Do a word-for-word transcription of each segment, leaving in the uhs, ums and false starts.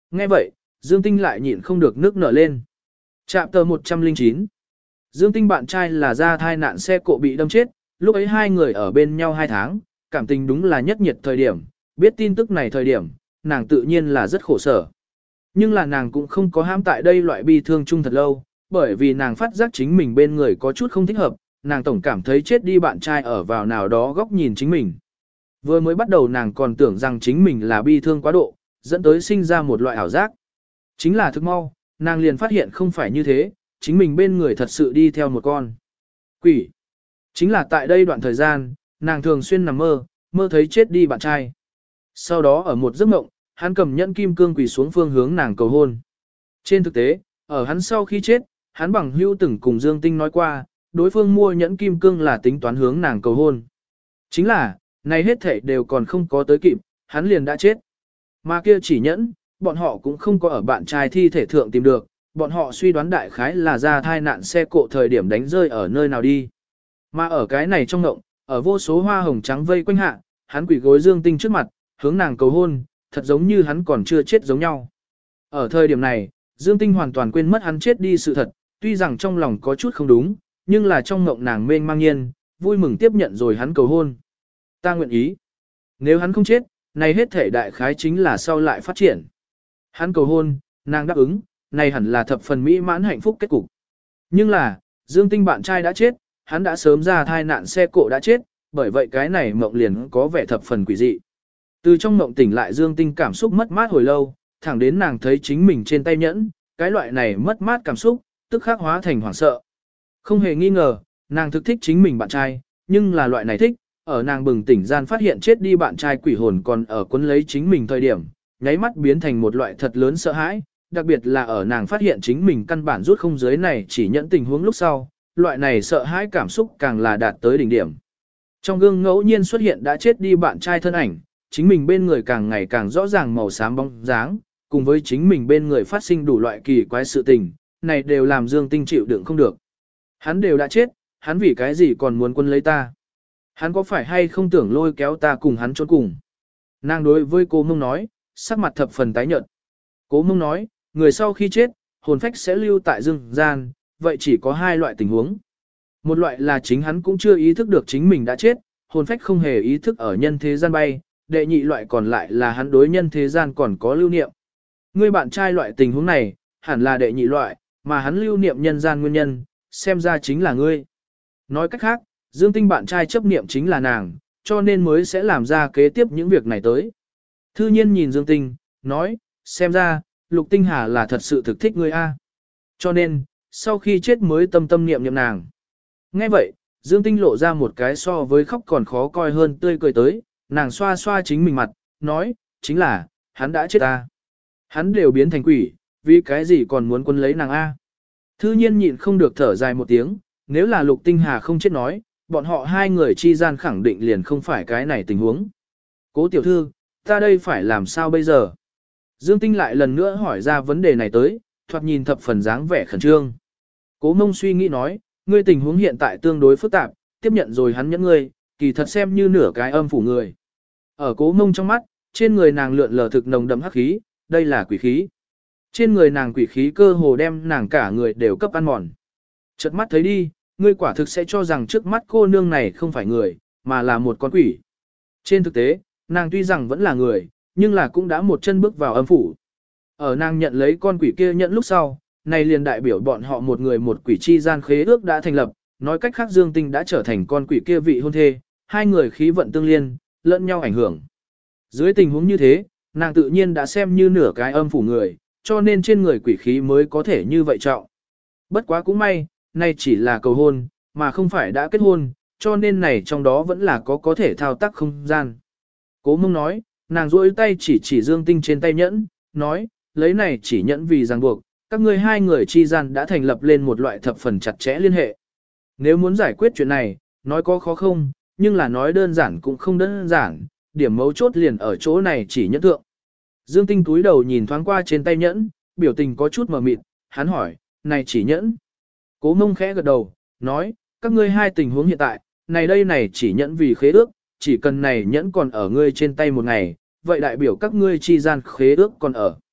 Nghe vậy, Dương Tinh lại nhịn không được nước nở lên. Chạm tờ một trăm lẻ chín. Dương Tinh bạn trai là ra thai nạn xe cộ bị đâm chết, lúc ấy hai người ở bên nhau hai tháng, cảm tình đúng là nhất nhiệt thời điểm, biết tin tức này thời điểm, nàng tự nhiên là rất khổ sở. Nhưng là nàng cũng không có hãm tại đây loại bi thương chung thật lâu, bởi vì nàng phát giác chính mình bên người có chút không thích hợp, nàng tổng cảm thấy chết đi bạn trai ở vào nào đó góc nhìn chính mình. Vừa mới bắt đầu nàng còn tưởng rằng chính mình là bi thương quá độ, dẫn tới sinh ra một loại ảo giác. Chính là thức mau, nàng liền phát hiện không phải như thế, chính mình bên người thật sự đi theo một con quỷ. Chính là tại đây đoạn thời gian, nàng thường xuyên nằm mơ, mơ thấy chết đi bạn trai. Sau đó ở một giấc mộng, hắn cầm nhẫn kim cương quỳ xuống phương hướng nàng cầu hôn. Trên thực tế, ở hắn sau khi chết, hắn bằng hữu từng cùng Dương Tinh nói qua, đối phương mua nhẫn kim cương là tính toán hướng nàng cầu hôn. Chính là, này hết thảy đều còn không có tới kịp, hắn liền đã chết. Mà kia chỉ nhẫn, bọn họ cũng không có ở bạn trai thi thể thượng tìm được, bọn họ suy đoán đại khái là ra thai nạn xe cộ thời điểm đánh rơi ở nơi nào đi. Mà ở cái này trong ngộng, ở vô số hoa hồng trắng vây quanh hạ, hắn quỳ gối Dương Tinh trước mặt, hướng nàng cầu hôn, thật giống như hắn còn chưa chết giống nhau. Ở thời điểm này, Dương Tinh hoàn toàn quên mất hắn chết đi sự thật, tuy rằng trong lòng có chút không đúng, nhưng là trong ngộng nàng mênh mang nhiên, vui mừng tiếp nhận rồi hắn cầu hôn. Ta nguyện ý. Nếu hắn không chết, này hết thể đại khái chính là sau lại phát triển. Hắn cầu hôn, nàng đáp ứng, này hẳn là thập phần mỹ mãn hạnh phúc kết cục. Nhưng là, Dương Tinh bạn trai đã chết, hắn đã sớm ra thai nạn xe cộ đã chết, bởi vậy cái này mộng liền có vẻ thập phần quỷ dị. Từ trong mộng tỉnh lại Dương Tinh cảm xúc mất mát hồi lâu, thẳng đến nàng thấy chính mình trên tay nhẫn, cái loại này mất mát cảm xúc, tức khắc hóa thành hoảng sợ. Không hề nghi ngờ, nàng thực thích chính mình bạn trai, nhưng là loại này thích, ở nàng bừng tỉnh gian phát hiện chết đi bạn trai quỷ hồn còn ở quấn lấy chính mình thời điểm, nháy mắt biến thành một loại thật lớn sợ hãi, đặc biệt là ở nàng phát hiện chính mình căn bản rút không dưới này chỉ nhẫn tình huống lúc sau, loại này sợ hãi cảm xúc càng là đạt tới đỉnh điểm. Trong gương ngẫu nhiên xuất hiện đã chết đi bạn trai thân ảnh, chính mình bên người càng ngày càng rõ ràng màu xám bóng dáng, cùng với chính mình bên người phát sinh đủ loại kỳ quái sự tình, này đều làm Dương Tinh chịu đựng không được. Hắn đều đã chết, hắn vì cái gì còn muốn quân lấy ta? Hắn có phải hay không tưởng lôi kéo ta cùng hắn trốn cùng? Nàng đối với cô Mông nói, sắc mặt thập phần tái nhợt. Cố Mông nói, người sau khi chết, hồn phách sẽ lưu tại dương gian, vậy chỉ có hai loại tình huống. Một loại là chính hắn cũng chưa ý thức được chính mình đã chết, hồn phách không hề ý thức ở nhân thế gian bay, đệ nhị loại còn lại là hắn đối nhân thế gian còn có lưu niệm. Người bạn trai loại tình huống này, hẳn là đệ nhị loại, mà hắn lưu niệm nhân gian nguyên nhân, xem ra chính là ngươi. Nói cách khác, Dương Tinh bạn trai chấp niệm chính là nàng, cho nên mới sẽ làm ra kế tiếp những việc này tới. Thư nhiên nhìn Dương Tinh, nói, xem ra, Lục Tinh Hà là thật sự thực thích ngươi a. Cho nên, sau khi chết mới tâm tâm niệm niệm nàng. Nghe vậy, Dương Tinh lộ ra một cái so với khóc còn khó coi hơn tươi cười tới, nàng xoa xoa chính mình mặt, nói, chính là, hắn đã chết ta. Hắn đều biến thành quỷ, vì cái gì còn muốn quân lấy nàng a? Thư nhiên nhịn không được thở dài một tiếng, nếu là Lục Tinh Hà không chết nói, bọn họ hai người chi gian khẳng định liền không phải cái này tình huống. Cố tiểu thư, ta đây phải làm sao bây giờ? Dương Tinh lại lần nữa hỏi ra vấn đề này tới, thoạt nhìn thập phần dáng vẻ khẩn trương. Cố Mông suy nghĩ nói, ngươi tình huống hiện tại tương đối phức tạp, tiếp nhận rồi hắn nhẫn ngươi, kỳ thật xem như nửa cái âm phủ người. Ở Cố Mông trong mắt, trên người nàng lượn lờ thực nồng đậm hắc khí, đây là quỷ khí. Trên người nàng quỷ khí cơ hồ đem nàng cả người đều cấp ăn mòn. Chợt mắt thấy đi, ngươi quả thực sẽ cho rằng trước mắt cô nương này không phải người, mà là một con quỷ. Trên thực tế, nàng tuy rằng vẫn là người, nhưng là cũng đã một chân bước vào âm phủ. Ở nàng nhận lấy con quỷ kia nhận lúc sau, này liền đại biểu bọn họ một người một quỷ chi gian khế ước đã thành lập, nói cách khác Dương Tinh đã trở thành con quỷ kia vị hôn thê, hai người khí vận tương liên, lẫn nhau ảnh hưởng. Dưới tình huống như thế, nàng tự nhiên đã xem như nửa cái âm phủ người, cho nên trên người quỷ khí mới có thể như vậy trọng. Bất quá cũng may, nay chỉ là cầu hôn, mà không phải đã kết hôn, cho nên này trong đó vẫn là có có thể thao tác không gian. Cố Mông nói, nàng duỗi tay chỉ chỉ Dương Tinh trên tay nhẫn, nói, lấy này chỉ nhẫn vì ràng buộc, các ngươi hai người chi gian đã thành lập lên một loại thập phần chặt chẽ liên hệ. Nếu muốn giải quyết chuyện này, nói có khó không, nhưng là nói đơn giản cũng không đơn giản, điểm mấu chốt liền ở chỗ này chỉ nhẫn thượng. Dương Tinh túi đầu nhìn thoáng qua trên tay nhẫn, biểu tình có chút mờ mịt, hắn hỏi, này chỉ nhẫn. Cố Mông khẽ gật đầu, nói, các ngươi hai tình huống hiện tại, này đây này chỉ nhẫn vì khế ước, chỉ cần này nhẫn còn ở ngươi trên tay một ngày, vậy đại biểu các ngươi chi gian khế ước còn ở.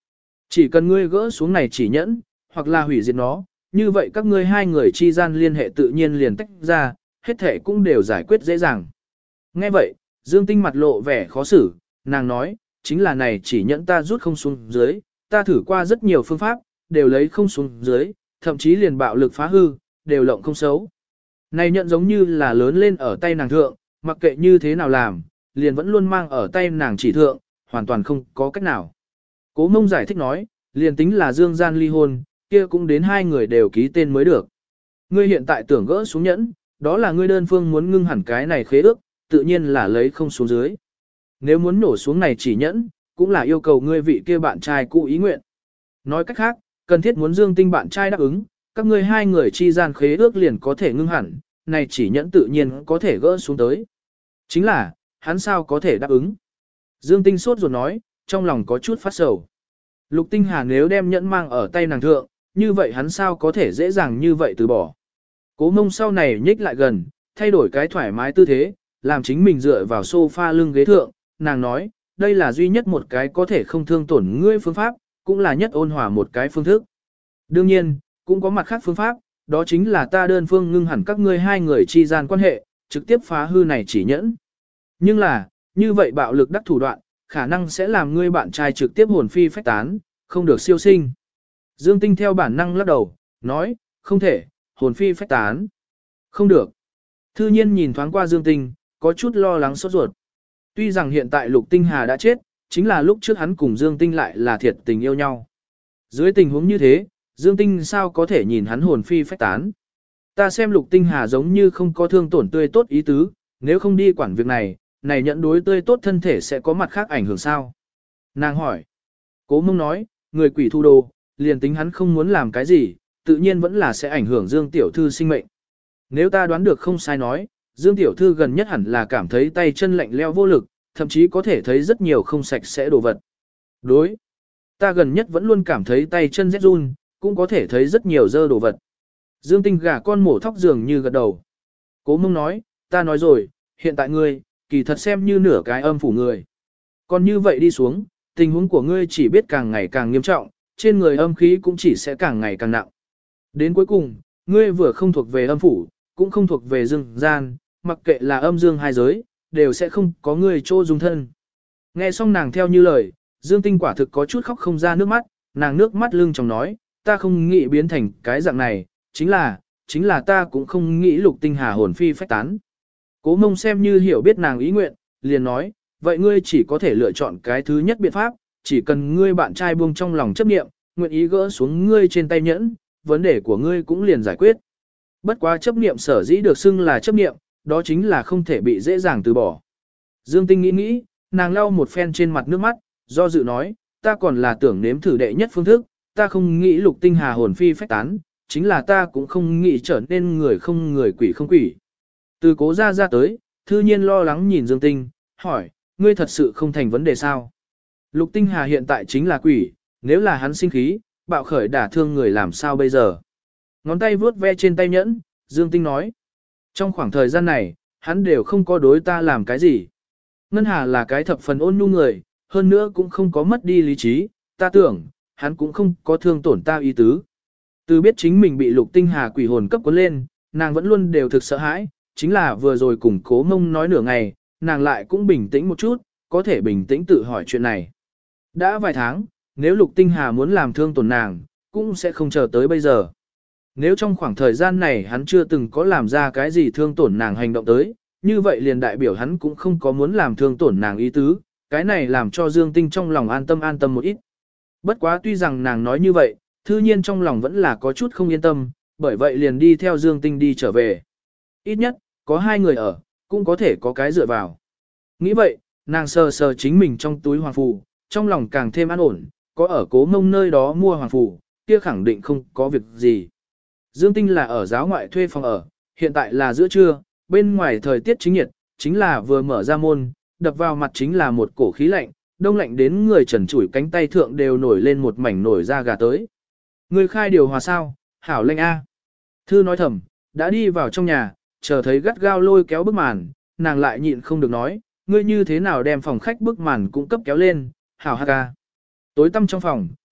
Chỉ cần ngươi gỡ xuống này chỉ nhẫn, hoặc là hủy diệt nó, như vậy các ngươi hai người chi gian liên hệ tự nhiên liền tách ra, hết thể cũng đều giải quyết dễ dàng. Nghe vậy, Dương Tinh mặt lộ vẻ khó xử, nàng nói, chính là này chỉ nhẫn ta rút không xuống dưới, ta thử qua rất nhiều phương pháp, đều lấy không xuống dưới, thậm chí liền bạo lực phá hư, đều lộng không xấu. Này nhận giống như là lớn lên ở tay nàng thượng, mặc kệ như thế nào làm, liền vẫn luôn mang ở tay nàng chỉ thượng, hoàn toàn không có cách nào. Cố Mông giải thích nói, liền tính là Dương gian ly hôn, kia cũng đến hai người đều ký tên mới được. Ngươi hiện tại tưởng gỡ xuống nhẫn, đó là ngươi đơn phương muốn ngưng hẳn cái này khế ước, tự nhiên là lấy không xuống dưới. Nếu muốn nổ xuống này chỉ nhẫn, cũng là yêu cầu ngươi vị kia bạn trai cũ ý nguyện. Nói cách khác, cần thiết muốn Dương Tinh bạn trai đáp ứng, các ngươi hai người chi gian khế ước liền có thể ngưng hẳn, này chỉ nhẫn tự nhiên có thể gỡ xuống tới. Chính là, hắn sao có thể đáp ứng? Dương Tinh sốt ruột nói, trong lòng có chút phát sầu. Lục Tinh Hà nếu đem nhẫn mang ở tay nàng thượng, như vậy hắn sao có thể dễ dàng như vậy từ bỏ. Cố Mông sau này nhích lại gần, thay đổi cái thoải mái tư thế, làm chính mình dựa vào sofa lưng ghế thượng, nàng nói, đây là duy nhất một cái có thể không thương tổn ngươi phương pháp, cũng là nhất ôn hòa một cái phương thức. Đương nhiên, cũng có mặt khác phương pháp, đó chính là ta đơn phương ngưng hẳn các ngươi hai người chi gian quan hệ, trực tiếp phá hư này chỉ nhẫn. Nhưng là, như vậy bạo lực đắc thủ đoạn, khả năng sẽ làm ngươi bạn trai trực tiếp hồn phi phách tán, không được siêu sinh. Dương Tinh theo bản năng lắc đầu, nói, không thể, hồn phi phách tán. Không được. Thư nhiên nhìn thoáng qua Dương Tinh, có chút lo lắng sốt ruột. Tuy rằng hiện tại Lục Tinh Hà đã chết, chính là lúc trước hắn cùng Dương Tinh lại là thiệt tình yêu nhau. Dưới tình huống như thế, Dương Tinh sao có thể nhìn hắn hồn phi phách tán. Ta xem Lục Tinh Hà giống như không có thương tổn tươi tốt ý tứ, nếu không đi quản việc này, này nhận đối tươi tốt thân thể sẽ có mặt khác ảnh hưởng sao? Nàng hỏi. Cố Mông nói, người quỷ thu đồ, liền tính hắn không muốn làm cái gì, tự nhiên vẫn là sẽ ảnh hưởng Dương Tiểu Thư sinh mệnh. Nếu ta đoán được không sai nói, Dương Tiểu Thư gần nhất hẳn là cảm thấy tay chân lạnh leo vô lực, thậm chí có thể thấy rất nhiều không sạch sẽ đồ vật. Đối. Ta gần nhất vẫn luôn cảm thấy tay chân rét run, cũng có thể thấy rất nhiều dơ đồ vật. Dương Tinh gà con mổ thóc dường như gật đầu. Cố Mông nói, ta nói rồi, hiện tại ngươi, kỳ thật xem như nửa cái âm phủ người. Còn như vậy đi xuống, tình huống của ngươi chỉ biết càng ngày càng nghiêm trọng, trên người âm khí cũng chỉ sẽ càng ngày càng nặng. Đến cuối cùng, ngươi vừa không thuộc về âm phủ, cũng không thuộc về dương gian, mặc kệ là âm dương hai giới, đều sẽ không có ngươi chỗ dung thân. Nghe xong nàng theo như lời, Dương Tinh quả thực có chút khóc không ra nước mắt, nàng nước mắt lưng trong nói, ta không nghĩ biến thành cái dạng này, chính là, chính là ta cũng không nghĩ Lục Tinh Hà hồn phi phách tán. Cố Mông xem như hiểu biết nàng ý nguyện, liền nói, vậy ngươi chỉ có thể lựa chọn cái thứ nhất biện pháp, chỉ cần ngươi bạn trai buông trong lòng chấp niệm, nguyện ý gỡ xuống ngươi trên tay nhẫn, vấn đề của ngươi cũng liền giải quyết. Bất quá chấp niệm sở dĩ được xưng là chấp niệm, đó chính là không thể bị dễ dàng từ bỏ. Dương Tinh nghĩ nghĩ, nàng lau một phen trên mặt nước mắt, do dự nói, ta còn là tưởng nếm thử đệ nhất phương thức, ta không nghĩ Lục Tinh Hà hồn phi phách tán, chính là ta cũng không nghĩ trở nên người không người quỷ không quỷ. Từ Cố ra ra tới, Thư Nhiên lo lắng nhìn Dương Tinh, hỏi, ngươi thật sự không thành vấn đề sao? Lục Tinh Hà hiện tại chính là quỷ, nếu là hắn sinh khí, bạo khởi đả thương người làm sao bây giờ? Ngón tay vuốt ve trên tay nhẫn, Dương Tinh nói. Trong khoảng thời gian này, hắn đều không có đối ta làm cái gì. Ngân Hà là cái thập phần ôn nhu người, hơn nữa cũng không có mất đi lý trí, ta tưởng, hắn cũng không có thương tổn ta ý tứ. Từ biết chính mình bị Lục Tinh Hà quỷ hồn cấp cuốn lên, nàng vẫn luôn đều thực sợ hãi, chính là vừa rồi cùng Cố Mông nói nửa ngày, nàng lại cũng bình tĩnh một chút, có thể bình tĩnh tự hỏi chuyện này. Đã vài tháng, nếu Lục Tinh Hà muốn làm thương tổn nàng, cũng sẽ không chờ tới bây giờ. Nếu trong khoảng thời gian này hắn chưa từng có làm ra cái gì thương tổn nàng hành động tới, như vậy liền đại biểu hắn cũng không có muốn làm thương tổn nàng ý tứ, cái này làm cho Dương Tinh trong lòng an tâm an tâm một ít. Bất quá tuy rằng nàng nói như vậy, Thư Nhiên trong lòng vẫn là có chút không yên tâm, bởi vậy liền đi theo Dương Tinh đi trở về. Ít nhất, có hai người ở, cũng có thể có cái dựa vào. Nghĩ vậy, nàng sờ sờ chính mình trong túi hoàng phù, trong lòng càng thêm an ổn, có ở Cố Mông nơi đó mua hoàng phù, kia khẳng định không có việc gì. Dương Tinh là ở giáo ngoại thuê phòng ở, hiện tại là giữa trưa, bên ngoài thời tiết chính nhiệt, chính là vừa mở ra môn, đập vào mặt chính là một cổ khí lạnh, đông lạnh đến người trần trụi cánh tay thượng đều nổi lên một mảnh nổi da gà tới. Người khai điều hòa sao, hảo lệnh A. Thư nói thầm, đã đi vào trong nhà, chờ thấy gắt gao lôi kéo bức màn, nàng lại nhịn không được nói, ngươi như thế nào đem phòng khách bức màn cũng cấp kéo lên, hảo ha ca. Tối tăm trong phòng,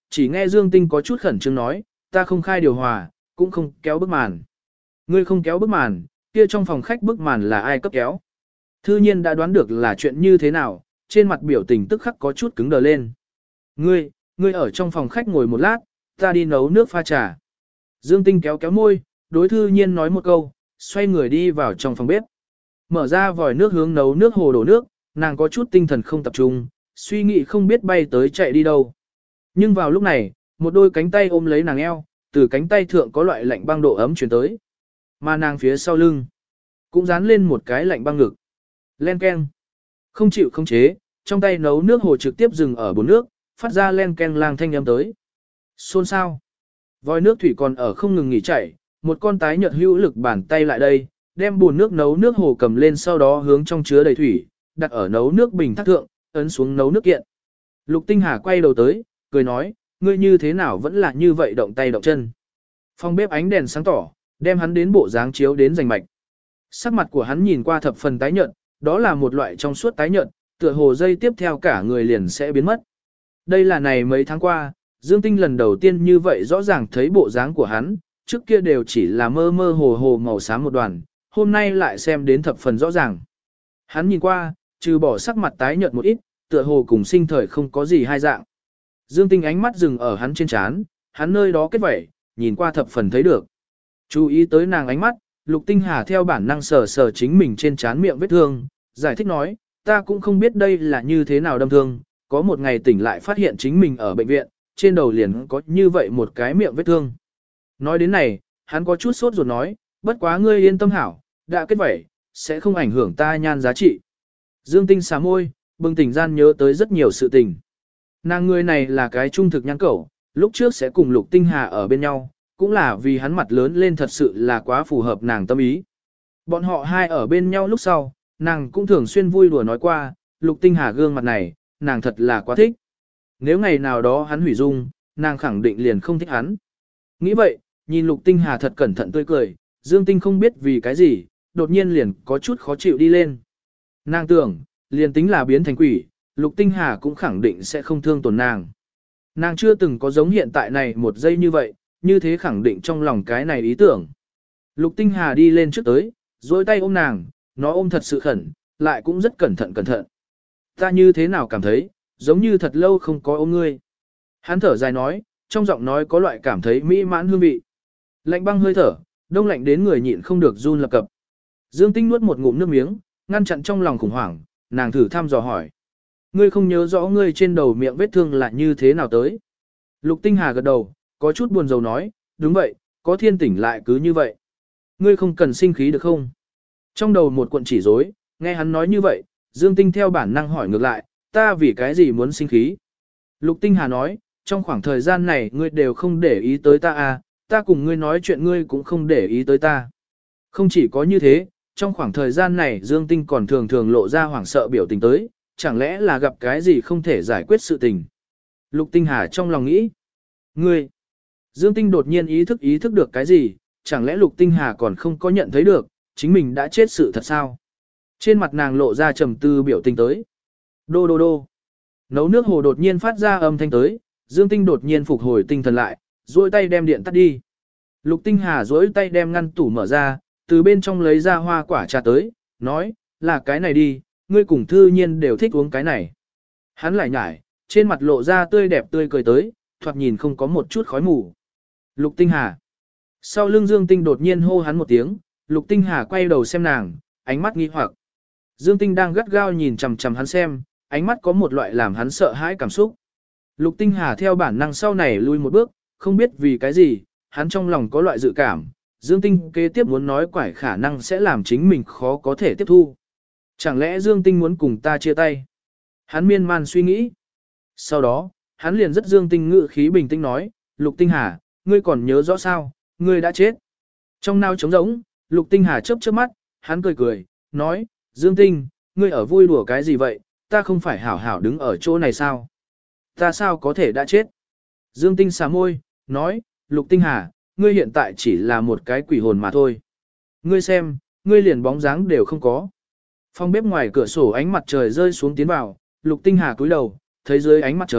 chỉ nghe Dương Tinh có chút khẩn trương nói, ta không khai điều hòa, cũng không kéo bức màn. Ngươi không kéo bức màn, kia trong phòng khách bức màn là ai cấp kéo? Thư nhiên đã đoán được là chuyện như thế nào, trên mặt biểu tình tức khắc có chút cứng đờ lên. Ngươi, ngươi ở trong phòng khách ngồi một lát, ta đi nấu nước pha trà. Dương Tinh kéo kéo môi, đối Thư nhiên nói một câu, xoay người đi vào trong phòng bếp. Mở ra vòi nước hướng nấu nước hồ đổ nước, nàng có chút tinh thần không tập trung, suy nghĩ không biết bay tới chạy đi đâu. Nhưng vào lúc này, một đôi cánh tay ôm lấy nàng eo, từ cánh tay thượng có loại lạnh băng độ ấm truyền tới. Mà nàng phía sau lưng, cũng dán lên một cái lạnh băng ngực. Len keng. Không chịu không chế, trong tay nấu nước hồ trực tiếp dừng ở bồn nước, phát ra len keng lang thanh âm tới. Xôn sao. Vòi nước thủy còn ở không ngừng nghỉ chảy, một con tái nhợt hữu lực bàn tay lại đây, đem bồn nước nấu nước hồ cầm lên sau đó hướng trong chứa đầy thủy, đặt ở nấu nước bình thác thượng, ấn xuống nấu nước kiện. Lục Tinh Hà quay đầu tới, cười nói, ngươi như thế nào vẫn là như vậy động tay động chân. Phòng bếp ánh đèn sáng tỏ, đem hắn đến bộ dáng chiếu đến rành mạch. Sắc mặt của hắn nhìn qua thập phần tái nhợt, đó là một loại trong suốt tái nhợt, tựa hồ dây tiếp theo cả người liền sẽ biến mất. Đây là này mấy tháng qua, Dương Tinh lần đầu tiên như vậy rõ ràng thấy bộ dáng của hắn, trước kia đều chỉ là mơ mơ hồ hồ màu xám một đoàn, hôm nay lại xem đến thập phần rõ ràng. Hắn nhìn qua, trừ bỏ sắc mặt tái nhợt một ít, tựa hồ cùng sinh thời không có gì hai dạng. Dương Tinh ánh mắt dừng ở hắn trên trán, hắn nơi đó kết vẩy, nhìn qua thập phần thấy được. Chú ý tới nàng ánh mắt, Lục Tinh Hà theo bản năng sờ sờ chính mình trên trán miệng vết thương, giải thích nói, ta cũng không biết đây là như thế nào đâm thương, có một ngày tỉnh lại phát hiện chính mình ở bệnh viện, trên đầu liền có như vậy một cái miệng vết thương. Nói đến này, hắn có chút sốt ruột nói, bất quá ngươi yên tâm hảo, đã kết vẩy, sẽ không ảnh hưởng ta nhan giá trị. Dương Tinh xả môi, bừng tỉnh gian nhớ tới rất nhiều sự tình. Nàng người này là cái trung thực nhãn cẩu, lúc trước sẽ cùng Lục Tinh Hà ở bên nhau, cũng là vì hắn mặt lớn lên thật sự là quá phù hợp nàng tâm ý. Bọn họ hai ở bên nhau lúc sau, nàng cũng thường xuyên vui đùa nói qua, Lục Tinh Hà gương mặt này, nàng thật là quá thích. Nếu ngày nào đó hắn hủy dung, nàng khẳng định liền không thích hắn. Nghĩ vậy, nhìn Lục Tinh Hà thật cẩn thận tươi cười, Dương Tinh không biết vì cái gì, đột nhiên liền có chút khó chịu đi lên. Nàng tưởng, liền tính là biến thành quỷ, Lục Tinh Hà cũng khẳng định sẽ không thương tổn nàng. Nàng chưa từng có giống hiện tại này một giây như vậy, như thế khẳng định trong lòng cái này ý tưởng. Lục Tinh Hà đi lên trước tới, dối tay ôm nàng, nó ôm thật sự khẩn, lại cũng rất cẩn thận cẩn thận. Ta như thế nào cảm thấy, giống như thật lâu không có ôm ngươi. Hắn thở dài nói, trong giọng nói có loại cảm thấy mỹ mãn hương vị. Lạnh băng hơi thở, đông lạnh đến người nhịn không được run lập cập. Dương Tinh nuốt một ngụm nước miếng, ngăn chặn trong lòng khủng hoảng, nàng thử thăm dò hỏi. Ngươi không nhớ rõ ngươi trên đầu miệng vết thương là như thế nào tới? Lục Tinh Hà gật đầu, có chút buồn rầu nói, đúng vậy, có thiên tỉnh lại cứ như vậy. Ngươi không cần sinh khí được không? Trong đầu một cuộn chỉ rối, nghe hắn nói như vậy, Dương Tinh theo bản năng hỏi ngược lại, ta vì cái gì muốn sinh khí? Lục Tinh Hà nói, trong khoảng thời gian này ngươi đều không để ý tới ta à, ta cùng ngươi nói chuyện ngươi cũng không để ý tới ta. Không chỉ có như thế, trong khoảng thời gian này Dương Tinh còn thường thường lộ ra hoảng sợ biểu tình tới, chẳng lẽ là gặp cái gì không thể giải quyết sự tình. Lục Tinh Hà trong lòng nghĩ, ngươi, Dương Tinh đột nhiên ý thức ý thức được cái gì, chẳng lẽ Lục Tinh Hà còn không có nhận thấy được, chính mình đã chết sự thật sao? Trên mặt nàng lộ ra trầm tư biểu tình tới. Đô đô đô. Nấu nước hồ đột nhiên phát ra âm thanh tới, Dương Tinh đột nhiên phục hồi tinh thần lại, duỗi tay đem điện tắt đi. Lục Tinh Hà duỗi tay đem ngăn tủ mở ra, từ bên trong lấy ra hoa quả trà tới, nói, là cái này đi, ngươi cùng Thư Nhiên đều thích uống cái này. Hắn lại nhải, trên mặt lộ ra tươi đẹp tươi cười tới, thoạt nhìn không có một chút khói mù. Lục Tinh Hà. Sau lưng Dương Tinh đột nhiên hô hắn một tiếng, Lục Tinh Hà quay đầu xem nàng, ánh mắt nghi hoặc. Dương Tinh đang gắt gao nhìn chằm chằm hắn xem, ánh mắt có một loại làm hắn sợ hãi cảm xúc. Lục Tinh Hà theo bản năng sau này lui một bước, không biết vì cái gì, hắn trong lòng có loại dự cảm, Dương Tinh kế tiếp muốn nói quải khả năng sẽ làm chính mình khó có thể tiếp thu. Chẳng lẽ Dương Tinh muốn cùng ta chia tay? Hắn miên man suy nghĩ. Sau đó, hắn liền rất Dương Tinh ngự khí bình tĩnh nói, Lục Tinh Hà, ngươi còn nhớ rõ sao, ngươi đã chết. Trong nao trống rỗng, Lục Tinh Hà chớp chớp mắt, hắn cười cười, nói, Dương Tinh, ngươi ở vui đùa cái gì vậy, ta không phải hảo hảo đứng ở chỗ này sao? Ta sao có thể đã chết? Dương Tinh xà môi, nói, Lục Tinh Hà, ngươi hiện tại chỉ là một cái quỷ hồn mà thôi. Ngươi xem, ngươi liền bóng dáng đều không có. Phòng bếp ngoài cửa sổ ánh mặt trời rơi xuống tiến vào, Lục Tinh Hà cúi đầu, thấy dưới ánh mặt trời,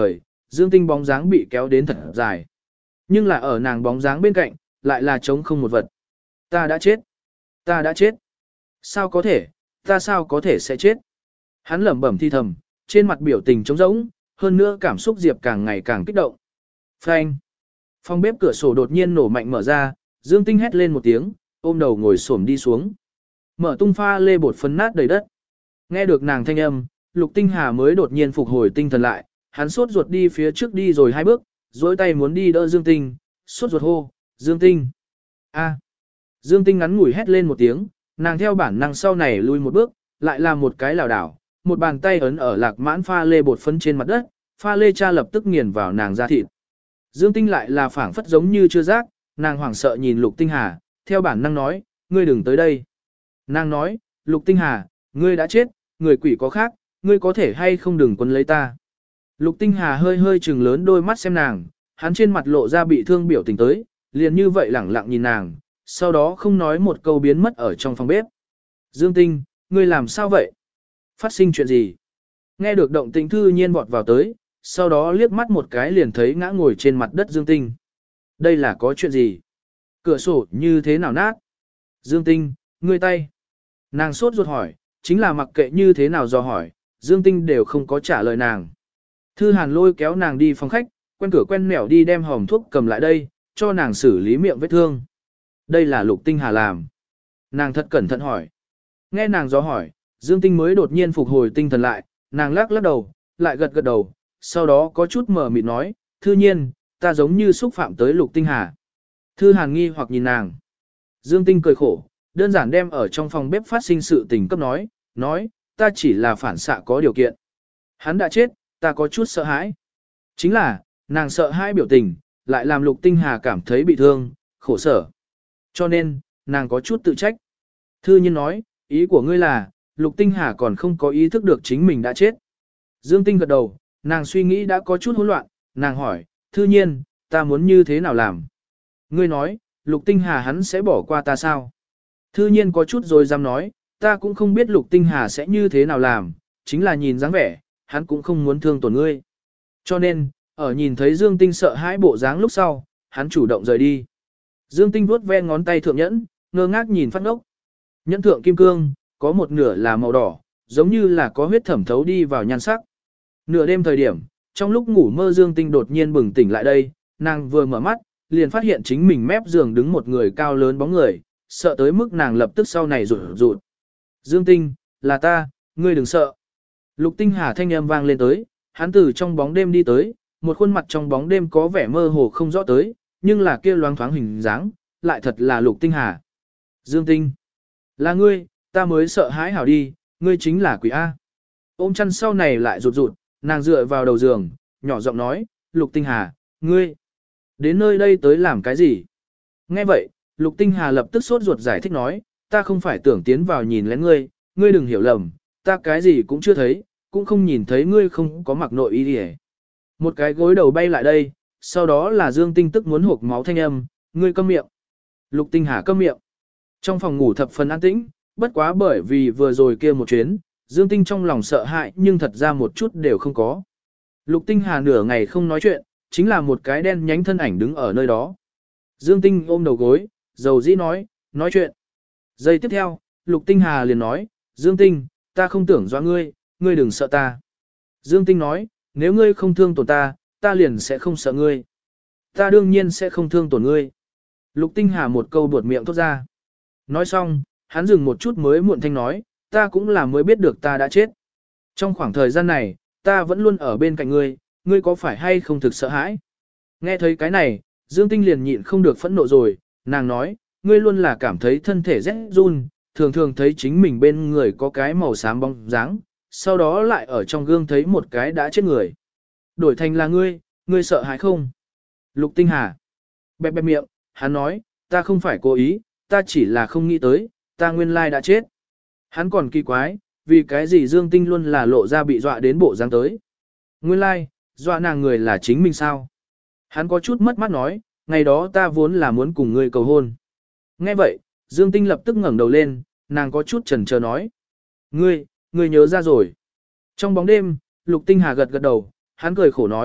Dương Tinh bóng dáng bị kéo đến thật dài. Nhưng là ở nàng bóng dáng bên cạnh, lại là trống không một vật. Ta đã chết. Ta đã chết. Sao có thể, ta sao có thể sẽ chết? Hắn lẩm bẩm thi thầm, trên mặt biểu tình trống rỗng, hơn nữa cảm xúc Diệp càng ngày càng kích động. Phanh. Phòng bếp cửa sổ đột nhiên nổ mạnh mở ra, Dương Tinh hét lên một tiếng, ôm đầu ngồi xổm đi xuống. Mở tung pha lê bột phấn nát đầy đất. Nghe được nàng thanh âm, Lục Tinh Hà mới đột nhiên phục hồi tinh thần lại, hắn sốt ruột đi phía trước đi rồi hai bước, dối tay muốn đi đỡ Dương Tinh, sốt ruột hô, Dương Tinh. A. Dương Tinh ngắn ngủi hét lên một tiếng, nàng theo bản năng sau này lui một bước, lại làm một cái lảo đảo, một bàn tay ấn ở lạc mãn pha lê bột phấn trên mặt đất, pha lê cha lập tức nghiền vào nàng da thịt. Dương Tinh lại là phảng phất giống như chưa giác, nàng hoảng sợ nhìn Lục Tinh Hà, theo bản năng nói, ngươi đừng tới đây. Nàng nói, Lục Tinh Hà, ngươi đã chết, người quỷ có khác, ngươi có thể hay không đừng quấn lấy ta. Lục Tinh Hà hơi hơi trừng lớn đôi mắt xem nàng, hắn trên mặt lộ ra bị thương biểu tình tới, liền như vậy lẳng lặng nhìn nàng, sau đó không nói một câu biến mất ở trong phòng bếp. Dương Tinh, ngươi làm sao vậy? Phát sinh chuyện gì? Nghe được động tĩnh thư nhiên vọt vào tới, sau đó liếc mắt một cái liền thấy ngã ngồi trên mặt đất Dương Tinh. Đây là có chuyện gì? Cửa sổ như thế nào nát? Dương Tinh, ngươi tay. Nàng sốt ruột hỏi, chính là mặc kệ như thế nào do hỏi, Dương Tinh đều không có trả lời nàng. Thư Hàn lôi kéo nàng đi phòng khách, quen cửa quen nẻo đi đem hòm thuốc cầm lại đây, cho nàng xử lý miệng vết thương. Đây là Lục Tinh Hà làm. Nàng thật cẩn thận hỏi. Nghe nàng do hỏi, Dương Tinh mới đột nhiên phục hồi tinh thần lại, nàng lắc lắc đầu, lại gật gật đầu, sau đó có chút mờ mịt nói, thư nhiên, ta giống như xúc phạm tới Lục Tinh Hà. Thư Hàn nghi hoặc nhìn nàng. Dương Tinh cười khổ, đơn giản đem ở trong phòng bếp phát sinh sự tình cấp nói, nói, ta chỉ là phản xạ có điều kiện. Hắn đã chết, ta có chút sợ hãi. Chính là, nàng sợ hãi biểu tình, lại làm Lục Tinh Hà cảm thấy bị thương, khổ sở. Cho nên, nàng có chút tự trách. Thư nhiên nói, ý của ngươi là, Lục Tinh Hà còn không có ý thức được chính mình đã chết. Dương Tinh gật đầu, nàng suy nghĩ đã có chút hỗn loạn, nàng hỏi, thư nhiên, ta muốn như thế nào làm? Ngươi nói, Lục Tinh Hà hắn sẽ bỏ qua ta sao? Thư nhiên có chút rồi dám nói, ta cũng không biết Lục Tinh Hà sẽ như thế nào làm, chính là nhìn dáng vẻ, hắn cũng không muốn thương tổn ngươi. Cho nên, ở nhìn thấy Dương Tinh sợ hãi bộ dáng lúc sau, hắn chủ động rời đi. Dương Tinh vuốt ve ngón tay thượng nhẫn, ngơ ngác nhìn phát ngốc. Nhẫn thượng kim cương, có một nửa là màu đỏ, giống như là có huyết thẩm thấu đi vào nhan sắc. Nửa đêm thời điểm, trong lúc ngủ mơ Dương Tinh đột nhiên bừng tỉnh lại đây, nàng vừa mở mắt, liền phát hiện chính mình mép giường đứng một người cao lớn bóng người, sợ tới mức nàng lập tức sau này rụt rụt. Dương Tinh, là ta, ngươi đừng sợ. Lục Tinh Hà thanh âm vang lên tới, hắn từ trong bóng đêm đi tới, một khuôn mặt trong bóng đêm có vẻ mơ hồ không rõ tới, nhưng là kia loáng thoáng hình dáng, lại thật là Lục Tinh Hà. Dương Tinh, là ngươi, ta mới sợ hãi hảo đi, ngươi chính là quỷ A. Ôm chăn sau này lại rụt rụt, nàng dựa vào đầu giường, nhỏ giọng nói, Lục Tinh Hà, ngươi, đến nơi đây tới làm cái gì? Nghe vậy, Lục Tinh Hà lập tức sốt ruột giải thích nói, ta không phải tưởng tiến vào nhìn lén ngươi, ngươi đừng hiểu lầm, ta cái gì cũng chưa thấy, cũng không nhìn thấy ngươi không có mặc nội y đi. Một cái gối đầu bay lại đây, sau đó là Dương Tinh tức muốn hộc máu thanh âm, ngươi câm miệng. Lục Tinh Hà câm miệng. Trong phòng ngủ thập phần an tĩnh, bất quá bởi vì vừa rồi kia một chuyến, Dương Tinh trong lòng sợ hãi nhưng thật ra một chút đều không có. Lục Tinh Hà nửa ngày không nói chuyện, chính là một cái đen nhánh thân ảnh đứng ở nơi đó. Dương Tinh ôm đầu gối, dầu dĩ nói, nói chuyện. Giây tiếp theo, Lục Tinh Hà liền nói, Dương Tinh, ta không tưởng dọa ngươi, ngươi đừng sợ ta. Dương Tinh nói, nếu ngươi không thương tổn ta, ta liền sẽ không sợ ngươi. Ta đương nhiên sẽ không thương tổn ngươi. Lục Tinh Hà một câu buột miệng thốt ra. Nói xong, hắn dừng một chút mới muộn thanh nói, ta cũng là mới biết được ta đã chết. Trong khoảng thời gian này, ta vẫn luôn ở bên cạnh ngươi, ngươi có phải hay không thực sợ hãi? Nghe thấy cái này, Dương Tinh liền nhịn không được phẫn nộ rồi, nàng nói, ngươi luôn là cảm thấy thân thể rét run, thường thường thấy chính mình bên người có cái màu xám bóng dáng, sau đó lại ở trong gương thấy một cái đã chết người. Đổi thành là ngươi, ngươi sợ hãi không? Lục Tinh Hà. Bẹp bẹp miệng, hắn nói, ta không phải cố ý, ta chỉ là không nghĩ tới, ta nguyên lai đã chết. Hắn còn kỳ quái, vì cái gì Dương Tinh luôn là lộ ra bị dọa đến bộ dáng tới. Nguyên lai, dọa nàng người là chính mình sao? Hắn có chút mất mắt nói, ngày đó ta vốn là muốn cùng ngươi cầu hôn. Nghe vậy, Dương Tinh lập tức ngẩng đầu lên, nàng có chút chần chờ nói. Ngươi, ngươi nhớ ra rồi. Trong bóng đêm, Lục Tinh Hà gật gật đầu, hắn cười khổ nói,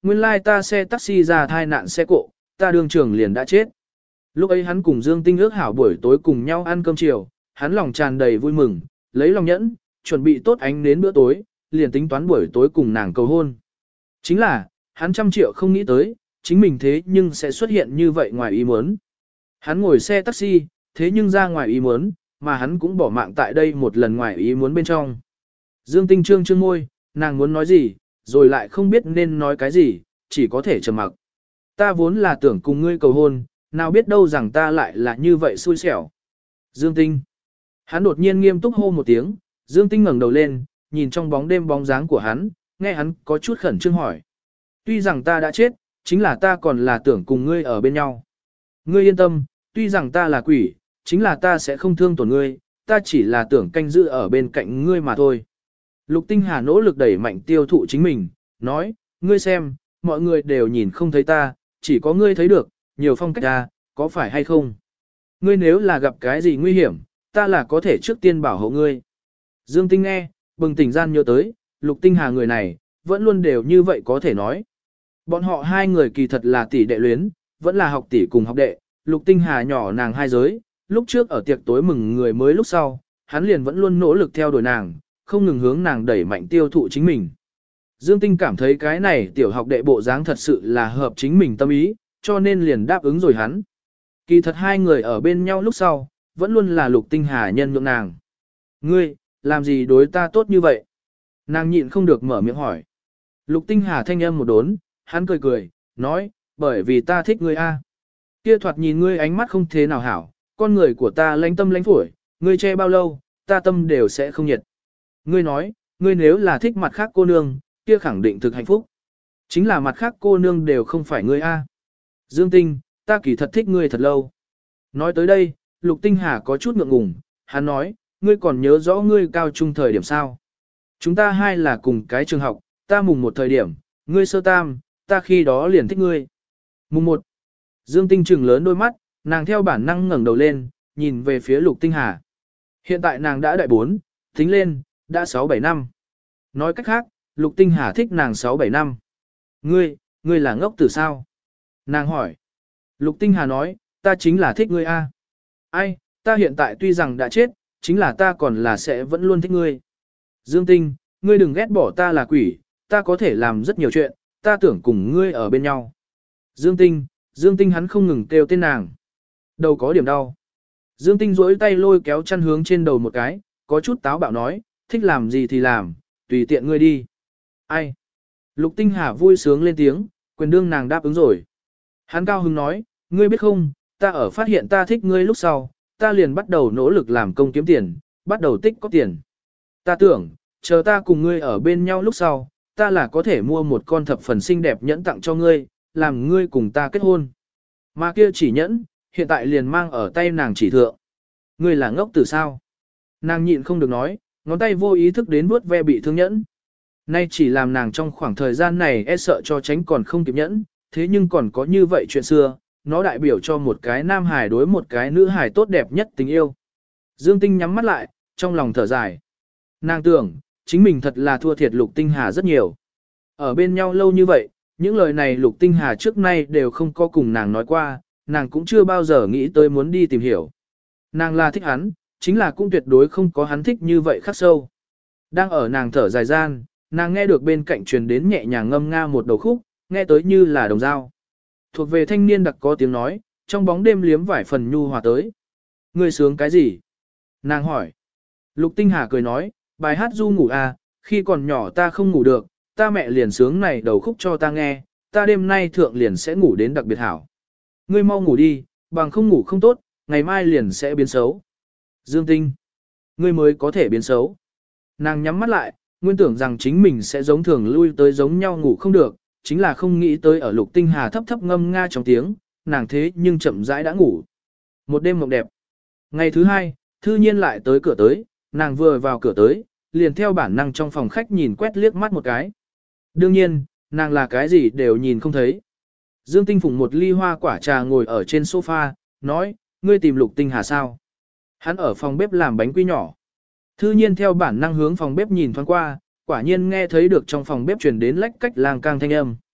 nguyên lai ta xe taxi ra thai nạn xe cộ, ta đương trường liền đã chết. Lúc ấy hắn cùng Dương Tinh ước hảo buổi tối cùng nhau ăn cơm chiều, hắn lòng tràn đầy vui mừng, lấy lòng nhẫn, chuẩn bị tốt ánh đến bữa tối, liền tính toán buổi tối cùng nàng cầu hôn. Chính là, hắn trăm triệu không nghĩ tới, chính mình thế nhưng sẽ xuất hiện như vậy ngoài ý muốn. Hắn ngồi xe taxi, thế nhưng ra ngoài ý muốn, mà hắn cũng bỏ mạng tại đây một lần ngoài ý muốn bên trong. Dương Tinh trương trương môi, nàng muốn nói gì, rồi lại không biết nên nói cái gì, chỉ có thể trầm mặc. Ta vốn là tưởng cùng ngươi cầu hôn, nào biết đâu rằng ta lại là như vậy xui xẻo. Dương Tinh. Hắn đột nhiên nghiêm túc hô một tiếng, Dương Tinh ngẩng đầu lên, nhìn trong bóng đêm bóng dáng của hắn, nghe hắn có chút khẩn trương hỏi. Tuy rằng ta đã chết, chính là ta còn là tưởng cùng ngươi ở bên nhau. Ngươi yên tâm, tuy rằng ta là quỷ, chính là ta sẽ không thương tổn ngươi, ta chỉ là tưởng canh giữ ở bên cạnh ngươi mà thôi. Lục Tinh Hà nỗ lực đẩy mạnh tiêu thụ chính mình, nói, ngươi xem, mọi người đều nhìn không thấy ta, chỉ có ngươi thấy được, nhiều phong cách ta, có phải hay không? Ngươi nếu là gặp cái gì nguy hiểm, ta là có thể trước tiên bảo hộ ngươi. Dương Tinh nghe, bừng tỉnh gian nhớ tới, Lục Tinh Hà người này, vẫn luôn đều như vậy có thể nói. Bọn họ hai người kỳ thật là tỷ đệ luyến, vẫn là học tỷ cùng học đệ, Lục Tinh Hà nhỏ nàng hai giới, lúc trước ở tiệc tối mừng người mới lúc sau, hắn liền vẫn luôn nỗ lực theo đuổi nàng, không ngừng hướng nàng đẩy mạnh tiêu thụ chính mình. Dương Tinh cảm thấy cái này tiểu học đệ bộ dáng thật sự là hợp chính mình tâm ý, cho nên liền đáp ứng rồi hắn. Kỳ thật hai người ở bên nhau lúc sau, vẫn luôn là Lục Tinh Hà nhân nhượng nàng. Ngươi, làm gì đối ta tốt như vậy? Nàng nhịn không được mở miệng hỏi. Lục Tinh Hà thanh âm một đốn, hắn cười cười, nói, bởi vì ta thích ngươi a. Kia thoạt nhìn ngươi ánh mắt không thế nào hảo, con người của ta lãnh tâm lãnh phổi, ngươi che bao lâu, ta tâm đều sẽ không nhiệt. Ngươi nói, ngươi nếu là thích mặt khác cô nương, kia khẳng định thực hạnh phúc. Chính là mặt khác cô nương đều không phải ngươi a. Dương Tinh, ta kỳ thật thích ngươi thật lâu. Nói tới đây, Lục Tinh Hà có chút ngượng ngùng, hắn nói, ngươi còn nhớ rõ ngươi cao trung thời điểm sao? Chúng ta hai là cùng cái trường học, ta mùng một thời điểm, ngươi sơ tam, ta khi đó liền thích ngươi. Mùng một. Dương Tinh trừng lớn đôi mắt, nàng theo bản năng ngẩng đầu lên, nhìn về phía Lục Tinh Hà. Hiện tại nàng đã đại bốn, tính lên, đã sáu bảy năm. Nói cách khác, Lục Tinh Hà thích nàng sáu bảy năm. Ngươi, ngươi là ngốc tử sao? Nàng hỏi. Lục Tinh Hà nói, ta chính là thích ngươi a. Ai, ta hiện tại tuy rằng đã chết, chính là ta còn là sẽ vẫn luôn thích ngươi. Dương Tinh, ngươi đừng ghét bỏ ta là quỷ, ta có thể làm rất nhiều chuyện, ta tưởng cùng ngươi ở bên nhau. Dương Tinh, Dương Tinh hắn không ngừng kêu tên nàng. Đầu có điểm đau. Dương Tinh duỗi tay lôi kéo chăn hướng trên đầu một cái, có chút táo bạo nói, thích làm gì thì làm, tùy tiện ngươi đi. Ai? Lục Tinh Hà vui sướng lên tiếng, quyền đương nàng đáp ứng rồi. Hắn cao hứng nói, ngươi biết không, ta ở phát hiện ta thích ngươi lúc sau, ta liền bắt đầu nỗ lực làm công kiếm tiền, bắt đầu tích có tiền. Ta tưởng, chờ ta cùng ngươi ở bên nhau lúc sau, ta là có thể mua một con thập phần xinh đẹp nhẫn tặng cho ngươi, làm ngươi cùng ta kết hôn. Mà kia chỉ nhẫn, hiện tại liền mang ở tay nàng chỉ thượng. Ngươi là ngốc từ sao? Nàng nhịn không được nói, ngón tay vô ý thức đến vuốt ve bị thương nhẫn. Nay chỉ làm nàng trong khoảng thời gian này e sợ cho tránh còn không kịp nhẫn, thế nhưng còn có như vậy chuyện xưa, nó đại biểu cho một cái nam hài đối một cái nữ hài tốt đẹp nhất tình yêu. Dương Tinh nhắm mắt lại, trong lòng thở dài. Nàng tưởng, chính mình thật là thua thiệt Lục Tinh Hà rất nhiều. Ở bên nhau lâu như vậy, những lời này Lục Tinh Hà trước nay đều không có cùng nàng nói qua, nàng cũng chưa bao giờ nghĩ tới muốn đi tìm hiểu. Nàng là thích hắn, chính là cũng tuyệt đối không có hắn thích như vậy khắc sâu. Đang ở nàng thở dài gian, nàng nghe được bên cạnh truyền đến nhẹ nhàng ngâm nga một đầu khúc, nghe tới như là đồng dao. Thuộc về thanh niên đặc có tiếng nói, trong bóng đêm liếm vải phần nhu hòa tới. Ngươi sướng cái gì? Nàng hỏi. Lục Tinh Hà cười nói, bài hát du ngủ à, khi còn nhỏ ta không ngủ được, ta mẹ liền sướng này đầu khúc cho ta nghe, ta đêm nay thượng liền sẽ ngủ đến đặc biệt hảo. Ngươi mau ngủ đi, bằng không ngủ không tốt, ngày mai liền sẽ biến xấu. Dương Tinh, ngươi mới có thể biến xấu. Nàng nhắm mắt lại, nguyên tưởng rằng chính mình sẽ giống thường lui tới giống nhau ngủ không được, chính là không nghĩ tới ở Lục Tinh Hà thấp thấp ngâm nga trong tiếng, nàng thế nhưng chậm rãi đã ngủ. Một đêm mộng đẹp. Ngày thứ hai, thư nhiên lại tới cửa tới, nàng vừa vào cửa tới, liền theo bản năng trong phòng khách nhìn quét liếc mắt một cái. Đương nhiên, nàng là cái gì đều nhìn không thấy. Dương Tinh phụng một ly hoa quả trà ngồi ở trên sofa, nói, ngươi tìm Lục Tinh Hà sao? Hắn ở phòng bếp làm bánh quy nhỏ. Thư nhiên theo bản năng hướng phòng bếp nhìn thoáng qua, quả nhiên nghe thấy được trong phòng bếp truyền đến lách cách lang cang thanh âm.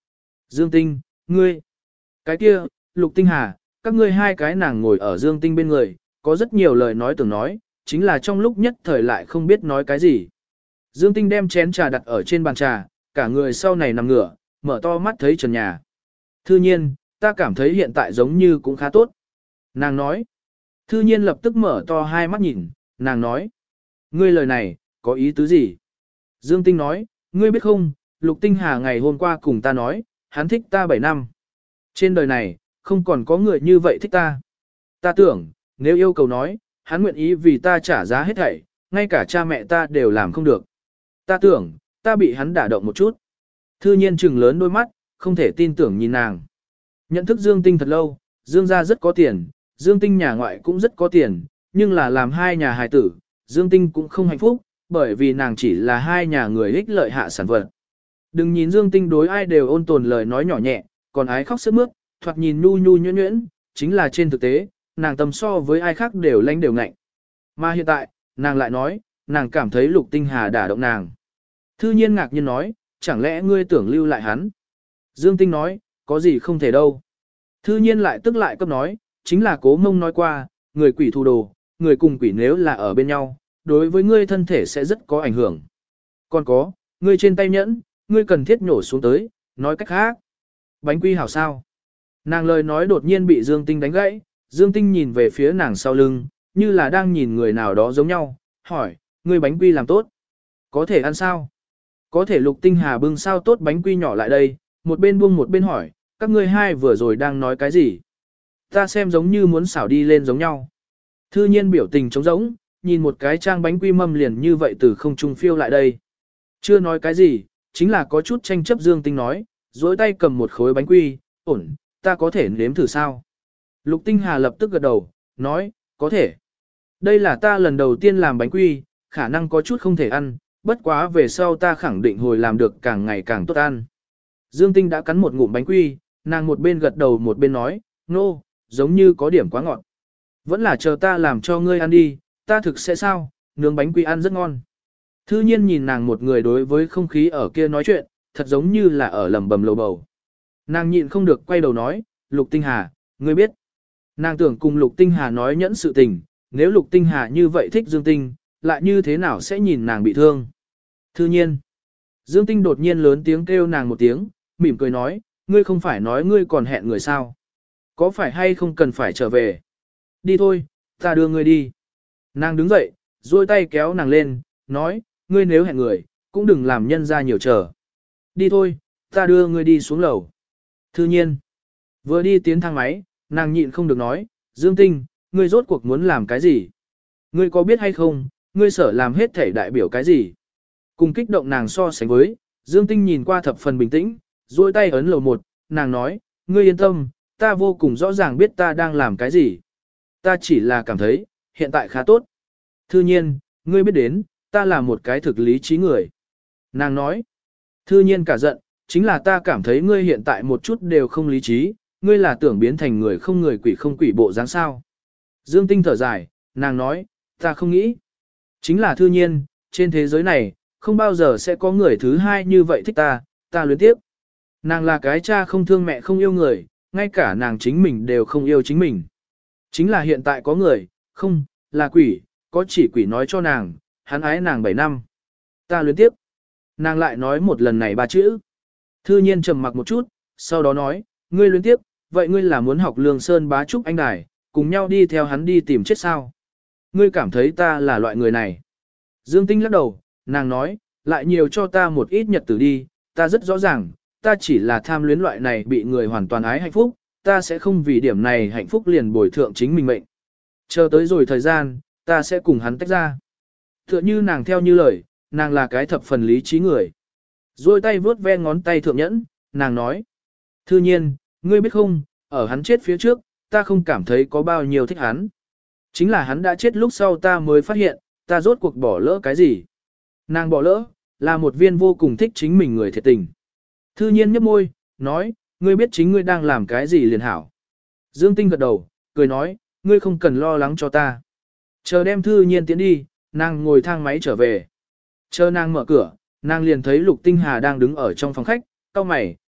Dương Tinh, ngươi. Cái kia, Lục Tinh Hà, các ngươi hai cái nàng ngồi ở Dương Tinh bên người, có rất nhiều lời nói tưởng nói, chính là trong lúc nhất thời lại không biết nói cái gì. Dương Tinh đem chén trà đặt ở trên bàn trà, cả người sau này nằm ngửa, mở to mắt thấy trần nhà. Thư nhiên, ta cảm thấy hiện tại giống như cũng khá tốt. Nàng nói. Thư nhiên lập tức mở to hai mắt nhìn, nàng nói. Ngươi lời này, có ý tứ gì? Dương Tinh nói, ngươi biết không, Lục Tinh Hà ngày hôm qua cùng ta nói, hắn thích ta bảy năm. Trên đời này, không còn có người như vậy thích ta. Ta tưởng, nếu yêu cầu nói, hắn nguyện ý vì ta trả giá hết thảy, ngay cả cha mẹ ta đều làm không được. Ta tưởng, ta bị hắn đả động một chút. Thư nhiên trừng lớn đôi mắt, không thể tin tưởng nhìn nàng. Nhận thức Dương Tinh thật lâu, Dương gia rất có tiền, Dương Tinh nhà ngoại cũng rất có tiền, nhưng là làm hai nhà hài tử, Dương Tinh cũng không hạnh phúc, bởi vì nàng chỉ là hai nhà người ích lợi hạ sản vật. Đừng nhìn Dương Tinh đối ai đều ôn tồn lời nói nhỏ nhẹ, còn ái khóc sướt mướt, thoạt nhìn nhu nhu nhuyễn nhuyễn, chính là trên thực tế, nàng tầm so với ai khác đều lãnh đều ngạnh. Mà hiện tại, nàng lại nói, nàng cảm thấy Lục Tinh Hà đả động nàng. Thư nhiên ngạc nhiên nói, chẳng lẽ ngươi tưởng lưu lại hắn? Dương Tinh nói, có gì không thể đâu. Thư nhiên lại tức lại cấp nói, chính là Cố Mông nói qua, người quỷ thù đồ, người cùng quỷ nếu là ở bên nhau, đối với ngươi thân thể sẽ rất có ảnh hưởng. Còn có, ngươi trên tay nhẫn, ngươi cần thiết nhổ xuống tới, nói cách khác. Bánh quy hảo sao? Nàng lời nói đột nhiên bị Dương Tinh đánh gãy, Dương Tinh nhìn về phía nàng sau lưng, như là đang nhìn người nào đó giống nhau, hỏi, ngươi bánh quy làm tốt. Có thể ăn sao? Có thể Lục Tinh Hà bưng sao tốt bánh quy nhỏ lại đây, một bên buông một bên hỏi, các ngươi hai vừa rồi đang nói cái gì? Ta xem giống như muốn xảo đi lên giống nhau. Thư nhiên biểu tình trống rỗng, nhìn một cái trang bánh quy mâm liền như vậy từ không trung phiêu lại đây. Chưa nói cái gì, chính là có chút tranh chấp Dương Tinh nói, dối tay cầm một khối bánh quy, ổn, ta có thể nếm thử sao? Lục Tinh Hà lập tức gật đầu, nói, có thể. Đây là ta lần đầu tiên làm bánh quy, khả năng có chút không thể ăn, bất quá về sau ta khẳng định hồi làm được càng ngày càng tốt ăn. Dương Tinh đã cắn một ngụm bánh quy, nàng một bên gật đầu một bên nói, nô, no, giống như có điểm quá ngọt. Vẫn là chờ ta làm cho ngươi ăn đi, ta thực sẽ sao, nướng bánh quy ăn rất ngon. Thư nhiên nhìn nàng một người đối với không khí ở kia nói chuyện, thật giống như là ở lầm bầm lầu bầu. Nàng nhịn không được quay đầu nói, Lục Tinh Hà, ngươi biết. Nàng tưởng cùng Lục Tinh Hà nói nhẫn sự tình, nếu Lục Tinh Hà như vậy thích Dương Tinh, lại như thế nào sẽ nhìn nàng bị thương. Thư nhiên, Dương Tinh đột nhiên lớn tiếng kêu nàng một tiếng, mỉm cười nói, ngươi không phải nói ngươi còn hẹn người sao. Có phải hay không cần phải trở về? Đi thôi, ta đưa ngươi đi. Nàng đứng dậy, duỗi tay kéo nàng lên, nói, ngươi nếu hẹn người, cũng đừng làm nhân ra nhiều chờ. Đi thôi, ta đưa ngươi đi xuống lầu. Thư nhiên, vừa đi tiến thang máy, nàng nhịn không được nói, Dương Tinh, ngươi rốt cuộc muốn làm cái gì? Ngươi có biết hay không, ngươi sở làm hết thể đại biểu cái gì? Cùng kích động nàng so sánh với, Dương Tinh nhìn qua thập phần bình tĩnh, duỗi tay ấn lầu một, nàng nói, ngươi yên tâm, ta vô cùng rõ ràng biết ta đang làm cái gì. Ta chỉ là cảm thấy, hiện tại khá tốt. Thư nhiên, ngươi biết đến, ta là một cái thực lý trí người. Nàng nói, thư nhiên cả giận, chính là ta cảm thấy ngươi hiện tại một chút đều không lý trí, ngươi là tưởng biến thành người không người quỷ không quỷ bộ dáng sao. Dương Tinh thở dài, nàng nói, ta không nghĩ. Chính là thư nhiên, trên thế giới này, không bao giờ sẽ có người thứ hai như vậy thích ta, ta luyến tiếp. Nàng là cái cha không thương mẹ không yêu người, ngay cả nàng chính mình đều không yêu chính mình. Chính là hiện tại có người, không, là quỷ, có chỉ quỷ nói cho nàng, hắn ái nàng bảy năm. Ta luyến tiếp. Nàng lại nói một lần này ba chữ. Thư nhiên trầm mặc một chút, sau đó nói, ngươi luyến tiếp, vậy ngươi là muốn học Lương Sơn bá trúc anh đài, cùng nhau đi theo hắn đi tìm chết sao? Ngươi cảm thấy ta là loại người này. Dương Tinh lắc đầu, nàng nói, lại nhiều cho ta một ít nhật tử đi, ta rất rõ ràng, ta chỉ là tham luyến loại này bị người hoàn toàn ái hạnh phúc, ta sẽ không vì điểm này hạnh phúc liền bồi thượng chính mình mệnh. Chờ tới rồi thời gian, ta sẽ cùng hắn tách ra. Tựa như nàng theo như lời, nàng là cái thập phần lý trí người. Rồi tay vướt ve ngón tay thượng nhẫn, nàng nói. Thư nhiên, ngươi biết không, ở hắn chết phía trước, ta không cảm thấy có bao nhiêu thích hắn. Chính là hắn đã chết lúc sau ta mới phát hiện, ta rốt cuộc bỏ lỡ cái gì. Nàng bỏ lỡ, là một viên vô cùng thích chính mình người thiệt tình. Thư nhiên nhấp môi, nói, ngươi biết chính ngươi đang làm cái gì liền hảo. Dương Tinh gật đầu, cười nói, ngươi không cần lo lắng cho ta. Chờ đem Thư nhiên tiến đi, nàng ngồi thang máy trở về. Chờ nàng mở cửa, nàng liền thấy Lục Tinh Hà đang đứng ở trong phòng khách, cau mày,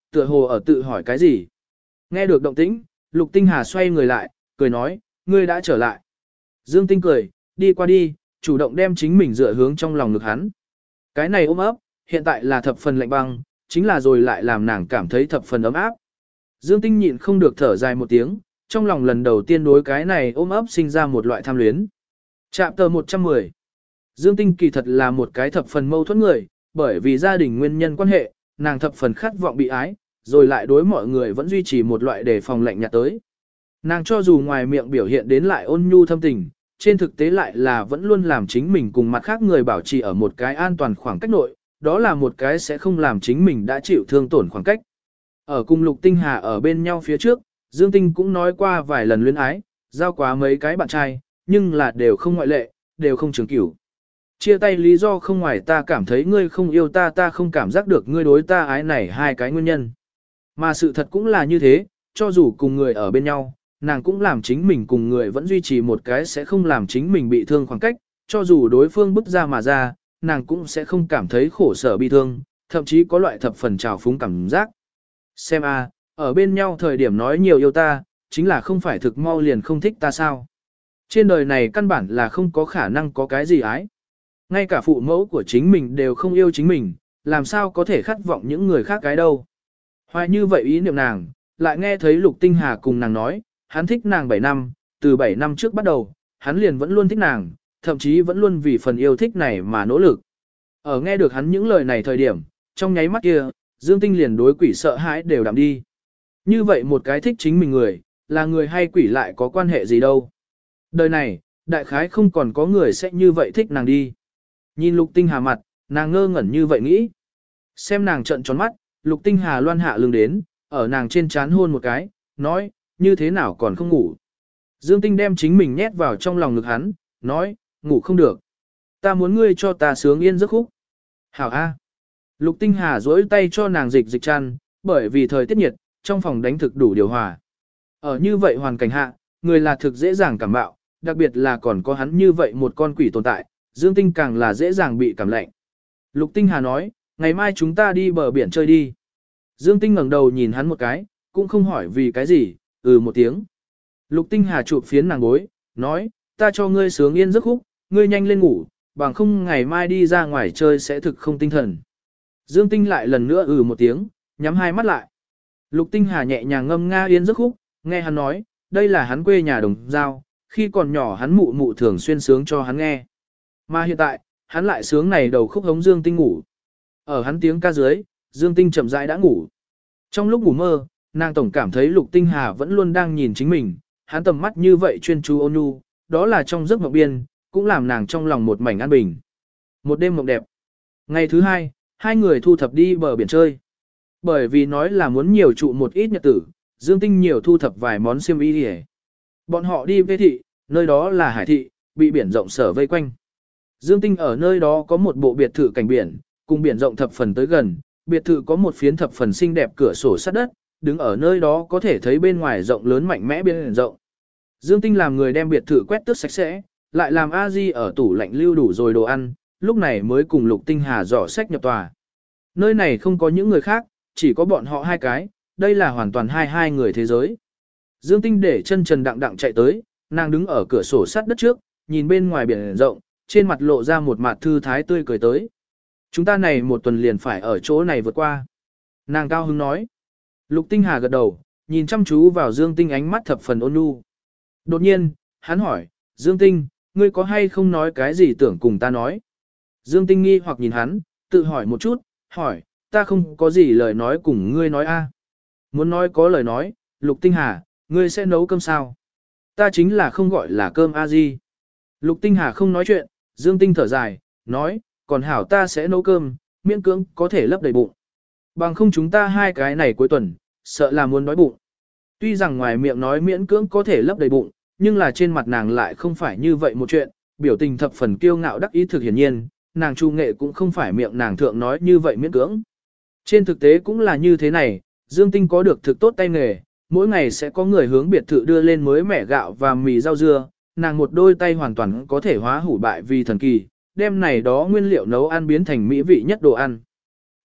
tựa hồ ở tự hỏi cái gì. Nghe được động tĩnh, Lục Tinh Hà xoay người lại, cười nói, ngươi đã trở lại. Dương Tinh cười, đi qua đi, chủ động đem chính mình dựa hướng trong lòng ngực hắn. Cái này ôm ấp, hiện tại là thập phần lạnh băng, chính là rồi lại làm nàng cảm thấy thập phần ấm áp. Dương Tinh nhịn không được thở dài một tiếng, trong lòng lần đầu tiên đối cái này ôm ấp sinh ra một loại tham luyến. Chạm tờ một trăm mười. Dương Tinh kỳ thật là một cái thập phần mâu thuẫn người, bởi vì gia đình nguyên nhân quan hệ, nàng thập phần khát vọng bị ái, rồi lại đối mọi người vẫn duy trì một loại đề phòng lạnh nhạt tới. Nàng cho dù ngoài miệng biểu hiện đến lại ôn nhu thâm tình, trên thực tế lại là vẫn luôn làm chính mình cùng mặt khác người bảo trì ở một cái an toàn khoảng cách nội, đó là một cái sẽ không làm chính mình đã chịu thương tổn khoảng cách. Ở cùng Lục Tinh Hà ở bên nhau phía trước, Dương Tinh cũng nói qua vài lần luyến ái, giao quá mấy cái bạn trai, nhưng là đều không ngoại lệ, đều không trường cửu. Chia tay lý do không ngoài ta cảm thấy ngươi không yêu ta ta không cảm giác được ngươi đối ta ái này hai cái nguyên nhân. Mà sự thật cũng là như thế, cho dù cùng người ở bên nhau, nàng cũng làm chính mình cùng người vẫn duy trì một cái sẽ không làm chính mình bị thương khoảng cách, cho dù đối phương bức ra mà ra, nàng cũng sẽ không cảm thấy khổ sở bị thương, thậm chí có loại thập phần trào phúng cảm giác. Xem a, ở bên nhau thời điểm nói nhiều yêu ta, chính là không phải thực mau liền không thích ta sao. Trên đời này căn bản là không có khả năng có cái gì ái. Ngay cả phụ mẫu của chính mình đều không yêu chính mình, làm sao có thể khát vọng những người khác cái đâu. Hoài như vậy ý niệm nàng, lại nghe thấy Lục Tinh Hà cùng nàng nói, hắn thích nàng bảy năm, từ bảy năm trước bắt đầu, hắn liền vẫn luôn thích nàng, thậm chí vẫn luôn vì phần yêu thích này mà nỗ lực. Ở nghe được hắn những lời này thời điểm, trong nháy mắt kia, Dương Tinh liền đối quỷ sợ hãi đều đạm đi. Như vậy một cái thích chính mình người, là người hay quỷ lại có quan hệ gì đâu. Đời này, đại khái không còn có người sẽ như vậy thích nàng đi. Nhìn Lục Tinh Hà mặt, nàng ngơ ngẩn như vậy nghĩ. Xem nàng trợn tròn mắt, Lục Tinh Hà loan hạ lưng đến, ở nàng trên trán hôn một cái, nói, như thế nào còn không ngủ. Dương Tinh đem chính mình nhét vào trong lòng ngực hắn, nói, ngủ không được. Ta muốn ngươi cho ta sướng yên giấc khúc. Hảo A. Lục Tinh Hà duỗi tay cho nàng dịch dịch chăn, bởi vì thời tiết nhiệt, trong phòng đánh thực đủ điều hòa. Ở như vậy hoàn cảnh hạ, người là thực dễ dàng cảm bạo, đặc biệt là còn có hắn như vậy một con quỷ tồn tại, Dương Tinh càng là dễ dàng bị cảm lạnh. Lục Tinh Hà nói, ngày mai chúng ta đi bờ biển chơi đi. Dương Tinh ngẩng đầu nhìn hắn một cái, cũng không hỏi vì cái gì, ừ một tiếng. Lục Tinh Hà chụp phiến nàng gối, nói, ta cho ngươi sướng yên giấc khúc, ngươi nhanh lên ngủ, bằng không ngày mai đi ra ngoài chơi sẽ thực không tinh thần. Dương Tinh lại lần nữa ừ một tiếng, nhắm hai mắt lại. Lục Tinh Hà nhẹ nhàng ngâm nga yên giấc khúc, nghe hắn nói, đây là hắn quê nhà Đồng Giao, khi còn nhỏ hắn mụ mụ thường xuyên sướng cho hắn nghe. Mà hiện tại, hắn lại sướng này đầu khúc hống Dương Tinh ngủ. Ở hắn tiếng ca dưới, Dương Tinh chậm rãi đã ngủ. Trong lúc ngủ mơ, nàng tổng cảm thấy Lục Tinh Hà vẫn luôn đang nhìn chính mình, hắn tầm mắt như vậy chuyên chú ôn nhu, đó là trong giấc mộng biên, cũng làm nàng trong lòng một mảnh an bình. Một đêm mộng đẹp. Ngày thứ hai, hai người thu thập đi bờ biển chơi. Bởi vì nói là muốn nhiều trụ một ít nhật tử, Dương Tinh nhiều thu thập vài món xiêm y đi. Bọn họ đi về thị, nơi đó là hải thị, bị biển rộng sở vây quanh. Dương Tinh ở nơi đó có một bộ biệt thự cảnh biển, cùng biển rộng thập phần tới gần, biệt thự có một phiến thập phần xinh đẹp cửa sổ sắt đất, đứng ở nơi đó có thể thấy bên ngoài rộng lớn mạnh mẽ biển rộng. Dương Tinh làm người đem biệt thự quét tước sạch sẽ, lại làm a di ở tủ lạnh lưu đủ rồi đồ ăn, lúc này mới cùng Lục Tinh Hà dò sách nhập tòa. Nơi này không có những người khác, chỉ có bọn họ hai cái, đây là hoàn toàn hai hai người thế giới. Dương Tinh để chân trần đặng đặng chạy tới, nàng đứng ở cửa sổ sắt đất trước, nhìn bên ngoài biển rộng, trên mặt lộ ra một mặt thư thái tươi cười tới. Chúng ta này một tuần liền phải ở chỗ này vượt qua. Nàng cao hứng nói. Lục Tinh Hà gật đầu, nhìn chăm chú vào Dương Tinh ánh mắt thập phần ôn nhu. Đột nhiên, hắn hỏi, Dương Tinh, ngươi có hay không nói cái gì tưởng cùng ta nói? Dương Tinh nghi hoặc nhìn hắn, tự hỏi một chút, hỏi, ta không có gì lời nói cùng ngươi nói a. Muốn nói có lời nói, Lục Tinh Hà, ngươi sẽ nấu cơm sao? Ta chính là không gọi là cơm a di. Lục Tinh Hà không nói chuyện, Dương Tinh thở dài, nói, còn hảo ta sẽ nấu cơm, miễn cưỡng có thể lấp đầy bụng. Bằng không chúng ta hai cái này cuối tuần, sợ là muốn đói bụng. Tuy rằng ngoài miệng nói miễn cưỡng có thể lấp đầy bụng, nhưng là trên mặt nàng lại không phải như vậy một chuyện, biểu tình thập phần kiêu ngạo đắc ý thực hiển nhiên, nàng Chu Nghệ cũng không phải miệng nàng thượng nói như vậy miễn cưỡng. Trên thực tế cũng là như thế này, Dương Tinh có được thực tốt tay nghề, mỗi ngày sẽ có người hướng biệt thự đưa lên mới mẻ gạo và mì rau dưa, nàng một đôi tay hoàn toàn có thể hóa hủ bại vì thần kỳ, đem này đó nguyên liệu nấu ăn biến thành mỹ vị nhất đồ ăn.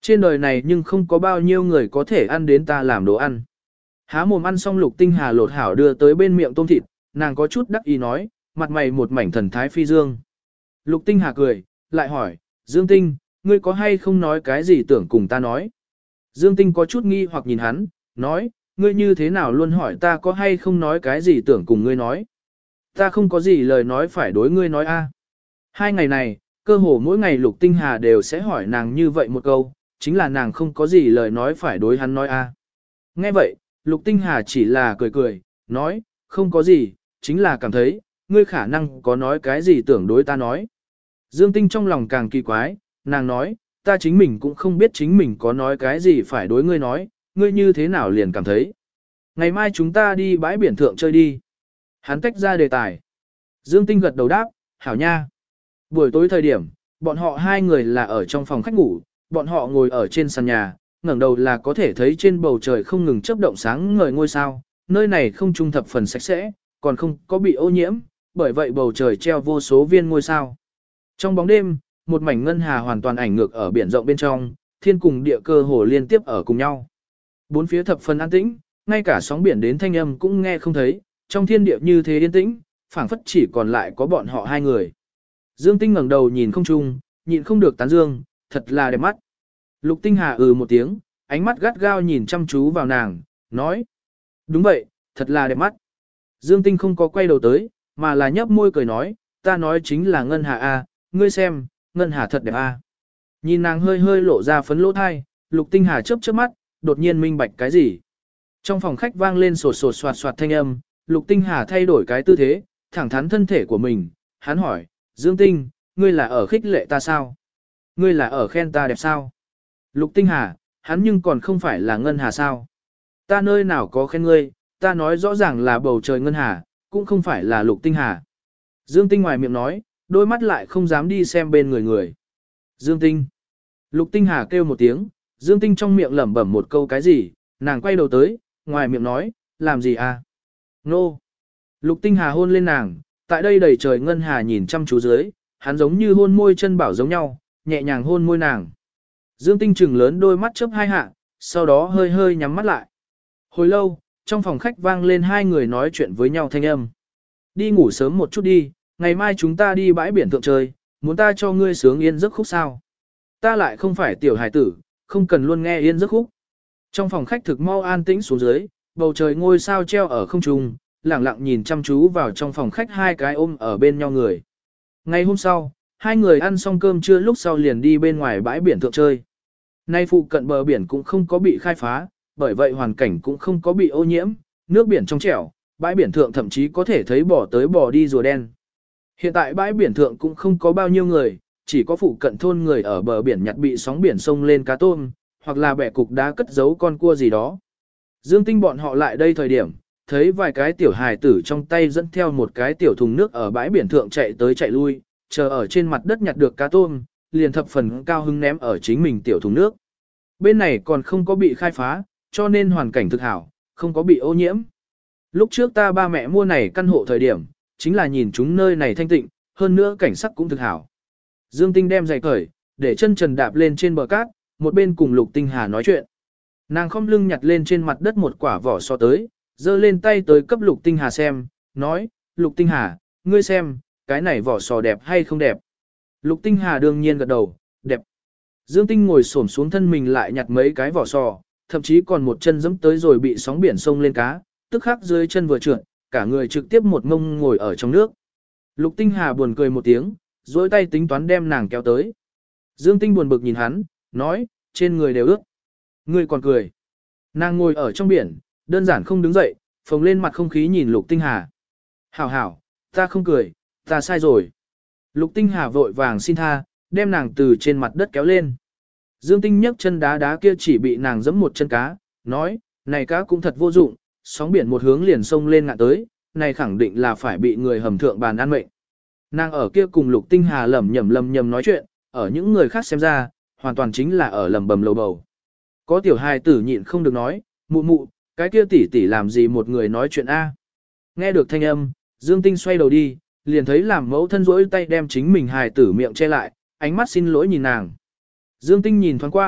Trên đời này nhưng không có bao nhiêu người có thể ăn đến ta làm đồ ăn. Há mồm ăn xong Lục Tinh Hà lột hảo đưa tới bên miệng tôm thịt, nàng có chút đắc ý nói, mặt mày một mảnh thần thái phi dương. Lục Tinh Hà cười, lại hỏi, Dương Tinh, ngươi có hay không nói cái gì tưởng cùng ta nói? Dương Tinh có chút nghi hoặc nhìn hắn, nói, ngươi như thế nào luôn hỏi ta có hay không nói cái gì tưởng cùng ngươi nói? Ta không có gì lời nói phải đối ngươi nói a. Hai ngày này, cơ hồ mỗi ngày Lục Tinh Hà đều sẽ hỏi nàng như vậy một câu, chính là nàng không có gì lời nói phải đối hắn nói a. Nghe vậy, Lục Tinh Hà chỉ là cười cười, nói, không có gì, chính là cảm thấy, ngươi khả năng có nói cái gì tưởng đối ta nói. Dương Tinh trong lòng càng kỳ quái, nàng nói, ta chính mình cũng không biết chính mình có nói cái gì phải đối ngươi nói, ngươi như thế nào liền cảm thấy. Ngày mai chúng ta đi bãi biển thượng chơi đi. Hắn tách ra đề tài. Dương Tinh gật đầu đáp, hảo nha. Buổi tối thời điểm, bọn họ hai người là ở trong phòng khách ngủ, bọn họ ngồi ở trên sàn nhà, ngẩng đầu là có thể thấy trên bầu trời không ngừng chớp động sáng ngời ngôi sao, nơi này không trung thập phần sạch sẽ, còn không có bị ô nhiễm, bởi vậy bầu trời treo vô số viên ngôi sao. Trong bóng đêm, một mảnh ngân hà hoàn toàn ảnh ngược ở biển rộng bên trong, thiên cùng địa cơ hồ liên tiếp ở cùng nhau. Bốn phía thập phần an tĩnh, ngay cả sóng biển đến thanh âm cũng nghe không thấy, trong thiên địa như thế yên tĩnh, phảng phất chỉ còn lại có bọn họ hai người. Dương Tinh ngẩng đầu nhìn không trung, nhịn không được tán dương, thật là đẹp mắt. Lục Tinh Hà ừ một tiếng, ánh mắt gắt gao nhìn chăm chú vào nàng, nói. Đúng vậy, thật là đẹp mắt. Dương Tinh không có quay đầu tới, mà là nhấp môi cười nói, ta nói chính là Ngân Hà A, ngươi xem, Ngân Hà thật đẹp A. Nhìn nàng hơi hơi lộ ra phấn lỗ thai, Lục Tinh Hà chớp chớp mắt, đột nhiên minh bạch cái gì. Trong phòng khách vang lên sột sột soạt soạt thanh âm, Lục Tinh Hà thay đổi cái tư thế, thẳng thắn thân thể của mình, hắn hỏi, Dương Tinh, ngươi là ở khích lệ ta sao? Ngươi là ở khen ta đẹp sao? Lục Tinh Hà, hắn nhưng còn không phải là Ngân Hà sao? Ta nơi nào có khen ngươi, ta nói rõ ràng là bầu trời Ngân Hà, cũng không phải là Lục Tinh Hà. Dương Tinh ngoài miệng nói, đôi mắt lại không dám đi xem bên người người. Dương Tinh. Lục Tinh Hà kêu một tiếng, Dương Tinh trong miệng lẩm bẩm một câu cái gì, nàng quay đầu tới, ngoài miệng nói, làm gì à? Nô. Lục Tinh Hà hôn lên nàng, tại đây đầy trời Ngân Hà nhìn chăm chú dưới, hắn giống như hôn môi chân bảo giống nhau, nhẹ nhàng hôn môi nàng. Dương Tinh trừng lớn đôi mắt chớp hai hạ, sau đó hơi hơi nhắm mắt lại. Hồi lâu, trong phòng khách vang lên hai người nói chuyện với nhau thanh âm. Đi ngủ sớm một chút đi, ngày mai chúng ta đi bãi biển thượng chơi, muốn ta cho ngươi sướng yên giấc khúc sao? Ta lại không phải tiểu hải tử, không cần luôn nghe yên giấc khúc. Trong phòng khách thực mau an tĩnh xuống dưới, bầu trời ngôi sao treo ở không trung, lẳng lặng nhìn chăm chú vào trong phòng khách hai cái ôm ở bên nhau người. Ngày hôm sau, hai người ăn xong cơm trưa lúc sau liền đi bên ngoài bãi biển thượng chơi. Nay phụ cận bờ biển cũng không có bị khai phá, bởi vậy hoàn cảnh cũng không có bị ô nhiễm, nước biển trong trẻo, bãi biển thượng thậm chí có thể thấy bò tới bò đi rùa đen. Hiện tại bãi biển thượng cũng không có bao nhiêu người, chỉ có phụ cận thôn người ở bờ biển nhặt bị sóng biển sông lên cá tôm, hoặc là bẻ cục đá cất giấu con cua gì đó. Dương Tinh bọn họ lại đây thời điểm, thấy vài cái tiểu hài tử trong tay dẫn theo một cái tiểu thùng nước ở bãi biển thượng chạy tới chạy lui, chờ ở trên mặt đất nhặt được cá tôm, liền thập phần cao hứng ném ở chính mình tiểu thùng nước. Bên này còn không có bị khai phá, cho nên hoàn cảnh thực hảo, không có bị ô nhiễm. Lúc trước ta ba mẹ mua này căn hộ thời điểm, chính là nhìn chúng nơi này thanh tịnh, hơn nữa cảnh sắc cũng thực hảo. Dương Tinh đem giày cởi, để chân trần đạp lên trên bờ cát, một bên cùng Lục Tinh Hà nói chuyện. Nàng khom lưng nhặt lên trên mặt đất một quả vỏ sò tới, giơ lên tay tới cấp Lục Tinh Hà xem, nói, Lục Tinh Hà, ngươi xem, cái này vỏ sò đẹp hay không đẹp? Lục Tinh Hà đương nhiên gật đầu, đẹp. Dương Tinh ngồi xổm xuống thân mình lại nhặt mấy cái vỏ sò, thậm chí còn một chân giẫm tới rồi bị sóng biển sông lên cá, tức khắc dưới chân vừa trượt, cả người trực tiếp một ngông ngồi ở trong nước. Lục Tinh Hà buồn cười một tiếng, duỗi tay tính toán đem nàng kéo tới. Dương Tinh buồn bực nhìn hắn, nói, trên người đều ướt. Ngươi còn cười. Nàng ngồi ở trong biển, đơn giản không đứng dậy, phồng lên mặt không khí nhìn Lục Tinh Hà. Hảo hảo, ta không cười, ta sai rồi. Lục Tinh Hà vội vàng xin tha, đem nàng từ trên mặt đất kéo lên. Dương Tinh nhấc chân đá đá kia chỉ bị nàng giẫm một chân cá, nói, này cá cũng thật vô dụng, sóng biển một hướng liền sông lên ngạn tới, này khẳng định là phải bị người hầm thượng bàn ăn mệnh. Nàng ở kia cùng Lục Tinh Hà lẩm nhẩm lẩm nhẩm nói chuyện, ở những người khác xem ra, hoàn toàn chính là ở lẩm bẩm lầu bầu. Có tiểu hài tử nhịn không được nói, mụ mụ, cái kia tỷ tỷ làm gì một người nói chuyện a? Nghe được thanh âm, Dương Tinh xoay đầu đi, liền thấy làm mẫu thân rỗi tay đem chính mình hài tử miệng che lại, ánh mắt xin lỗi nhìn nàng. Dương Tinh nhìn thoáng qua,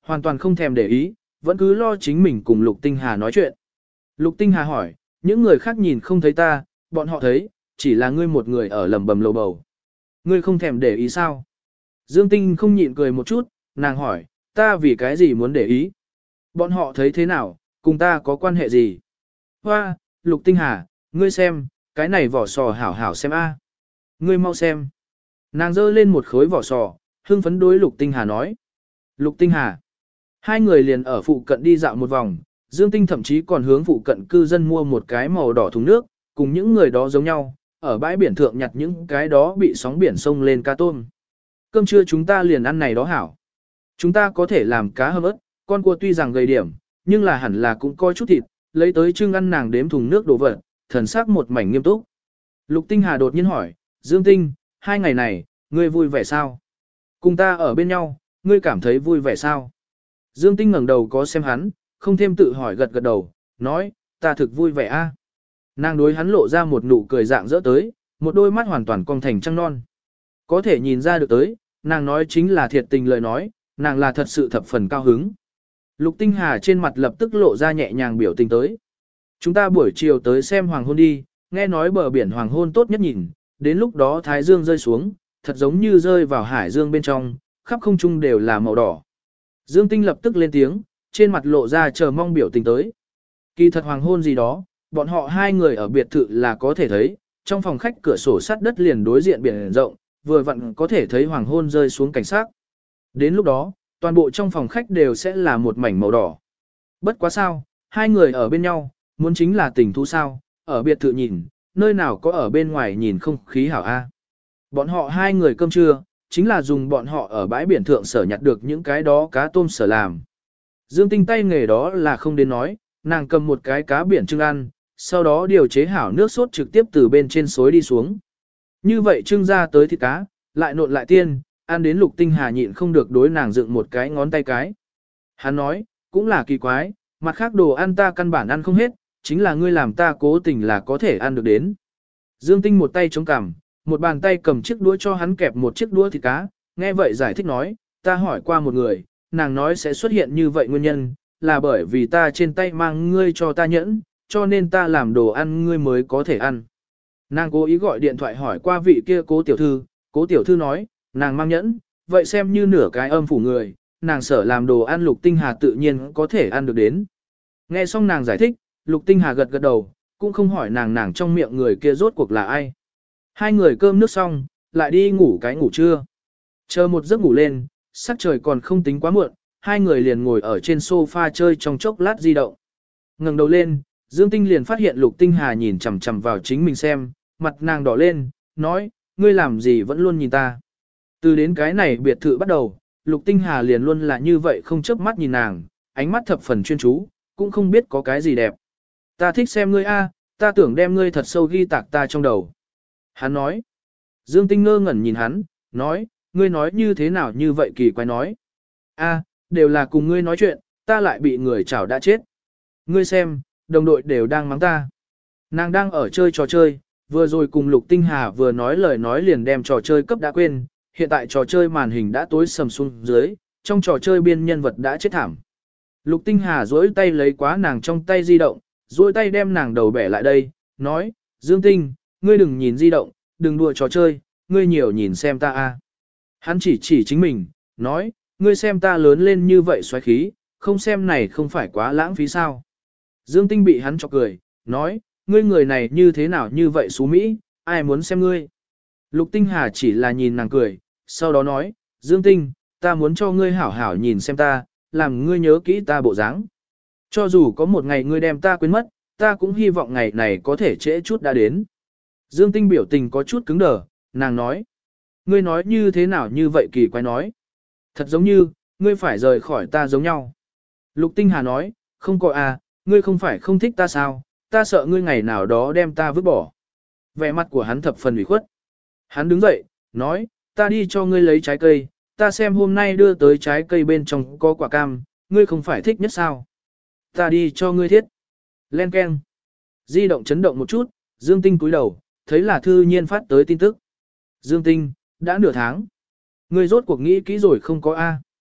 hoàn toàn không thèm để ý, vẫn cứ lo chính mình cùng Lục Tinh Hà nói chuyện. Lục Tinh Hà hỏi, những người khác nhìn không thấy ta, bọn họ thấy, chỉ là ngươi một người ở lầm bầm lầu bầu. Ngươi không thèm để ý sao? Dương Tinh không nhịn cười một chút, nàng hỏi, ta vì cái gì muốn để ý? Bọn họ thấy thế nào, cùng ta có quan hệ gì? Hoa, Lục Tinh Hà, ngươi xem, cái này vỏ sò hảo hảo xem a. Ngươi mau xem. Nàng giơ lên một khối vỏ sò, hưng phấn đối Lục Tinh Hà nói. Lục Tinh Hà. Hai người liền ở phụ cận đi dạo một vòng, Dương Tinh thậm chí còn hướng phụ cận cư dân mua một cái màu đỏ thùng nước, cùng những người đó giống nhau, ở bãi biển thượng nhặt những cái đó bị sóng biển sông lên cá tôm. Cơm trưa chúng ta liền ăn này đó hảo. Chúng ta có thể làm cá hầm ớt, con cua tuy rằng gầy điểm, nhưng là hẳn là cũng coi chút thịt, lấy tới trưng ăn. Nàng đếm thùng nước đổ vật, thần sắc một mảnh nghiêm túc. Lục Tinh Hà đột nhiên hỏi, Dương Tinh, hai ngày này, ngươi vui vẻ sao? Cùng ta ở bên nhau, ngươi cảm thấy vui vẻ sao? Dương Tinh ngẩng đầu có xem hắn, không thêm tự hỏi gật gật đầu, nói, ta thực vui vẻ a. Nàng đối hắn lộ ra một nụ cười dạng dỡ tới, một đôi mắt hoàn toàn cong thành trăng non. Có thể nhìn ra được tới, nàng nói chính là thiệt tình lời nói, nàng là thật sự thập phần cao hứng. Lục Tinh Hà trên mặt lập tức lộ ra nhẹ nhàng biểu tình tới. Chúng ta buổi chiều tới xem hoàng hôn đi, nghe nói bờ biển hoàng hôn tốt nhất nhìn, đến lúc đó thái dương rơi xuống, thật giống như rơi vào hải dương bên trong, khắp không trung đều là màu đỏ. Dương Tinh lập tức lên tiếng, trên mặt lộ ra chờ mong biểu tình tới. Kỳ thật hoàng hôn gì đó, bọn họ hai người ở biệt thự là có thể thấy, trong phòng khách cửa sổ sắt đất liền đối diện biển rộng, vừa vặn có thể thấy hoàng hôn rơi xuống cảnh sát. Đến lúc đó, toàn bộ trong phòng khách đều sẽ là một mảnh màu đỏ. Bất quá sao, hai người ở bên nhau, muốn chính là tình thú sao, ở biệt thự nhìn, nơi nào có ở bên ngoài nhìn không khí hảo a. Bọn họ hai người cơm trưa, chính là dùng bọn họ ở bãi biển thượng sở nhặt được những cái đó cá tôm sở làm. Dương Tinh tay nghề đó là không đến nói, nàng cầm một cái cá biển trưng ăn, sau đó điều chế hảo nước sốt trực tiếp từ bên trên xối đi xuống. Như vậy trưng ra tới thịt cá, lại nộn lại tiên, ăn đến Lục Tinh Hà nhịn không được đối nàng dựng một cái ngón tay cái. Hắn nói, cũng là kỳ quái, mặt khác đồ ăn ta căn bản ăn không hết, chính là ngươi làm ta cố tình là có thể ăn được đến. Dương Tinh một tay chống cằm, một bàn tay cầm chiếc đũa cho hắn kẹp một chiếc đũa thịt cá, nghe vậy giải thích nói, ta hỏi qua một người, nàng nói sẽ xuất hiện như vậy nguyên nhân, là bởi vì ta trên tay mang ngươi cho ta nhẫn, cho nên ta làm đồ ăn ngươi mới có thể ăn. Nàng cố ý gọi điện thoại hỏi qua vị kia cố tiểu thư, cố tiểu thư nói, nàng mang nhẫn, vậy xem như nửa cái âm phủ người, nàng sở làm đồ ăn Lục Tinh Hà tự nhiên có thể ăn được đến. Nghe xong nàng giải thích, Lục Tinh Hà gật gật đầu, cũng không hỏi nàng nàng trong miệng người kia rốt cuộc là ai. Hai người cơm nước xong, lại đi ngủ cái ngủ trưa. Chờ một giấc ngủ lên, sắc trời còn không tính quá muộn, hai người liền ngồi ở trên sofa chơi trong chốc lát di động. Ngẩng đầu lên, Dương Tinh liền phát hiện Lục Tinh Hà nhìn chằm chằm vào chính mình xem, mặt nàng đỏ lên, nói, ngươi làm gì vẫn luôn nhìn ta. Từ đến cái này biệt thự bắt đầu, Lục Tinh Hà liền luôn là như vậy không chớp mắt nhìn nàng, ánh mắt thập phần chuyên chú, cũng không biết có cái gì đẹp. Ta thích xem ngươi a, ta tưởng đem ngươi thật sâu ghi tạc ta trong đầu. Hắn nói. Dương Tinh ngơ ngẩn nhìn hắn, nói, ngươi nói như thế nào như vậy kỳ quái nói. A, đều là cùng ngươi nói chuyện, ta lại bị người chảo đã chết. Ngươi xem, đồng đội đều đang mắng ta. Nàng đang ở chơi trò chơi, vừa rồi cùng Lục Tinh Hà vừa nói lời nói liền đem trò chơi cấp đã quên, hiện tại trò chơi màn hình đã tối sầm xuống dưới, trong trò chơi biên nhân vật đã chết thảm. Lục Tinh Hà duỗi tay lấy quá nàng trong tay di động, duỗi tay đem nàng đầu bẻ lại đây, nói, Dương Tinh, ngươi đừng nhìn di động, đừng đùa trò chơi, ngươi nhiều nhìn xem ta a. Hắn chỉ chỉ chính mình, nói, ngươi xem ta lớn lên như vậy xoáy khí, không xem này không phải quá lãng phí sao. Dương Tinh bị hắn chọc cười, nói, ngươi người này như thế nào như vậy xú Mỹ, ai muốn xem ngươi. Lục Tinh Hà chỉ là nhìn nàng cười, sau đó nói, Dương Tinh, ta muốn cho ngươi hảo hảo nhìn xem ta, làm ngươi nhớ kỹ ta bộ dáng. Cho dù có một ngày ngươi đem ta quên mất, ta cũng hy vọng ngày này có thể trễ chút đã đến. Dương Tinh biểu tình có chút cứng đờ, nàng nói, ngươi nói như thế nào như vậy kỳ quái nói. Thật giống như, ngươi phải rời khỏi ta giống nhau. Lục Tinh Hà nói, không có à, ngươi không phải không thích ta sao, ta sợ ngươi ngày nào đó đem ta vứt bỏ. Vẻ mặt của hắn thập phần ủy khuất. Hắn đứng dậy, nói, ta đi cho ngươi lấy trái cây, ta xem hôm nay đưa tới trái cây bên trong có quả cam, ngươi không phải thích nhất sao. Ta đi cho ngươi thiết. Len keng. Di động chấn động một chút, Dương Tinh cúi đầu, thấy là Thư Nhiên phát tới tin tức. Dương Tinh, đã nửa tháng. Ngươi rốt cuộc nghĩ kỹ rồi không có A.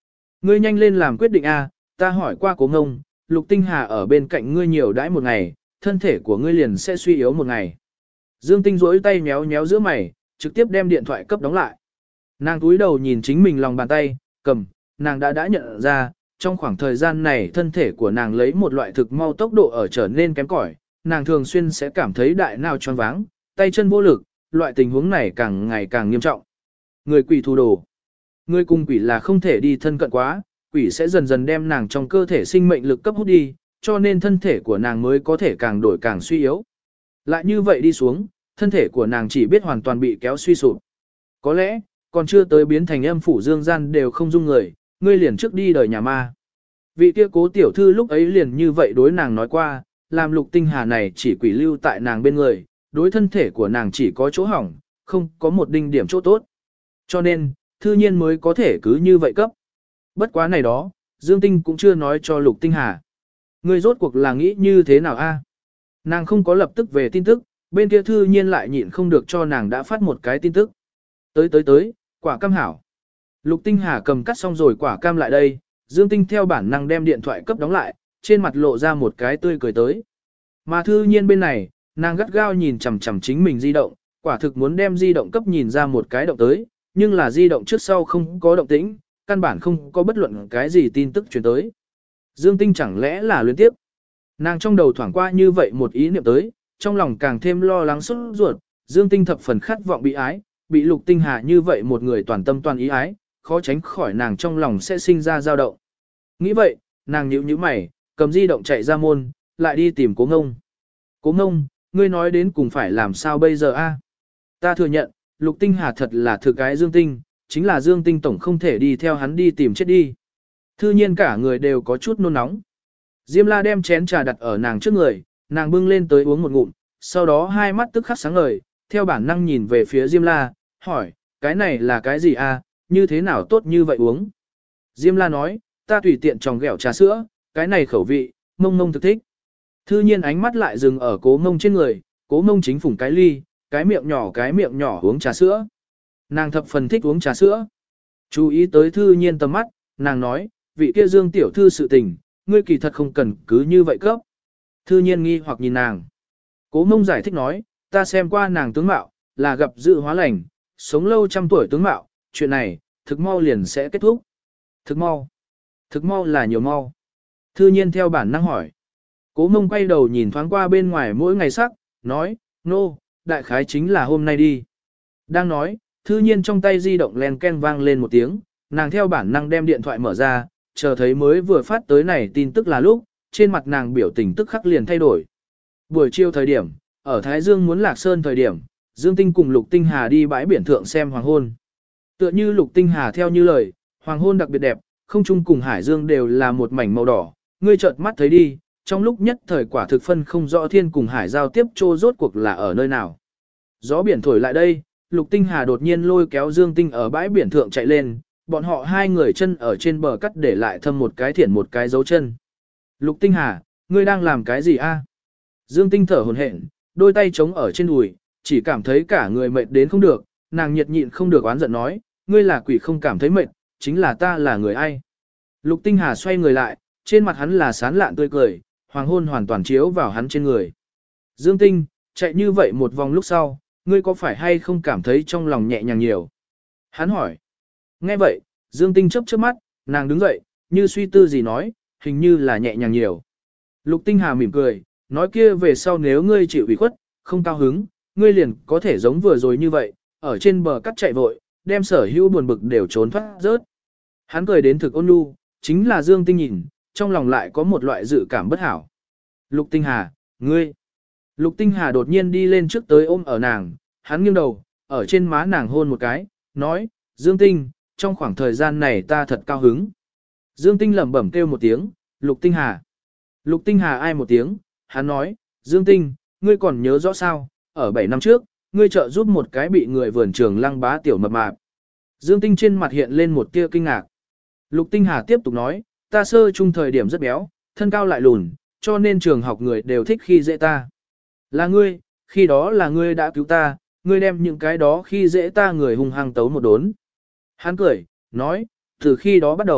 Ngươi nhanh lên làm quyết định a, ta hỏi qua cố ngông, Lục Tinh Hà ở bên cạnh ngươi nhiều đãi một ngày, thân thể của ngươi liền sẽ suy yếu một ngày. Dương Tinh rỗi tay méo méo giữa mày, trực tiếp đem điện thoại cấp đóng lại. Nàng túi đầu nhìn chính mình lòng bàn tay, cầm, nàng đã đã nhận ra, trong khoảng thời gian này thân thể của nàng lấy một loại thực mau tốc độ ở trở nên kém cỏi, nàng thường xuyên sẽ cảm thấy đại não choáng váng, tay chân vô lực, loại tình huống này càng ngày càng nghiêm trọng. Người quỷ thu đồ. Người cùng quỷ là không thể đi thân cận quá, quỷ sẽ dần dần đem nàng trong cơ thể sinh mệnh lực cấp hút đi, cho nên thân thể của nàng mới có thể càng đổi càng suy yếu. Lại như vậy đi xuống, thân thể của nàng chỉ biết hoàn toàn bị kéo suy sụp. Có lẽ, còn chưa tới biến thành âm phủ dương gian đều không dung người, ngươi liền trước đi đời nhà ma. Vị kia cố tiểu thư lúc ấy liền như vậy đối nàng nói qua, làm Lục Tinh Hà này chỉ quỷ lưu tại nàng bên người, đối thân thể của nàng chỉ có chỗ hỏng, không có một đinh điểm chỗ tốt. Cho nên, thư nhiên mới có thể cứ như vậy cấp. Bất quá này đó, Dương Tinh cũng chưa nói cho Lục Tinh Hà. Ngươi rốt cuộc là nghĩ như thế nào a? Nàng không có lập tức về tin tức, bên kia thư nhiên lại nhịn không được cho nàng đã phát một cái tin tức. Tới tới tới, quả cam hảo. Lục Tinh Hà cầm cắt xong rồi quả cam lại đây, Dương Tinh theo bản năng đem điện thoại cấp đóng lại, trên mặt lộ ra một cái tươi cười tới. Mà thư nhiên bên này, nàng gắt gao nhìn chằm chằm chính mình di động, quả thực muốn đem di động cấp nhìn ra một cái động tới, nhưng là di động trước sau không có động tĩnh, căn bản không có bất luận cái gì tin tức truyền tới. Dương Tinh chẳng lẽ là luyến tiếp. Nàng trong đầu thoảng qua như vậy một ý niệm tới, trong lòng càng thêm lo lắng sốt ruột, Dương Tinh thập phần khát vọng bị ái, bị Lục Tinh Hà như vậy một người toàn tâm toàn ý ái, khó tránh khỏi nàng trong lòng sẽ sinh ra dao động. Nghĩ vậy, nàng nhíu nhíu mày, cầm di động chạy ra môn, lại đi tìm Cố Ngông. Cố Ngông, ngươi nói đến cùng phải làm sao bây giờ a? Ta thừa nhận, Lục Tinh Hà thật là thực cái Dương Tinh, chính là Dương Tinh tổng không thể đi theo hắn đi tìm chết đi. Thư nhiên cả người đều có chút nôn nóng. Diêm La đem chén trà đặt ở nàng trước người, nàng bưng lên tới uống một ngụm, sau đó hai mắt tức khắc sáng ngời, theo bản năng nhìn về phía Diêm La, hỏi, cái này là cái gì a? Như thế nào tốt như vậy uống? Diêm La nói, ta tùy tiện tròng ghẹo trà sữa, cái này khẩu vị, mông mông thực thích. Thư nhiên ánh mắt lại dừng ở Cố Mông trên người, Cố Mông chính phủng cái ly, cái miệng nhỏ cái miệng nhỏ uống trà sữa. Nàng thập phần thích uống trà sữa. Chú ý tới thư nhiên tầm mắt, nàng nói, vị kia Dương tiểu thư sự tình, ngươi kỳ thật không cần cứ như vậy cấp. Thư nhiên nghi hoặc nhìn nàng. Cố Mông giải thích nói, ta xem qua nàng tướng mạo, là gặp dự hóa lành, sống lâu trăm tuổi tướng mạo, chuyện này, thực mau liền sẽ kết thúc. Thực mau. Thực mau là nhiều mau. Thư nhiên theo bản năng hỏi. Cố Mông quay đầu nhìn thoáng qua bên ngoài mỗi ngày sắc, nói, nô, no, đại khái chính là hôm nay đi. Đang nói, thư nhiên trong tay di động len ken vang lên một tiếng, nàng theo bản năng đem điện thoại mở ra, chờ thấy mới vừa phát tới này tin tức là lúc, trên mặt nàng biểu tình tức khắc liền thay đổi. Buổi chiều thời điểm, ở Thái Dương muốn lạc sơn thời điểm, Dương Tinh cùng Lục Tinh Hà đi bãi biển thượng xem hoàng hôn. Tựa như Lục Tinh Hà theo như lời, hoàng hôn đặc biệt đẹp, không trung cùng hải dương đều là một mảnh màu đỏ, ngươi chợt mắt thấy đi, trong lúc nhất thời quả thực phân không rõ thiên cùng hải giao tiếp trô rốt cuộc là ở nơi nào. Gió biển thổi lại đây, Lục Tinh Hà đột nhiên lôi kéo Dương Tinh ở bãi biển thượng chạy lên, bọn họ hai người chân ở trên bờ cắt để lại thâm một cái thiển một cái dấu chân. Lục Tinh Hà, ngươi đang làm cái gì a? Dương Tinh thở hổn hển, đôi tay chống ở trên đùi, chỉ cảm thấy cả người mệt đến không được, nàng nhiệt nhịn không được oán giận nói, ngươi là quỷ không cảm thấy mệt, chính là ta là người ai. Lục Tinh Hà xoay người lại, trên mặt hắn là sán lạn tươi cười, hoàng hôn hoàn toàn chiếu vào hắn trên người. Dương Tinh, chạy như vậy một vòng lúc sau, ngươi có phải hay không cảm thấy trong lòng nhẹ nhàng nhiều? Hắn hỏi. Nghe vậy, Dương Tinh chớp chớp mắt, nàng đứng dậy, như suy tư gì nói, hình như là nhẹ nhàng nhiều. Lục Tinh Hà mỉm cười, nói kia về sau nếu ngươi chịu ủy khuất, không cao hứng, ngươi liền có thể giống vừa rồi như vậy, ở trên bờ cắt chạy vội, đem sở hữu buồn bực đều trốn thoát rớt. Hắn cười đến thực ôn nhu, chính là Dương Tinh nhìn, trong lòng lại có một loại dự cảm bất hảo. Lục Tinh Hà, ngươi. Lục Tinh Hà đột nhiên đi lên trước tới ôm ở nàng, hắn nghiêng đầu, ở trên má nàng hôn một cái, nói, Dương Tinh, trong khoảng thời gian này ta thật cao hứng. Dương Tinh lẩm bẩm kêu một tiếng, Lục Tinh Hà. Lục Tinh Hà ai một tiếng, hắn nói, Dương Tinh, ngươi còn nhớ rõ sao, ở bảy năm trước, ngươi trợ giúp một cái bị người vườn trường lăng bá tiểu mập mạp. Dương Tinh trên mặt hiện lên một tia kinh ngạc. Lục Tinh Hà tiếp tục nói, ta sơ chung thời điểm rất béo, thân cao lại lùn, cho nên trường học người đều thích khi dễ ta. Là ngươi, khi đó là ngươi đã cứu ta, ngươi đem những cái đó khi dễ ta người hung hăng tấu một đốn. Hắn cười, nói, từ khi đó bắt đầu,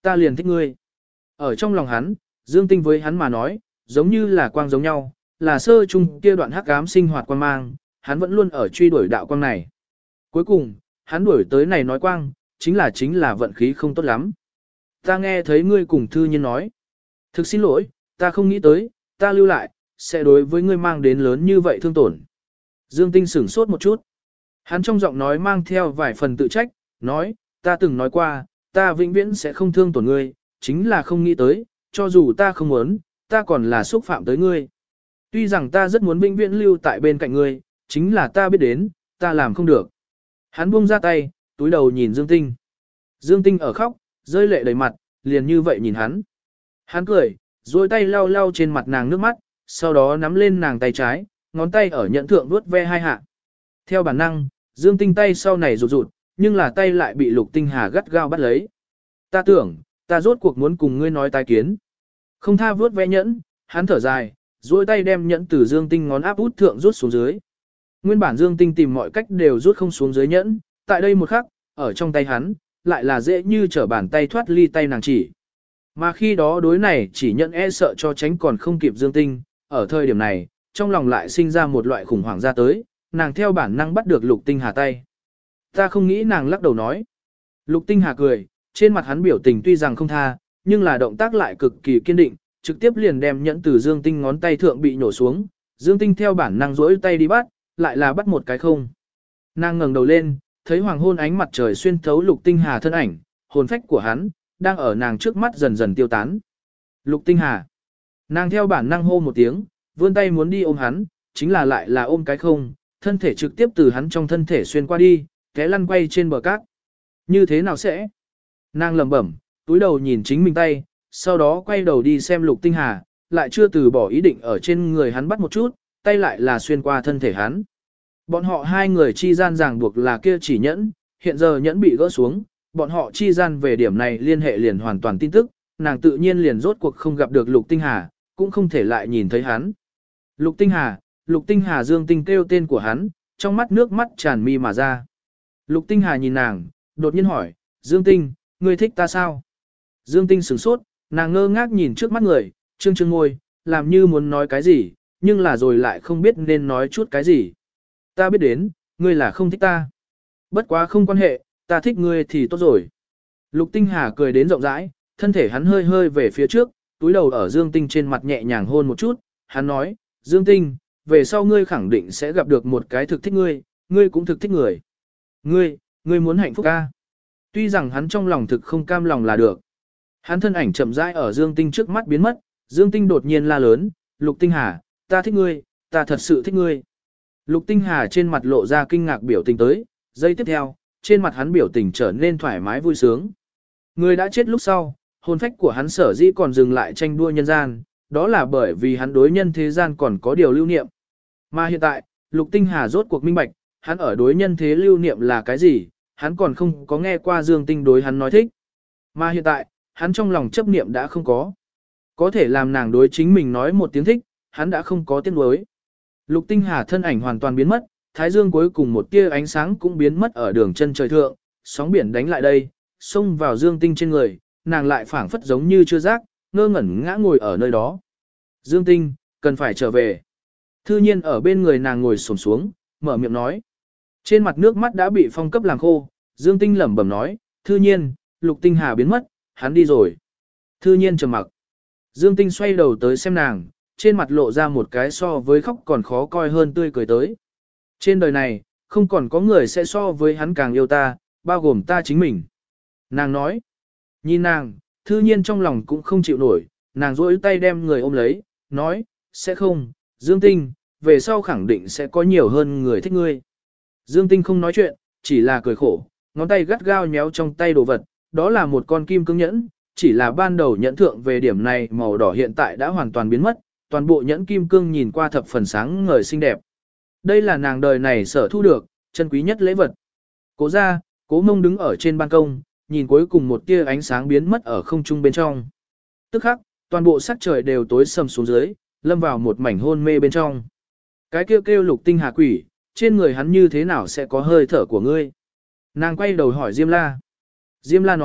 ta liền thích ngươi. Ở trong lòng hắn, Dương Tinh với hắn mà nói, giống như là quang giống nhau, là sơ chung kia đoạn hắc ám sinh hoạt quang mang, hắn vẫn luôn ở truy đuổi đạo quang này. Cuối cùng, hắn đuổi tới này nói quang, chính là chính là vận khí không tốt lắm. Ta nghe thấy ngươi cùng thư nhân nói. Thực xin lỗi, ta không nghĩ tới, ta lưu lại, sẽ đối với ngươi mang đến lớn như vậy thương tổn. Dương Tinh sửng sốt một chút. Hắn trong giọng nói mang theo vài phần tự trách, nói, ta từng nói qua, ta vĩnh viễn sẽ không thương tổn ngươi, chính là không nghĩ tới, cho dù ta không muốn, ta còn là xúc phạm tới ngươi. Tuy rằng ta rất muốn vĩnh viễn lưu tại bên cạnh ngươi, chính là ta biết đến, ta làm không được. Hắn buông ra tay, túi đầu nhìn Dương Tinh. Dương Tinh ở khóc, rơi lệ đầy mặt, liền như vậy nhìn hắn. Hắn cười, duỗi tay lau lau trên mặt nàng nước mắt, sau đó nắm lên nàng tay trái, ngón tay ở nhẫn thượng vuốt ve hai hạ. Theo bản năng, Dương Tinh tay sau này rụt rụt, nhưng là tay lại bị Lục Tinh Hà gắt gao bắt lấy. Ta tưởng, ta rốt cuộc muốn cùng ngươi nói tái kiến. Không tha vuốt ve nhẫn, hắn thở dài, duỗi tay đem nhẫn từ Dương Tinh ngón áp út thượng rút xuống dưới. Nguyên bản Dương Tinh tìm mọi cách đều rút không xuống dưới nhẫn, tại đây một khắc, ở trong tay hắn, lại là dễ như trở bàn tay thoát ly tay nàng chỉ. Mà khi đó đối này chỉ nhận e sợ cho tránh còn không kịp Dương Tinh, ở thời điểm này, trong lòng lại sinh ra một loại khủng hoảng ra tới, nàng theo bản năng bắt được Lục Tinh Hà tay. Ta không nghĩ nàng lắc đầu nói. Lục Tinh Hà cười, trên mặt hắn biểu tình tuy rằng không tha, nhưng là động tác lại cực kỳ kiên định, trực tiếp liền đem nhẫn từ Dương Tinh ngón tay thượng bị nhổ xuống, Dương Tinh theo bản năng rỗi tay đi bắt, lại là bắt một cái không. Nàng ngẩng đầu lên, thấy hoàng hôn ánh mặt trời xuyên thấu Lục Tinh Hà thân ảnh, hồn phách của hắn, đang ở nàng trước mắt dần dần tiêu tán. Lục Tinh Hà. Nàng theo bản năng hô một tiếng, vươn tay muốn đi ôm hắn, chính là lại là ôm cái không, thân thể trực tiếp từ hắn trong thân thể xuyên qua đi, té lăn quay trên bờ cát. Như thế nào sẽ? Nàng lẩm bẩm, túi đầu nhìn chính mình tay, sau đó quay đầu đi xem Lục Tinh Hà, lại chưa từ bỏ ý định ở trên người hắn bắt một chút, tay lại là xuyên qua thân thể hắn. Bọn họ hai người chi gian ràng buộc là kia chỉ nhẫn, hiện giờ nhẫn bị gỡ xuống, bọn họ chi gian về điểm này liên hệ liền hoàn toàn tin tức, nàng tự nhiên liền rốt cuộc không gặp được Lục Tinh Hà, cũng không thể lại nhìn thấy hắn. Lục Tinh Hà, Lục Tinh Hà Dương Tinh kêu tên của hắn, trong mắt nước mắt tràn mi mà ra. Lục Tinh Hà nhìn nàng, đột nhiên hỏi, Dương Tinh, ngươi thích ta sao? Dương Tinh sửng sốt, nàng ngơ ngác nhìn trước mắt người, trương trương ngôi, làm như muốn nói cái gì, nhưng là rồi lại không biết nên nói chút cái gì. Ta biết đến, ngươi là không thích ta. Bất quá không quan hệ, ta thích ngươi thì tốt rồi. Lục Tinh Hà cười đến rộng rãi, thân thể hắn hơi hơi về phía trước, túi đầu ở Dương Tinh trên mặt nhẹ nhàng hôn một chút, hắn nói, Dương Tinh, về sau ngươi khẳng định sẽ gặp được một cái thực thích ngươi, ngươi cũng thực thích người. Ngươi, ngươi muốn hạnh phúc ca. Tuy rằng hắn trong lòng thực không cam lòng là được. Hắn thân ảnh chậm rãi ở Dương Tinh trước mắt biến mất, Dương Tinh đột nhiên la lớn, Lục Tinh Hà, ta thích ngươi, ta thật sự thích ngươi. Lục Tinh Hà trên mặt lộ ra kinh ngạc biểu tình tới, giây tiếp theo, trên mặt hắn biểu tình trở nên thoải mái vui sướng. Người đã chết lúc sau, hồn phách của hắn sở dĩ còn dừng lại tranh đua nhân gian, đó là bởi vì hắn đối nhân thế gian còn có điều lưu niệm. Mà hiện tại, Lục Tinh Hà rốt cuộc minh bạch, hắn ở đối nhân thế lưu niệm là cái gì, hắn còn không có nghe qua Dương Tinh đối hắn nói thích. Mà hiện tại, hắn trong lòng chấp niệm đã không có. Có thể làm nàng đối chính mình nói một tiếng thích, hắn đã không có tiếng đối. Lục Tinh Hà thân ảnh hoàn toàn biến mất, thái dương cuối cùng một tia ánh sáng cũng biến mất ở đường chân trời thượng, sóng biển đánh lại đây, xông vào Dương Tinh trên người, nàng lại phảng phất giống như chưa giác, ngơ ngẩn ngã ngồi ở nơi đó. Dương Tinh, cần phải trở về. Thư nhiên ở bên người nàng ngồi xổm xuống, mở miệng nói. Trên mặt nước mắt đã bị phong cấp làm khô, Dương Tinh lẩm bẩm nói, Thư nhiên, Lục Tinh Hà biến mất, hắn đi rồi. Thư nhiên trầm mặc. Dương Tinh xoay đầu tới xem nàng, trên mặt lộ ra một cái so với khóc còn khó coi hơn tươi cười tới. Trên đời này, không còn có người sẽ so với hắn càng yêu ta, bao gồm ta chính mình. Nàng nói. Nhìn nàng, Thư nhiên trong lòng cũng không chịu nổi, nàng duỗi tay đem người ôm lấy, nói, sẽ không, Dương Tinh, về sau khẳng định sẽ có nhiều hơn người thích ngươi. Dương Tinh không nói chuyện, chỉ là cười khổ, ngón tay gắt gao nhéo trong tay đồ vật, đó là một con kim cương nhẫn, chỉ là ban đầu nhẫn thượng về điểm này màu đỏ hiện tại đã hoàn toàn biến mất, toàn bộ nhẫn kim cương nhìn qua thập phần sáng ngời xinh đẹp. Đây là nàng đời này sở thu được, chân quý nhất lễ vật. Cố ra, Cố Mông đứng ở trên ban công, nhìn cuối cùng một tia ánh sáng biến mất ở không trung bên trong. Tức khắc, toàn bộ sắc trời đều tối sầm xuống dưới, lâm vào một mảnh hôn mê bên trong. Cái kêu kêu Lục Tinh Hà quỷ, trên người hắn như thế nào sẽ có hơi thở của ngươi? Nàng quay đầu hỏi Diêm La. Diêm La nói,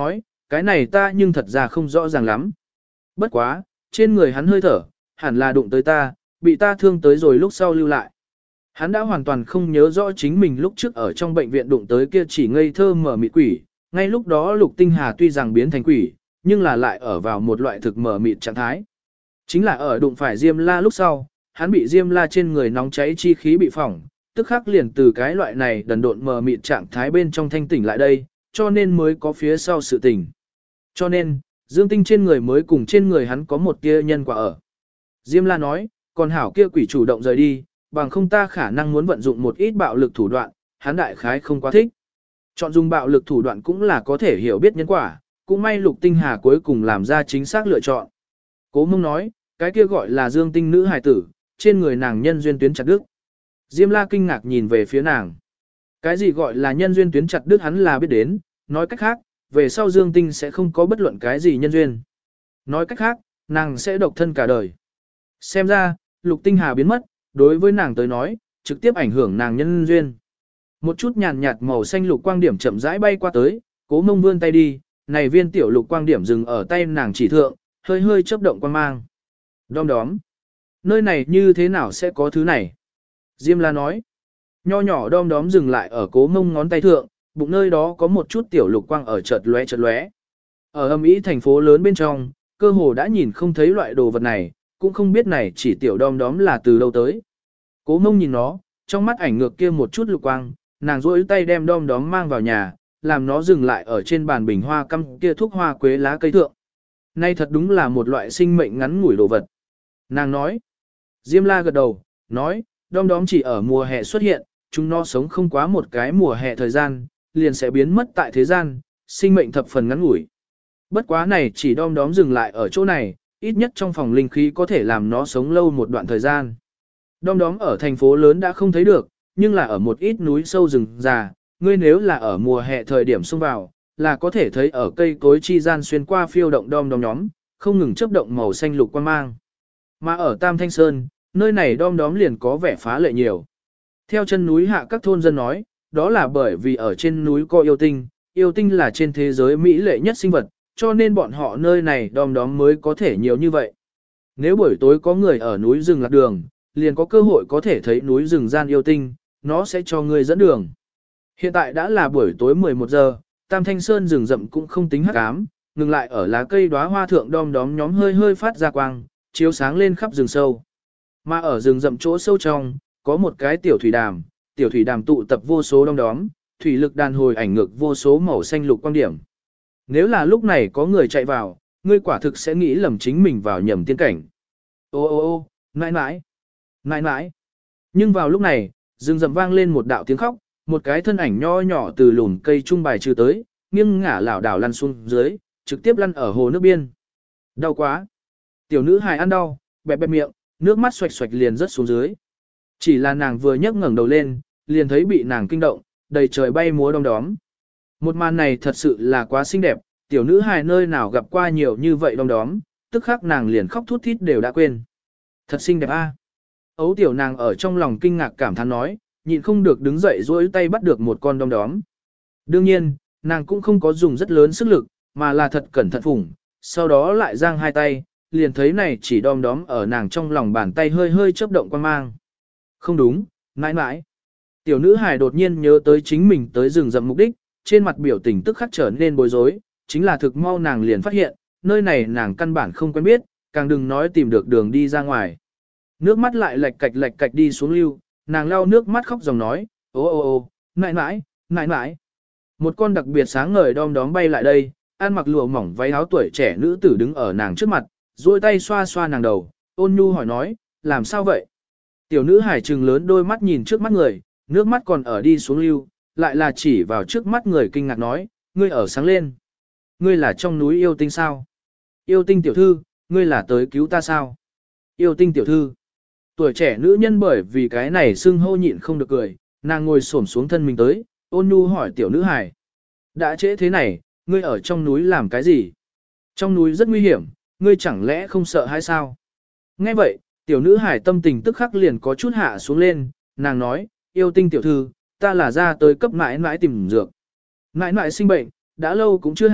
cái này ta nhưng thật ra không rõ ràng lắm. Bất quá, trên người hắn hơi thở, hẳn là đụng tới ta, bị ta thương tới rồi lúc sau lưu lại. Hắn đã hoàn toàn không nhớ rõ chính mình lúc trước ở trong bệnh viện đụng tới kia chỉ ngây thơ mở mịt quỷ, ngay lúc đó Lục Tinh Hà tuy rằng biến thành quỷ, nhưng là lại ở vào một loại thực mở mịt trạng thái. Chính là ở đụng phải Diêm La lúc sau, hắn bị Diêm La trên người nóng cháy chi khí bị phỏng, tức khắc liền từ cái loại này đần độn mờ mịt trạng thái bên trong thanh tỉnh lại đây, cho nên mới có phía sau sự tỉnh. Cho nên, Dương Tinh trên người mới cùng trên người hắn có một tia nhân quả ở. Diêm La nói, còn hảo kia quỷ chủ động rời đi, bằng không ta khả năng muốn vận dụng một ít bạo lực thủ đoạn, hắn đại khái không quá thích. Chọn dùng bạo lực thủ đoạn cũng là có thể hiểu biết nhân quả, cũng may Lục Tinh Hà cuối cùng làm ra chính xác lựa chọn. Cố Mông nói, cái kia gọi là Dương Tinh nữ hài tử, trên người nàng nhân duyên tuyến chặt đứt. Diêm La kinh ngạc nhìn về phía nàng. Cái gì gọi là nhân duyên tuyến chặt đứt hắn là biết đến, nói cách khác, về sau Dương Tinh sẽ không có bất luận cái gì nhân duyên. Nói cách khác, nàng sẽ độc thân cả đời. Xem ra, Lục Tinh Hà biến mất, đối với nàng tới nói, trực tiếp ảnh hưởng nàng nhân duyên. Một chút nhàn nhạt màu xanh lục quang điểm chậm rãi bay qua tới, Cố Mông vươn tay đi, này viên tiểu lục quang điểm dừng ở tay nàng chỉ thượng, hơi hơi chớp động quang mang. Đom đóm. Nơi này như thế nào sẽ có thứ này? Diêm La nói. Nho nhỏ đom đóm dừng lại ở Cố Mông ngón tay thượng, bụng nơi đó có một chút tiểu lục quang ở chợt lóe chợt lóe. Ở âm ý thành phố lớn bên trong, cơ hồ đã nhìn không thấy loại đồ vật này, cũng không biết này chỉ tiểu đom đóm là từ đâu tới. Cố Mông nhìn nó, trong mắt ảnh ngược kia một chút lục quang, nàng rỗi tay đem đom đóm mang vào nhà, làm nó dừng lại ở trên bàn bình hoa căm kia thuốc hoa quế lá cây thượng. Nay thật đúng là một loại sinh mệnh ngắn ngủi đồ vật. Nàng nói. Diêm La gật đầu, nói, đom đóm chỉ ở mùa hè xuất hiện, chúng nó sống không quá một cái mùa hè thời gian, liền sẽ biến mất tại thế gian, sinh mệnh thập phần ngắn ngủi. Bất quá này chỉ đom đóm dừng lại ở chỗ này, ít nhất trong phòng linh khí có thể làm nó sống lâu một đoạn thời gian. Đom đóm ở thành phố lớn đã không thấy được, nhưng là ở một ít núi sâu rừng già, ngươi nếu là ở mùa hè thời điểm xông vào, là có thể thấy ở cây cối chi gian xuyên qua phiêu động đom đóm nhóm, không ngừng chớp động màu xanh lục quang mang. Mà ở Tam Thanh Sơn, nơi này đom đóm liền có vẻ phá lệ nhiều. Theo chân núi hạ các thôn dân nói, đó là bởi vì ở trên núi có yêu tinh, yêu tinh là trên thế giới mỹ lệ nhất sinh vật, cho nên bọn họ nơi này đom đóm mới có thể nhiều như vậy. Nếu buổi tối có người ở núi rừng lạc đường, liền có cơ hội có thể thấy núi rừng gian yêu tinh, nó sẽ cho người dẫn đường. Hiện tại đã là buổi tối mười một giờ, Tam Thanh Sơn rừng rậm cũng không tính hắc ám, ngừng lại ở lá cây đóa hoa thượng đom đóm nhóm hơi hơi phát ra quang, chiếu sáng lên khắp rừng sâu. Mà ở rừng rậm chỗ sâu trong, có một cái tiểu thủy đàm, tiểu thủy đàm tụ tập vô số đom đóm, thủy lực đàn hồi ảnh ngược vô số màu xanh lục quang điểm. Nếu là lúc này có người chạy vào, ngươi quả thực sẽ nghĩ lầm chính mình vào nhầm tiên cảnh. Ô ô ô, nãi nãi, nãi nãi. Nhưng vào lúc này, rừng rậm vang lên một đạo tiếng khóc, một cái thân ảnh nho nhỏ từ lùn cây trung bài trừ tới, nghiêng ngả lảo đảo lăn xuống dưới, trực tiếp lăn ở hồ nước biên. Đau quá. Tiểu nữ hài ăn đau, bẹp bẹp miệng, nước mắt xoạch xoạch liền rớt xuống dưới. Chỉ là nàng vừa nhấc ngẩng đầu lên, liền thấy bị nàng kinh động, đầy trời bay múa đom đóm. Một màn này thật sự là quá xinh đẹp, tiểu nữ hài nơi nào gặp qua nhiều như vậy đom đóm, tức khắc nàng liền khóc thút thít đều đã quên. Thật xinh đẹp a. À? Ấu tiểu nàng ở trong lòng kinh ngạc cảm thán nói, nhịn không được đứng dậy duỗi tay bắt được một con đom đóm. Đương nhiên, nàng cũng không có dùng rất lớn sức lực, mà là thật cẩn thận phủng, sau đó lại giang hai tay, liền thấy này chỉ đom đóm ở nàng trong lòng bàn tay hơi hơi chớp động quan mang. Không đúng, mãi mãi. Tiểu nữ hài đột nhiên nhớ tới chính mình tới rừng rậm mục đích, trên mặt biểu tình tức khắc trở nên bối rối, chính là thực mau nàng liền phát hiện, nơi này nàng căn bản không quen biết, càng đừng nói tìm được đường đi ra ngoài. Nước mắt lại lệch cạch lệch cạch đi xuống lưu, nàng lau nước mắt khóc dòng nói, ô ô ô, mãi mãi, mãi mãi. Một con đặc biệt sáng ngời đom đóm bay lại đây, ăn mặc lụa mỏng váy áo tuổi trẻ nữ tử đứng ở nàng trước mặt, duỗi tay xoa xoa nàng đầu, ôn nhu hỏi nói, làm sao vậy? Tiểu nữ hải trừng lớn đôi mắt nhìn trước mắt người, nước mắt còn ở đi xuống lưu, lại là chỉ vào trước mắt người kinh ngạc nói, ngươi ở sáng lên. Ngươi là trong núi yêu tinh sao? Yêu tinh tiểu thư, ngươi là tới cứu ta sao? Yêu tinh tiểu thư. Tuổi trẻ nữ nhân bởi vì cái này xưng hô nhịn không được cười, nàng ngồi xổm xuống thân mình tới, ôn nhu hỏi tiểu nữ hải. Đã trễ thế này, ngươi ở trong núi làm cái gì? Trong núi rất nguy hiểm, ngươi chẳng lẽ không sợ hay sao? Nghe vậy, tiểu nữ hải tâm tình tức khắc liền có chút hạ xuống lên, nàng nói, yêu tinh tiểu thư, ta là ra tới cấp mãi mãi tìm dược. Mãi mãi sinh bệnh, đã lâu cũng chưa hảo,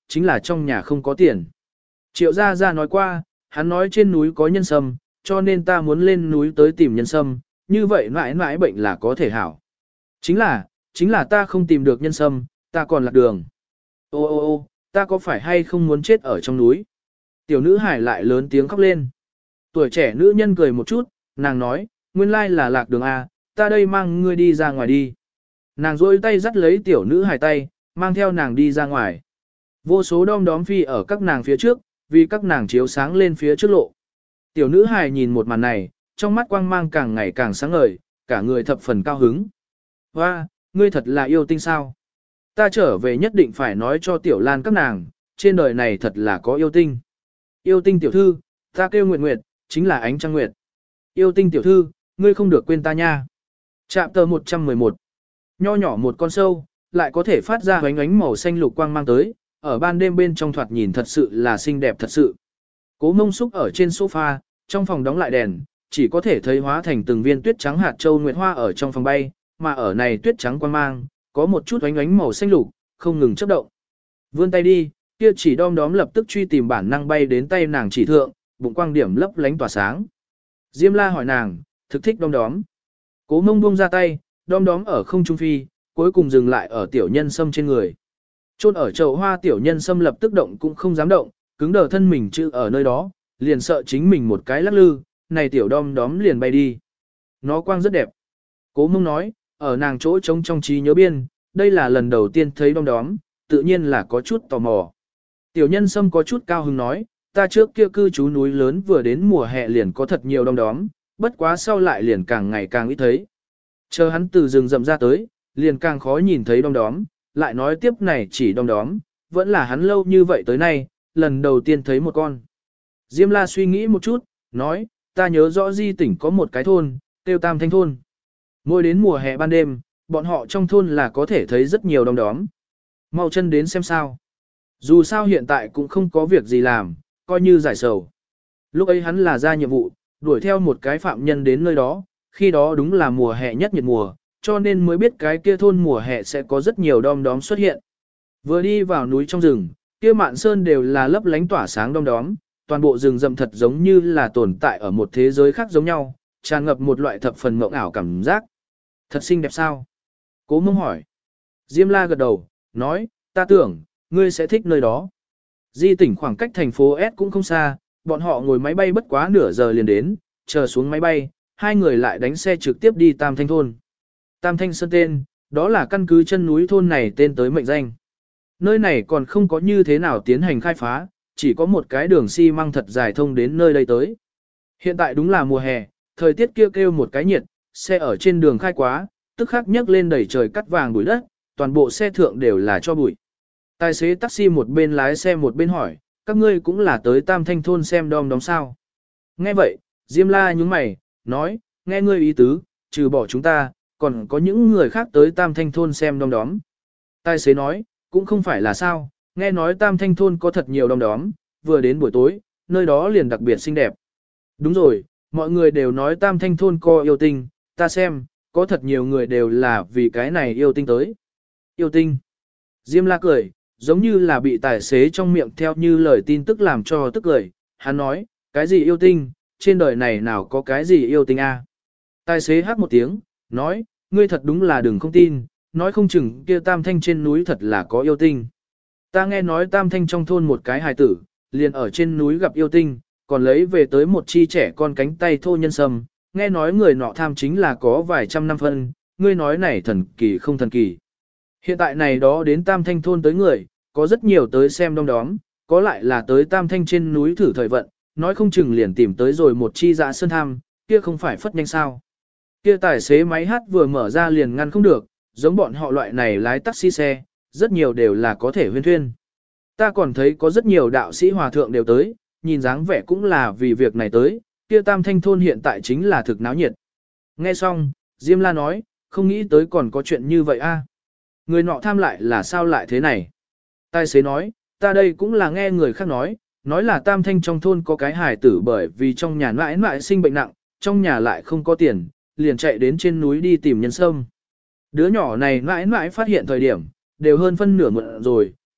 chính là trong nhà không có tiền. Triệu Gia Gia nói qua, hắn nói trên núi có nhân sâm, cho nên ta muốn lên núi tới tìm nhân sâm, như vậy mãi mãi bệnh là có thể hảo. Chính là, chính là ta không tìm được nhân sâm, ta còn lạc đường. Ô ô ô, ta có phải hay không muốn chết ở trong núi? Tiểu nữ hải lại lớn tiếng khóc lên. Tuổi trẻ nữ nhân cười một chút, nàng nói, nguyên lai là lạc đường A, ta đây mang ngươi đi ra ngoài đi. Nàng rôi tay dắt lấy tiểu nữ hải tay, mang theo nàng đi ra ngoài. Vô số đom đóm phi ở các nàng phía trước, vì các nàng chiếu sáng lên phía trước lộ. Tiểu nữ hải nhìn một màn này, trong mắt quang mang càng ngày càng sáng ngời, cả người thập phần cao hứng. Hoa, ngươi thật là yêu tinh sao? Ta trở về nhất định phải nói cho tiểu lan các nàng, trên đời này thật là có yêu tinh. Yêu tinh tiểu thư, ta kêu Nguyệt Nguyệt, chính là ánh trăng Nguyệt. Yêu tinh tiểu thư, ngươi không được quên ta nha. Chạm tờ một trăm mười một. Nho nhỏ một con sâu, lại có thể phát ra ánh ánh màu xanh lục quang mang tới, ở ban đêm bên trong thoạt nhìn thật sự là xinh đẹp thật sự. Cố Mông Xúc ở trên sofa, trong phòng đóng lại đèn, chỉ có thể thấy hóa thành từng viên tuyết trắng hạt châu nguyệt hoa ở trong phòng bay, mà ở này tuyết trắng quang mang, có một chút ánh ánh màu xanh lục, không ngừng chớp động. Vươn tay đi, kia chỉ đom đóm lập tức truy tìm bản năng bay đến tay nàng chỉ thượng, bụng quang điểm lấp lánh tỏa sáng. Diêm La hỏi nàng, thực thích đom đóm. Cố Mông buông ra tay, đom đóm ở không trung phi, cuối cùng dừng lại ở tiểu nhân sâm trên người. Chôn ở chậu hoa tiểu nhân sâm lập tức động cũng không dám động, cứng đờ thân mình chữ ở nơi đó, liền sợ chính mình một cái lắc lư, này tiểu đom đóm liền bay đi. Nó quang rất đẹp. Cố Mông nói, ở nàng chỗ trống trong trí nhớ biên, đây là lần đầu tiên thấy đom đóm, tự nhiên là có chút tò mò. Tiểu nhân sâm có chút cao hứng nói, ta trước kia cư trú núi lớn vừa đến mùa hè liền có thật nhiều đom đóm, bất quá sau lại liền càng ngày càng ít thấy. Chờ hắn từ rừng rậm ra tới, liền càng khó nhìn thấy đom đóm, lại nói tiếp này chỉ đom đóm, vẫn là hắn lâu như vậy tới nay, lần đầu tiên thấy một con. Diêm La suy nghĩ một chút, nói, ta nhớ rõ Di tỉnh có một cái thôn, tiêu Tam Thanh thôn. Mỗi đến mùa hè ban đêm, bọn họ trong thôn là có thể thấy rất nhiều đom đóm. Mau chân đến xem sao. Dù sao hiện tại cũng không có việc gì làm, coi như giải sầu. Lúc ấy hắn là ra nhiệm vụ, đuổi theo một cái phạm nhân đến nơi đó, khi đó đúng là mùa hè nhất nhiệt mùa, cho nên mới biết cái kia thôn mùa hè sẽ có rất nhiều đom đóm xuất hiện. Vừa đi vào núi trong rừng, kia mạn sơn đều là lấp lánh tỏa sáng đom đóm, toàn bộ rừng rậm thật giống như là tồn tại ở một thế giới khác giống nhau, tràn ngập một loại thập phần mộng ảo cảm giác. Thật xinh đẹp sao? Cố Mông hỏi. Diêm La gật đầu, nói, ta tưởng, ngươi sẽ thích nơi đó. Di tỉnh khoảng cách thành phố S cũng không xa, bọn họ ngồi máy bay bất quá nửa giờ liền đến, chờ xuống máy bay, hai người lại đánh xe trực tiếp đi Tam Thanh thôn. Tam Thanh Sơn tên, đó là căn cứ chân núi thôn này tên tới mệnh danh. Nơi này còn không có như thế nào tiến hành khai phá, chỉ có một cái đường xi măng thật dài thông đến nơi đây tới. Hiện tại đúng là mùa hè, thời tiết kêu kêu một cái nhiệt, xe ở trên đường khai quá, tức khắc nhấc lên đầy trời cắt vàng bụi đất, toàn bộ xe thượng đều là cho bụi. Tài xế taxi một bên lái xe một bên hỏi, các ngươi cũng là tới Tam Thanh thôn xem đom đóm sao. Nghe vậy, Diêm La nhúng mày, nói, nghe ngươi ý tứ, trừ bỏ chúng ta, còn có những người khác tới Tam Thanh thôn xem đom đóm. Tài xế nói, cũng không phải là sao, nghe nói Tam Thanh thôn có thật nhiều đom đóm, vừa đến buổi tối, nơi đó liền đặc biệt xinh đẹp. Đúng rồi, mọi người đều nói Tam Thanh thôn có yêu tinh, ta xem, có thật nhiều người đều là vì cái này yêu tinh tới. Yêu tinh. Diêm La cười, giống như là bị tài xế trong miệng theo như lời tin tức làm cho tức cười. Hắn nói, cái gì yêu tinh, trên đời này nào có cái gì yêu tinh a? Tài xế hát một tiếng, nói, ngươi thật đúng là đừng không tin, nói không chừng kia Tam Thanh trên núi thật là có yêu tinh. Ta nghe nói Tam Thanh trong thôn một cái hài tử, liền ở trên núi gặp yêu tinh, còn lấy về tới một chi trẻ con cánh tay thô nhân sâm, nghe nói người nọ tham chính là có vài trăm năm phân, ngươi nói này thần kỳ không thần kỳ. Hiện tại này đó đến Tam Thanh thôn tới người, có rất nhiều tới xem đom đóm, có lại là tới Tam Thanh trên núi thử thời vận, nói không chừng liền tìm tới rồi một chi dạ sơn tham, kia không phải phất nhanh sao. Kia tài xế máy hát vừa mở ra liền ngăn không được, giống bọn họ loại này lái taxi xe, rất nhiều đều là có thể huyên thuyên. Ta còn thấy có rất nhiều đạo sĩ hòa thượng đều tới, nhìn dáng vẻ cũng là vì việc này tới, kia Tam Thanh thôn hiện tại chính là thực náo nhiệt. Nghe xong, Diêm La nói, không nghĩ tới còn có chuyện như vậy a. Người nọ tham lại là sao lại thế này? Tài xế nói, ta đây cũng là nghe người khác nói, nói là Tam Thanh trong thôn có cái hài tử bởi vì trong nhà mãi mãi sinh bệnh nặng, trong nhà lại không có tiền, liền chạy đến trên núi đi tìm nhân sâm. Đứa nhỏ này mãi mãi phát hiện thời điểm, đều hơn phân nửa muộn rồi,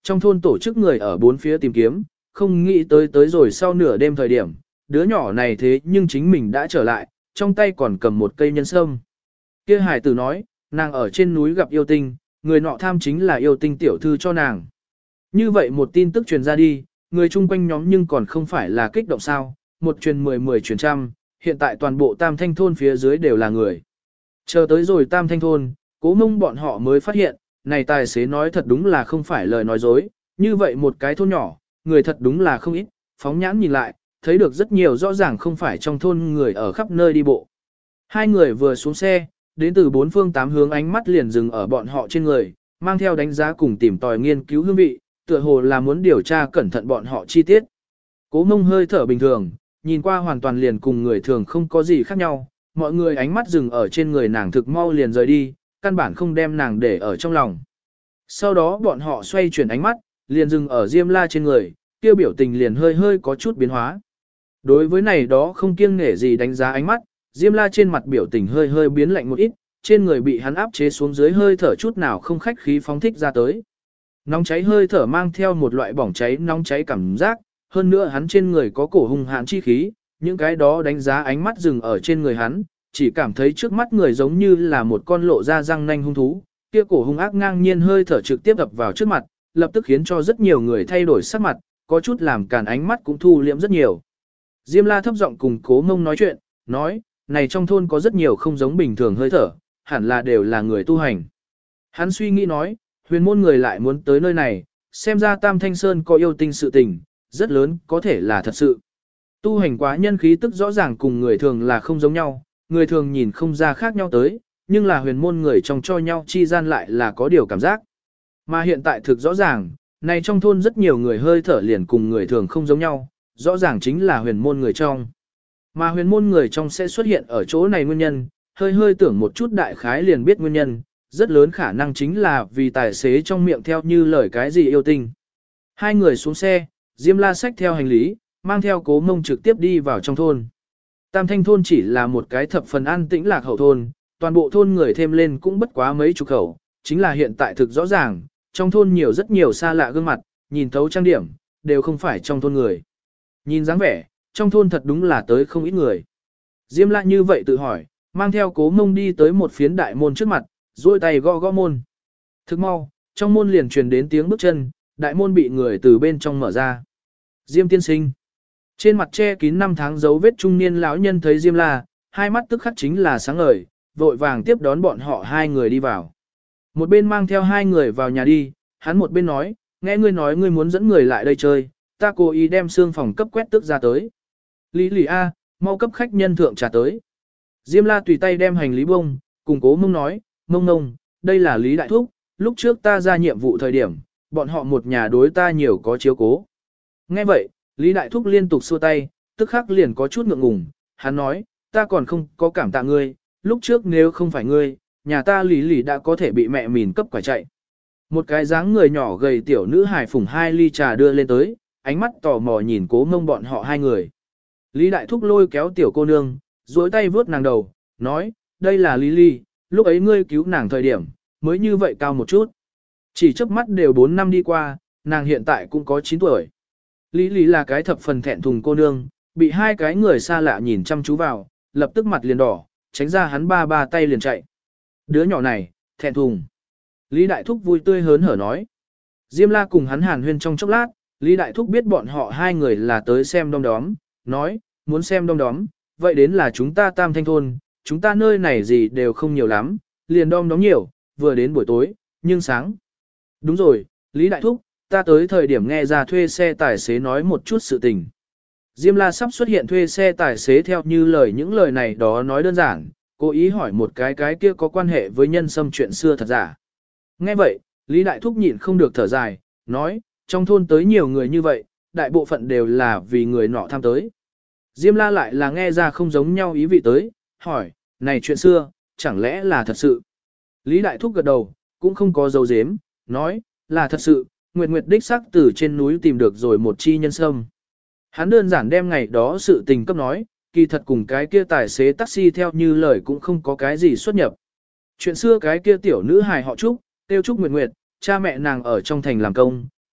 Trong thôn tổ chức người ở bốn phía tìm kiếm, không nghĩ tới tới rồi sau nửa đêm thời điểm, đứa nhỏ này thế nhưng chính mình đã trở lại, trong tay còn cầm một cây nhân sâm. Kia hải tử nói, nàng ở trên núi gặp yêu tinh, người nọ tham chính là yêu tinh tiểu thư cho nàng. Như vậy một tin tức truyền ra đi, người chung quanh nhóm nhưng còn không phải là kích động sao, một truyền mười mười truyền trăm, hiện tại toàn bộ tam thanh thôn phía dưới đều là người. Chờ tới rồi tam thanh thôn, Cố Mông bọn họ mới phát hiện, này tài xế nói thật đúng là không phải lời nói dối, như vậy một cái thôn nhỏ, người thật đúng là không ít, phóng nhãn nhìn lại, thấy được rất nhiều rõ ràng không phải trong thôn người ở khắp nơi đi bộ. Hai người vừa xuống xe, đến từ bốn phương tám hướng ánh mắt liền dừng ở bọn họ trên người, mang theo đánh giá cùng tìm tòi nghiên cứu hương vị, tựa hồ là muốn điều tra cẩn thận bọn họ chi tiết. Cố Mông hơi thở bình thường, nhìn qua hoàn toàn liền cùng người thường không có gì khác nhau, mọi người ánh mắt dừng ở trên người nàng thực mau liền rời đi, căn bản không đem nàng để ở trong lòng. Sau đó bọn họ xoay chuyển ánh mắt, liền dừng ở Diêm La trên người, tiêu biểu tình liền hơi hơi có chút biến hóa. Đối với này đó không kiêng nể gì đánh giá ánh mắt, Diêm La trên mặt biểu tình hơi hơi biến lạnh một ít, trên người bị hắn áp chế xuống dưới hơi thở chút nào không khách khí phóng thích ra tới. Nóng cháy hơi thở mang theo một loại bỏng cháy nóng cháy cảm giác, hơn nữa hắn trên người có cổ hung hãn chi khí, những cái đó đánh giá ánh mắt dừng ở trên người hắn, chỉ cảm thấy trước mắt người giống như là một con lộ ra răng nanh hung thú, kia cổ hung ác ngang nhiên hơi thở trực tiếp ập vào trước mặt, lập tức khiến cho rất nhiều người thay đổi sắc mặt, có chút làm càn ánh mắt cũng thu liễm rất nhiều. Diêm La thấp giọng cùng Cố Mông nói chuyện, nói, này trong thôn có rất nhiều không giống bình thường hơi thở, hẳn là đều là người tu hành. Hắn suy nghĩ nói, huyền môn người lại muốn tới nơi này, xem ra Tam Thanh Sơn có yêu tinh sự tình, rất lớn, có thể là thật sự. Tu hành quá nhân khí tức rõ ràng cùng người thường là không giống nhau, người thường nhìn không ra khác nhau tới, nhưng là huyền môn người trong cho nhau chi gian lại là có điều cảm giác. Mà hiện tại thực rõ ràng, này trong thôn rất nhiều người hơi thở liền cùng người thường không giống nhau, rõ ràng chính là huyền môn người trong. Mà huyền môn người trong sẽ xuất hiện ở chỗ này nguyên nhân, hơi hơi tưởng một chút đại khái liền biết nguyên nhân, rất lớn khả năng chính là vì tài xế trong miệng theo như lời cái gì yêu tinh. Hai người xuống xe, Diêm La xách theo hành lý, mang theo Cố Mông trực tiếp đi vào trong thôn. Tam Thanh thôn chỉ là một cái thập phần an tĩnh lạc hậu thôn, toàn bộ thôn người thêm lên cũng bất quá mấy chục khẩu, chính là hiện tại thực rõ ràng, trong thôn nhiều rất nhiều xa lạ gương mặt, nhìn thấu trang điểm, đều không phải trong thôn người. Nhìn dáng vẻ, trong thôn thật đúng là tới không ít người. Diêm La như vậy tự hỏi, mang theo Cố Mông đi tới một phiến đại môn trước mặt, duỗi tay gõ gõ môn. Thức mau, trong môn liền truyền đến tiếng bước chân, đại môn bị người từ bên trong mở ra. Diêm tiên sinh. Trên mặt che kín năm tháng dấu vết trung niên lão nhân thấy Diêm La, hai mắt tức khắc chính là sáng ngời, vội vàng tiếp đón bọn họ hai người đi vào. Một bên mang theo hai người vào nhà đi, hắn một bên nói, nghe ngươi nói ngươi muốn dẫn người lại đây chơi, ta cố ý đem xương phòng cấp quét tức ra tới. Lý lì A, mau cấp khách nhân thượng trà tới. Diêm La tùy tay đem hành lý bông, cùng Cố Mông nói, Mông Mông, đây là Lý Đại Thúc, lúc trước ta ra nhiệm vụ thời điểm, bọn họ một nhà đối ta nhiều có chiếu cố. Nghe vậy, Lý Đại Thúc liên tục xua tay, tức khắc liền có chút ngượng ngùng, hắn nói, ta còn không có cảm tạ ngươi, lúc trước nếu không phải ngươi, nhà ta Lý Lý đã có thể bị mẹ mìn cấp quả chạy. Một cái dáng người nhỏ gầy tiểu nữ hài phủng hai ly trà đưa lên tới, ánh mắt tò mò nhìn Cố Mông bọn họ hai người. Lý Đại Thúc lôi kéo tiểu cô nương, duỗi tay vướt nàng đầu, nói, đây là Lý Lý, lúc ấy ngươi cứu nàng thời điểm, mới như vậy cao một chút. Chỉ chớp mắt đều bốn năm đi qua, nàng hiện tại cũng có chín tuổi. Lý Lý là cái thập phần thẹn thùng cô nương, bị hai cái người xa lạ nhìn chăm chú vào, lập tức mặt liền đỏ, tránh ra hắn ba ba tay liền chạy. Đứa nhỏ này, thẹn thùng. Lý Đại Thúc vui tươi hớn hở nói. Diêm La cùng hắn hàn huyên trong chốc lát, Lý Đại Thúc biết bọn họ hai người là tới xem đom đóm, nói, muốn xem đom đóm, vậy đến là chúng ta Tam Thanh thôn, chúng ta nơi này gì đều không nhiều lắm, liền đom đóm nhiều, vừa đến buổi tối, nhưng sáng. Đúng rồi, Lý Đại Thúc, ta tới thời điểm nghe ra thuê xe tài xế nói một chút sự tình. Diêm La sắp xuất hiện thuê xe tài xế theo như lời những lời này đó nói đơn giản, cố ý hỏi một cái cái kia có quan hệ với nhân sâm chuyện xưa thật giả. Nghe vậy, Lý Đại Thúc nhịn không được thở dài, nói, trong thôn tới nhiều người như vậy, đại bộ phận đều là vì người nọ tham tới. Diêm La lại là nghe ra không giống nhau ý vị tới, hỏi, này chuyện xưa, chẳng lẽ là thật sự? Lý Đại Thúc gật đầu, cũng không có dấu dếm, nói, là thật sự, Nguyệt Nguyệt đích sắc từ trên núi tìm được rồi một chi nhân sâm. Hắn đơn giản đem ngày đó sự tình cấp nói, kỳ thật cùng cái kia tài xế taxi theo như lời cũng không có cái gì xuất nhập. Chuyện xưa cái kia tiểu nữ hài họ Trúc, tiêu Trúc Nguyệt Nguyệt, cha mẹ nàng ở trong thành làm công,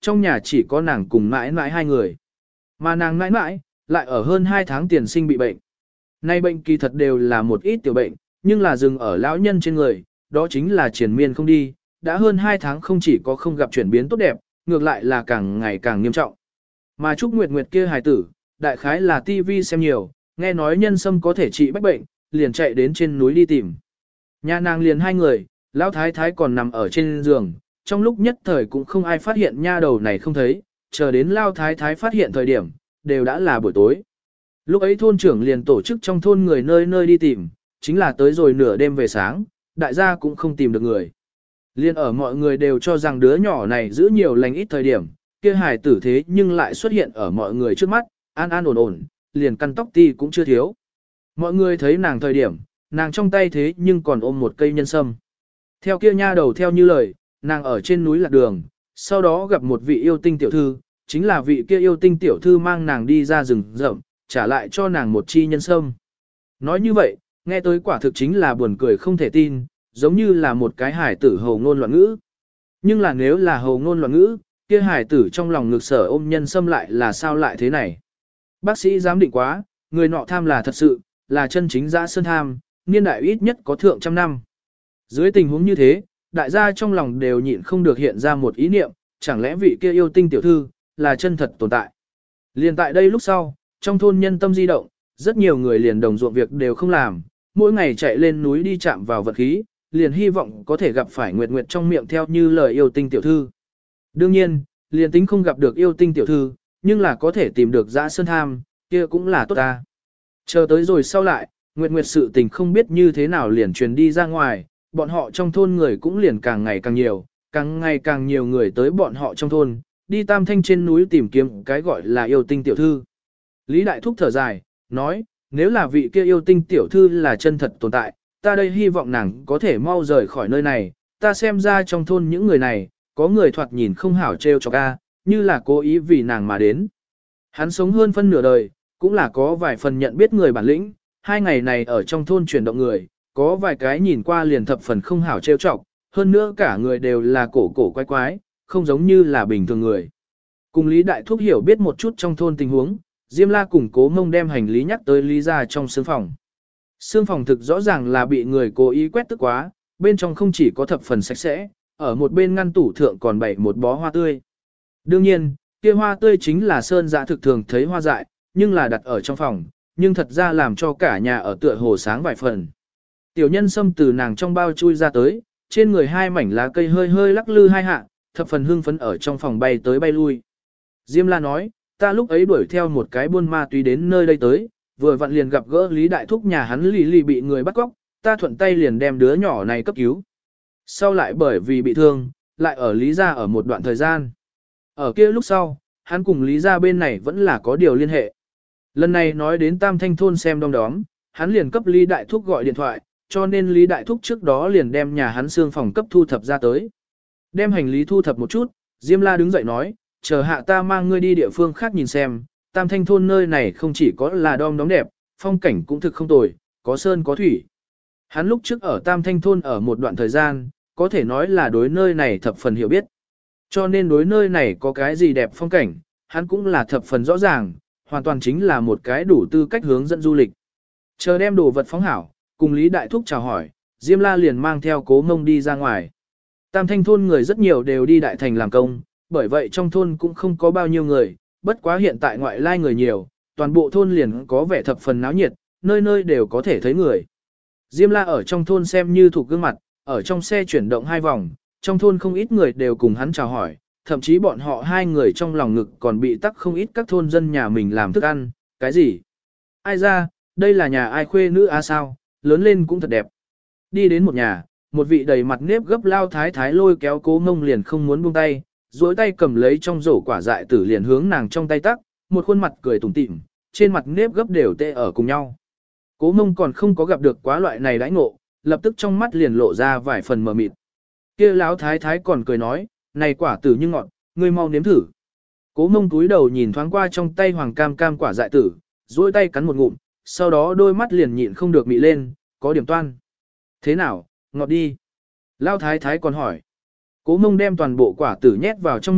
trong nhà chỉ có nàng cùng mãi mãi hai người. Mà nàng mãi mãi, lại ở hơn hai tháng tiền sinh bị bệnh. Nay bệnh kỳ thật đều là một ít tiểu bệnh, nhưng là dừng ở lão nhân trên người, đó chính là triền miên không đi, đã hơn hai tháng không chỉ có không gặp chuyển biến tốt đẹp, ngược lại là càng ngày càng nghiêm trọng. Mà Trúc Nguyệt Nguyệt kia hài tử, đại khái là tivi xem nhiều, nghe nói nhân sâm có thể trị bách bệnh, liền chạy đến trên núi đi tìm. Nhà nàng liền hai người, lão thái thái còn nằm ở trên giường, trong lúc nhất thời cũng không ai phát hiện nha đầu này không thấy, chờ đến lão thái thái phát hiện thời điểm, đều đã là buổi tối. Lúc ấy thôn trưởng liền tổ chức trong thôn người nơi nơi đi tìm, chính là tới rồi nửa đêm về sáng, đại gia cũng không tìm được người. Liên ở mọi người đều cho rằng đứa nhỏ này giữ nhiều lành ít thời điểm, kia hài tử thế nhưng lại xuất hiện ở mọi người trước mắt, an an ổn ổn, liền căn tóc ti cũng chưa thiếu. Mọi người thấy nàng thời điểm, nàng trong tay thế nhưng còn ôm một cây nhân sâm. Theo kia nha đầu theo như lời, nàng ở trên núi lạc đường, sau đó gặp một vị yêu tinh tiểu thư, chính là vị kia yêu tinh tiểu thư mang nàng đi ra rừng rậm, trả lại cho nàng một chi nhân sâm. Nói như vậy, nghe tới quả thực chính là buồn cười không thể tin, giống như là một cái hải tử hầu ngôn loạn ngữ. Nhưng là nếu là hầu ngôn loạn ngữ, kia hải tử trong lòng ngực sở ôm nhân sâm lại là sao lại thế này? Bác sĩ giám định quá, người nọ tham là thật sự, là chân chính dã sơn tham, niên đại ít nhất có thượng trăm năm. Dưới tình huống như thế, đại gia trong lòng đều nhịn không được hiện ra một ý niệm, chẳng lẽ vị kia yêu tinh tiểu thư, là chân thật tồn tại. Liền tại đây lúc sau, trong thôn nhân tâm di động, rất nhiều người liền đồng ruộng việc đều không làm, mỗi ngày chạy lên núi đi chạm vào vật khí, liền hy vọng có thể gặp phải Nguyệt Nguyệt trong miệng theo như lời yêu tinh tiểu thư. Đương nhiên, liền tính không gặp được yêu tinh tiểu thư, nhưng là có thể tìm được dã sơn tham, kia cũng là tốt ta. Chờ tới rồi sau lại, Nguyệt Nguyệt sự tình không biết như thế nào liền truyền đi ra ngoài, bọn họ trong thôn người cũng liền càng ngày càng nhiều, càng ngày càng nhiều người tới bọn họ trong thôn, đi Tam Thanh trên núi tìm kiếm cái gọi là yêu tinh tiểu thư. Lý Đại Thúc thở dài, nói, nếu là vị kia yêu tinh tiểu thư là chân thật tồn tại, ta đây hy vọng nàng có thể mau rời khỏi nơi này, ta xem ra trong thôn những người này, có người thoạt nhìn không hảo trêu cho ca, như là cố ý vì nàng mà đến. Hắn sống hơn phân nửa đời, cũng là có vài phần nhận biết người bản lĩnh, hai ngày này ở trong thôn chuyển động người, có vài cái nhìn qua liền thập phần không hảo trêu chọc, hơn nữa cả người đều là cổ cổ quái quái, không giống như là bình thường người. Cùng Lý Đại Thúc hiểu biết một chút trong thôn tình huống, Diêm La cùng Cố Mông đem hành lý nhắc tới Lý ra trong sương phòng. Sương phòng thực rõ ràng là bị người cố ý quét tức quá, bên trong không chỉ có thập phần sạch sẽ, ở một bên ngăn tủ thượng còn bày một bó hoa tươi. Đương nhiên, kia hoa tươi chính là sơn dã thực thường thấy hoa dại, nhưng là đặt ở trong phòng, nhưng thật ra làm cho cả nhà ở tựa hồ sáng vài phần. Tiểu nhân sâm từ nàng trong bao chui ra tới, trên người hai mảnh lá cây hơi hơi lắc lư hai hạ, thập phần hưng phấn ở trong phòng bay tới bay lui. Diêm La nói, ta lúc ấy đuổi theo một cái buôn ma túy đến nơi đây tới, vừa vặn liền gặp gỡ Lý Đại Thúc nhà hắn lì lì bị người bắt cóc, ta thuận tay liền đem đứa nhỏ này cấp cứu. Sau lại bởi vì bị thương, lại ở Lý gia ở một đoạn thời gian. Ở kia lúc sau, hắn cùng Lý gia bên này vẫn là có điều liên hệ. Lần này nói đến Tam Thanh thôn xem đom đóm, hắn liền cấp Lý Đại Thúc gọi điện thoại, cho nên Lý Đại Thúc trước đó liền đem nhà hắn xương phòng cấp thu thập ra tới. Đem hành lý thu thập một chút, Diêm La đứng dậy nói, chờ hạ ta mang ngươi đi địa phương khác nhìn xem, Tam Thanh thôn nơi này không chỉ có là đom đóm đẹp, phong cảnh cũng thực không tồi, có sơn có thủy. Hắn lúc trước ở Tam Thanh thôn ở một đoạn thời gian, có thể nói là đối nơi này thập phần hiểu biết. Cho nên đối nơi này có cái gì đẹp phong cảnh, hắn cũng là thập phần rõ ràng, hoàn toàn chính là một cái đủ tư cách hướng dẫn du lịch. Chờ đem đồ vật phóng hảo, cùng Lý Đại Thúc chào hỏi, Diêm La liền mang theo Cố Mông đi ra ngoài. Tam Thanh thôn người rất nhiều đều đi Đại Thành làm công, bởi vậy trong thôn cũng không có bao nhiêu người, bất quá hiện tại ngoại lai người nhiều, toàn bộ thôn liền có vẻ thập phần náo nhiệt, nơi nơi đều có thể thấy người. Diêm La ở trong thôn xem như thuộc gương mặt, ở trong xe chuyển động hai vòng, trong thôn không ít người đều cùng hắn chào hỏi, thậm chí bọn họ hai người trong lòng ngực còn bị tắc không ít các thôn dân nhà mình làm thức ăn, cái gì? Ai ra, đây là nhà ai khuê nữ a sao, lớn lên cũng thật đẹp. Đi đến một nhà, một vị đầy mặt nếp gấp lao thái thái lôi kéo Cố Mông liền không muốn buông tay, duỗi tay cầm lấy trong rổ quả dại tử liền hướng nàng trong tay tắc, một khuôn mặt cười tủm tỉm, trên mặt nếp gấp đều tê ở cùng nhau. Cố Mông còn không có gặp được quá loại này đãi ngộ, lập tức trong mắt liền lộ ra vài phần mờ mịt. Kia lão thái thái còn cười nói, này quả tử như ngọt, ngươi mau nếm thử. Cố Mông túi đầu nhìn thoáng qua trong tay hoàng cam cam quả dại tử, duỗi tay cắn một ngụm, sau đó đôi mắt liền nhịn không được mị lên, có điểm toan. Thế nào, ngọt đi. Lão thái thái còn hỏi. Cố Mông đem toàn bộ quả tử nhét vào trong miệng,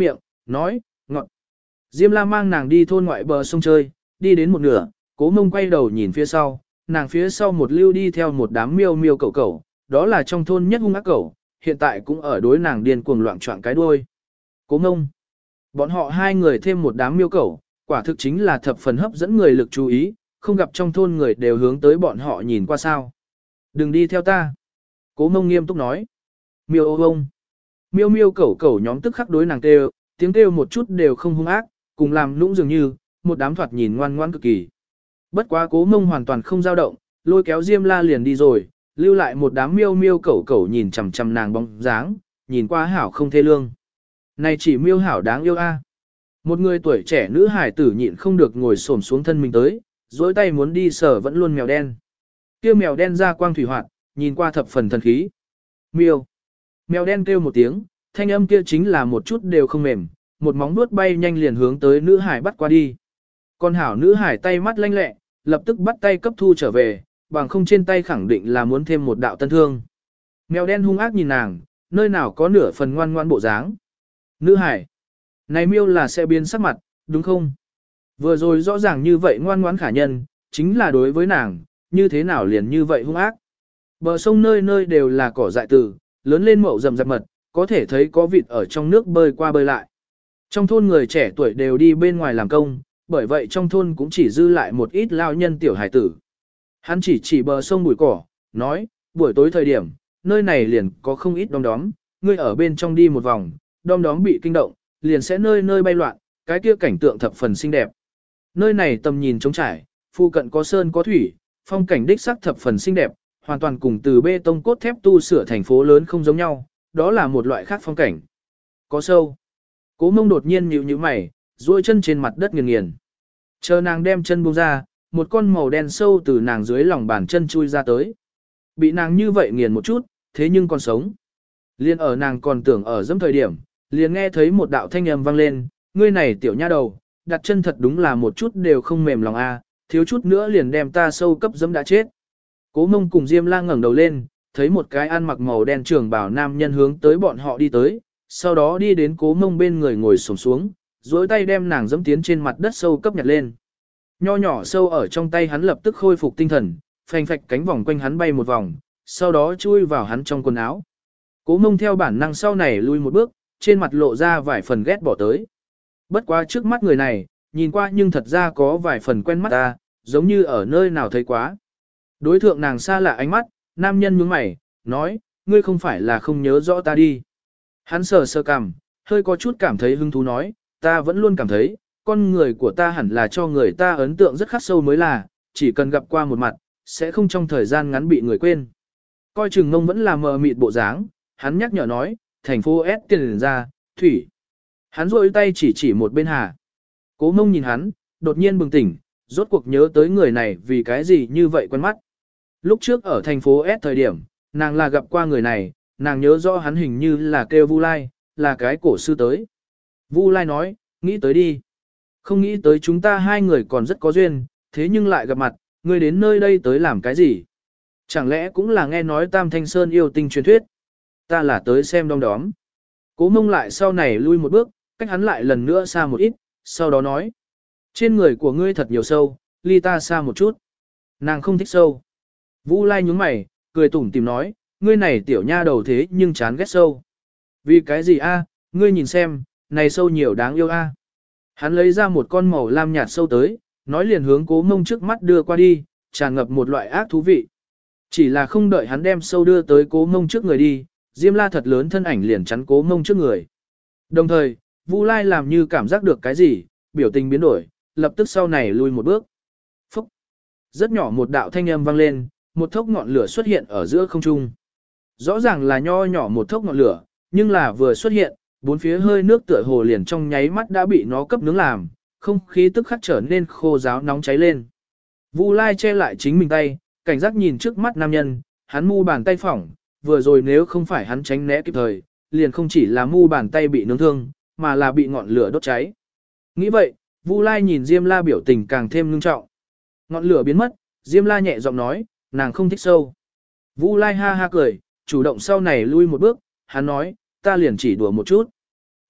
nói, ngọt. Diêm la mang nàng đi thôn ngoại bờ sông chơi, đi đến một nửa, Cố Mông quay đầu nhìn phía sau, nàng phía sau một lưu đi theo một đám miêu miêu cẩu cẩu, đó là trong thôn nhất hung ác cẩu, hiện tại cũng ở đối nàng điên cuồng loạn choạng cái đuôi. Cố Mông. Bọn họ hai người thêm một đám miêu cẩu, quả thực chính là thập phần hấp dẫn người lực chú ý, không gặp trong thôn người đều hướng tới bọn họ nhìn qua sao. Đừng đi theo ta. Cố Mông nghiêm túc nói. Miêu ô ông. Miêu miêu cẩu cẩu nhóm tức khắc đối nàng kêu, tiếng kêu một chút đều không hung ác, cùng làm nũng dường như, một đám thoạt nhìn ngoan ngoãn cực kỳ. Bất quá Cố Mông hoàn toàn không dao động, lôi kéo Diêm La liền đi rồi, lưu lại một đám miêu miêu cẩu cẩu nhìn chằm chằm nàng bóng dáng, nhìn qua hảo không thê lương. Này chỉ miêu hảo đáng yêu a. Một người tuổi trẻ nữ hải tử nhịn không được ngồi xổm xuống thân mình tới, dối tay muốn đi sờ vẫn luôn mèo đen. Kia mèo đen ra quang thủy hoạt, nhìn qua thập phần thần khí. Miêu. Mèo đen kêu một tiếng, thanh âm kia chính là một chút đều không mềm, một móng vuốt bay nhanh liền hướng tới nữ hải bắt qua đi. Con hảo nữ hải tay mắt lanh lẹ, lập tức bắt tay cấp thu trở về, bằng không trên tay khẳng định là muốn thêm một đạo tân thương. Mèo đen hung ác nhìn nàng, nơi nào có nửa phần ngoan ngoan bộ dáng. Nữ hải. Này miêu là sẽ biến sắc mặt, đúng không? Vừa rồi rõ ràng như vậy ngoan ngoãn khả nhân, chính là đối với nàng, như thế nào liền như vậy hung ác. Bờ sông nơi nơi đều là cỏ dại tử, lớn lên mậu rậm rạp mật, có thể thấy có vịt ở trong nước bơi qua bơi lại. Trong thôn người trẻ tuổi đều đi bên ngoài làm công, bởi vậy trong thôn cũng chỉ dư lại một ít lao nhân tiểu hải tử. Hắn chỉ chỉ bờ sông bụi cỏ, nói, buổi tối thời điểm, nơi này liền có không ít đom đóm, ngươi ở bên trong đi một vòng, đom đóm bị kinh động, liền sẽ nơi nơi bay loạn, cái kia cảnh tượng thập phần xinh đẹp. Nơi này tầm nhìn trống trải, phụ cận có sơn có thủy, phong cảnh đích sắc thập phần xinh đẹp, hoàn toàn cùng từ bê tông cốt thép tu sửa thành phố lớn không giống nhau, đó là một loại khác phong cảnh. Có sâu. Cố Mông đột nhiên nhíu nhíu mày, duỗi chân trên mặt đất nghiền nghiền. Chờ nàng đem chân buông ra, một con màu đen sâu từ nàng dưới lòng bàn chân chui ra tới. Bị nàng như vậy nghiền một chút, thế nhưng còn sống. Liên ở nàng còn tưởng ở dẫm thời điểm, liền nghe thấy một đạo thanh âm vang lên, ngươi này tiểu nha đầu, đặt chân thật đúng là một chút đều không mềm lòng a, thiếu chút nữa liền đem ta sâu cấp dẫm đã chết. Cố Mông cùng Diêm La ngẩng đầu lên, thấy một cái ăn mặc màu đen trường bào nam nhân hướng tới bọn họ đi tới, sau đó đi đến Cố Mông bên người ngồi xổm xuống, duỗi tay đem nàng dẫm tiến trên mặt đất sâu cấp nhặt lên. Nho nhỏ sâu ở trong tay hắn lập tức khôi phục tinh thần, phanh phạch cánh vòng quanh hắn bay một vòng, sau đó chui vào hắn trong quần áo. Cố Mông theo bản năng sau này lui một bước, trên mặt lộ ra vài phần ghét bỏ tới. Bất quá trước mắt người này, nhìn qua nhưng thật ra có vài phần quen mắt ta, giống như ở nơi nào thấy quá. Đối thượng nàng xa lạ ánh mắt, nam nhân nhướng mày, nói, ngươi không phải là không nhớ rõ ta đi. Hắn sờ sờ cằm, hơi có chút cảm thấy hứng thú nói, ta vẫn luôn cảm thấy, con người của ta hẳn là cho người ta ấn tượng rất khắc sâu mới là, chỉ cần gặp qua một mặt, sẽ không trong thời gian ngắn bị người quên. Coi chừng Mông vẫn là mờ mịt bộ dáng, hắn nhắc nhở nói, thành phố S tiền ra, thủy. Hắn rôi tay chỉ chỉ một bên hà. Cố Mông nhìn hắn, đột nhiên bừng tỉnh, rốt cuộc nhớ tới người này vì cái gì như vậy quen mắt. Lúc trước ở thành phố S thời điểm, nàng là gặp qua người này, nàng nhớ rõ hắn hình như là kêu Vu Lai, là cái cổ sư tới. Vu Lai nói, nghĩ tới đi. Không nghĩ tới chúng ta hai người còn rất có duyên, thế nhưng lại gặp mặt, ngươi đến nơi đây tới làm cái gì? Chẳng lẽ cũng là nghe nói Tam Thanh Sơn yêu tinh truyền thuyết? Ta là tới xem đom đóm. Cố Mông lại sau này lui một bước, cách hắn lại lần nữa xa một ít, sau đó nói. Trên người của ngươi thật nhiều sâu, ly ta xa một chút. Nàng không thích sâu. Vu Lai nhướng mày, cười tủm tìm nói, ngươi này tiểu nha đầu thế nhưng chán ghét sâu. Vì cái gì a? Ngươi nhìn xem, này sâu nhiều đáng yêu a. Hắn lấy ra một con màu lam nhạt sâu tới, nói liền hướng Cố Mông trước mắt đưa qua đi, tràn ngập một loại ác thú vị. Chỉ là không đợi hắn đem sâu đưa tới Cố Mông trước người đi, Diêm La thật lớn thân ảnh liền chắn Cố Mông trước người. Đồng thời, Vu Lai làm như cảm giác được cái gì, biểu tình biến đổi, lập tức sau này lui một bước. Phúc! Rất nhỏ một đạo thanh âm vang lên, một thốc ngọn lửa xuất hiện ở giữa không trung. Rõ ràng là nho nhỏ một thốc ngọn lửa, nhưng là vừa xuất hiện, bốn phía hơi nước tựa hồ liền trong nháy mắt đã bị nó cấp nướng làm, không khí tức khắc trở nên khô ráo nóng cháy lên. Vu Lai che lại chính mình tay, cảnh giác nhìn trước mắt nam nhân, hắn mu bàn tay phỏng, vừa rồi nếu không phải hắn tránh né kịp thời, liền không chỉ là mu bàn tay bị nướng thương, mà là bị ngọn lửa đốt cháy. Nghĩ vậy, Vu Lai nhìn Diêm La biểu tình càng thêm ngưng trọng. Ngọn lửa biến mất, Diêm La nhẹ giọng nói, nàng không thích sâu. Vu Lai ha ha cười, chủ động sau này lui một bước, hắn nói, ta liền chỉ đùa một chút.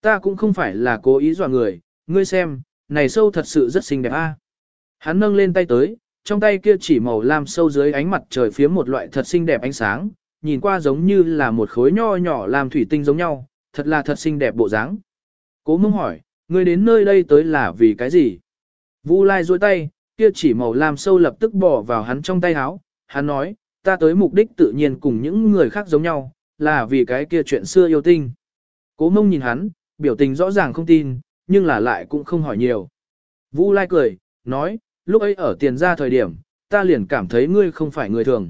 Ta cũng không phải là cố ý dọa người, ngươi xem, này sâu thật sự rất xinh đẹp a. Hắn nâng lên tay tới, trong tay kia chỉ màu lam sâu dưới ánh mặt trời phiếm một loại thật xinh đẹp ánh sáng, nhìn qua giống như là một khối nho nhỏ làm thủy tinh giống nhau, thật là thật xinh đẹp bộ dáng. Cố Mông hỏi, ngươi đến nơi đây tới là vì cái gì? Vu Lai duỗi tay, kia chỉ màu lam sâu lập tức bỏ vào hắn trong tay áo, hắn nói, ta tới mục đích tự nhiên cùng những người khác giống nhau, là vì cái kia chuyện xưa yêu tinh. Cố Mông nhìn hắn, biểu tình rõ ràng không tin, nhưng là lại cũng không hỏi nhiều. Vu Lai cười, nói, lúc ấy ở tiền ra thời điểm, ta liền cảm thấy ngươi không phải người thường.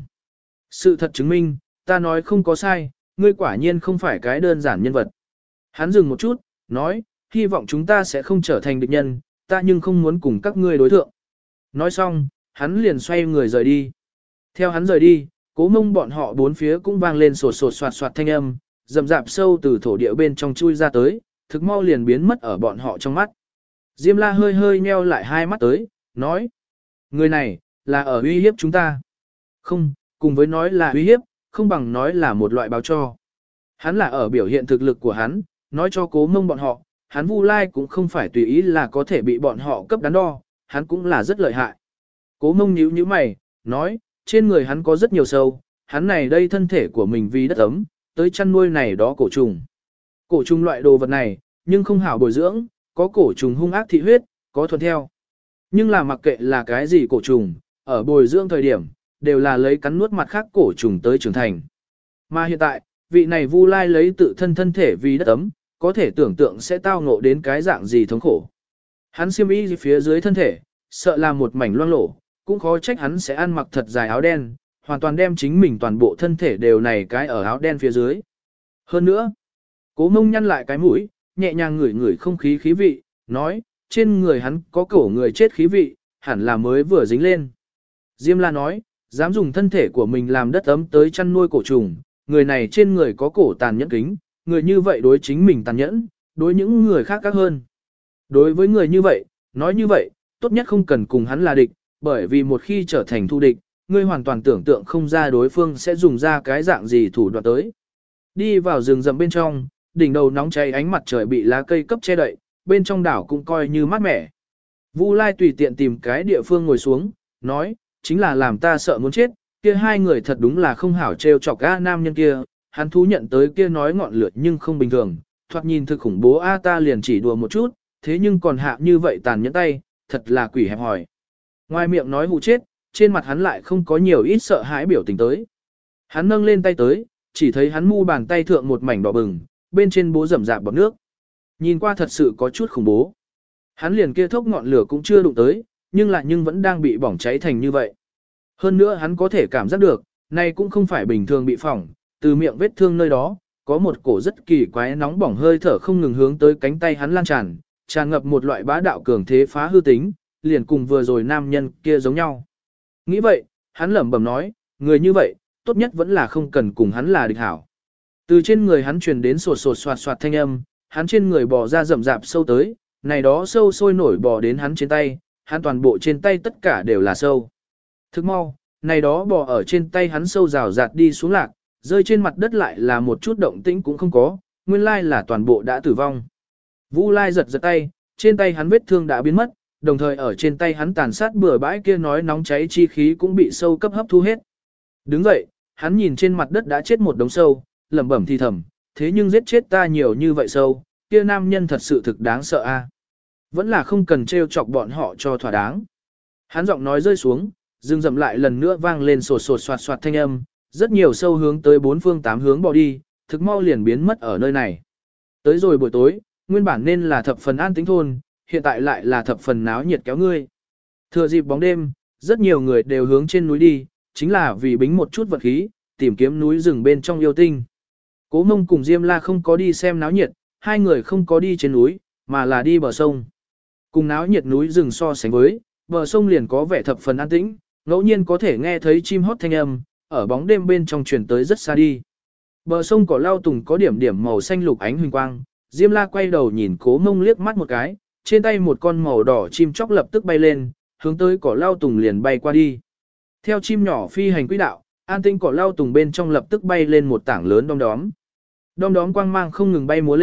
Sự thật chứng minh, ta nói không có sai, ngươi quả nhiên không phải cái đơn giản nhân vật. Hắn dừng một chút, nói, hy vọng chúng ta sẽ không trở thành địch nhân, ta nhưng không muốn cùng các ngươi đối thượng. Nói xong, hắn liền xoay người rời đi. Theo hắn rời đi, Cố Mông bọn họ bốn phía cũng vang lên sột sột soạt soạt thanh âm, rầm rạp sâu từ thổ địa bên trong chui ra tới, thực mau liền biến mất ở bọn họ trong mắt. Diêm La hơi hơi nheo lại hai mắt tới, nói, người này, là ở uy hiếp chúng ta. Không, cùng với nói là uy hiếp, không bằng nói là một loại báo cho. Hắn là ở biểu hiện thực lực của hắn, nói cho Cố Mông bọn họ, hắn Vu Lai cũng không phải tùy ý là có thể bị bọn họ cấp đắn đo, hắn cũng là rất lợi hại. Cố Mông nhíu nhíu mày, nói, trên người hắn có rất nhiều sâu, hắn này đây thân thể của mình vì đất ấm, tới chăn nuôi này đó cổ trùng. Cổ trùng loại đồ vật này, nhưng không hảo bồi dưỡng, có cổ trùng hung ác thị huyết, có thuần theo. Nhưng là mặc kệ là cái gì cổ trùng, ở bồi dưỡng thời điểm, đều là lấy cắn nuốt mặt khác cổ trùng tới trưởng thành. Mà hiện tại, vị này Vu Lai lấy tự thân thân thể vì đất ấm, có thể tưởng tượng sẽ tao ngộ đến cái dạng gì thống khổ. Hắn xiêm y phía dưới thân thể, sợ là một mảnh loang lổ, cũng khó trách hắn sẽ ăn mặc thật dài áo đen, hoàn toàn đem chính mình toàn bộ thân thể đều này cái ở áo đen phía dưới. Hơn nữa, Cố Mông nhăn lại cái mũi, nhẹ nhàng ngửi ngửi không khí khí vị, nói, trên người hắn có cổ người chết khí vị, hẳn là mới vừa dính lên. Diêm La nói, dám dùng thân thể của mình làm đất ấm tới chăn nuôi cổ trùng, người này trên người có cổ tàn nhẫn kính, người như vậy đối chính mình tàn nhẫn, đối những người khác các hơn. Đối với người như vậy, nói như vậy, tốt nhất không cần cùng hắn là địch, bởi vì một khi trở thành thù địch, ngươi hoàn toàn tưởng tượng không ra đối phương sẽ dùng ra cái dạng gì thủ đoạn tới. Đi vào rừng rậm bên trong, đỉnh đầu nóng cháy ánh mặt trời bị lá cây cấp che đậy, bên trong đảo cũng coi như mát mẻ. Vu Lai tùy tiện tìm cái địa phương ngồi xuống, nói, chính là làm ta sợ muốn chết, kia hai người thật đúng là không hảo trêu chọc A nam nhân kia, hắn thú nhận tới kia nói ngọn lửa nhưng không bình thường, thoạt nhìn thực khủng bố A ta liền chỉ đùa một chút, thế nhưng còn hạ như vậy tàn nhẫn tay, thật là quỷ hẹp hỏi. Ngoài miệng nói hù chết, trên mặt hắn lại không có nhiều ít sợ hãi biểu tình tới. Hắn nâng lên tay tới, chỉ thấy hắn mu bàn tay thượng một mảnh đỏ bừng, bên trên bố rầm rạp bọt nước. Nhìn qua thật sự có chút khủng bố. Hắn liền kia thốc ngọn lửa cũng chưa đụng tới, nhưng lại nhưng vẫn đang bị bỏng cháy thành như vậy. Hơn nữa hắn có thể cảm giác được, này cũng không phải bình thường bị phỏng, từ miệng vết thương nơi đó, có một cổ rất kỳ quái nóng bỏng hơi thở không ngừng hướng tới cánh tay hắn lan tràn, tràn ngập một loại bá đạo cường thế phá hư tính, liền cùng vừa rồi nam nhân kia giống nhau. Nghĩ vậy, hắn lẩm bẩm nói, người như vậy, tốt nhất vẫn là không cần cùng hắn là địch hảo. Từ trên người hắn truyền đến sột sột soạt soạt thanh âm, hắn trên người bò ra rậm rạp sâu tới, này đó sâu sôi nổi bò đến hắn trên tay, hắn toàn bộ trên tay tất cả đều là sâu. Thức mau, này đó bò ở trên tay hắn sâu rào rạt đi xuống lạc, rơi trên mặt đất lại là một chút động tĩnh cũng không có, nguyên lai là toàn bộ đã tử vong. Vu Lai giật giật tay, trên tay hắn vết thương đã biến mất, đồng thời ở trên tay hắn tàn sát bừa bãi kia nói nóng cháy chi khí cũng bị sâu cấp hấp thu hết. Đứng dậy, hắn nhìn trên mặt đất đã chết một đống sâu, lẩm bẩm thì thầm, thế nhưng giết chết ta nhiều như vậy sâu, kia nam nhân thật sự thực đáng sợ a. Vẫn là không cần trêu chọc bọn họ cho thỏa đáng. Hắn giọng nói rơi xuống, rừng rậm lại lần nữa vang lên sột sột soạt soạt thanh âm, rất nhiều sâu hướng tới bốn phương tám hướng bỏ đi, thực mau liền biến mất ở nơi này. Tới rồi buổi tối, nguyên bản nên là thập phần an tĩnh thôn, hiện tại lại là thập phần náo nhiệt kéo ngươi. Thừa dịp bóng đêm, rất nhiều người đều hướng trên núi đi, chính là vì bính một chút vật khí, tìm kiếm núi rừng bên trong yêu tinh. Cố Mông cùng Diêm La không có đi xem náo nhiệt, hai người không có đi trên núi, mà là đi bờ sông. Cùng náo nhiệt núi rừng so sánh với, bờ sông liền có vẻ thập phần an tĩnh, ngẫu nhiên có thể nghe thấy chim hót thanh âm, ở bóng đêm bên trong truyền tới rất xa đi. Bờ sông cỏ lau tùng có điểm điểm màu xanh lục ánh huỳnh quang, Diêm La quay đầu nhìn Cố Mông liếc mắt một cái, trên tay một con màu đỏ chim chóc lập tức bay lên, hướng tới cỏ lau tùng liền bay qua đi. Theo chim nhỏ phi hành quỹ đạo, an tĩnh cỏ lau tùng bên trong lập tức bay lên một tảng lớn đom đóm. Đom đóm quang mang không ngừng bay múa lên,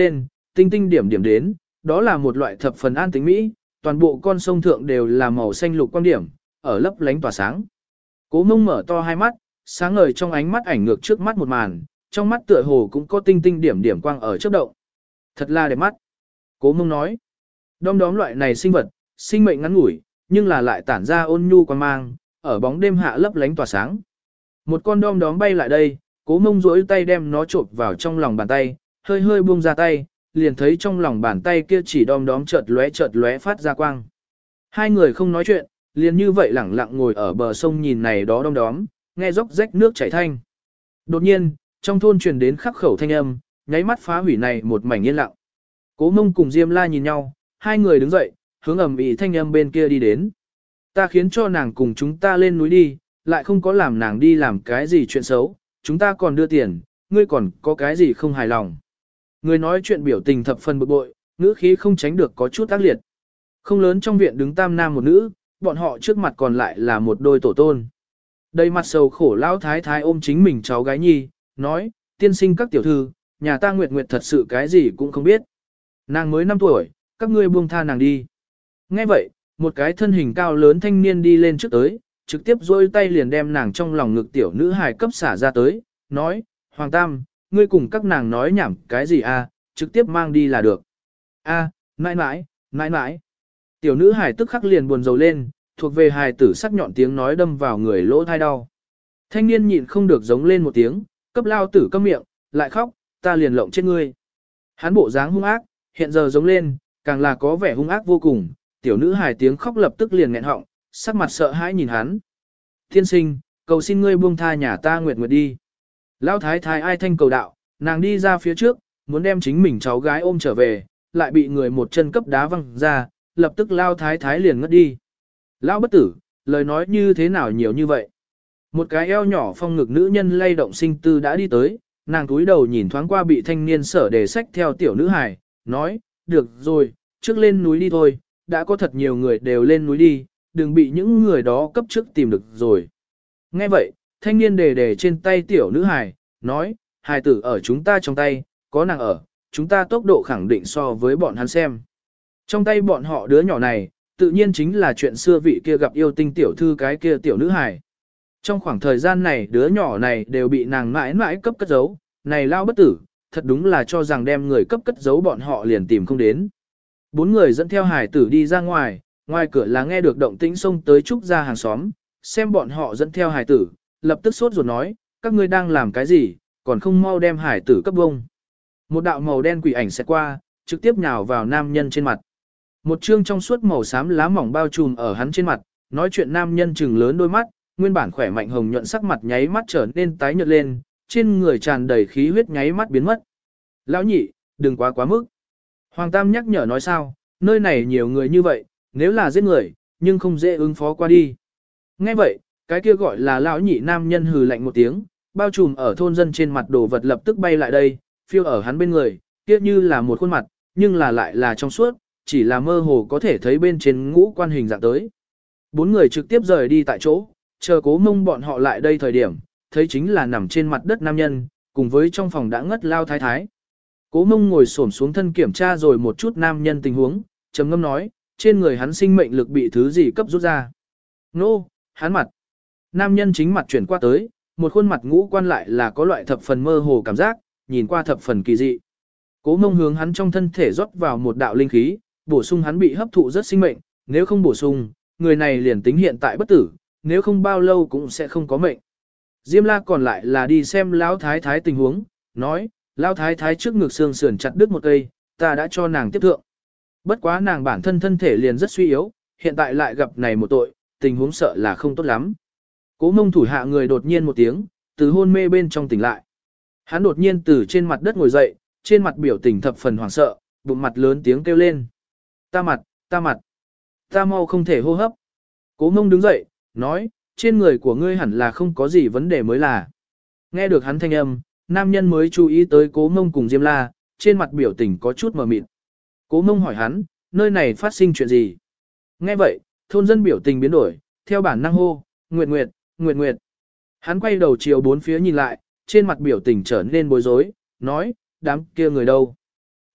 tinh tinh điểm điểm đến, đó là một loại thập phần an tĩnh mỹ, toàn bộ con sông thượng đều là màu xanh lục quang điểm, ở lấp lánh tỏa sáng. Cố Mông mở to hai mắt, sáng ngời trong ánh mắt ảnh ngược trước mắt một màn, trong mắt tựa hồ cũng có tinh tinh điểm điểm quang ở chớp động. Thật là đẹp mắt. Cố Mông nói, đom đóm loại này sinh vật, sinh mệnh ngắn ngủi, nhưng là lại tản ra ôn nhu quang mang, ở bóng đêm hạ lấp lánh tỏa sáng. Một con đom đóm bay lại đây, Cố Mông duỗi tay đem nó chộp vào trong lòng bàn tay, hơi hơi buông ra tay, liền thấy trong lòng bàn tay kia chỉ đom đóm chợt lóe chợt lóe phát ra quang. Hai người không nói chuyện, liền như vậy lẳng lặng ngồi ở bờ sông nhìn này đó đom đóm, nghe róc rách nước chảy thanh. Đột nhiên, trong thôn truyền đến khắc khẩu thanh âm, nháy mắt phá hủy này một mảnh yên lặng. Cố Mông cùng Diêm La nhìn nhau, hai người đứng dậy, hướng ầm ĩ thanh âm bên kia đi đến. Ta khiến cho nàng cùng chúng ta lên núi đi, lại không có làm nàng đi làm cái gì chuyện xấu, chúng ta còn đưa tiền, ngươi còn có cái gì không hài lòng. Người nói chuyện biểu tình thập phần bực bội, ngữ khí không tránh được có chút ác liệt. Không lớn trong viện đứng tam nam một nữ, bọn họ trước mặt còn lại là một đôi tổ tôn. Đầy mặt sầu khổ lão thái thái ôm chính mình cháu gái nhi, nói, tiên sinh các tiểu thư, nhà ta Nguyệt Nguyệt thật sự cái gì cũng không biết. Nàng mới năm tuổi, các ngươi buông tha nàng đi. Nghe vậy, một cái thân hình cao lớn thanh niên đi lên trước tới, trực tiếp duỗi tay liền đem nàng trong lòng ngực tiểu nữ hài cấp xả ra tới, nói, Hoàng Tam, ngươi cùng các nàng nói nhảm cái gì à, trực tiếp mang đi là được. A, mãi mãi, mãi mãi. Tiểu nữ hài tức khắc liền buồn rầu lên, thuộc về hài tử sắc nhọn tiếng nói đâm vào người lỗ thai đau. Thanh niên nhịn không được giống lên một tiếng, cấp lao tử câm miệng, lại khóc, ta liền lộng chết ngươi. Hắn bộ dáng hung ác, hiện giờ giống lên, càng là có vẻ hung ác vô cùng, tiểu nữ hài tiếng khóc lập tức liền nghẹn họng, sắc mặt sợ hãi nhìn hắn. Thiên sinh, cầu xin ngươi buông tha nhà ta Nguyệt Nguyệt đi. Lão thái thái ai thanh cầu đạo, nàng đi ra phía trước, muốn đem chính mình cháu gái ôm trở về, lại bị người một chân cấp đá văng ra, lập tức Lão thái thái liền ngất đi. Lão bất tử, lời nói như thế nào nhiều như vậy? Một cái eo nhỏ phong ngực nữ nhân lay động sinh tư đã đi tới, nàng túi đầu nhìn thoáng qua bị thanh niên sở đề sách theo tiểu nữ hài, nói, được rồi, trước lên núi đi thôi, đã có thật nhiều người đều lên núi đi, đừng bị những người đó cấp trước tìm được rồi. Nghe vậy, thanh niên đề đề trên tay tiểu nữ hài, nói, hài tử ở chúng ta trong tay, có nàng ở, chúng ta tốc độ khẳng định so với bọn hắn xem. Trong tay bọn họ đứa nhỏ này, tự nhiên chính là chuyện xưa vị kia gặp yêu tinh tiểu thư cái kia tiểu nữ hài. Trong khoảng thời gian này đứa nhỏ này đều bị nàng mãi mãi cấp cất giấu, này lao bất tử, thật đúng là cho rằng đem người cấp cất giấu bọn họ liền tìm không đến. Bốn người dẫn theo hải tử đi ra ngoài, ngoài cửa là nghe được động tĩnh xông tới trúc ra hàng xóm, xem bọn họ dẫn theo hải tử, lập tức sốt ruột nói, các ngươi đang làm cái gì, còn không mau đem hải tử cấp bông. Một đạo màu đen quỷ ảnh sẽ qua, trực tiếp nhào vào nam nhân trên mặt. Một chương trong suốt màu xám lá mỏng bao trùm ở hắn trên mặt, nói chuyện nam nhân trừng lớn đôi mắt, nguyên bản khỏe mạnh hồng nhuận sắc mặt nháy mắt trở nên tái nhợt lên, trên người tràn đầy khí huyết nháy mắt biến mất. Lão nhị, đừng quá quá mức. Hoàng Tam nhắc nhở nói sao, nơi này nhiều người như vậy, nếu là giết người, nhưng không dễ ứng phó qua đi. Nghe vậy, cái kia gọi là lão nhị nam nhân hừ lạnh một tiếng, bao trùm ở thôn dân trên mặt đồ vật lập tức bay lại đây, phiêu ở hắn bên người, kia như là một khuôn mặt, nhưng là lại là trong suốt, chỉ là mơ hồ có thể thấy bên trên ngũ quan hình dạng tới. Bốn người trực tiếp rời đi tại chỗ, chờ Cố Mông bọn họ lại đây thời điểm, thấy chính là nằm trên mặt đất nam nhân, cùng với trong phòng đã ngất lao thái thái. Cố Mông ngồi xổm xuống thân kiểm tra rồi một chút nam nhân tình huống, trầm ngâm nói, trên người hắn sinh mệnh lực bị thứ gì cấp rút ra. Nô, hắn mặt. Nam nhân chính mặt chuyển qua tới, một khuôn mặt ngũ quan lại là có loại thập phần mơ hồ cảm giác, nhìn qua thập phần kỳ dị. Cố Mông hướng hắn trong thân thể rót vào một đạo linh khí, bổ sung hắn bị hấp thụ rất sinh mệnh, nếu không bổ sung, người này liền tính hiện tại bất tử, nếu không bao lâu cũng sẽ không có mệnh. Diêm La còn lại là đi xem lão thái thái tình huống, nói, lão thái thái trước ngực xương sườn chặt đứt một cây, ta đã cho nàng tiếp thượng. Bất quá nàng bản thân thân thể liền rất suy yếu, hiện tại lại gặp này một tội, tình huống sợ là không tốt lắm. Cố Mông thủ hạ người đột nhiên một tiếng, từ hôn mê bên trong tỉnh lại. Hắn đột nhiên từ trên mặt đất ngồi dậy, trên mặt biểu tình thập phần hoảng sợ, bụng mặt lớn tiếng kêu lên. Ta mặt, ta mặt, ta mau không thể hô hấp. Cố Mông đứng dậy, nói, trên người của ngươi hẳn là không có gì vấn đề mới là. Nghe được hắn thanh âm, nam nhân mới chú ý tới Cố Mông cùng Diêm La, trên mặt biểu tình có chút mờ mịt. Cố Mông hỏi hắn, nơi này phát sinh chuyện gì? Nghe vậy, thôn dân biểu tình biến đổi, theo bản năng hô, Nguyệt Nguyệt, Nguyệt Nguyệt. Hắn quay đầu chiều bốn phía nhìn lại, trên mặt biểu tình trở nên bối rối, nói, đám kia người đâu?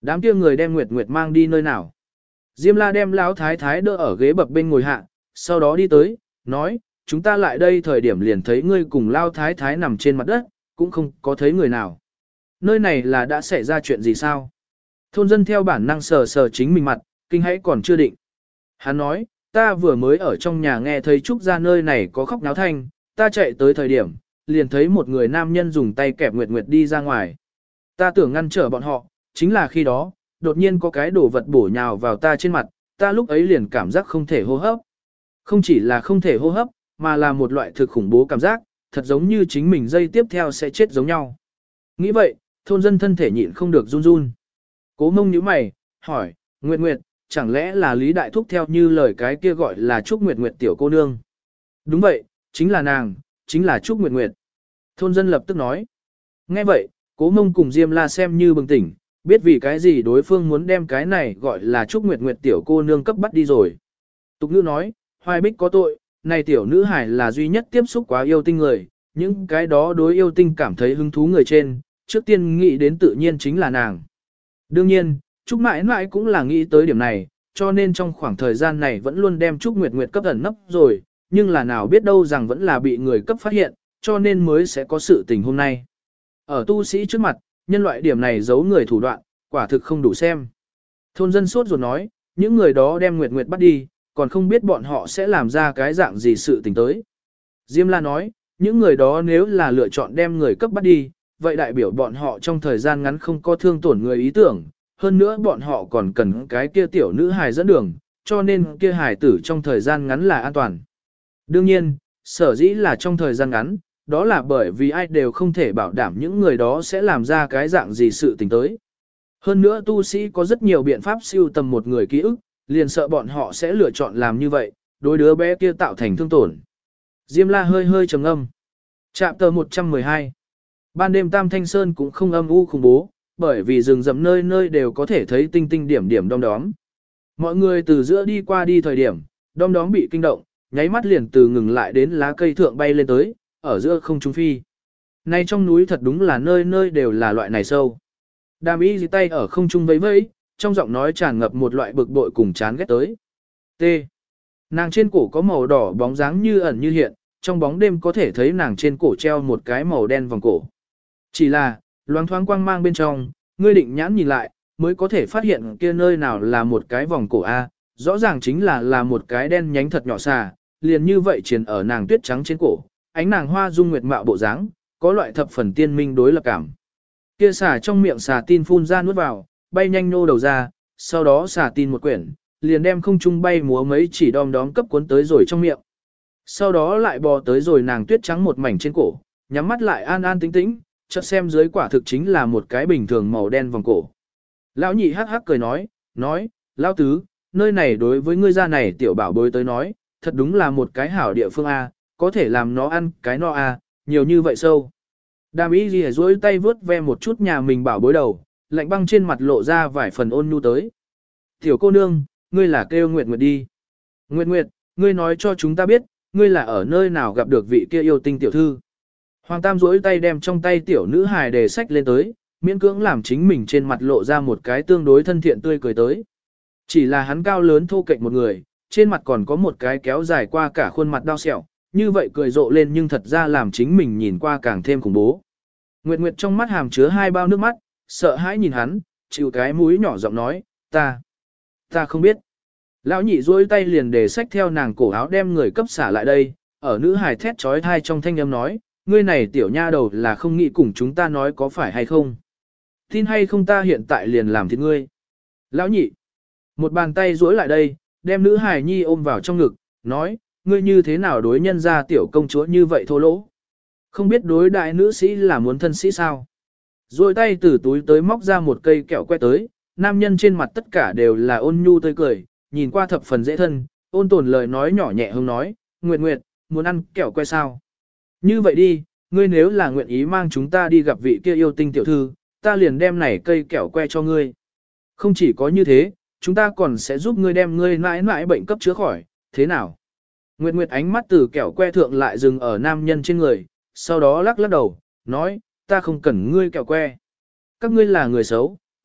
Đám kia người đem Nguyệt Nguyệt mang đi nơi nào? Diêm La đem lão thái thái đỡ ở ghế bập bên ngồi hạ, sau đó đi tới, nói, chúng ta lại đây thời điểm liền thấy ngươi cùng lão thái thái nằm trên mặt đất, cũng không có thấy người nào. Nơi này là đã xảy ra chuyện gì sao? Thôn dân theo bản năng sờ sờ chính mình mặt, kinh hãi còn chưa định. Hắn nói, ta vừa mới ở trong nhà nghe thấy Trúc ra nơi này có khóc náo thanh, ta chạy tới thời điểm, liền thấy một người nam nhân dùng tay kẹp Nguyệt Nguyệt đi ra ngoài. Ta tưởng ngăn trở bọn họ, chính là khi đó, đột nhiên có cái đồ vật bổ nhào vào ta trên mặt, ta lúc ấy liền cảm giác không thể hô hấp. Không chỉ là không thể hô hấp, mà là một loại thực khủng bố cảm giác, thật giống như chính mình dây tiếp theo sẽ chết giống nhau. Nghĩ vậy, thôn dân thân thể nhịn không được run run. Cố Mông nhíu mày, hỏi, Nguyệt Nguyệt, chẳng lẽ là Lý Đại Thúc theo như lời cái kia gọi là Trúc Nguyệt Nguyệt tiểu cô nương? Đúng vậy, chính là nàng, chính là Trúc Nguyệt Nguyệt. Thôn dân lập tức nói. Nghe vậy, Cố Mông cùng Diêm La xem như bừng tỉnh, biết vì cái gì đối phương muốn đem cái này gọi là Trúc Nguyệt Nguyệt tiểu cô nương cấp bắt đi rồi. Tục ngữ nói, Hoài Bích có tội, này tiểu nữ hải là duy nhất tiếp xúc quá yêu tinh người, những cái đó đối yêu tinh cảm thấy hứng thú người trên, trước tiên nghĩ đến tự nhiên chính là nàng. Đương nhiên, Trúc mãi mãi cũng là nghĩ tới điểm này, cho nên trong khoảng thời gian này vẫn luôn đem Trúc Nguyệt Nguyệt cấp ẩn nấp rồi, nhưng là nào biết đâu rằng vẫn là bị người cấp phát hiện, cho nên mới sẽ có sự tình hôm nay. Ở tu sĩ trước mặt, nhân loại điểm này giấu người thủ đoạn, quả thực không đủ xem. Thôn dân sốt ruột nói, những người đó đem Nguyệt Nguyệt bắt đi, còn không biết bọn họ sẽ làm ra cái dạng gì sự tình tới. Diêm La nói, những người đó nếu là lựa chọn đem người cấp bắt đi, vậy đại biểu bọn họ trong thời gian ngắn không có thương tổn người ý tưởng, hơn nữa bọn họ còn cần cái kia tiểu nữ hài dẫn đường, cho nên kia hài tử trong thời gian ngắn là an toàn. Đương nhiên, sở dĩ là trong thời gian ngắn, đó là bởi vì ai đều không thể bảo đảm những người đó sẽ làm ra cái dạng gì sự tình tới. Hơn nữa tu sĩ có rất nhiều biện pháp siêu tầm một người ký ức, liền sợ bọn họ sẽ lựa chọn làm như vậy, đối đứa bé kia tạo thành thương tổn. Diêm La hơi hơi trầm ngâm. Chapter một trăm mười hai. Ban đêm Tam Thanh Sơn cũng không âm u khủng bố, bởi vì rừng rậm nơi nơi đều có thể thấy tinh tinh điểm điểm đom đóm. Mọi người từ giữa đi qua đi thời điểm, đom đóm bị kinh động, nháy mắt liền từ ngừng lại đến lá cây thượng bay lên tới, ở giữa không trung phi. Nay trong núi thật đúng là nơi nơi đều là loại này sâu. Đàm y dì tay ở không trung vẫy vẫy, trong giọng nói tràn ngập một loại bực bội cùng chán ghét tới. T. Nàng trên cổ có màu đỏ bóng dáng như ẩn như hiện, trong bóng đêm có thể thấy nàng trên cổ treo một cái màu đen vòng cổ. Chỉ là, loáng thoáng quang mang bên trong, ngươi định nhãn nhìn lại, mới có thể phát hiện kia nơi nào là một cái vòng cổ A, rõ ràng chính là là một cái đen nhánh thật nhỏ xà, liền như vậy triền ở nàng tuyết trắng trên cổ, ánh nàng hoa dung nguyệt mạo bộ dáng, có loại thập phần tiên minh đối lập cảm. Kia xà trong miệng xà tin phun ra nuốt vào, bay nhanh nô đầu ra, sau đó xà tin một quyển, liền đem không trung bay múa mấy chỉ đom đóm cấp cuốn tới rồi trong miệng. Sau đó lại bò tới rồi nàng tuyết trắng một mảnh trên cổ, nhắm mắt lại an an tĩnh tĩnh, chợt xem dưới quả thực chính là một cái bình thường màu đen vòng cổ. Lão nhị hắc hắc cười nói, nói, lão tứ, nơi này đối với ngươi gia này tiểu bảo bối tới nói, thật đúng là một cái hảo địa phương A, có thể làm nó ăn cái no A, nhiều như vậy sâu. Đàm y ghi duỗi tay vướt ve một chút nhà mình bảo bối đầu, lạnh băng trên mặt lộ ra vài phần ôn nhu tới. Tiểu cô nương, ngươi là kêu Nguyệt Nguyệt đi. Nguyệt Nguyệt, ngươi nói cho chúng ta biết, ngươi là ở nơi nào gặp được vị kia yêu tinh tiểu thư. Hoàng Tam duỗi tay đem trong tay tiểu nữ hài đề sách lên tới, miễn cưỡng làm chính mình trên mặt lộ ra một cái tương đối thân thiện tươi cười tới. Chỉ là hắn cao lớn thô kệch một người, trên mặt còn có một cái kéo dài qua cả khuôn mặt đau sẹo, như vậy cười rộ lên nhưng thật ra làm chính mình nhìn qua càng thêm khủng bố. Nguyệt Nguyệt trong mắt hàm chứa hai bao nước mắt, sợ hãi nhìn hắn, chịu cái mũi nhỏ giọng nói, ta, ta không biết. Lão nhị duỗi tay liền để xách theo nàng cổ áo đem người cấp xả lại đây, ở nữ hài thét trói thai trong thanh âm nói, ngươi này tiểu nha đầu là không nghĩ cùng chúng ta nói có phải hay không. Tin hay không ta hiện tại liền làm thịt ngươi. Lão nhị, một bàn tay duỗi lại đây, đem nữ hài nhi ôm vào trong ngực, nói, ngươi như thế nào đối nhân ra tiểu công chúa như vậy thô lỗ. Không biết đối đại nữ sĩ là muốn thân sĩ sao. Rồi tay từ túi tới móc ra một cây kẹo que tới, nam nhân trên mặt tất cả đều là ôn nhu tươi cười, nhìn qua thập phần dễ thân, ôn tồn lời nói nhỏ nhẹ hông nói, Nguyệt Nguyệt, muốn ăn kẹo que sao? Như vậy đi, ngươi nếu là nguyện ý mang chúng ta đi gặp vị kia yêu tinh tiểu thư, ta liền đem này cây kẹo que cho ngươi. Không chỉ có như thế, chúng ta còn sẽ giúp ngươi đem ngươi mãi mãi bệnh cấp chữa khỏi, thế nào? Nguyệt Nguyệt ánh mắt từ kẹo que thượng lại dừng ở nam nhân trên người, sau đó lắc lắc đầu, nói, ta không cần ngươi kẹo que. Các ngươi là người xấu, ta biết,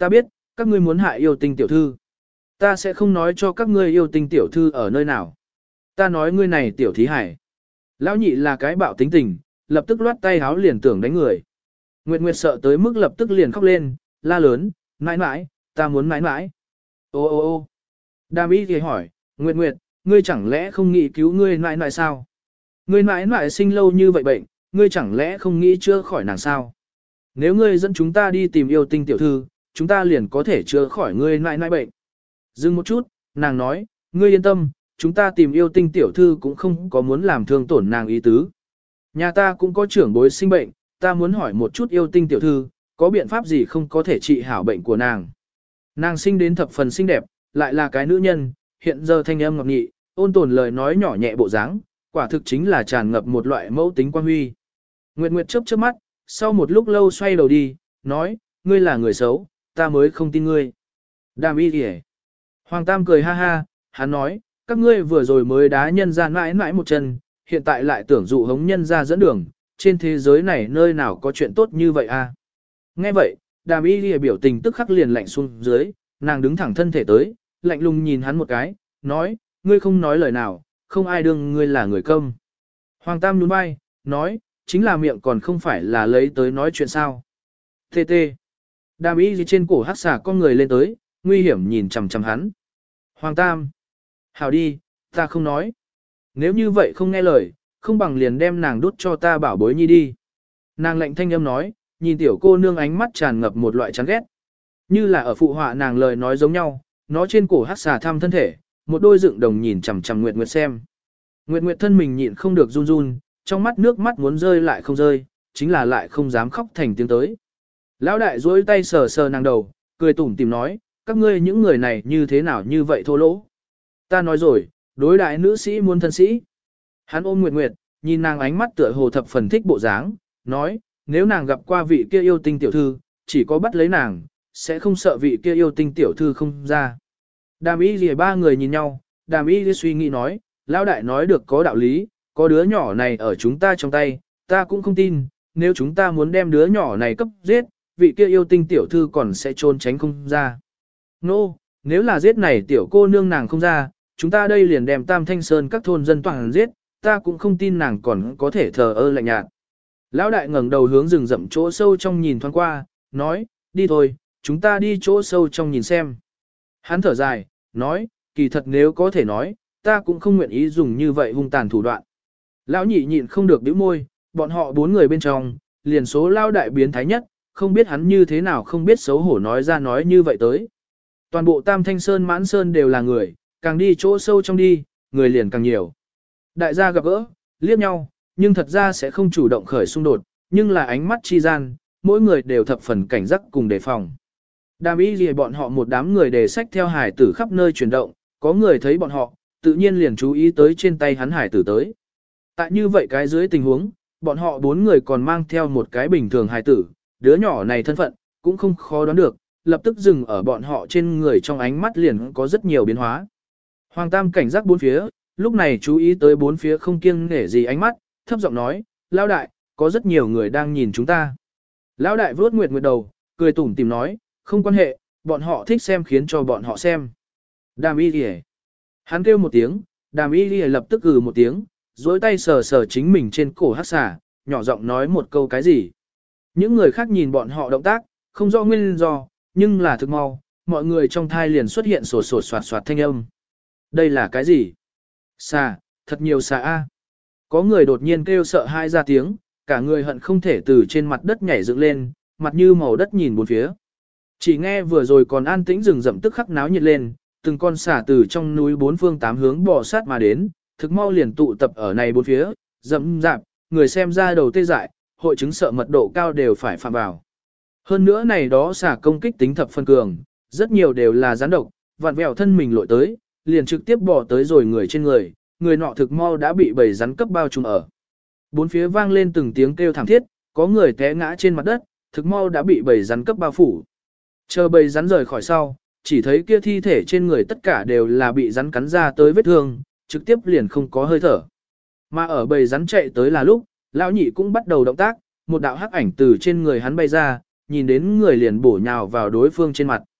các ngươi muốn hại yêu tinh tiểu thư. Ta sẽ không nói cho các ngươi yêu tinh tiểu thư ở nơi nào. Ta nói ngươi này tiểu thí hải. Lão nhị là cái bạo tính tình, lập tức loát tay háo liền tưởng đánh người. Nguyệt Nguyệt sợ tới mức lập tức liền khóc lên, la lớn, mãi mãi, ta muốn mãi mãi. Ô ô ô Đàm ý thì hỏi, Nguyệt Nguyệt, ngươi chẳng lẽ không nghĩ cứu ngươi mãi mãi sao? Ngươi mãi mãi sinh lâu như vậy bệnh, ngươi chẳng lẽ không nghĩ chữa khỏi nàng sao? Nếu ngươi dẫn chúng ta đi tìm yêu tinh tiểu thư, chúng ta liền có thể chữa khỏi ngươi mãi mãi bệnh. Dừng một chút, nàng nói, ngươi yên tâm, chúng ta tìm yêu tinh tiểu thư cũng không có muốn làm thương tổn nàng ý tứ. Nhà ta cũng có trưởng bối sinh bệnh, ta muốn hỏi một chút yêu tinh tiểu thư, có biện pháp gì không có thể trị hảo bệnh của nàng. Nàng sinh đến thập phần xinh đẹp, lại là cái nữ nhân, hiện giờ thanh âm ngọc nhị, ôn tồn lời nói nhỏ nhẹ bộ dáng, quả thực chính là tràn ngập một loại mẫu tính quan huy. Nguyệt Nguyệt chớp chớp mắt, sau một lúc lâu xoay đầu đi, nói, ngươi là người xấu, ta mới không tin ngươi. Đàm y kìa. Hoàng Tam cười ha ha, hắn nói, các ngươi vừa rồi mới đá nhân ra mãi mãi một chân, hiện tại lại tưởng dụ hống nhân ra dẫn đường, trên thế giới này nơi nào có chuyện tốt như vậy à. Nghe vậy, đàm y kìa biểu tình tức khắc liền lạnh xuống dưới, nàng đứng thẳng thân thể tới, lạnh lùng nhìn hắn một cái, nói, ngươi không nói lời nào, không ai đương ngươi là người công. Hoàng Tam nhún vai, nói, chính là miệng còn không phải là lấy tới nói chuyện sao. Tê tê. Đàm y gì trên cổ hắc xà con người lên tới, nguy hiểm nhìn chằm chằm hắn. Hoàng Tam. Hảo đi, ta không nói. Nếu như vậy không nghe lời, không bằng liền đem nàng đút cho ta bảo bối nhi đi. Nàng lạnh thanh âm nói, nhìn tiểu cô nương ánh mắt tràn ngập một loại chán ghét. Như là ở phụ họa nàng lời nói giống nhau, nó trên cổ hắc xà thăm thân thể, một đôi dựng đồng nhìn chằm chằm Nguyệt Nguyệt xem. Nguyệt Nguyệt thân mình nhịn không được run run, trong mắt nước mắt muốn rơi lại không rơi, chính là lại không dám khóc thành tiếng tới. Lão đại duỗi tay sờ sờ nàng đầu, cười tủm tìm nói, các ngươi những người này như thế nào như vậy thô lỗ. Ta nói rồi, đối đại nữ sĩ muốn thân sĩ. Hắn ôm Nguyệt Nguyệt, nhìn nàng ánh mắt tựa hồ thập phần thích bộ dáng, nói, nếu nàng gặp qua vị kia yêu tinh tiểu thư, chỉ có bắt lấy nàng, sẽ không sợ vị kia yêu tinh tiểu thư không ra. Đàm y lìa ba người nhìn nhau, đàm y lìa suy nghĩ nói, lão đại nói được có đạo lý, có đứa nhỏ này ở chúng ta trong tay, ta cũng không tin, nếu chúng ta muốn đem đứa nhỏ này cấp giết, vị kia yêu tinh tiểu thư còn sẽ trốn tránh không ra. Nô, no, nếu là giết này tiểu cô nương nàng không ra, chúng ta đây liền đem Tam Thanh Sơn các thôn dân toàn giết, ta cũng không tin nàng còn có thể thờ ơ lạnh nhạt. Lão đại ngẩng đầu hướng rừng rậm chỗ sâu trong nhìn thoáng qua, nói, đi thôi, chúng ta đi chỗ sâu trong nhìn xem. Hắn thở dài, nói, kỳ thật nếu có thể nói, ta cũng không nguyện ý dùng như vậy hung tàn thủ đoạn. Lão nhị nhịn không được bĩu môi, bọn họ bốn người bên trong, liền số lão đại biến thái nhất, không biết hắn như thế nào không biết xấu hổ nói ra nói như vậy tới. Toàn bộ Tam Thanh Sơn Mãn Sơn đều là người, càng đi chỗ sâu trong đi, người liền càng nhiều. Đại gia gặp gỡ, liếc nhau, nhưng thật ra sẽ không chủ động khởi xung đột, nhưng là ánh mắt chi gian, mỗi người đều thập phần cảnh giác cùng đề phòng. Đàm ý gì bọn họ một đám người đề sách theo hải tử khắp nơi chuyển động, có người thấy bọn họ, tự nhiên liền chú ý tới trên tay hắn hải tử tới. Tại như vậy cái dưới tình huống, bọn họ bốn người còn mang theo một cái bình thường hải tử, đứa nhỏ này thân phận, cũng không khó đoán được, lập tức dừng ở bọn họ trên người trong ánh mắt liền có rất nhiều biến hóa. Hoàng Tam cảnh giác bốn phía, lúc này chú ý tới bốn phía không kiêng nể gì ánh mắt, thấp giọng nói, Lão đại, có rất nhiều người đang nhìn chúng ta. Lão đại vuốt Nguyệt Nguyệt đầu, cười tủm tìm nói, không quan hệ, bọn họ thích xem khiến cho bọn họ xem. Đàm y lìa. Hắn kêu một tiếng, đàm y lìa lập tức gừ một tiếng, dối tay sờ sờ chính mình trên cổ hắc xà, nhỏ giọng nói một câu cái gì. Những người khác nhìn bọn họ động tác, không rõ nguyên do, nhưng là thực mau, mọi người trong thai liền xuất hiện sổ sổ soạt soạt thanh âm. Đây là cái gì? Xà, thật nhiều xà a. Có người đột nhiên kêu sợ hai ra tiếng, cả người hận không thể từ trên mặt đất nhảy dựng lên, mặt như màu đất nhìn bốn phía. Chỉ nghe vừa rồi còn an tĩnh rừng rậm tức khắc náo nhiệt lên, từng con xà từ trong núi bốn phương tám hướng bò sát mà đến, thực mau liền tụ tập ở này bốn phía, rậm rạp, người xem ra đầu tê dại, hội chứng sợ mật độ cao đều phải phạm vào. Hơn nữa này đó xà công kích tính thập phân cường, rất nhiều đều là gián độc, vặn vẹo thân mình lội tới, liền trực tiếp bò tới rồi người trên người, người nọ thực mau đã bị bầy rắn cấp bao trùm ở. Bốn phía vang lên từng tiếng kêu thảm thiết, có người té ngã trên mặt đất, thực mau đã bị bầy rắn cấp bao phủ. Chờ bầy rắn rời khỏi sau, chỉ thấy kia thi thể trên người tất cả đều là bị rắn cắn ra tới vết thương, trực tiếp liền không có hơi thở. Mà ở bầy rắn chạy tới là lúc, lão nhị cũng bắt đầu động tác, một đạo hắc ảnh từ trên người hắn bay ra, nhìn đến người liền bổ nhào vào đối phương trên mặt.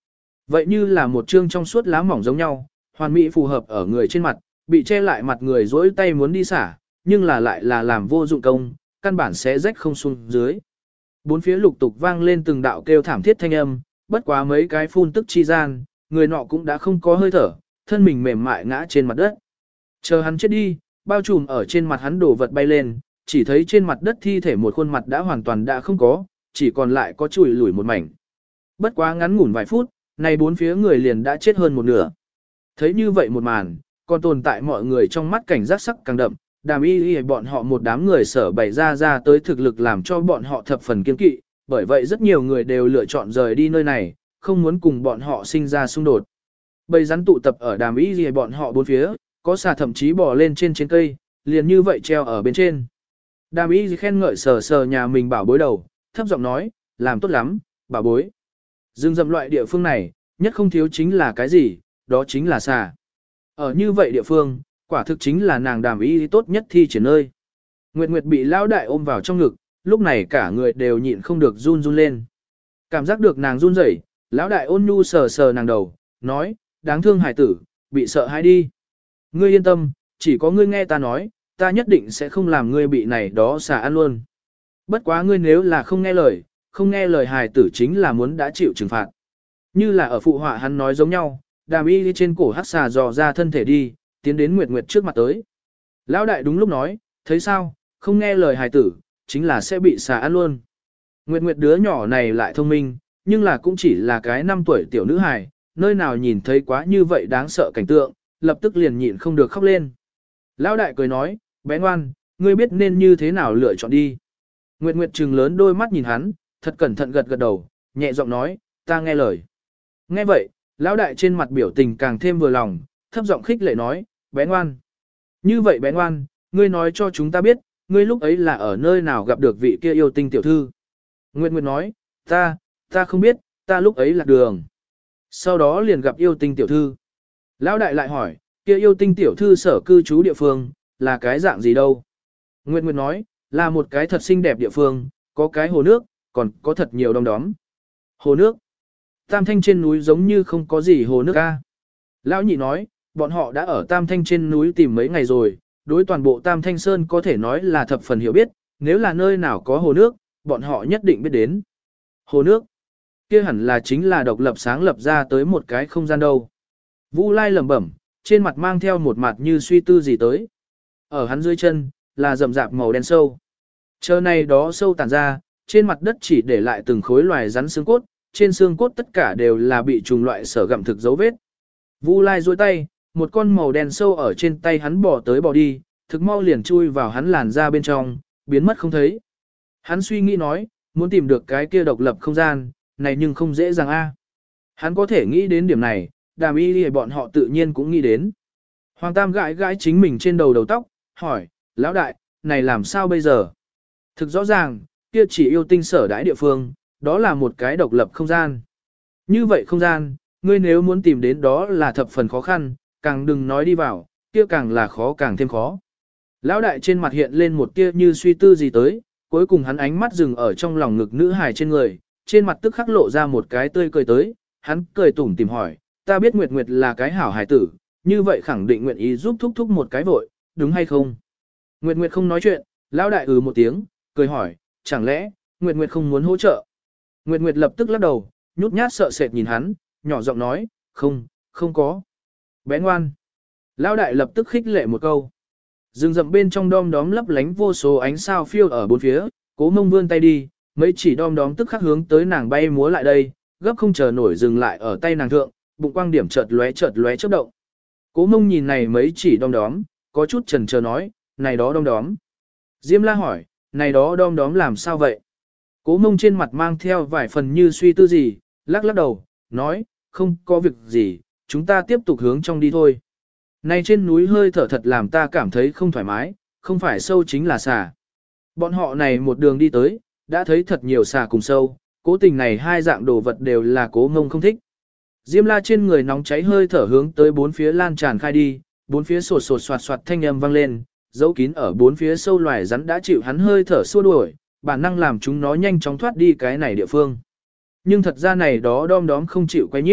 Vậy như là một chương trong suốt lá mỏng giống nhau, hoàn mỹ phù hợp ở người trên mặt, bị che lại mặt người dỗi tay muốn đi xả, nhưng là lại là làm vô dụng công, căn bản sẽ rách không xuống dưới. Bốn phía lục tục vang lên từng đạo kêu thảm thiết thanh âm, bất quá mấy cái phun tức chi gian, người nọ cũng đã không có hơi thở, thân mình mềm mại ngã trên mặt đất. Chờ hắn chết đi, bao trùm ở trên mặt hắn đổ vật bay lên, chỉ thấy trên mặt đất thi thể một khuôn mặt đã hoàn toàn đã không có, chỉ còn lại có chùi lủi một mảnh. Bất quá ngắn ngủn vài phút, này bốn phía người liền đã chết hơn một nửa. Thấy như vậy một màn, còn tồn tại mọi người trong mắt cảnh giác sắc càng đậm, đàm y y bọn họ một đám người sở bày ra ra tới thực lực làm cho bọn họ thập phần kiên kỵ, bởi vậy rất nhiều người đều lựa chọn rời đi nơi này, không muốn cùng bọn họ sinh ra xung đột. Bầy rắn tụ tập ở đàm y y bọn họ bốn phía, có xà thậm chí bò lên trên trên cây, liền như vậy treo ở bên trên. Đàm y khen ngợi sờ sờ nhà mình bảo bối đầu, thấp giọng nói, làm tốt lắm, bảo bối. Rừng rậm loại địa phương này, nhất không thiếu chính là cái gì, đó chính là xà. Ở như vậy địa phương, quả thực chính là nàng đàm y tốt nhất thi triển nơi. Nguyệt Nguyệt bị lão đại ôm vào trong ngực, lúc này cả người đều nhịn không được run run lên. Cảm giác được nàng run rẩy, lão đại ôn nhu sờ sờ nàng đầu, nói, đáng thương hải tử, bị sợ hãi đi. Ngươi yên tâm, chỉ có ngươi nghe ta nói, ta nhất định sẽ không làm ngươi bị này đó xà ăn luôn. Bất quá ngươi nếu là không nghe lời, không nghe lời hài tử chính là muốn đã chịu trừng phạt. Như là ở phụ họa hắn nói giống nhau, đàm y trên cổ hắc xà dò ra thân thể đi, tiến đến Nguyệt Nguyệt trước mặt tới. Lão đại đúng lúc nói, thấy sao, không nghe lời hài tử, chính là sẽ bị xà ăn luôn. Nguyệt Nguyệt đứa nhỏ này lại thông minh, nhưng là cũng chỉ là cái năm tuổi tiểu nữ hài, nơi nào nhìn thấy quá như vậy đáng sợ cảnh tượng, lập tức liền nhịn không được khóc lên. Lão đại cười nói, bé ngoan, ngươi biết nên như thế nào lựa chọn đi. Nguyệt Nguyệt trừng lớn đôi mắt nhìn hắn, thật cẩn thận gật gật đầu, nhẹ giọng nói, ta nghe lời. Nghe vậy, lão đại trên mặt biểu tình càng thêm vừa lòng, thấp giọng khích lệ nói, bé ngoan. Như vậy bé ngoan, ngươi nói cho chúng ta biết, ngươi lúc ấy là ở nơi nào gặp được vị kia yêu tinh tiểu thư. Nguyệt Nguyệt nói, ta, ta không biết, ta lúc ấy lạc đường. Sau đó liền gặp yêu tinh tiểu thư. Lão đại lại hỏi, kia yêu tinh tiểu thư sở cư trú địa phương, là cái dạng gì đâu? Nguyệt Nguyệt nói, là một cái thật xinh đẹp địa phương, có cái hồ nước, còn có thật nhiều đom đóm. Hồ nước. Tam Thanh trên núi giống như không có gì hồ nước a. Lão nhị nói, bọn họ đã ở Tam Thanh trên núi tìm mấy ngày rồi, đối toàn bộ Tam Thanh Sơn có thể nói là thập phần hiểu biết, nếu là nơi nào có hồ nước, bọn họ nhất định biết đến. Hồ nước. Kia hẳn là chính là độc lập sáng lập ra tới một cái không gian đâu. Vu Lai lẩm bẩm, trên mặt mang theo một mặt như suy tư gì tới. Ở hắn dưới chân, là rậm rạp màu đen sâu. Chờ này đó sâu tản ra, trên mặt đất chỉ để lại từng khối loài rắn xương cốt, trên xương cốt tất cả đều là bị trùng loại sở gặm thực dấu vết. Vu Lai duỗi tay, một con màu đen sâu ở trên tay hắn bò tới bò đi, thực mau liền chui vào hắn làn da bên trong, biến mất không thấy. Hắn suy nghĩ nói, muốn tìm được cái kia độc lập không gian, này nhưng không dễ dàng a. Hắn có thể nghĩ đến điểm này, đàm y thì bọn họ tự nhiên cũng nghĩ đến. Hoàng Tam gãi gãi chính mình trên đầu đầu tóc, hỏi, lão đại, này làm sao bây giờ? Thực rõ ràng, kia chỉ yêu tinh sở đãi địa phương, đó là một cái độc lập không gian. Như vậy không gian, ngươi nếu muốn tìm đến đó là thập phần khó khăn, càng đừng nói đi vào, kia càng là khó càng thêm khó. Lão đại trên mặt hiện lên một tia như suy tư gì tới, cuối cùng hắn ánh mắt dừng ở trong lòng ngực nữ hài trên người, trên mặt tức khắc lộ ra một cái tươi cười tới, hắn cười tủm tìm hỏi, ta biết Nguyệt Nguyệt là cái hảo hài tử, như vậy khẳng định nguyện ý giúp thúc thúc một cái vội, đúng hay không? Nguyệt Nguyệt không nói chuyện, lão đại ừ một tiếng, cười hỏi, chẳng lẽ, Nguyệt Nguyệt không muốn hỗ trợ? Nguyệt Nguyệt lập tức lắc đầu, nhút nhát sợ sệt nhìn hắn, nhỏ giọng nói, không, không có. Bé ngoan. Lão đại lập tức khích lệ một câu. Rừng rậm bên trong đom đóm lấp lánh vô số ánh sao phiêu ở bốn phía, Cố Mông vươn tay đi, mấy chỉ đom đóm tức khắc hướng tới nàng bay múa lại đây, gấp không chờ nổi dừng lại ở tay nàng thượng, bụng quang điểm chợt lóe chợt lóe chớp động. Cố Mông nhìn này mấy chỉ đom đóm, có chút chần chờ nói, này đó đom đóm. Diêm La hỏi, này đó đom đóm làm sao vậy? Cố Mông trên mặt mang theo vài phần như suy tư gì, lắc lắc đầu, nói, không có việc gì, chúng ta tiếp tục hướng trong đi thôi. Này trên núi hơi thở thật làm ta cảm thấy không thoải mái, không phải sâu chính là xà. Bọn họ này một đường đi tới, đã thấy thật nhiều xà cùng sâu, cố tình này hai dạng đồ vật đều là Cố Mông không thích. Diêm La trên người nóng cháy hơi thở hướng tới bốn phía lan tràn khai đi, bốn phía sột sột soạt soạt thanh âm vang lên, dấu kín ở bốn phía sâu loài rắn đã chịu hắn hơi thở xua đuổi, bản năng làm chúng nó nhanh chóng thoát đi cái này địa phương. Nhưng thật ra này đó đom đóm không chịu quấy nhiễu,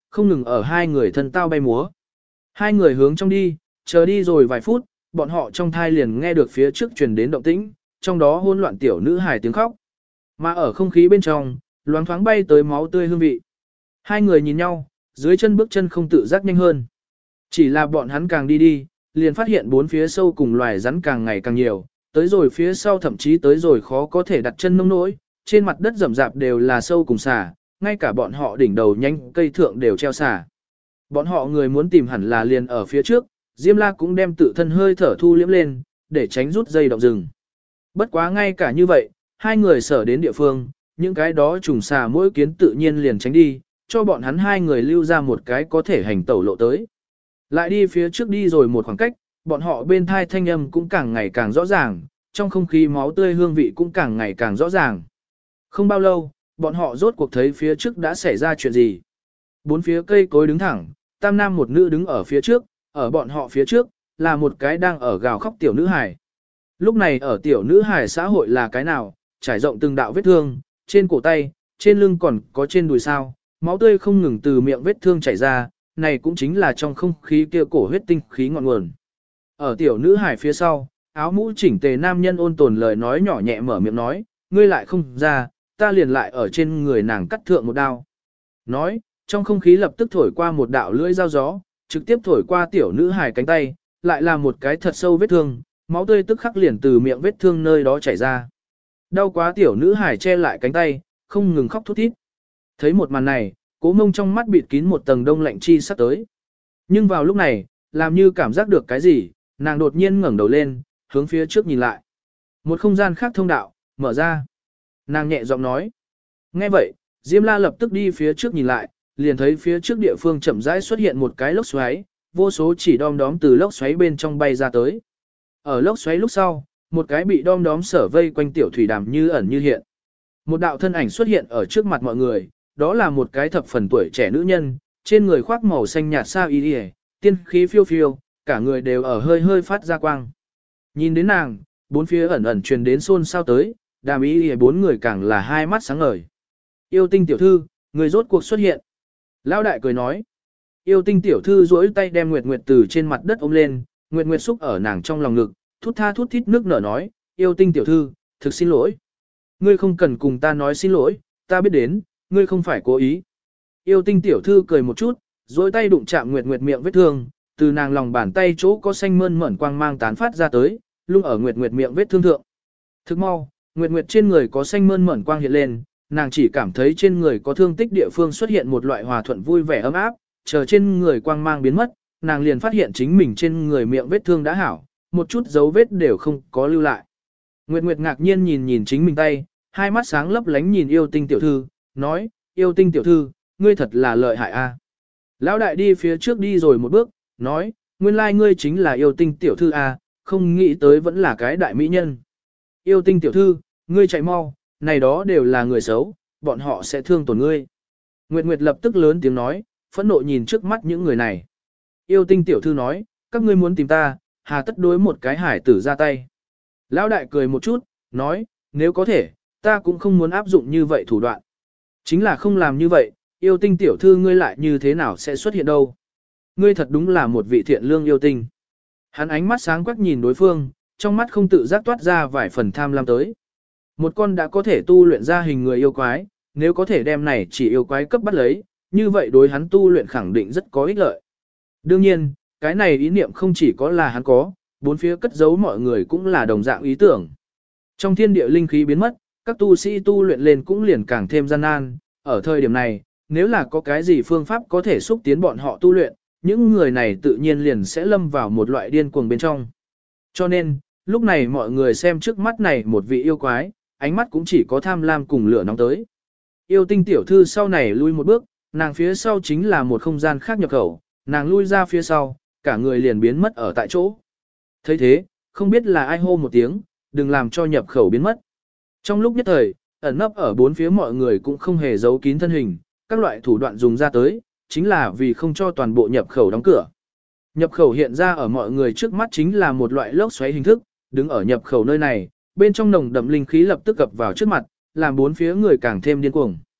không ngừng ở hai người thân tao bay múa. Hai người hướng trong đi, chờ đi rồi vài phút, bọn họ trong thai liền nghe được phía trước truyền đến động tĩnh, trong đó hỗn loạn tiểu nữ hài tiếng khóc. Mà ở không khí bên trong, loáng thoáng bay tới máu tươi hương vị. Hai người nhìn nhau, dưới chân bước chân không tự giác nhanh hơn. Chỉ là bọn hắn càng đi đi, liền phát hiện bốn phía sâu cùng loài rắn càng ngày càng nhiều, tới rồi phía sau thậm chí tới rồi khó có thể đặt chân nông nỗi, trên mặt đất rậm rạp đều là sâu cùng xà, ngay cả bọn họ đỉnh đầu nhanh cây thượng đều treo xà. Bọn họ người muốn tìm hẳn là liền ở phía trước, Diêm La cũng đem tự thân hơi thở thu liễm lên, để tránh rút dây động rừng. Bất quá ngay cả như vậy, hai người sở đến địa phương, những cái đó trùng xà mỗi kiến tự nhiên liền tránh đi, cho bọn hắn hai người lưu ra một cái có thể hành tẩu lộ tới. Lại đi phía trước đi rồi một khoảng cách, bọn họ bên thai thanh âm cũng càng ngày càng rõ ràng, trong không khí máu tươi hương vị cũng càng ngày càng rõ ràng. Không bao lâu, bọn họ rốt cuộc thấy phía trước đã xảy ra chuyện gì. Bốn phía cây cối đứng thẳng, tam nam một nữ đứng ở phía trước, ở bọn họ phía trước, là một cái đang ở gào khóc tiểu nữ hài. Lúc này ở tiểu nữ hài xã hội là cái nào, trải rộng từng đạo vết thương, trên cổ tay, trên lưng còn có trên đùi sao, máu tươi không ngừng từ miệng vết thương chảy ra, này cũng chính là trong không khí kia cổ huyết tinh khí ngọn nguồn. Ở tiểu nữ hài phía sau, áo mũ chỉnh tề nam nhân ôn tồn lời nói nhỏ nhẹ mở miệng nói, ngươi lại không ra, ta liền lại ở trên người nàng cắt thượng một đao. Nói, trong không khí lập tức thổi qua một đạo lưỡi dao gió, trực tiếp thổi qua tiểu nữ hài cánh tay, lại là một cái thật sâu vết thương, máu tươi tức khắc liền từ miệng vết thương nơi đó chảy ra. Đau quá tiểu nữ hài che lại cánh tay, không ngừng khóc thút thít. Thấy một màn này, Cố Mông trong mắt bịt kín một tầng đông lạnh chi sắp tới. Nhưng vào lúc này, làm như cảm giác được cái gì, nàng đột nhiên ngẩng đầu lên, hướng phía trước nhìn lại. Một không gian khác thông đạo, mở ra. Nàng nhẹ giọng nói. Nghe vậy, Diêm La lập tức đi phía trước nhìn lại, liền thấy phía trước địa phương chậm rãi xuất hiện một cái lốc xoáy, vô số chỉ đom đóm từ lốc xoáy bên trong bay ra tới. Ở lốc xoáy lúc sau, một cái bị đom đóm sở vây quanh tiểu thủy đàm như ẩn như hiện. Một đạo thân ảnh xuất hiện ở trước mặt mọi người, đó là một cái thập phần tuổi trẻ nữ nhân, trên người khoác màu xanh nhạt sa y y, tiên khí phiêu phiêu, cả người đều ở hơi hơi phát ra quang. Nhìn đến nàng, bốn phía ẩn ẩn truyền đến xôn xao tới, đàm y y bốn người càng là hai mắt sáng ngời. Yêu Tinh tiểu thư, người rốt cuộc xuất hiện. Lão đại cười nói. Yêu Tinh tiểu thư duỗi tay đem Nguyệt Nguyệt từ trên mặt đất ôm lên, Nguyệt Nguyệt xúc ở nàng trong lòng ngực, thút tha thút thít nước nở nói, Yêu Tinh tiểu thư, thực xin lỗi. Ngươi không cần cùng ta nói xin lỗi, ta biết đến, ngươi không phải cố ý. Yêu Tinh tiểu thư cười một chút, duỗi tay đụng chạm Nguyệt Nguyệt miệng vết thương, từ nàng lòng bàn tay chỗ có xanh mơn mởn quang mang tán phát ra tới, lung ở Nguyệt Nguyệt miệng vết thương thượng. Thức mau, Nguyệt Nguyệt trên người có xanh mơn mởn quang hiện lên, nàng chỉ cảm thấy trên người có thương tích địa phương xuất hiện một loại hòa thuận vui vẻ ấm áp, chờ trên người quang mang biến mất, nàng liền phát hiện chính mình trên người miệng vết thương đã hảo, một chút dấu vết đều không có lưu lại. Nguyệt Nguyệt ngạc nhiên nhìn nhìn chính mình tay, hai mắt sáng lấp lánh nhìn Yêu Tinh tiểu thư, nói, Yêu Tinh tiểu thư, ngươi thật là lợi hại a. Lão đại đi phía trước đi rồi một bước, nói, nguyên lai ngươi chính là Yêu Tinh tiểu thư a, không nghĩ tới vẫn là cái đại mỹ nhân. Yêu Tinh tiểu thư, ngươi chạy mau, này đó đều là người xấu, bọn họ sẽ thương tổn ngươi. Nguyệt Nguyệt lập tức lớn tiếng nói, phẫn nộ nhìn trước mắt những người này. Yêu Tinh tiểu thư nói, các ngươi muốn tìm ta, hà tất đối một cái hải tử ra tay. Lão đại cười một chút, nói, nếu có thể, ta cũng không muốn áp dụng như vậy thủ đoạn. Chính là không làm như vậy, Yêu Tinh tiểu thư ngươi lại như thế nào sẽ xuất hiện đâu. Ngươi thật đúng là một vị thiện lương yêu tinh. Hắn ánh mắt sáng quắc nhìn đối phương, trong mắt không tự giác toát ra vài phần tham lam tới. Một con đã có thể tu luyện ra hình người yêu quái, nếu có thể đem này chỉ yêu quái cấp bắt lấy, như vậy đối hắn tu luyện khẳng định rất có ích lợi. Đương nhiên, cái này ý niệm không chỉ có là hắn có, bốn phía cất giấu mọi người cũng là đồng dạng ý tưởng. Trong thiên địa linh khí biến mất, các tu sĩ tu luyện lên cũng liền càng thêm gian nan, ở thời điểm này, nếu là có cái gì phương pháp có thể xúc tiến bọn họ tu luyện, những người này tự nhiên liền sẽ lâm vào một loại điên cuồng bên trong. Cho nên, lúc này mọi người xem trước mắt này một vị yêu quái, ánh mắt cũng chỉ có tham lam cùng lửa nóng tới. Yêu Tinh tiểu thư sau này lui một bước, nàng phía sau chính là một không gian khác nhập khẩu, nàng lui ra phía sau, cả người liền biến mất ở tại chỗ. thấy thế, không biết là ai hô một tiếng, đừng làm cho nhập khẩu biến mất. Trong lúc nhất thời, ẩn nấp ở bốn phía mọi người cũng không hề giấu kín thân hình, các loại thủ đoạn dùng ra tới, chính là vì không cho toàn bộ nhập khẩu đóng cửa. Nhập khẩu hiện ra ở mọi người trước mắt chính là một loại lốc xoáy hình thức, đứng ở nhập khẩu nơi này, bên trong nồng đậm linh khí lập tức cập vào trước mặt, làm bốn phía người càng thêm điên cuồng.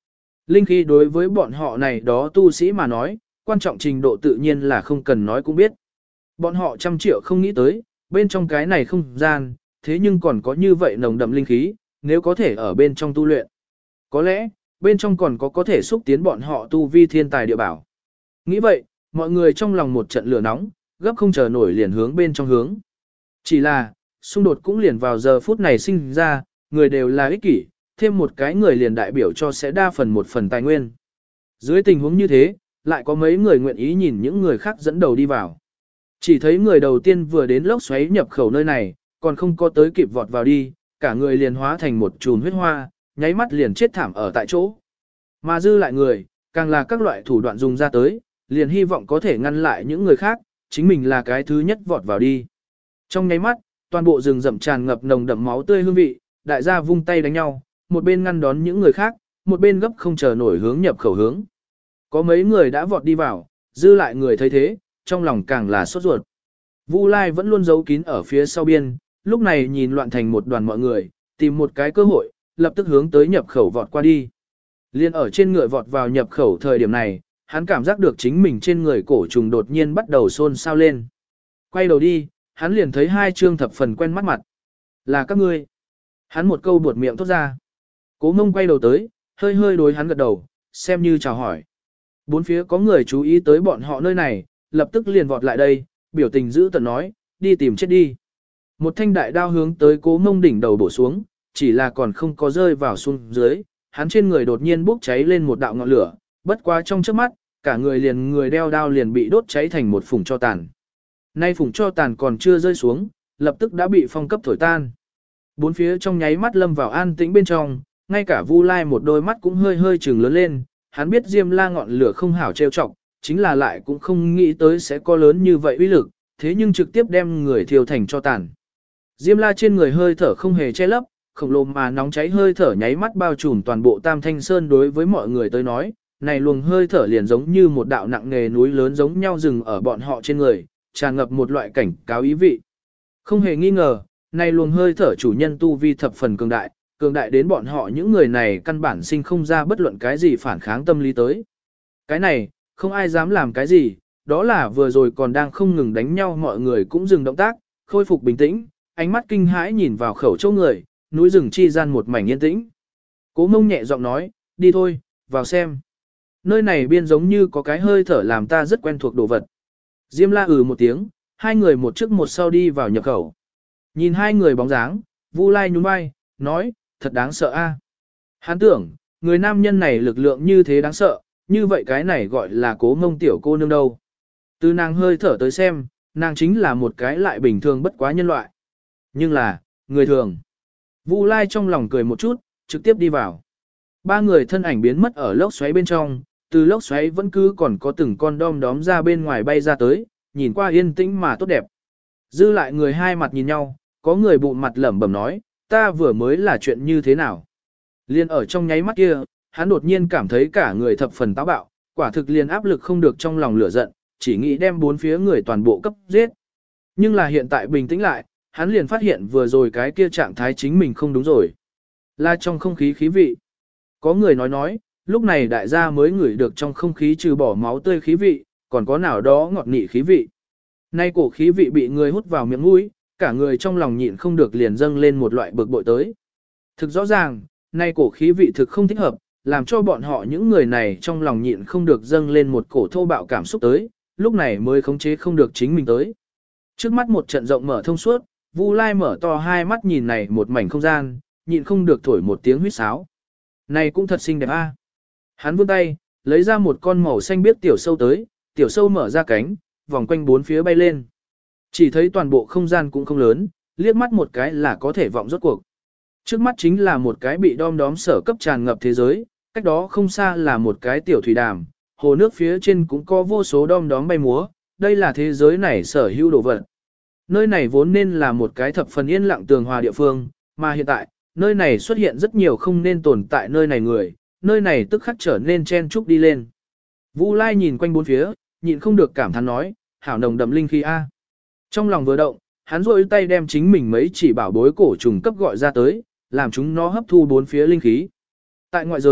Linh khí đối với bọn họ này đó tu sĩ mà nói, quan trọng trình độ tự nhiên là không cần nói cũng biết. Bọn họ trăm triệu không nghĩ tới, bên trong cái này không gian, thế nhưng còn có như vậy nồng đậm linh khí, nếu có thể ở bên trong tu luyện. Có lẽ, bên trong còn có có thể xúc tiến bọn họ tu vi thiên tài địa bảo. Nghĩ vậy, mọi người trong lòng một trận lửa nóng, gấp không chờ nổi liền hướng bên trong hướng. Chỉ là, xung đột cũng liền vào giờ phút này sinh ra, người đều là ích kỷ, thêm một cái người liền đại biểu cho sẽ đa phần một phần tài nguyên. Dưới tình huống như thế, lại có mấy người nguyện ý nhìn những người khác dẫn đầu đi vào. Chỉ thấy người đầu tiên vừa đến lốc xoáy nhập khẩu nơi này, còn không có tới kịp vọt vào đi, cả người liền hóa thành một chùm huyết hoa, nháy mắt liền chết thảm ở tại chỗ. Mà dư lại người, càng là các loại thủ đoạn dùng ra tới, liền hy vọng có thể ngăn lại những người khác, chính mình là cái thứ nhất vọt vào đi. Trong nháy mắt, toàn bộ rừng rậm tràn ngập nồng đậm máu tươi hương vị, đại gia vung tay đánh nhau, một bên ngăn đón những người khác, một bên gấp không chờ nổi hướng nhập khẩu hướng. Có mấy người đã vọt đi vào, dư lại người thấy thế, trong lòng càng là sốt ruột. Vu Lai vẫn luôn giấu kín ở phía sau biên, lúc này nhìn loạn thành một đoàn mọi người, tìm một cái cơ hội, lập tức hướng tới nhập khẩu vọt qua đi. Liên ở trên ngựa vọt vào nhập khẩu thời điểm này, hắn cảm giác được chính mình trên người cổ trùng đột nhiên bắt đầu xôn xao lên. Quay đầu đi, hắn liền thấy hai trương thập phần quen mắt mặt. Là các ngươi. Hắn một câu buột miệng thốt ra. Cố Mông quay đầu tới, hơi hơi đối hắn gật đầu, xem như chào hỏi. Bốn phía có người chú ý tới bọn họ nơi này, lập tức liền vọt lại đây, biểu tình giữ tận nói, đi tìm chết đi. Một thanh đại đao hướng tới Cố Mông đỉnh đầu bổ xuống, chỉ là còn không có rơi vào xuống dưới, hắn trên người đột nhiên bốc cháy lên một đạo ngọn lửa, bất quá trong chớp mắt, cả người liền người đeo đao liền bị đốt cháy thành một phùng cho tàn. Nay phùng cho tàn còn chưa rơi xuống, lập tức đã bị phong cấp thổi tan. Bốn phía trong nháy mắt lâm vào an tĩnh bên trong, ngay cả Vu Lai một đôi mắt cũng hơi hơi trừng lớn lên, hắn biết Diêm La ngọn lửa không hảo trêu chọc, chính là lại cũng không nghĩ tới sẽ có lớn như vậy uy lực, thế nhưng trực tiếp đem người thiêu thành cho tàn. Diêm La trên người hơi thở không hề che lấp, khổng lồ mà nóng cháy hơi thở nháy mắt bao trùm toàn bộ Tam Thanh Sơn đối với mọi người tới nói, này luồng hơi thở liền giống như một đạo nặng nề núi lớn giống nhau dừng ở bọn họ trên người, tràn ngập một loại cảnh cáo ý vị. Không hề nghi ngờ, này luồng hơi thở chủ nhân tu vi thập phần cường đại, cường đại đến bọn họ những người này căn bản sinh không ra bất luận cái gì phản kháng tâm lý tới. Cái này, không ai dám làm cái gì, đó là vừa rồi còn đang không ngừng đánh nhau mọi người cũng dừng động tác, khôi phục bình tĩnh, ánh mắt kinh hãi nhìn vào khẩu châu người, núi rừng chi gian một mảnh yên tĩnh. Cố Mông nhẹ giọng nói, đi thôi, vào xem. Nơi này biên giống như có cái hơi thở làm ta rất quen thuộc đồ vật. Diêm La ừ một tiếng, hai người một trước một sau đi vào nhập khẩu. Nhìn hai người bóng dáng, Vu Lai nhún vai, nói, thật đáng sợ a. Hắn tưởng, người nam nhân này lực lượng như thế đáng sợ, như vậy cái này gọi là Cố Mông tiểu cô nương đâu. Từ nàng hơi thở tới xem, nàng chính là một cái lại bình thường bất quá nhân loại. Nhưng là, người thường. Vu Lai trong lòng cười một chút, trực tiếp đi vào. Ba người thân ảnh biến mất ở lốc xoáy bên trong, từ lốc xoáy vẫn cứ còn có từng con đom đóm ra bên ngoài bay ra tới, nhìn qua yên tĩnh mà tốt đẹp. Dư lại người hai mặt nhìn nhau, có người bụng mặt lẩm bẩm nói, ta vừa mới là chuyện như thế nào. Liên ở trong nháy mắt kia, hắn đột nhiên cảm thấy cả người thập phần táo bạo, quả thực liền áp lực không được trong lòng lửa giận, chỉ nghĩ đem bốn phía người toàn bộ cấp giết. Nhưng là hiện tại bình tĩnh lại, hắn liền phát hiện vừa rồi cái kia trạng thái chính mình không đúng rồi. Là trong không khí khí vị. Có người nói nói, lúc này đại gia mới ngửi được trong không khí trừ bỏ máu tươi khí vị, còn có nào đó ngọt nị khí vị. Nay cổ khí vị bị người hút vào miệng mũi, cả người trong lòng nhịn không được liền dâng lên một loại bực bội tới. Thực rõ ràng, nay cổ khí vị thực không thích hợp, làm cho bọn họ những người này trong lòng nhịn không được dâng lên một cổ thô bạo cảm xúc tới, lúc này mới khống chế không được chính mình tới. Trước mắt một trận rộng mở thông suốt, Vu Lai mở to hai mắt nhìn này một mảnh không gian, nhịn không được thổi một tiếng huýt sáo. Này cũng thật xinh đẹp a. Hắn vươn tay, lấy ra một con màu xanh biếc tiểu sâu tới, tiểu sâu mở ra cánh, vòng quanh bốn phía bay lên. Chỉ thấy toàn bộ không gian cũng không lớn, liếc mắt một cái là có thể vọng rốt cuộc. Trước mắt chính là một cái bị đom đóm sở cấp tràn ngập thế giới, cách đó không xa là một cái tiểu thủy đàm, hồ nước phía trên cũng có vô số đom đóm bay múa, đây là thế giới này sở hữu đồ vật. Nơi này vốn nên là một cái thập phần yên lặng tường hòa địa phương, mà hiện tại, nơi này xuất hiện rất nhiều không nên tồn tại nơi này người, nơi này tức khắc trở nên chen trúc đi lên. Vu Lai nhìn quanh bốn phía, nhịn không được cảm thán nói, hảo nồng đậm linh khí a. Trong lòng vừa động, hắn rôi tay đem chính mình mấy chỉ bảo bối cổ trùng cấp gọi ra tới, làm chúng nó hấp thu bốn phía linh khí. Tại ngoại giới,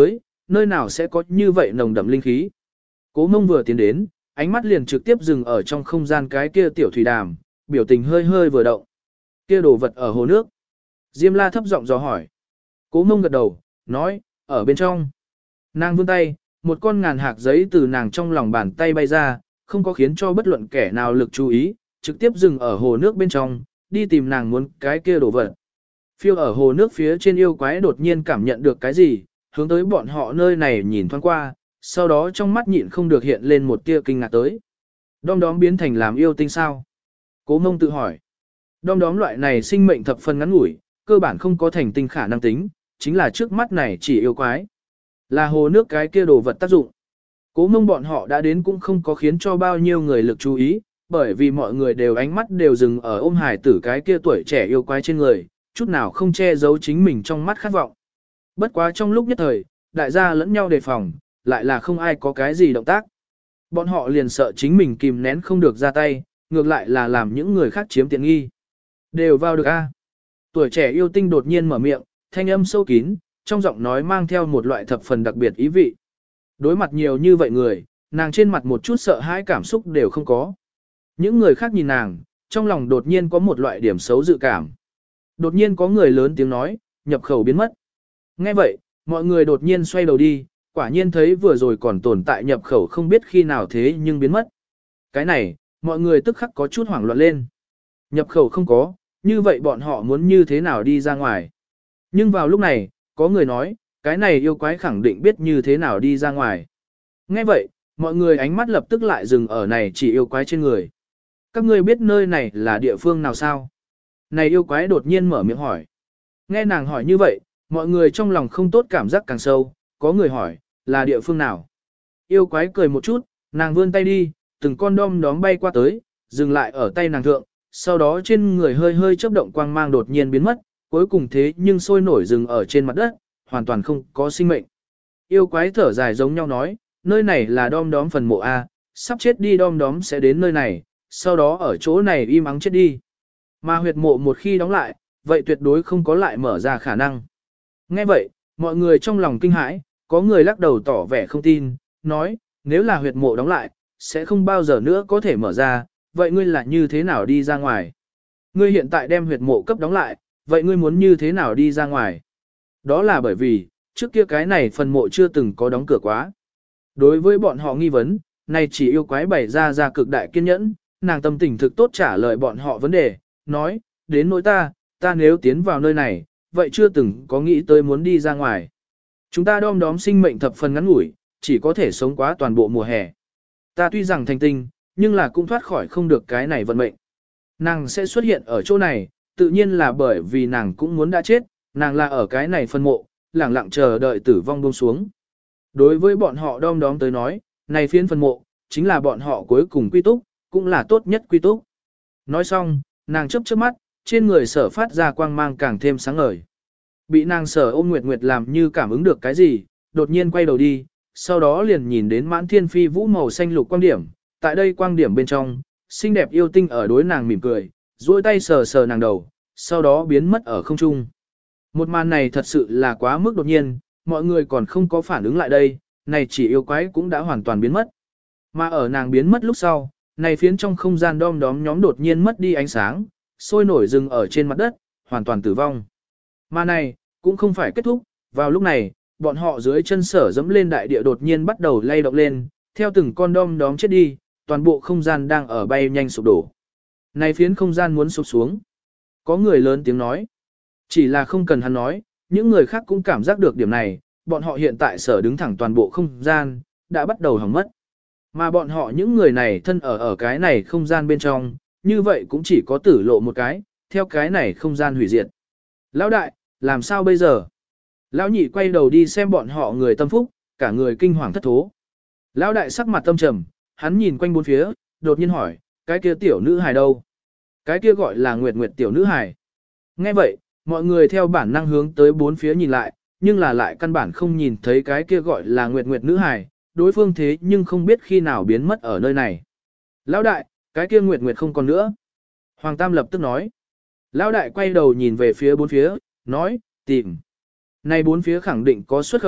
nơi nào sẽ có như vậy nồng đậm linh khí. Cố Mông vừa tiến đến, ánh mắt liền trực tiếp dừng ở trong không gian cái kia tiểu thủy đàm, biểu tình hơi hơi vừa động. Kia đồ vật ở hồ nước. Diêm La thấp giọng dò hỏi. Cố Mông gật đầu, nói, ở bên trong. Nàng vươn tay, một con ngàn hạc giấy từ nàng trong lòng bàn tay bay ra, không có khiến cho bất luận kẻ nào lực chú ý, trực tiếp dừng ở hồ nước bên trong, đi tìm nàng muốn cái kia đồ vật. Phiêu ở hồ nước phía trên yêu quái đột nhiên cảm nhận được cái gì, hướng tới bọn họ nơi này nhìn thoáng qua, sau đó trong mắt nhịn không được hiện lên một tia kinh ngạc tới. Đom đóm biến thành làm yêu tinh sao? Cố Mông tự hỏi. Đom đóm loại này sinh mệnh thập phần ngắn ngủi, cơ bản không có thành tinh khả năng tính, chính là trước mắt này chỉ yêu quái. Là hồ nước cái kia đồ vật tác dụng. Cố Mông bọn họ đã đến cũng không có khiến cho bao nhiêu người lực chú ý, bởi vì mọi người đều ánh mắt đều dừng ở ôm hài tử cái kia tuổi trẻ yêu quái trên người, chút nào không che giấu chính mình trong mắt khát vọng. Bất quá trong lúc nhất thời, đại gia lẫn nhau đề phòng, lại là không ai có cái gì động tác. Bọn họ liền sợ chính mình kìm nén không được ra tay, ngược lại là làm những người khác chiếm tiện nghi. Đều vào được a. Tuổi trẻ yêu tinh đột nhiên mở miệng, thanh âm sâu kín, trong giọng nói mang theo một loại thập phần đặc biệt ý vị. Đối mặt nhiều như vậy người, nàng trên mặt một chút sợ hãi cảm xúc đều không có. Những người khác nhìn nàng, trong lòng đột nhiên có một loại điểm xấu dự cảm. Đột nhiên có người lớn tiếng nói, nhập khẩu biến mất. Nghe vậy, mọi người đột nhiên xoay đầu đi, quả nhiên thấy vừa rồi còn tồn tại nhập khẩu không biết khi nào thế nhưng biến mất. Cái này, mọi người tức khắc có chút hoảng loạn lên. Nhập khẩu không có, như vậy bọn họ muốn như thế nào đi ra ngoài. Nhưng vào lúc này, có người nói, cái này yêu quái khẳng định biết như thế nào đi ra ngoài. Nghe vậy, mọi người ánh mắt lập tức lại dừng ở này chỉ yêu quái trên người. Các ngươi biết nơi này là địa phương nào sao? Này yêu quái đột nhiên mở miệng hỏi. Nghe nàng hỏi như vậy, mọi người trong lòng không tốt cảm giác càng sâu, có người hỏi, là địa phương nào? Yêu quái cười một chút, nàng vươn tay đi, từng con đom đóm bay qua tới, dừng lại ở tay nàng thượng, sau đó trên người hơi hơi chớp động quang mang đột nhiên biến mất, cuối cùng thế nhưng sôi nổi dừng ở trên mặt đất, hoàn toàn không có sinh mệnh. Yêu quái thở dài giống nhau nói, nơi này là đom đóm phần mộ A, sắp chết đi đom đóm sẽ đến nơi này, sau đó ở chỗ này im ắng chết đi. Mà huyệt mộ một khi đóng lại, vậy tuyệt đối không có lại mở ra khả năng. Nghe vậy, mọi người trong lòng kinh hãi, có người lắc đầu tỏ vẻ không tin, nói, nếu là huyệt mộ đóng lại, sẽ không bao giờ nữa có thể mở ra, vậy ngươi là như thế nào đi ra ngoài? Ngươi hiện tại đem huyệt mộ cấp đóng lại, vậy ngươi muốn như thế nào đi ra ngoài? Đó là bởi vì, trước kia cái này phần mộ chưa từng có đóng cửa quá. Đối với bọn họ nghi vấn, này chỉ yêu quái bày ra ra cực đại kiên nhẫn, nàng tâm tình thực tốt trả lời bọn họ vấn đề, nói, đến nỗi ta, ta nếu tiến vào nơi này, vậy chưa từng có nghĩ tới muốn đi ra ngoài. Chúng ta đom đóm sinh mệnh thập phần ngắn ngủi, chỉ có thể sống quá toàn bộ mùa hè. Ta tuy rằng thành tinh, nhưng là cũng thoát khỏi không được cái này vận mệnh. Nàng sẽ xuất hiện ở chỗ này, tự nhiên là bởi vì nàng cũng muốn đã chết, nàng là ở cái này phân mộ, lẳng lặng chờ đợi tử vong buông xuống. Đối với bọn họ đom đóm tới nói, này phiên phân mộ, chính là bọn họ cuối cùng quy túc, cũng là tốt nhất quy túc. Nói xong, nàng chớp chớp mắt, trên người sở phát ra quang mang càng thêm sáng ngời. Bị nàng sở ôm nguyệt nguyệt làm như cảm ứng được cái gì, đột nhiên quay đầu đi, sau đó liền nhìn đến mãn thiên phi vũ màu xanh lục quang điểm, tại đây quang điểm bên trong, xinh đẹp yêu tinh ở đối nàng mỉm cười, duỗi tay sờ sờ nàng đầu, sau đó biến mất ở không trung. Một màn này thật sự là quá mức đột nhiên, mọi người còn không có phản ứng lại đây, này chỉ yêu quái cũng đã hoàn toàn biến mất. Mà ở nàng biến mất lúc sau, này phiến trong không gian đom đóm nhóm đột nhiên mất đi ánh sáng, sôi nổi rừng ở trên mặt đất, hoàn toàn tử vong. Mà này, cũng không phải kết thúc, vào lúc này, bọn họ dưới chân sở dẫm lên đại địa đột nhiên bắt đầu lay động lên, theo từng con đom đóm chết đi, toàn bộ không gian đang ở bay nhanh sụp đổ. Này phiến không gian muốn sụp xuống. Có người lớn tiếng nói. Chỉ là không cần hắn nói, những người khác cũng cảm giác được điểm này, bọn họ hiện tại sở đứng thẳng toàn bộ không gian, đã bắt đầu hỏng mất. Mà bọn họ những người này thân ở ở cái này không gian bên trong, như vậy cũng chỉ có tử lộ một cái, theo cái này không gian hủy diệt. Lão đại, làm sao bây giờ? Lão nhị quay đầu đi xem bọn họ người tâm phúc, cả người kinh hoàng thất thố. Lão đại sắc mặt tâm trầm, hắn nhìn quanh bốn phía, đột nhiên hỏi, cái kia tiểu nữ hài đâu? Cái kia gọi là Nguyệt Nguyệt tiểu nữ hài. Nghe vậy, mọi người theo bản năng hướng tới bốn phía nhìn lại, nhưng là lại căn bản không nhìn thấy cái kia gọi là Nguyệt Nguyệt nữ hài, đối phương thế nhưng không biết khi nào biến mất ở nơi này. Lão đại, cái kia Nguyệt Nguyệt không còn nữa. Hoàng Tam lập tức nói. Lão đại quay đầu nhìn về phía bốn phía, nói, tìm. Này bốn phía khẳng định có xuất khẩu,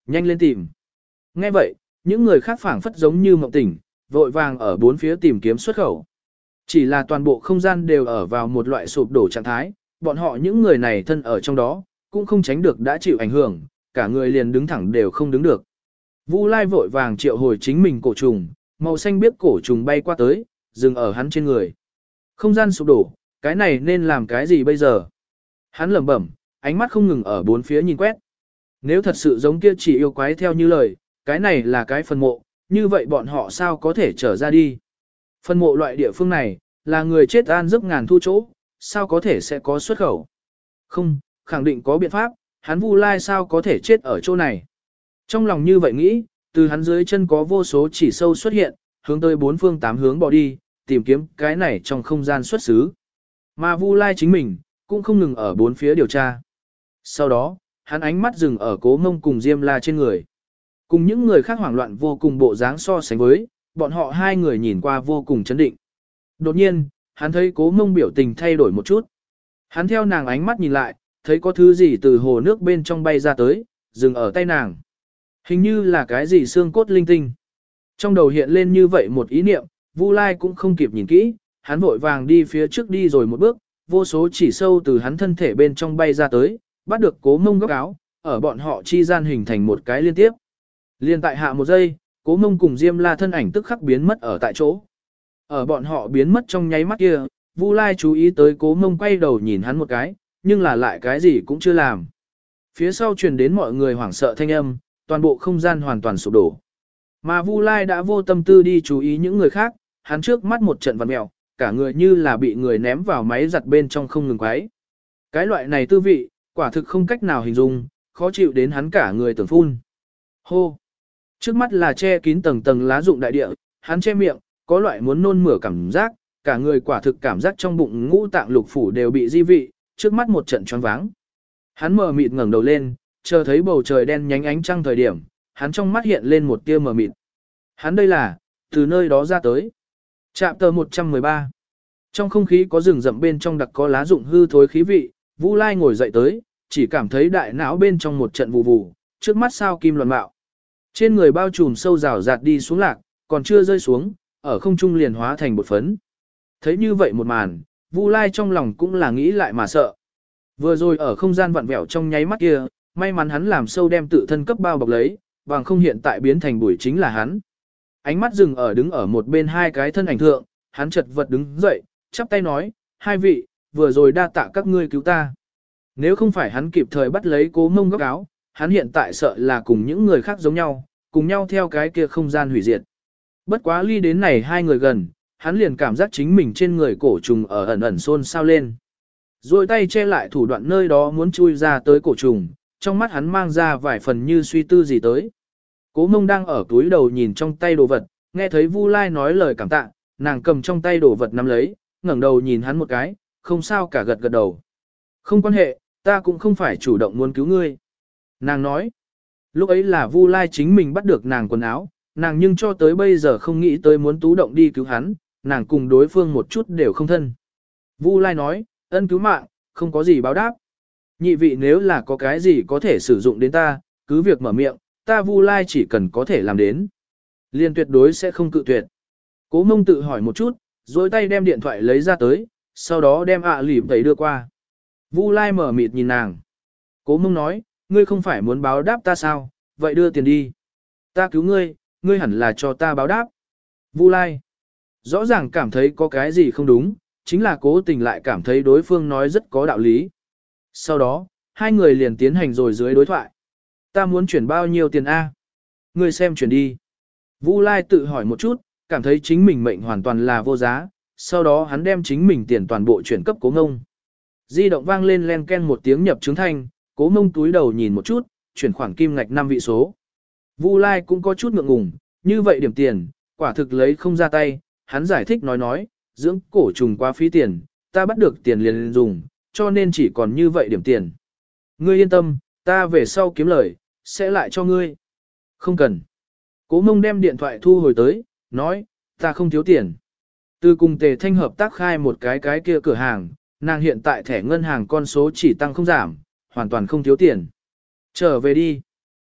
Nhanh lên tìm. Nghe vậy, những người khác phảng phất giống như mộng tỉnh, vội vàng ở bốn phía tìm kiếm xuất khẩu. Chỉ là toàn bộ không gian đều ở vào một loại sụp đổ trạng thái, bọn họ những người này thân ở trong đó, cũng không tránh được đã chịu ảnh hưởng, cả người liền đứng thẳng đều không đứng được. Vu Lai vội vàng triệu hồi chính mình cổ trùng, màu xanh biếc cổ trùng bay qua tới, dừng ở hắn trên người. Không gian sụp đổ, cái này nên làm cái gì bây giờ? Hắn lẩm bẩm, ánh mắt không ngừng ở bốn phía nhìn quét. Nếu thật sự giống kia chỉ yêu quái theo như lời, cái này là cái phần mộ, như vậy bọn họ sao có thể trở ra đi? Phần mộ loại địa phương này, là người chết an giấc ngàn thu chỗ, sao có thể sẽ có xuất khẩu? Không, khẳng định có biện pháp, hắn Vu Lai sao có thể chết ở chỗ này? Trong lòng như vậy nghĩ, từ hắn dưới chân có vô số chỉ sâu xuất hiện, hướng tới bốn phương tám hướng bỏ đi, tìm kiếm cái này trong không gian xuất xứ. Mà Vu Lai chính mình, cũng không ngừng ở bốn phía điều tra. Sau đó, hắn ánh mắt dừng ở Cố Mông cùng Diêm La trên người. Cùng những người khác hoảng loạn vô cùng bộ dáng so sánh với, bọn họ hai người nhìn qua vô cùng chấn định. Đột nhiên, hắn thấy Cố Mông biểu tình thay đổi một chút. Hắn theo nàng ánh mắt nhìn lại, thấy có thứ gì từ hồ nước bên trong bay ra tới, dừng ở tay nàng. Hình như là cái gì xương cốt linh tinh. Trong đầu hiện lên như vậy một ý niệm, Vu Lai cũng không kịp nhìn kỹ, hắn vội vàng đi phía trước đi rồi một bước, vô số chỉ sâu từ hắn thân thể bên trong bay ra tới, bắt được Cố Mông góc áo, ở bọn họ chi gian hình thành một cái liên tiếp. Liên tại hạ một giây, Cố Mông cùng Diêm La thân ảnh tức khắc biến mất ở tại chỗ. Ở bọn họ biến mất trong nháy mắt kia, Vu Lai chú ý tới Cố Mông quay đầu nhìn hắn một cái, nhưng là lại cái gì cũng chưa làm. Phía sau truyền đến mọi người hoảng sợ thanh âm, toàn bộ không gian hoàn toàn sụp đổ. Mà Vu Lai đã vô tâm tư đi chú ý những người khác, hắn trước mắt một trận vặn mèo, cả người như là bị người ném vào máy giặt bên trong không ngừng quấy. Cái loại này tư vị, quả thực không cách nào hình dung, khó chịu đến hắn cả người tưởng phun. Hô! Trước mắt là che kín tầng tầng lá rụng đại địa, hắn che miệng, có loại muốn nôn mửa cảm giác, cả người quả thực cảm giác trong bụng ngũ tạng lục phủ đều bị di vị, trước mắt một trận choáng váng. Hắn mờ mịt ngẩng đầu lên, chờ thấy bầu trời đen nhánh ánh trăng thời điểm, hắn trong mắt hiện lên một tia mờ mịt. Hắn đây là, từ nơi đó ra tới. Chạm tờ một trăm mười ba. Trong không khí có rừng rậm bên trong đặc có lá rụng hư thối khí vị, Vu Lai ngồi dậy tới, chỉ cảm thấy đại não bên trong một trận vù vù, trước mắt sao kim loạn mạo. Trên người bao trùm sâu rào rạt đi xuống lạc, còn chưa rơi xuống, ở không trung liền hóa thành bột phấn. Thấy như vậy một màn, Vu Lai trong lòng cũng là nghĩ lại mà sợ. Vừa rồi ở không gian vặn vẹo trong nháy mắt kia, may mắn hắn làm sâu đem tự thân cấp bao bọc lấy, bằng không hiện tại biến thành bụi chính là hắn. Ánh mắt dừng ở đứng ở một bên hai cái thân ảnh thượng, hắn chật vật đứng dậy, chắp tay nói, hai vị, vừa rồi đa tạ các ngươi cứu ta. Nếu không phải hắn kịp thời bắt lấy Cố Mông góc áo, hắn hiện tại sợ là cùng những người khác giống nhau, cùng nhau theo cái kia không gian hủy diệt. Bất quá ly đến này hai người gần, hắn liền cảm giác chính mình trên người cổ trùng ở ẩn ẩn xôn xao lên. Rồi tay che lại thủ đoạn nơi đó muốn chui ra tới cổ trùng, trong mắt hắn mang ra vài phần như suy tư gì tới. Cố Mông đang ở túi đầu nhìn trong tay đồ vật, nghe thấy Vu Lai nói lời cảm tạ, nàng cầm trong tay đồ vật nắm lấy, ngẩng đầu nhìn hắn một cái, không sao cả gật gật đầu. Không quan hệ, ta cũng không phải chủ động muốn cứu ngươi. Nàng nói, lúc ấy là Vu Lai chính mình bắt được nàng quần áo, nàng nhưng cho tới bây giờ không nghĩ tới muốn tú động đi cứu hắn, nàng cùng đối phương một chút đều không thân. Vu Lai nói, ân cứu mạng, không có gì báo đáp. Nhị vị nếu là có cái gì có thể sử dụng đến ta, cứ việc mở miệng, ta Vu Lai chỉ cần có thể làm đến. Liên tuyệt đối sẽ không cự tuyệt. Cố Mông tự hỏi một chút, rồi tay đem điện thoại lấy ra tới, sau đó đem ạ à lìm tẩy đưa qua. Vu Lai mở mịt nhìn nàng. Cố Mông nói, ngươi không phải muốn báo đáp ta sao, vậy đưa tiền đi. Ta cứu ngươi, ngươi hẳn là cho ta báo đáp. Vu Lai rõ ràng cảm thấy có cái gì không đúng, chính là cố tình lại cảm thấy đối phương nói rất có đạo lý. Sau đó, hai người liền tiến hành rồi dưới đối thoại. Ta muốn chuyển bao nhiêu tiền A? Ngươi xem chuyển đi. Vu Lai tự hỏi một chút, cảm thấy chính mình mệnh hoàn toàn là vô giá, sau đó hắn đem chính mình tiền toàn bộ chuyển cấp Cố Mông. Di động vang lên len ken một tiếng nhập chứng thanh, Cố Mông túi đầu nhìn một chút, chuyển khoản kim ngạch năm vị số. Vu Lai cũng có chút ngượng ngùng, như vậy điểm tiền, quả thực lấy không ra tay, hắn giải thích nói nói, dưỡng cổ trùng quá phí tiền, ta bắt được tiền liền dùng, cho nên chỉ còn như vậy điểm tiền. Ngươi yên tâm, ta về sau kiếm lời, sẽ lại cho ngươi. Không cần. Cố Mông đem điện thoại thu hồi tới, nói, ta không thiếu tiền. Từ cùng Tề Thanh hợp tác khai một cái cái kia cửa hàng, nàng hiện tại thẻ ngân hàng con số chỉ tăng không giảm, hoàn toàn không thiếu tiền. Trở về đi.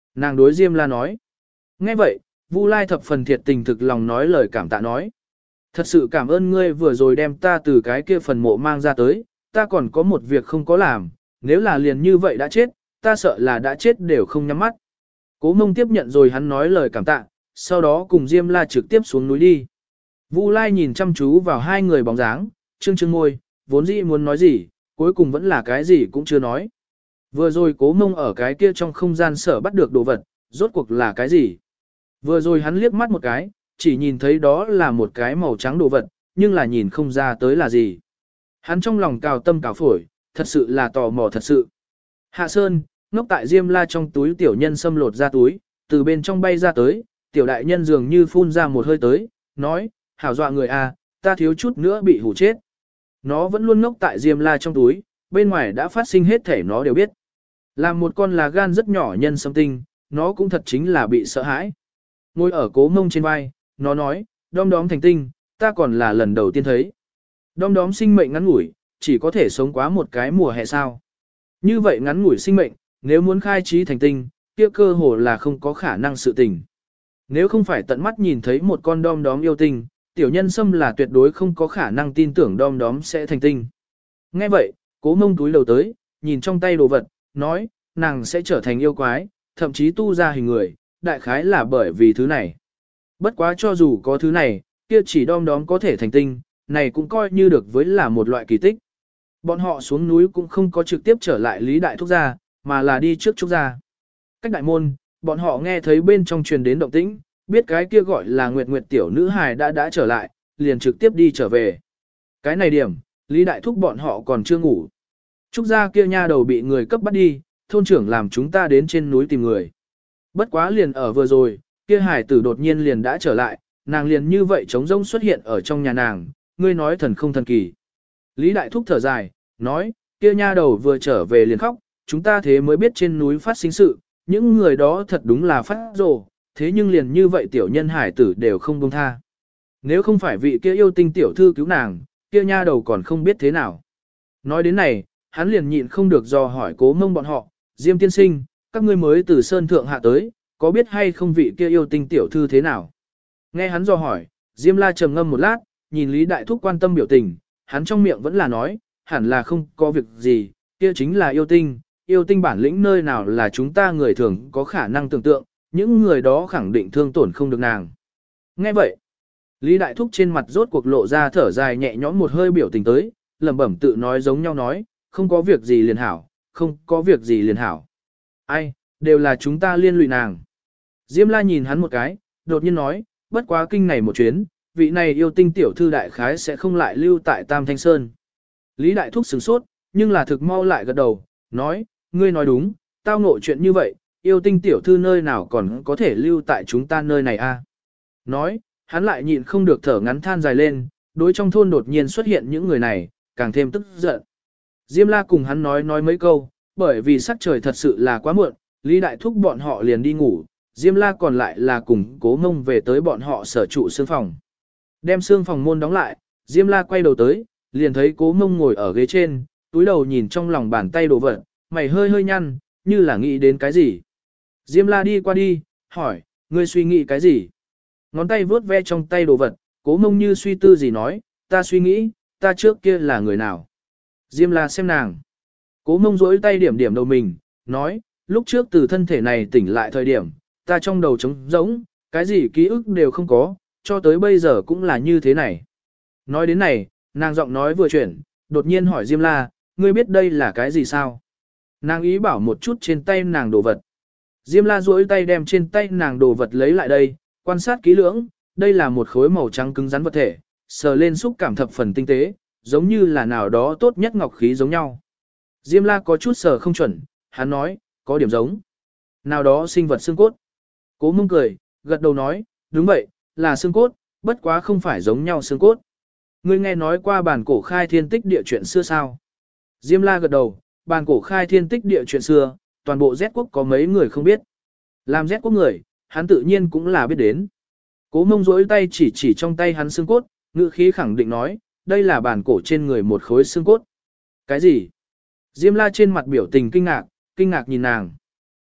Nàng đối Diêm La nói. Nghe vậy, Vu Lai thập phần thiệt tình thực lòng nói lời cảm tạ nói. Thật sự cảm ơn ngươi vừa rồi đem ta từ cái kia phần mộ mang ra tới, ta còn có một việc không có làm, nếu là liền như vậy đã chết, ta sợ là đã chết đều không nhắm mắt. Cố Mông tiếp nhận rồi hắn nói lời cảm tạ, sau đó cùng Diêm La trực tiếp xuống núi đi. Vu Lai nhìn chăm chú vào hai người bóng dáng, trương trương môi, vốn dĩ muốn nói gì, cuối cùng vẫn là cái gì cũng chưa nói. Vừa rồi Cố Mông ở cái kia trong không gian sở bắt được đồ vật, rốt cuộc là cái gì? Vừa rồi hắn liếc mắt một cái, chỉ nhìn thấy đó là một cái màu trắng đồ vật, nhưng là nhìn không ra tới là gì. Hắn trong lòng cào tâm cào phổi, thật sự là tò mò thật sự. Hạ Sơn, ngốc tại Diêm La trong túi tiểu nhân xâm lột ra túi, từ bên trong bay ra tới, tiểu đại nhân dường như phun ra một hơi tới, nói, hảo dọa người a, ta thiếu chút nữa bị hủ chết. Nó vẫn luôn ngốc tại Diêm La trong túi, bên ngoài đã phát sinh hết thể nó đều biết. Làm một con là gan rất nhỏ nhân xâm tinh, nó cũng thật chính là bị sợ hãi. Ngồi ở Cố Mông trên vai, nó nói, đom đóm thành tinh, ta còn là lần đầu tiên thấy. Đom đóm sinh mệnh ngắn ngủi, chỉ có thể sống quá một cái mùa hè sao. Như vậy ngắn ngủi sinh mệnh, nếu muốn khai trí thành tinh, kia cơ hồ là không có khả năng sự tình. Nếu không phải tận mắt nhìn thấy một con đom đóm yêu tinh, tiểu nhân xâm là tuyệt đối không có khả năng tin tưởng đom đóm sẽ thành tinh. Nghe vậy, Cố Mông túi đầu tới, nhìn trong tay đồ vật, nói, nàng sẽ trở thành yêu quái, thậm chí tu ra hình người, đại khái là bởi vì thứ này. Bất quá cho dù có thứ này, kia chỉ đom đóm có thể thành tinh, này cũng coi như được với là một loại kỳ tích. Bọn họ xuống núi cũng không có trực tiếp trở lại Lý Đại Thúc gia, mà là đi trước Trúc gia. Cách đại môn, bọn họ nghe thấy bên trong truyền đến động tĩnh, biết cái kia gọi là Nguyệt Nguyệt tiểu nữ hài đã đã trở lại, liền trực tiếp đi trở về. Cái này điểm, Lý Đại Thúc bọn họ còn chưa ngủ. Trúc gia kia nha đầu bị người cấp bắt đi, thôn trưởng làm chúng ta đến trên núi tìm người. Bất quá liền ở vừa rồi, kia hải tử đột nhiên liền đã trở lại, nàng liền như vậy trống rỗng xuất hiện ở trong nhà nàng, ngươi nói thần không thần kỳ. Lý Đại Thúc thở dài, nói, kia nha đầu vừa trở về liền khóc, chúng ta thế mới biết trên núi phát sinh sự, những người đó thật đúng là phát rồ, thế nhưng liền như vậy tiểu nhân hải tử đều không buông tha. Nếu không phải vị kia yêu tinh tiểu thư cứu nàng, kia nha đầu còn không biết thế nào. Nói đến này, hắn liền nhịn không được dò hỏi Cố Mông bọn họ, Diêm tiên sinh, các ngươi mới từ sơn thượng hạ tới, có biết hay không vị kia yêu tinh tiểu thư thế nào? Nghe hắn dò hỏi, Diêm La trầm ngâm một lát, nhìn Lý Đại Thúc quan tâm biểu tình, hắn trong miệng vẫn là nói, hẳn là không có việc gì, kia chính là yêu tinh, yêu tinh bản lĩnh nơi nào là chúng ta người thường có khả năng tưởng tượng, những người đó khẳng định thương tổn không được nàng. Nghe vậy, Lý Đại Thúc trên mặt rốt cuộc lộ ra thở dài nhẹ nhõm một hơi biểu tình tới, lẩm bẩm tự nói giống nhau nói, không có việc gì liền hảo, không có việc gì liền hảo. Ai, đều là chúng ta liên lụy nàng. Diêm La nhìn hắn một cái, đột nhiên nói, bất quá kinh này một chuyến, vị này yêu tinh tiểu thư đại khái sẽ không lại lưu tại Tam Thanh Sơn. Lý Đại Thúc sửng sốt, nhưng là thực mau lại gật đầu, nói, ngươi nói đúng, tao ngộ chuyện như vậy, yêu tinh tiểu thư nơi nào còn có thể lưu tại chúng ta nơi này a? À? Nói, hắn lại nhịn không được thở ngắn than dài lên, đối trong thôn đột nhiên xuất hiện những người này, càng thêm tức giận. Diêm La cùng hắn nói nói mấy câu, bởi vì sắc trời thật sự là quá muộn, Lý Đại Thúc bọn họ liền đi ngủ, Diêm La còn lại là cùng Cố Mông về tới bọn họ sở trụ xương phòng. Đem xương phòng môn đóng lại, Diêm La quay đầu tới, liền thấy Cố Mông ngồi ở ghế trên, túi đầu nhìn trong lòng bàn tay đồ vật, mày hơi hơi nhăn, như là nghĩ đến cái gì. Diêm La đi qua đi, hỏi, ngươi suy nghĩ cái gì? Ngón tay vướt ve trong tay đồ vật, Cố Mông như suy tư gì nói, ta suy nghĩ, ta trước kia là người nào? Diêm La xem nàng. Cố Mông rỗi tay điểm điểm đầu mình, nói, lúc trước từ thân thể này tỉnh lại thời điểm, ta trong đầu trống rỗng, cái gì ký ức đều không có, cho tới bây giờ cũng là như thế này. Nói đến này, nàng giọng nói vừa chuyển, đột nhiên hỏi Diêm La, ngươi biết đây là cái gì sao? Nàng ý bảo một chút trên tay nàng đồ vật. Diêm La duỗi tay đem trên tay nàng đồ vật lấy lại đây, quan sát kỹ lưỡng, đây là một khối màu trắng cứng rắn vật thể, sờ lên xúc cảm thập phần tinh tế, giống như là nào đó tốt nhất ngọc khí giống nhau. Diêm La có chút sờ không chuẩn, hắn nói, có điểm giống. Nào đó sinh vật xương cốt. Cố Mông cười, gật đầu nói, đúng vậy, là xương cốt, bất quá không phải giống nhau xương cốt. Ngươi nghe nói qua bản cổ khai thiên tích địa chuyện xưa sao? Diêm La gật đầu, bản cổ khai thiên tích địa chuyện xưa, toàn bộ Z quốc có mấy người không biết. Làm Z quốc người, hắn tự nhiên cũng là biết đến. Cố Mông rỗi tay chỉ chỉ trong tay hắn xương cốt, ngữ khí khẳng định nói, đây là bản cổ trên người một khối xương cốt. Cái gì? Diêm La trên mặt biểu tình kinh ngạc, kinh ngạc nhìn nàng.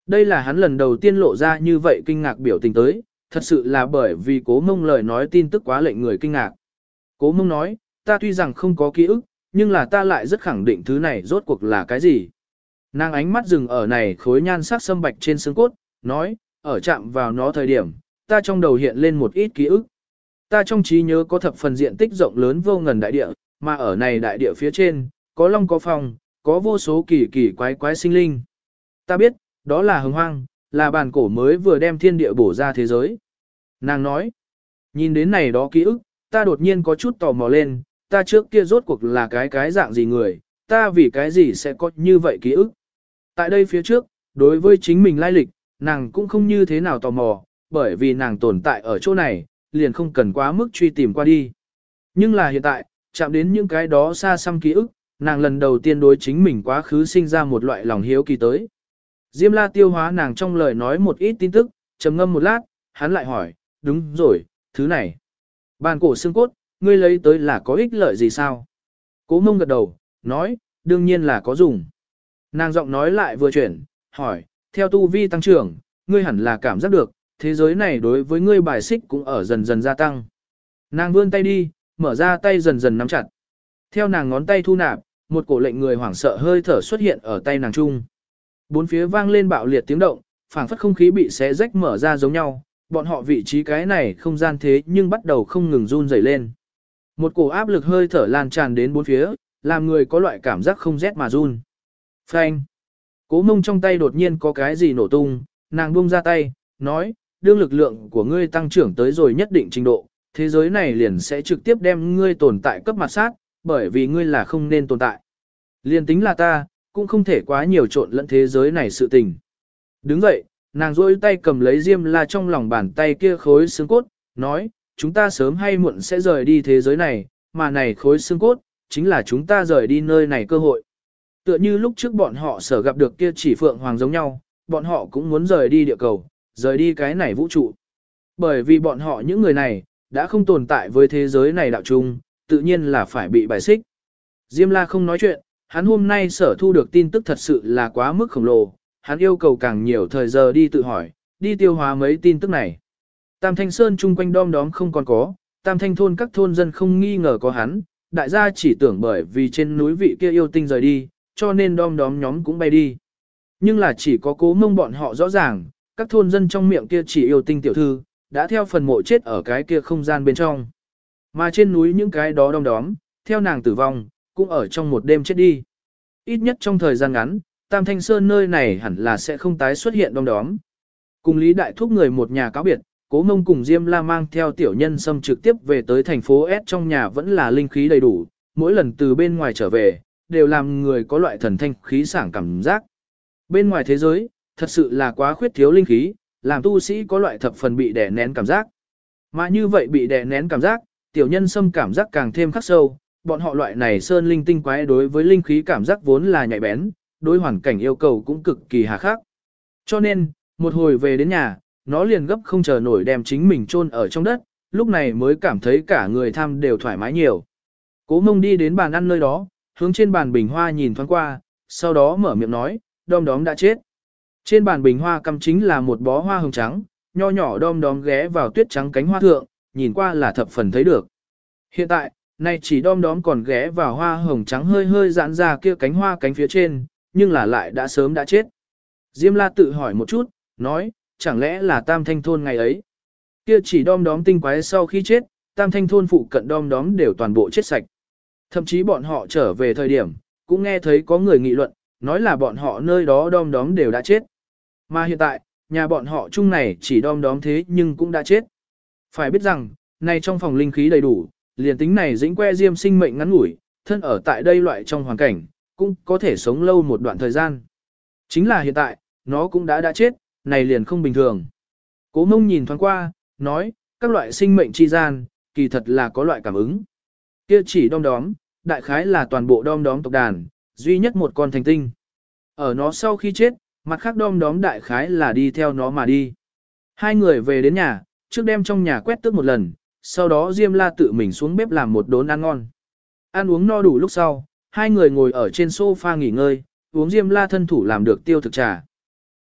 Đây là hắn lần đầu tiên lộ ra như vậy kinh ngạc biểu tình tới, thật sự là bởi vì cố mông lời nói tin tức quá lệnh người kinh ngạc. Cố mông nói, ta tuy rằng không có ký ức, nhưng là ta lại rất khẳng định thứ này rốt cuộc là cái gì. Nàng ánh mắt dừng ở này khối nhan sắc sâm bạch trên xương cốt, nói, ở chạm vào nó thời điểm, ta trong đầu hiện lên một ít ký ức. Ta trong trí nhớ có thập phần diện tích rộng lớn vô ngần đại địa, mà ở này đại địa phía trên, có long có phong, có vô số kỳ kỳ quái quái sinh linh. Ta biết, đó là hồng hoang, là bàn cổ mới vừa đem thiên địa bổ ra thế giới. Nàng nói, nhìn đến này đó ký ức, ta đột nhiên có chút tò mò lên, ta trước kia rốt cuộc là cái cái dạng gì người, ta vì cái gì sẽ có như vậy ký ức. Tại đây phía trước, đối với chính mình lai lịch, nàng cũng không như thế nào tò mò, bởi vì nàng tồn tại ở chỗ này, liền không cần quá mức truy tìm qua đi. Nhưng là hiện tại, chạm đến những cái đó xa xăm ký ức, nàng lần đầu tiên đối chính mình quá khứ sinh ra một loại lòng hiếu kỳ tới. Diêm La tiêu hóa nàng trong lời nói một ít tin tức, trầm ngâm một lát, hắn lại hỏi, đúng rồi, thứ này. Bàn cổ xương cốt, ngươi lấy tới là có ích lợi gì sao? Cố mông gật đầu, nói, đương nhiên là có dùng. Nàng giọng nói lại vừa chuyển, hỏi, theo tu vi tăng trưởng, ngươi hẳn là cảm giác được, thế giới này đối với ngươi bài xích cũng ở dần dần gia tăng. Nàng vươn tay đi, mở ra tay dần dần nắm chặt. Theo nàng ngón tay thu nạp, một cổ lệnh người hoảng sợ hơi thở xuất hiện ở tay nàng trung. Bốn phía vang lên bạo liệt tiếng động, phảng phất không khí bị xé rách mở ra giống nhau, bọn họ vị trí cái này không gian thế nhưng bắt đầu không ngừng run rẩy lên. Một cổ áp lực hơi thở lan tràn đến bốn phía, làm người có loại cảm giác không rét mà run. Phanh! Cố mông trong tay đột nhiên có cái gì nổ tung, nàng buông ra tay, nói, đương lực lượng của ngươi tăng trưởng tới rồi nhất định trình độ, thế giới này liền sẽ trực tiếp đem ngươi tồn tại cấp mặt sát, bởi vì ngươi là không nên tồn tại. Liền tính là ta, cũng không thể quá nhiều trộn lẫn thế giới này sự tình. Đứng dậy, nàng rôi tay cầm lấy Diêm La trong lòng bàn tay kia khối xương cốt, nói, chúng ta sớm hay muộn sẽ rời đi thế giới này, mà này khối xương cốt, chính là chúng ta rời đi nơi này cơ hội. Tựa như lúc trước bọn họ sở gặp được kia chỉ phượng hoàng giống nhau, bọn họ cũng muốn rời đi địa cầu, rời đi cái này vũ trụ. Bởi vì bọn họ những người này, đã không tồn tại với thế giới này đạo chung, tự nhiên là phải bị bài xích. Diêm La không nói chuyện, hắn hôm nay sở thu được tin tức thật sự là quá mức khổng lồ, hắn yêu cầu càng nhiều thời giờ đi tự hỏi, đi tiêu hóa mấy tin tức này. Tam Thanh Sơn chung quanh đom đóm không còn có, Tam Thanh thôn các thôn dân không nghi ngờ có hắn, đại gia chỉ tưởng bởi vì trên núi vị kia yêu tinh rời đi, cho nên đom đóm nhóm cũng bay đi. Nhưng là chỉ có Cố Mông bọn họ rõ ràng, các thôn dân trong miệng kia chỉ yêu tinh tiểu thư, đã theo phần mộ chết ở cái kia không gian bên trong. Mà trên núi những cái đó đom đóm, theo nàng tử vong, cũng ở trong một đêm chết đi. Ít nhất trong thời gian ngắn, Tam Thanh Sơn nơi này hẳn là sẽ không tái xuất hiện đom đóm. Cùng Lý Đại Thúc người một nhà cáo biệt, Cố Mông cùng Diêm La mang theo tiểu nhân xâm trực tiếp về tới thành phố S, trong nhà vẫn là linh khí đầy đủ, mỗi lần từ bên ngoài trở về, đều làm người có loại thần thanh khí sảng cảm giác. Bên ngoài thế giới, thật sự là quá khuyết thiếu linh khí, làm tu sĩ có loại thập phần bị đè nén cảm giác. Mà như vậy bị đè nén cảm giác, tiểu nhân xâm cảm giác càng thêm khắc sâu, bọn họ loại này sơn linh tinh quái đối với linh khí cảm giác vốn là nhạy bén, đối hoàn cảnh yêu cầu cũng cực kỳ hà khắc. Cho nên, một hồi về đến nhà, nó liền gấp không chờ nổi đem chính mình chôn ở trong đất, lúc này mới cảm thấy cả người tham đều thoải mái nhiều. Cố Mông đi đến bàn ăn nơi đó, hướng trên bàn bình hoa nhìn thoáng qua, sau đó mở miệng nói, đom đóm đã chết. Trên bàn bình hoa cắm chính là một bó hoa hồng trắng, nho nhỏ đom đóm ghé vào tuyết trắng cánh hoa thượng, nhìn qua là thập phần thấy được. Hiện tại, này chỉ đom đóm còn ghé vào hoa hồng trắng hơi hơi giãn ra kia cánh hoa cánh phía trên, nhưng là lại đã sớm đã chết. Diêm La tự hỏi một chút, nói, chẳng lẽ là Tam Thanh thôn ngày ấy. Kia chỉ đom đóm tinh quái sau khi chết, Tam Thanh thôn phụ cận đom đóm đều toàn bộ chết sạch. Thậm chí bọn họ trở về thời điểm, cũng nghe thấy có người nghị luận, nói là bọn họ nơi đó đom đóm đều đã chết. Mà hiện tại, nhà bọn họ chung này chỉ đom đóm thế nhưng cũng đã chết. Phải biết rằng, này trong phòng linh khí đầy đủ, liền tính này dĩnh que diêm sinh mệnh ngắn ngủi, thân ở tại đây loại trong hoàn cảnh, cũng có thể sống lâu một đoạn thời gian. Chính là hiện tại, nó cũng đã đã chết, này liền không bình thường. Cố Mông nhìn thoáng qua, nói, các loại sinh mệnh chi gian, kỳ thật là có loại cảm ứng. Kia chỉ đom đóm, đại khái là toàn bộ đom đóm tộc đàn, duy nhất một con thành tinh. Ở nó sau khi chết, mặt khác đom đóm đại khái là đi theo nó mà đi. Hai người về đến nhà, trước đem trong nhà quét tước một lần, sau đó Diêm La tự mình xuống bếp làm một đốn ăn ngon. Ăn uống no đủ lúc sau, hai người ngồi ở trên sofa nghỉ ngơi, uống Diêm La thân thủ làm được tiêu thực trà.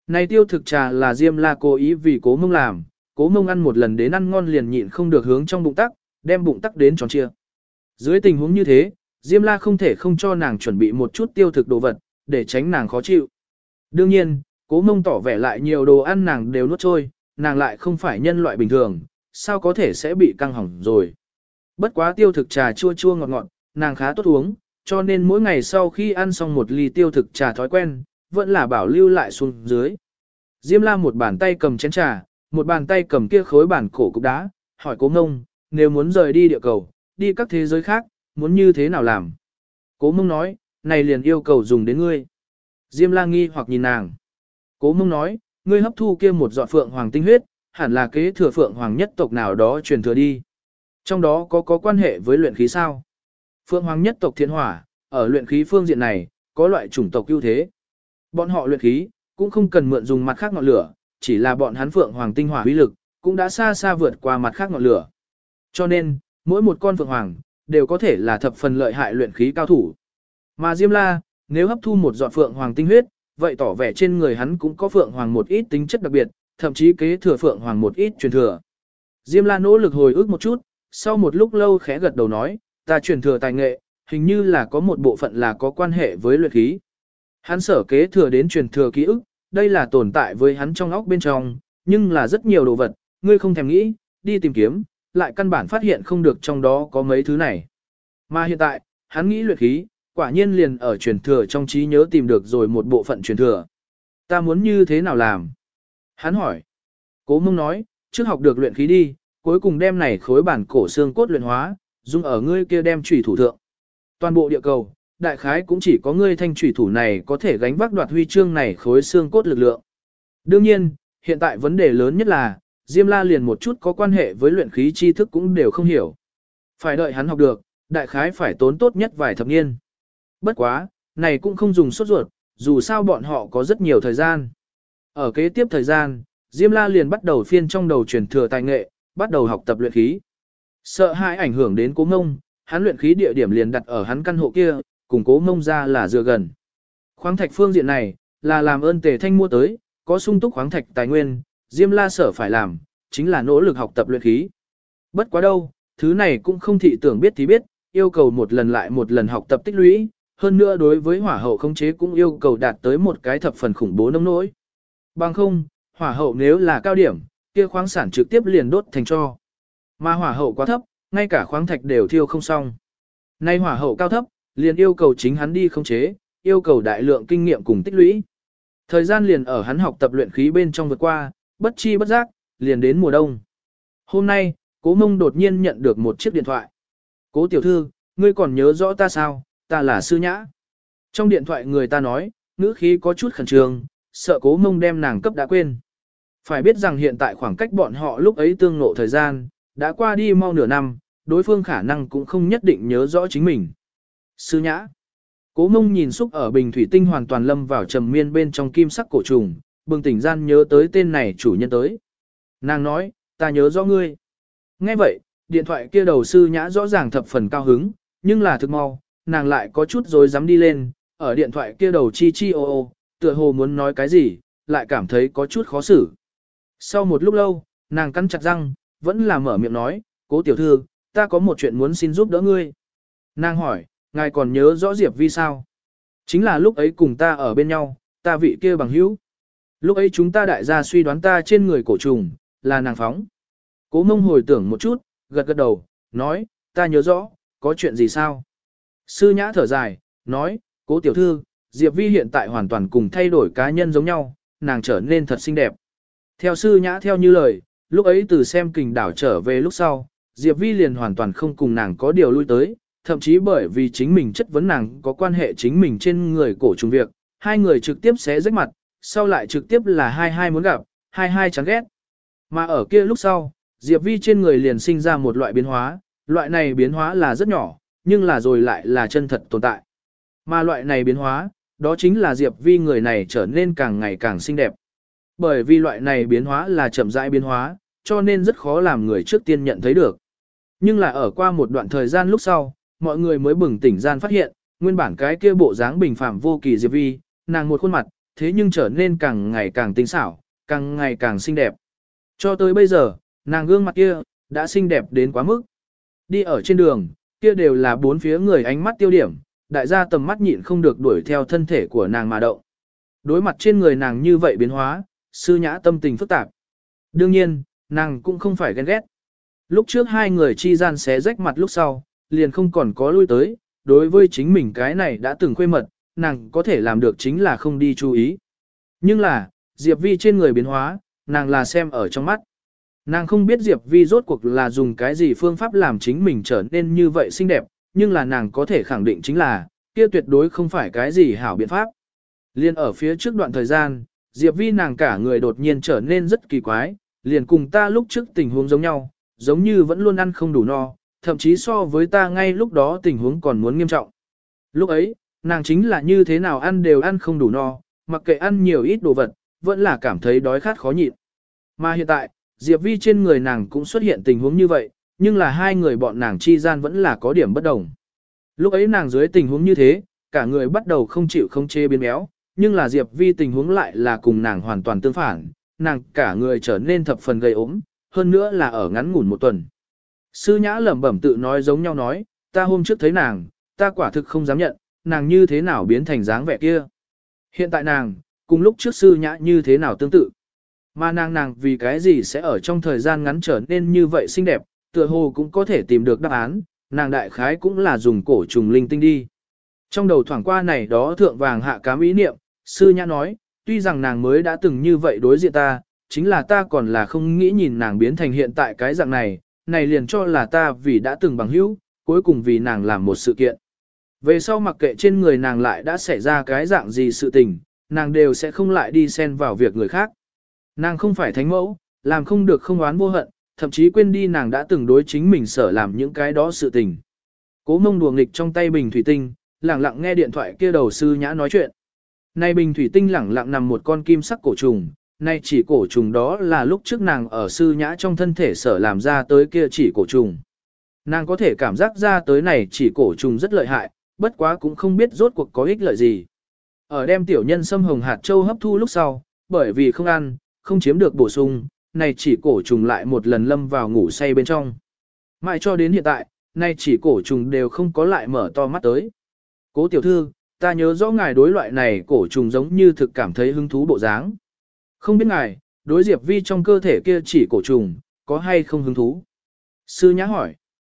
Này tiêu thực trà là Diêm La cố ý vì Cố Mông làm, Cố Mông ăn một lần đến ăn ngon liền nhịn không được hướng trong bụng tắc, đem bụng tắc đến tròn chia. Dưới tình huống như thế, Diêm La không thể không cho nàng chuẩn bị một chút tiêu thực đồ vật, để tránh nàng khó chịu. Đương nhiên, Cố Mông tỏ vẻ lại nhiều đồ ăn nàng đều nuốt trôi, nàng lại không phải nhân loại bình thường, sao có thể sẽ bị căng hỏng rồi. Bất quá tiêu thực trà chua chua ngọt ngọt, nàng khá tốt uống, cho nên mỗi ngày sau khi ăn xong một ly tiêu thực trà thói quen, vẫn là bảo lưu lại xuống dưới. Diêm La một bàn tay cầm chén trà, một bàn tay cầm kia khối bản cổ cục đá, hỏi Cố Mông, nếu muốn rời đi địa cầu, đi các thế giới khác, muốn như thế nào làm? Cố Mông nói, này liền yêu cầu dùng đến ngươi. Diêm La nghi hoặc nhìn nàng. Cố Mông nói, ngươi hấp thu kia một giọt phượng hoàng tinh huyết, hẳn là kế thừa phượng hoàng nhất tộc nào đó truyền thừa đi. Trong đó có có quan hệ với luyện khí sao? Phượng hoàng nhất tộc thiên hỏa, ở luyện khí phương diện này, có loại chủng tộc ưu thế. Bọn họ luyện khí, cũng không cần mượn dùng mặt khác ngọn lửa, chỉ là bọn hắn phượng hoàng tinh hỏa uy lực, cũng đã xa xa vượt qua mặt khác ngọn lửa. Cho nên, mỗi một con phượng hoàng, đều có thể là thập phần lợi hại luyện khí cao thủ. Mà Diêm La, nếu hấp thu một giọt phượng hoàng tinh huyết, vậy tỏ vẻ trên người hắn cũng có phượng hoàng một ít tính chất đặc biệt, thậm chí kế thừa phượng hoàng một ít truyền thừa. Diêm La nỗ lực hồi ức một chút, sau một lúc lâu khẽ gật đầu nói, ta truyền thừa tài nghệ, hình như là có một bộ phận là có quan hệ với luyện khí. Hắn sở kế thừa đến truyền thừa ký ức, đây là tồn tại với hắn trong óc bên trong, nhưng là rất nhiều đồ vật, ngươi không thèm nghĩ, đi tìm kiếm, lại căn bản phát hiện không được trong đó có mấy thứ này. Mà hiện tại, hắn nghĩ luyện khí, quả nhiên liền ở truyền thừa trong trí nhớ tìm được rồi một bộ phận truyền thừa. Ta muốn như thế nào làm? Hắn hỏi. Cố Mông nói, trước học được luyện khí đi, cuối cùng đem này khối bản cổ xương cốt luyện hóa, dùng ở ngươi kia đem chủy thủ thượng. Toàn bộ địa cầu, đại khái cũng chỉ có ngươi thanh chủy thủ này có thể gánh vác đoạt huy chương này khối xương cốt lực lượng. Đương nhiên, hiện tại vấn đề lớn nhất là, Diêm La liền một chút có quan hệ với luyện khí tri thức cũng đều không hiểu. Phải đợi hắn học được, đại khái phải tốn tốt nhất vài thập niên. Bất quá, này cũng không dùng sốt ruột, dù sao bọn họ có rất nhiều thời gian. Ở kế tiếp thời gian, Diêm La liền bắt đầu phiên trong đầu truyền thừa tài nghệ, bắt đầu học tập luyện khí. Sợ hãi ảnh hưởng đến Cố Mông, hắn luyện khí địa điểm liền đặt ở hắn căn hộ kia, cùng Cố Mông ra là dựa gần. Khoáng thạch phương diện này, là làm ơn Tề Thanh mua tới, có sung túc khoáng thạch tài nguyên, Diêm La sở phải làm, chính là nỗ lực học tập luyện khí. Bất quá đâu, thứ này cũng không thị tưởng biết thì biết, yêu cầu một lần lại một lần học tập tích lũy, hơn nữa đối với hỏa hậu khống chế cũng yêu cầu đạt tới một cái thập phần khủng bố nông nỗi. Bằng không, hỏa hậu nếu là cao điểm, kia khoáng sản trực tiếp liền đốt thành tro. Mà hỏa hậu quá thấp, ngay cả khoáng thạch đều thiêu không xong. Nay hỏa hậu cao thấp, liền yêu cầu chính hắn đi khống chế, yêu cầu đại lượng kinh nghiệm cùng tích lũy. Thời gian liền ở hắn học tập luyện khí bên trong vượt qua, bất chi bất giác, liền đến mùa đông. Hôm nay, Cố Mông đột nhiên nhận được một chiếc điện thoại. Cố tiểu thư, ngươi còn nhớ rõ ta sao, ta là Sư Nhã. Trong điện thoại người ta nói, ngữ khí có chút khẩn trương, sợ Cố Mông đem nàng cấp đã quên. Phải biết rằng hiện tại khoảng cách bọn họ lúc ấy tương ngộ thời gian, đã qua đi mau nửa năm, đối phương khả năng cũng không nhất định nhớ rõ chính mình. Sư Nhã. Cố Mông nhìn xúc ở bình thủy tinh hoàn toàn lâm vào trầm miên bên trong kim sắc cổ trùng, bừng tỉnh gian nhớ tới tên này chủ nhân tới. Nàng nói, ta nhớ rõ ngươi. Nghe vậy, điện thoại kia đầu Sư Nhã rõ ràng thập phần cao hứng, nhưng là thực mau, nàng lại có chút rối rắm đi lên, ở điện thoại kia đầu chi chi ô ô, tựa hồ muốn nói cái gì, lại cảm thấy có chút khó xử. Sau một lúc lâu, nàng cắn chặt răng, vẫn là mở miệng nói, Cố tiểu thư, ta có một chuyện muốn xin giúp đỡ ngươi. Nàng hỏi, ngài còn nhớ rõ Diệp Vi sao? Chính là lúc ấy cùng ta ở bên nhau, ta vị kia bằng hữu. Lúc ấy chúng ta đại gia suy đoán ta trên người cổ trùng, là nàng phóng. Cố Mông hồi tưởng một chút, gật gật đầu, nói, ta nhớ rõ, có chuyện gì sao? Sư Nhã thở dài, nói, Cố tiểu thư, Diệp Vi hiện tại hoàn toàn cùng thay đổi cá nhân giống nhau, nàng trở nên thật xinh đẹp. Theo Sư Nhã theo như lời, lúc ấy từ xem kình đảo trở về lúc sau, Diệp Vi liền hoàn toàn không cùng nàng có điều lui tới, thậm chí bởi vì chính mình chất vấn nàng có quan hệ chính mình trên người cổ trùng việc, hai người trực tiếp xé rách mặt, sau lại trực tiếp là hai hai muốn gặp, hai hai chán ghét. Mà ở kia lúc sau, Diệp Vi trên người liền sinh ra một loại biến hóa, loại này biến hóa là rất nhỏ, nhưng là rồi lại là chân thật tồn tại. Mà loại này biến hóa, đó chính là Diệp Vi người này trở nên càng ngày càng xinh đẹp. Bởi vì loại này biến hóa là chậm rãi biến hóa, cho nên rất khó làm người trước tiên nhận thấy được. Nhưng là ở qua một đoạn thời gian lúc sau, mọi người mới bừng tỉnh gian phát hiện, nguyên bản cái kia bộ dáng bình phàm vô kỳ Diệp Vi, nàng một khuôn mặt, thế nhưng trở nên càng ngày càng tinh xảo, càng ngày càng xinh đẹp. Cho tới bây giờ, nàng gương mặt kia, đã xinh đẹp đến quá mức. Đi ở trên đường, kia đều là bốn phía người ánh mắt tiêu điểm, đại gia tầm mắt nhịn không được đuổi theo thân thể của nàng mà động. Đối mặt trên người nàng như vậy biến hóa, Sư Nhã tâm tình phức tạp. Đương nhiên, nàng cũng không phải ghen ghét. Lúc trước hai người chi gian xé rách mặt lúc sau, liền không còn có lui tới, đối với chính mình cái này đã từng khuê mật, nàng có thể làm được chính là không đi chú ý. Nhưng là, Diệp Vi trên người biến hóa, nàng là xem ở trong mắt. Nàng không biết Diệp Vi rốt cuộc là dùng cái gì phương pháp làm chính mình trở nên như vậy xinh đẹp, nhưng là nàng có thể khẳng định chính là, kia tuyệt đối không phải cái gì hảo biện pháp. Liên ở phía trước đoạn thời gian, Diệp Vi nàng cả người đột nhiên trở nên rất kỳ quái, liền cùng ta lúc trước tình huống giống nhau, giống như vẫn luôn ăn không đủ no, thậm chí so với ta ngay lúc đó tình huống còn muốn nghiêm trọng. Lúc ấy, nàng chính là như thế nào ăn đều ăn không đủ no, mặc kệ ăn nhiều ít đồ vật, vẫn là cảm thấy đói khát khó nhịn. Mà hiện tại, Diệp Vi trên người nàng cũng xuất hiện tình huống như vậy, nhưng là hai người bọn nàng chi gian vẫn là có điểm bất đồng. Lúc ấy nàng dưới tình huống như thế, cả người bắt đầu không chịu không chê biến béo, nhưng là Diệp Vi tình huống lại là cùng nàng hoàn toàn tương phản, nàng cả người trở nên thập phần gầy ốm, hơn nữa là ở ngắn ngủn một tuần. Sư Nhã lẩm bẩm tự nói giống nhau nói, ta hôm trước thấy nàng, ta quả thực không dám nhận, nàng như thế nào biến thành dáng vẻ kia. Hiện tại nàng, cùng lúc trước Sư Nhã như thế nào tương tự. Mà nàng nàng vì cái gì sẽ ở trong thời gian ngắn trở nên như vậy xinh đẹp, tựa hồ cũng có thể tìm được đáp án, nàng đại khái cũng là dùng cổ trùng linh tinh đi. Trong đầu thoảng qua này đó thượng vàng hạ cám ý niệm, Sư Nhã nói, tuy rằng nàng mới đã từng như vậy đối diện ta, chính là ta còn là không nghĩ nhìn nàng biến thành hiện tại cái dạng này, này liền cho là ta vì đã từng bằng hữu, cuối cùng vì nàng làm một sự kiện. Về sau mặc kệ trên người nàng lại đã xảy ra cái dạng gì sự tình, nàng đều sẽ không lại đi xen vào việc người khác. Nàng không phải thánh mẫu, làm không được không oán vô hận, thậm chí quên đi nàng đã từng đối chính mình sở làm những cái đó sự tình. Cố Mông đùa nghịch trong tay bình thủy tinh, lặng lặng nghe điện thoại kia đầu Sư Nhã nói chuyện. Nay bình thủy tinh lẳng lặng nằm một con kim sắc cổ trùng, nay chỉ cổ trùng đó là lúc trước nàng ở Sư Nhã trong thân thể sở làm ra tới kia chỉ cổ trùng. Nàng có thể cảm giác ra tới này chỉ cổ trùng rất lợi hại, bất quá cũng không biết rốt cuộc có ích lợi gì. Ở đem tiểu nhân sâm hồng hạt châu hấp thu lúc sau, bởi vì không ăn, không chiếm được bổ sung, này chỉ cổ trùng lại một lần lâm vào ngủ say bên trong. Mãi cho đến hiện tại, nay chỉ cổ trùng đều không có lại mở to mắt tới. Cố tiểu thư, ta nhớ rõ ngài đối loại này cổ trùng giống như thực cảm thấy hứng thú bộ dáng. Không biết ngài, đối Diệp Vi trong cơ thể kia chỉ cổ trùng, có hay không hứng thú? Sư Nhã hỏi.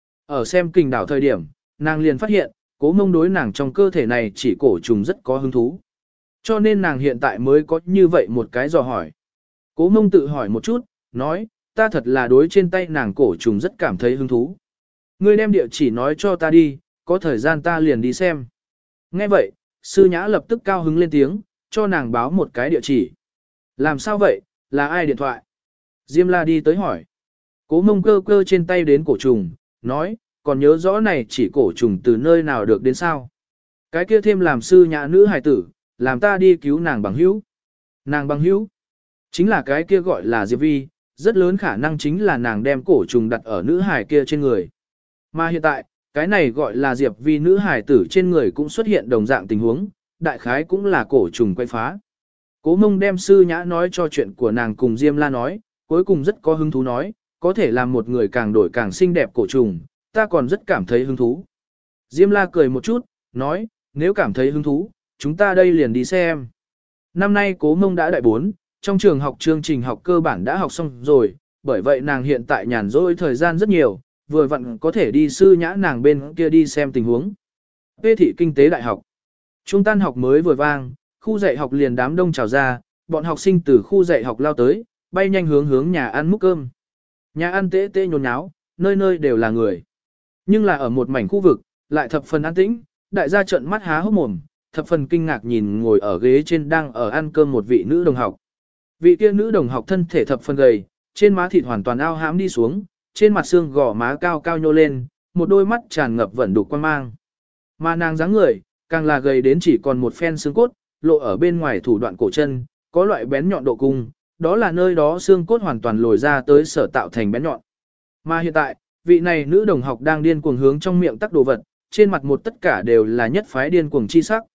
Ở xem kình đảo thời điểm, nàng liền phát hiện, Cố Mông đối nàng trong cơ thể này chỉ cổ trùng rất có hứng thú. Cho nên nàng hiện tại mới có như vậy một cái dò hỏi. Cố Mông tự hỏi một chút, nói, ta thật là đối trên tay nàng cổ trùng rất cảm thấy hứng thú. Ngươi đem địa chỉ nói cho ta đi, có thời gian ta liền đi xem. Nghe vậy, Sư Nhã lập tức cao hứng lên tiếng, cho nàng báo một cái địa chỉ. Làm sao vậy, là ai điện thoại? Diêm La đi tới hỏi. Cố Mông cơ cơ trên tay đến cổ trùng, nói, còn nhớ rõ này chỉ cổ trùng từ nơi nào được đến sao? Cái kia thêm làm Sư Nhã nữ hài tử, làm ta đi cứu nàng bằng hữu. Nàng bằng hữu? Chính là cái kia gọi là Diệp Vi, rất lớn khả năng chính là nàng đem cổ trùng đặt ở nữ hài kia trên người. Mà hiện tại, cái này gọi là Diệp Vi nữ hài tử trên người cũng xuất hiện đồng dạng tình huống, đại khái cũng là cổ trùng quay phá. Cố Mông đem Sư Nhã nói cho chuyện của nàng cùng Diêm La nói, cuối cùng rất có hứng thú nói, có thể làm một người càng đổi càng xinh đẹp cổ trùng, ta còn rất cảm thấy hứng thú. Diêm La cười một chút, nói, nếu cảm thấy hứng thú, chúng ta đây liền đi xem. Năm nay Cố Mông đã đại bốn, trong trường học chương trình học cơ bản đã học xong rồi, bởi vậy nàng hiện tại nhàn rỗi thời gian rất nhiều, vừa vặn có thể đi Sư Nhã nàng bên kia đi xem tình huống. Vê thị kinh tế đại học. Trung tan học mới vừa vang, khu dạy học liền đám đông trào ra, bọn học sinh từ khu dạy học lao tới, bay nhanh hướng hướng nhà ăn múc cơm. Nhà ăn tê tê nhốn nháo, nơi nơi đều là người. Nhưng là ở một mảnh khu vực, lại thập phần an tĩnh, đại gia trợn mắt há hốc mồm, thập phần kinh ngạc nhìn ngồi ở ghế trên đang ở ăn cơm một vị nữ đồng học. Vị kia nữ đồng học thân thể thập phần gầy, trên má thịt hoàn toàn ao hãm đi xuống, trên mặt xương gò má cao cao nhô lên, một đôi mắt tràn ngập vẫn đục quan mang. Mà nàng dáng người, càng là gầy đến chỉ còn một phen xương cốt, lộ ở bên ngoài thủ đoạn cổ chân, có loại bén nhọn độ cung, đó là nơi đó xương cốt hoàn toàn lồi ra tới sở tạo thành bén nhọn. Mà hiện tại, vị này nữ đồng học đang điên cuồng hướng trong miệng tắc đồ vật, trên mặt một tất cả đều là nhất phái điên cuồng chi sắc.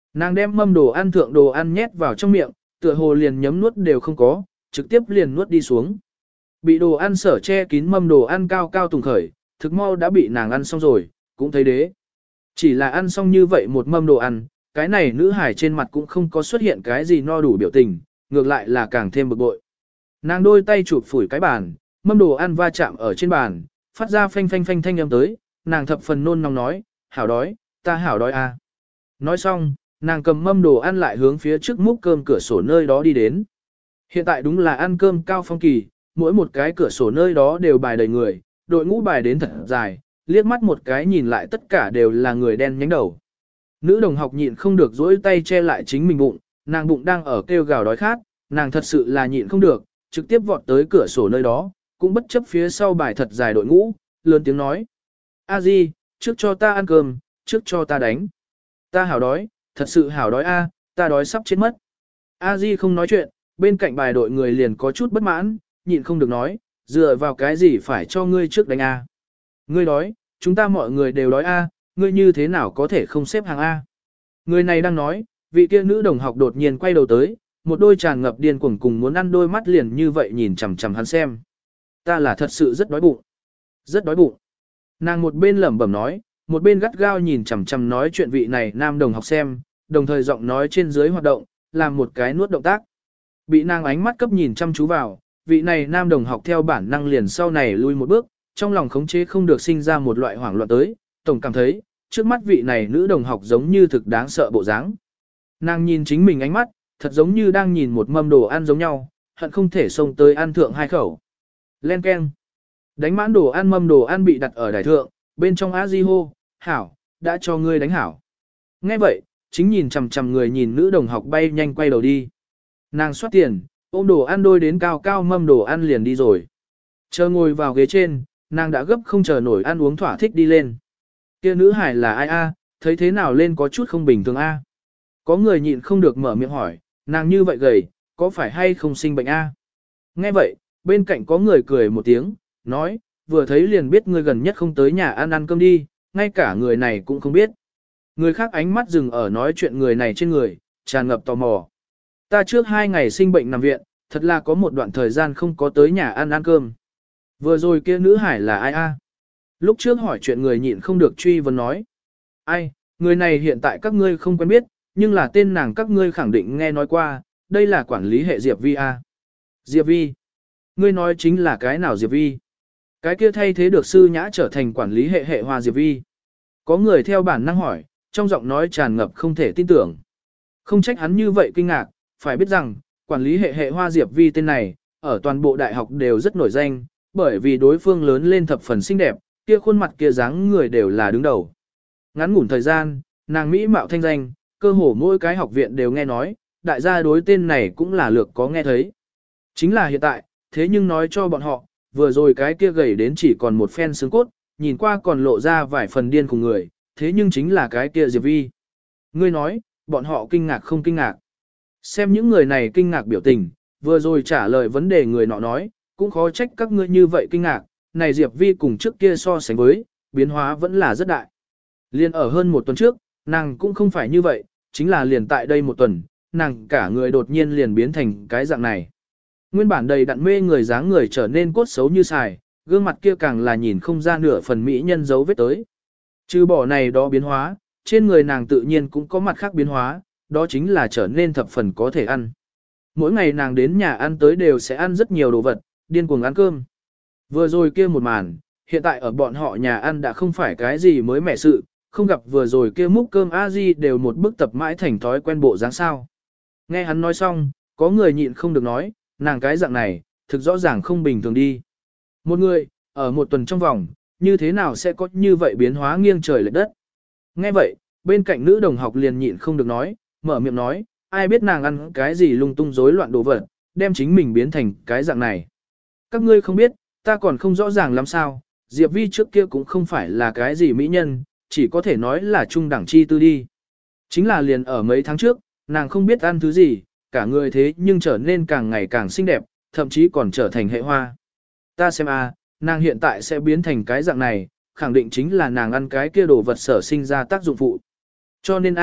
Nàng đem mâm đồ ăn thượng đồ ăn nhét vào trong miệng, tựa hồ liền nhấm nuốt đều không có, trực tiếp liền nuốt đi xuống. Bị đồ ăn sở che kín mâm đồ ăn cao cao tùng khởi, thực mau đã bị nàng ăn xong rồi, cũng thấy đế. Chỉ là ăn xong như vậy một mâm đồ ăn, cái này nữ hải trên mặt cũng không có xuất hiện cái gì no đủ biểu tình, ngược lại là càng thêm bực bội. Nàng đôi tay chụp phủi cái bàn, mâm đồ ăn va chạm ở trên bàn, phát ra phanh phanh phanh thanh âm tới, nàng thập phần nôn nóng nói, hảo đói, ta hảo đói à. Nói xong, nàng cầm mâm đồ ăn lại hướng phía trước múc cơm cửa sổ nơi đó đi đến. Hiện tại đúng là ăn cơm cao phong kỳ, mỗi một cái cửa sổ nơi đó đều bài đầy người, đội ngũ bài đến thật dài, liếc mắt một cái nhìn lại tất cả đều là người đen nhánh đầu. Nữ đồng học nhịn không được dỗi tay che lại chính mình bụng, nàng bụng đang ở kêu gào đói khát, nàng thật sự là nhịn không được, trực tiếp vọt tới cửa sổ nơi đó, cũng bất chấp phía sau bài thật dài đội ngũ, lớn tiếng nói. A Di, trước cho ta ăn cơm, trước cho ta đánh. Ta hảo đói, thật sự hảo đói a, ta đói sắp chết mất. A Di không nói chuyện, bên cạnh bài đội người liền có chút bất mãn, nhịn không được nói, dựa vào cái gì phải cho ngươi trước đánh a? Ngươi đói, chúng ta mọi người đều đói a, ngươi như thế nào có thể không xếp hàng a? Người này đang nói, vị kia nữ đồng học đột nhiên quay đầu tới, một đôi tràn ngập điên cuồng cùng muốn ăn đôi mắt liền như vậy nhìn chằm chằm hắn xem. Ta là thật sự rất đói bụng. Rất đói bụng. Nàng một bên lẩm bẩm nói, một bên gắt gao nhìn chằm chằm nói chuyện vị này nam đồng học xem, đồng thời giọng nói trên dưới hoạt động, làm một cái nuốt động tác. Bị nàng ánh mắt cấp nhìn chăm chú vào, vị này nam đồng học theo bản năng liền sau này lui một bước, trong lòng khống chế không được sinh ra một loại hoảng loạn tới, tổng cảm thấy, trước mắt vị này nữ đồng học giống như thực đáng sợ bộ dáng. Nàng nhìn chính mình ánh mắt, thật giống như đang nhìn một mâm đồ ăn giống nhau, hận không thể xông tới ăn thượng hai khẩu. Len keng. Đánh mãn đồ ăn mâm đồ ăn bị đặt ở đài thượng, bên trong á di hô, hảo, đã cho ngươi đánh hảo. Nghe vậy, chính nhìn chằm chằm người nhìn nữ đồng học bay nhanh quay đầu đi. Nàng soát tiền, ôm đồ ăn đôi đến cao cao mâm đồ ăn liền đi rồi. Chờ ngồi vào ghế trên, nàng đã gấp không chờ nổi ăn uống thỏa thích đi lên. Kia nữ hải là ai a? Thấy thế nào lên có chút không bình thường a? Có người nhịn không được mở miệng hỏi, nàng như vậy gầy, có phải hay không sinh bệnh a? Nghe vậy, bên cạnh có người cười một tiếng, nói, vừa thấy liền biết ngươi gần nhất không tới nhà ăn ăn cơm đi, ngay cả người này cũng không biết. Người khác ánh mắt dừng ở nói chuyện người này trên người, tràn ngập tò mò. Ta trước hai ngày sinh bệnh nằm viện, thật là có một đoạn thời gian không có tới nhà ăn ăn cơm. Vừa rồi kia nữ hải là ai a? Lúc trước hỏi chuyện người nhịn không được truy vấn nói. Ai, người này hiện tại các ngươi không quen biết, nhưng là tên nàng các ngươi khẳng định nghe nói qua, đây là quản lý hệ Diệp Vi a. Diệp Vi? Ngươi nói chính là cái nào Diệp Vi? Cái kia thay thế được sư nhã trở thành quản lý hệ hệ hoa Diệp Vi. Có người theo bản năng hỏi, trong giọng nói tràn ngập không thể tin tưởng. Không trách hắn như vậy kinh ngạc, phải biết rằng, quản lý hệ hệ hoa Diệp Vi tên này, ở toàn bộ đại học đều rất nổi danh, bởi vì đối phương lớn lên thập phần xinh đẹp, kia khuôn mặt kia dáng người đều là đứng đầu. Ngắn ngủn thời gian, nàng Mỹ mạo thanh danh, cơ hồ mỗi cái học viện đều nghe nói, đại gia đối tên này cũng là lược có nghe thấy. Chính là hiện tại, thế nhưng nói cho bọn họ, vừa rồi cái kia gầy đến chỉ còn một phen xương cốt, nhìn qua còn lộ ra vài phần điên cùng người, thế nhưng chính là cái kia Diệp Vi. Ngươi nói, bọn họ kinh ngạc không kinh ngạc. Xem những người này kinh ngạc biểu tình, vừa rồi trả lời vấn đề người nọ nói, cũng khó trách các ngươi như vậy kinh ngạc, này Diệp Vi cùng trước kia so sánh với, biến hóa vẫn là rất đại. Liên ở hơn một tuần trước, nàng cũng không phải như vậy, chính là liền tại đây một tuần, nàng cả người đột nhiên liền biến thành cái dạng này. Nguyên bản đầy đặn mê người dáng người trở nên cốt xấu như xài, gương mặt kia càng là nhìn không ra nửa phần mỹ nhân dấu vết tới. Trừ bỏ này đó biến hóa, trên người nàng tự nhiên cũng có mặt khác biến hóa, đó chính là trở nên thập phần có thể ăn. Mỗi ngày nàng đến nhà ăn tới đều sẽ ăn rất nhiều đồ vật, điên cuồng ăn cơm. Vừa rồi kia một màn, hiện tại ở bọn họ nhà ăn đã không phải cái gì mới mẻ sự, không gặp vừa rồi kia múc cơm a di đều một bức tập mãi thành thói quen bộ dáng sao. Nghe hắn nói xong, có người nhịn không được nói, nàng cái dạng này, thực rõ ràng không bình thường đi. Một người, ở một tuần trong vòng, như thế nào sẽ có như vậy biến hóa nghiêng trời lệch đất. Nghe vậy, bên cạnh nữ đồng học liền nhịn không được nói, mở miệng nói, ai biết nàng ăn cái gì lung tung rối loạn đồ vật, đem chính mình biến thành cái dạng này. Các ngươi không biết, ta còn không rõ ràng lắm sao, Diệp Vi trước kia cũng không phải là cái gì mỹ nhân, chỉ có thể nói là trung đẳng chi tư đi. Chính là liền ở mấy tháng trước, nàng không biết ăn thứ gì, cả người thế nhưng trở nên càng ngày càng xinh đẹp, thậm chí còn trở thành hệ hoa. Ta xem a, nàng hiện tại sẽ biến thành cái dạng này, khẳng định chính là nàng ăn cái kia đồ vật sở sinh ra tác dụng phụ. Cho nên a,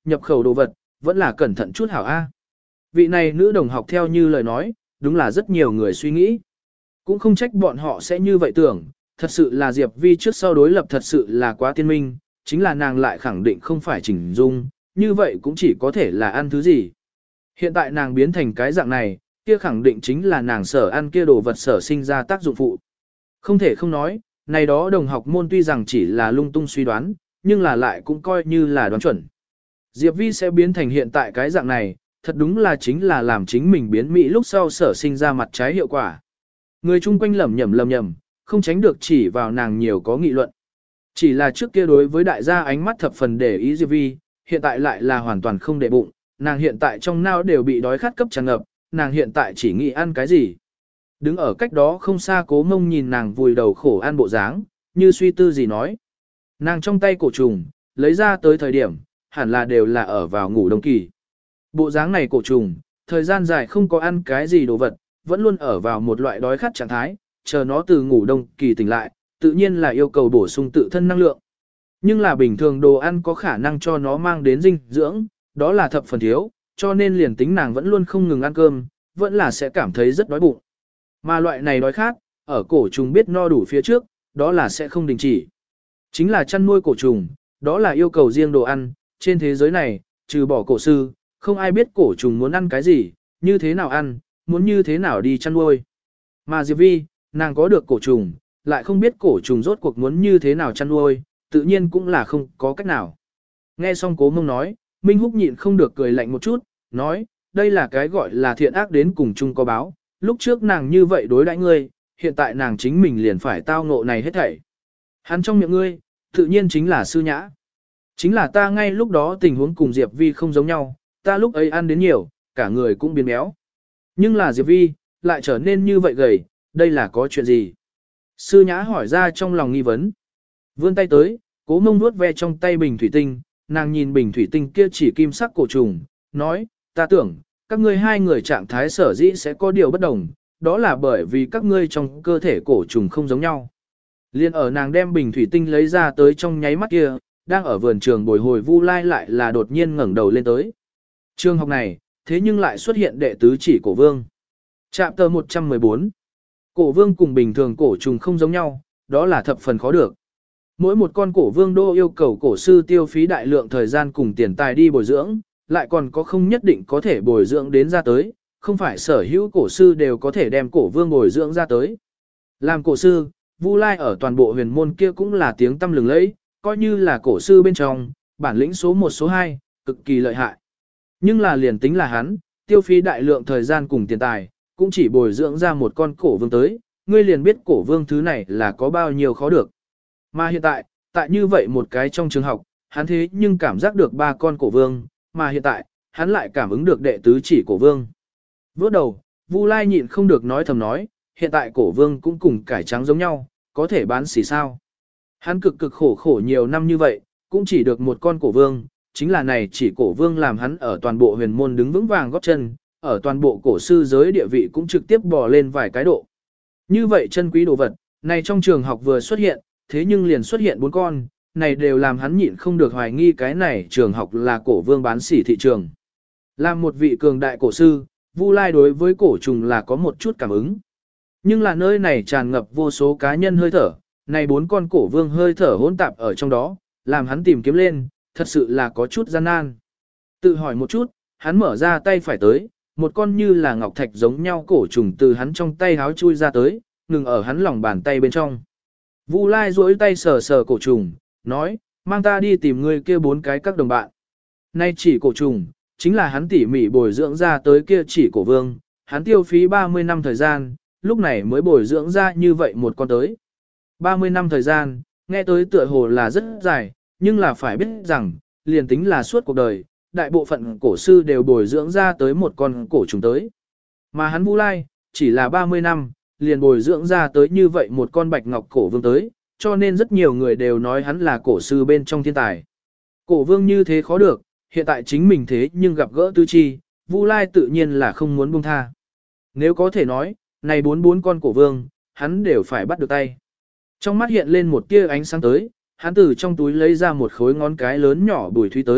nhập khẩu đồ vật, vẫn là cẩn thận chút hảo A. Vị này nữ đồng học theo như lời nói, đúng là rất nhiều người suy nghĩ. Cũng không trách bọn họ sẽ như vậy tưởng, thật sự là Diệp Vi trước sau đối lập thật sự là quá tiên minh, chính là nàng lại khẳng định không phải chỉnh dung, như vậy cũng chỉ có thể là ăn thứ gì. Hiện tại nàng biến thành cái dạng này, kia khẳng định chính là nàng sở ăn kia đồ vật sở sinh ra tác dụng phụ. Không thể không nói, này đó đồng học môn tuy rằng chỉ là lung tung suy đoán, nhưng là lại cũng coi như là đoán chuẩn. Diệp Vi sẽ biến thành hiện tại cái dạng này, thật đúng là chính là làm chính mình biến mỹ lúc sau sở sinh ra mặt trái hiệu quả. Người chung quanh lẩm nhẩm lẩm nhẩm, không tránh được chỉ vào nàng nhiều có nghị luận. Chỉ là trước kia đối với đại gia ánh mắt thập phần để ý Diệp Vi, hiện tại lại là hoàn toàn không để bụng, nàng hiện tại trong não đều bị đói khát cấp tràn ngập, nàng hiện tại chỉ nghĩ ăn cái gì. Đứng ở cách đó không xa Cố Mông nhìn nàng vùi đầu khổ ăn bộ dáng, như suy tư gì nói. Nàng trong tay cổ trùng, lấy ra tới thời điểm, hẳn là đều là ở vào ngủ đông kỳ. Bộ dáng này cổ trùng, thời gian dài không có ăn cái gì đồ vật, vẫn luôn ở vào một loại đói khát trạng thái, chờ nó từ ngủ đông kỳ tỉnh lại, tự nhiên là yêu cầu bổ sung tự thân năng lượng. Nhưng là bình thường đồ ăn có khả năng cho nó mang đến dinh dưỡng, đó là thập phần thiếu, cho nên liền tính nàng vẫn luôn không ngừng ăn cơm, vẫn là sẽ cảm thấy rất đói bụng. Mà loại này đói khát, ở cổ trùng biết no đủ phía trước, đó là sẽ không đình chỉ. Chính là chăn nuôi cổ trùng, đó là yêu cầu riêng đồ ăn, trên thế giới này, trừ bỏ cổ sư, không ai biết cổ trùng muốn ăn cái gì, như thế nào ăn, muốn như thế nào đi chăn nuôi. Mà Diệp Vi, nàng có được cổ trùng, lại không biết cổ trùng rốt cuộc muốn như thế nào chăn nuôi, tự nhiên cũng là không có cách nào. Nghe xong Cố Mông nói, Minh Húc nhịn không được cười lạnh một chút, nói, đây là cái gọi là thiện ác đến cùng chung có báo, lúc trước nàng như vậy đối đãi ngươi, hiện tại nàng chính mình liền phải tao ngộ này hết thảy. Hắn trong miệng ngươi, tự nhiên chính là sư nhã. Chính là ta ngay lúc đó tình huống cùng Diệp Vi không giống nhau, ta lúc ấy ăn đến nhiều, cả người cũng biến béo. Nhưng là Diệp Vi, lại trở nên như vậy gầy, đây là có chuyện gì? Sư nhã hỏi ra trong lòng nghi vấn. Vươn tay tới, Cố Mông nuốt ve trong tay bình thủy tinh, nàng nhìn bình thủy tinh kia chỉ kim sắc cổ trùng, nói, ta tưởng, các ngươi hai người trạng thái sở dĩ sẽ có điều bất đồng, đó là bởi vì các ngươi trong cơ thể cổ trùng không giống nhau. Liên ở nàng đem bình thủy tinh lấy ra tới trong nháy mắt kia, đang ở vườn trường bồi hồi Vu Lai lại là đột nhiên ngẩng đầu lên tới. Trường học này, thế nhưng lại xuất hiện đệ tứ chỉ cổ vương. Trạm tờ một trăm mười bốn. Cổ vương cùng bình thường cổ trùng không giống nhau, đó là thập phần khó được. Mỗi một con cổ vương đô yêu cầu cổ sư tiêu phí đại lượng thời gian cùng tiền tài đi bồi dưỡng, lại còn có không nhất định có thể bồi dưỡng đến ra tới, không phải sở hữu cổ sư đều có thể đem cổ vương bồi dưỡng ra tới. Làm cổ sư, Vu Lai ở toàn bộ huyền môn kia cũng là tiếng tăm lừng lẫy, coi như là cổ sư bên trong, bản lĩnh số một số hai, cực kỳ lợi hại. Nhưng là liền tính là hắn, tiêu phí đại lượng thời gian cùng tiền tài, cũng chỉ bồi dưỡng ra một con cổ vương tới, ngươi liền biết cổ vương thứ này là có bao nhiêu khó được. Mà hiện tại, tại như vậy một cái trong trường học, hắn thế nhưng cảm giác được ba con cổ vương, mà hiện tại, hắn lại cảm ứng được đệ tứ chỉ cổ vương. Vốt đầu, Vu Lai nhịn không được nói thầm nói, hiện tại cổ vương cũng cùng cải trắng giống nhau, có thể bán xỉ sao. Hắn cực cực khổ khổ nhiều năm như vậy, cũng chỉ được một con cổ vương, chính là này chỉ cổ vương làm hắn ở toàn bộ huyền môn đứng vững vàng góp chân, ở toàn bộ cổ sư giới địa vị cũng trực tiếp bò lên vài cái độ. Như vậy chân quý đồ vật, này trong trường học vừa xuất hiện, thế nhưng liền xuất hiện bốn con, này đều làm hắn nhịn không được hoài nghi cái này trường học là cổ vương bán sỉ thị trường. Làm một vị cường đại cổ sư, Vu Lai đối với cổ trùng là có một chút cảm ứng. Nhưng là nơi này tràn ngập vô số cá nhân hơi thở, này bốn con cổ vương hơi thở hỗn tạp ở trong đó, làm hắn tìm kiếm lên, thật sự là có chút gian nan. Tự hỏi một chút, hắn mở ra tay phải tới, một con như là ngọc thạch giống nhau cổ trùng từ hắn trong tay háo chui ra tới, ngừng ở hắn lòng bàn tay bên trong. Vu Lai duỗi tay sờ sờ cổ trùng, nói, mang ta đi tìm người kia bốn cái các đồng bạn. Nay chỉ cổ trùng, chính là hắn tỉ mỉ bồi dưỡng ra tới kia chỉ cổ vương, hắn tiêu phí ba mươi năm thời gian, lúc này mới bồi dưỡng ra như vậy một con tới. ba mươi năm thời gian, nghe tới tựa hồ là rất dài, nhưng là phải biết rằng, liền tính là suốt cuộc đời, đại bộ phận cổ sư đều bồi dưỡng ra tới một con cổ trùng tới. Mà hắn Vu Lai, chỉ là ba mươi năm, liền bồi dưỡng ra tới như vậy một con bạch ngọc cổ vương tới, cho nên rất nhiều người đều nói hắn là cổ sư bên trong thiên tài. Cổ vương như thế khó được, hiện tại chính mình thế nhưng gặp gỡ tư chi, Vu Lai tự nhiên là không muốn buông tha. Nếu có thể nói, này bốn bốn con cổ vương, hắn đều phải bắt được tay. Trong mắt hiện lên một tia ánh sáng tới, hắn từ trong túi lấy ra một khối ngón cái lớn nhỏ bùi thúy tới,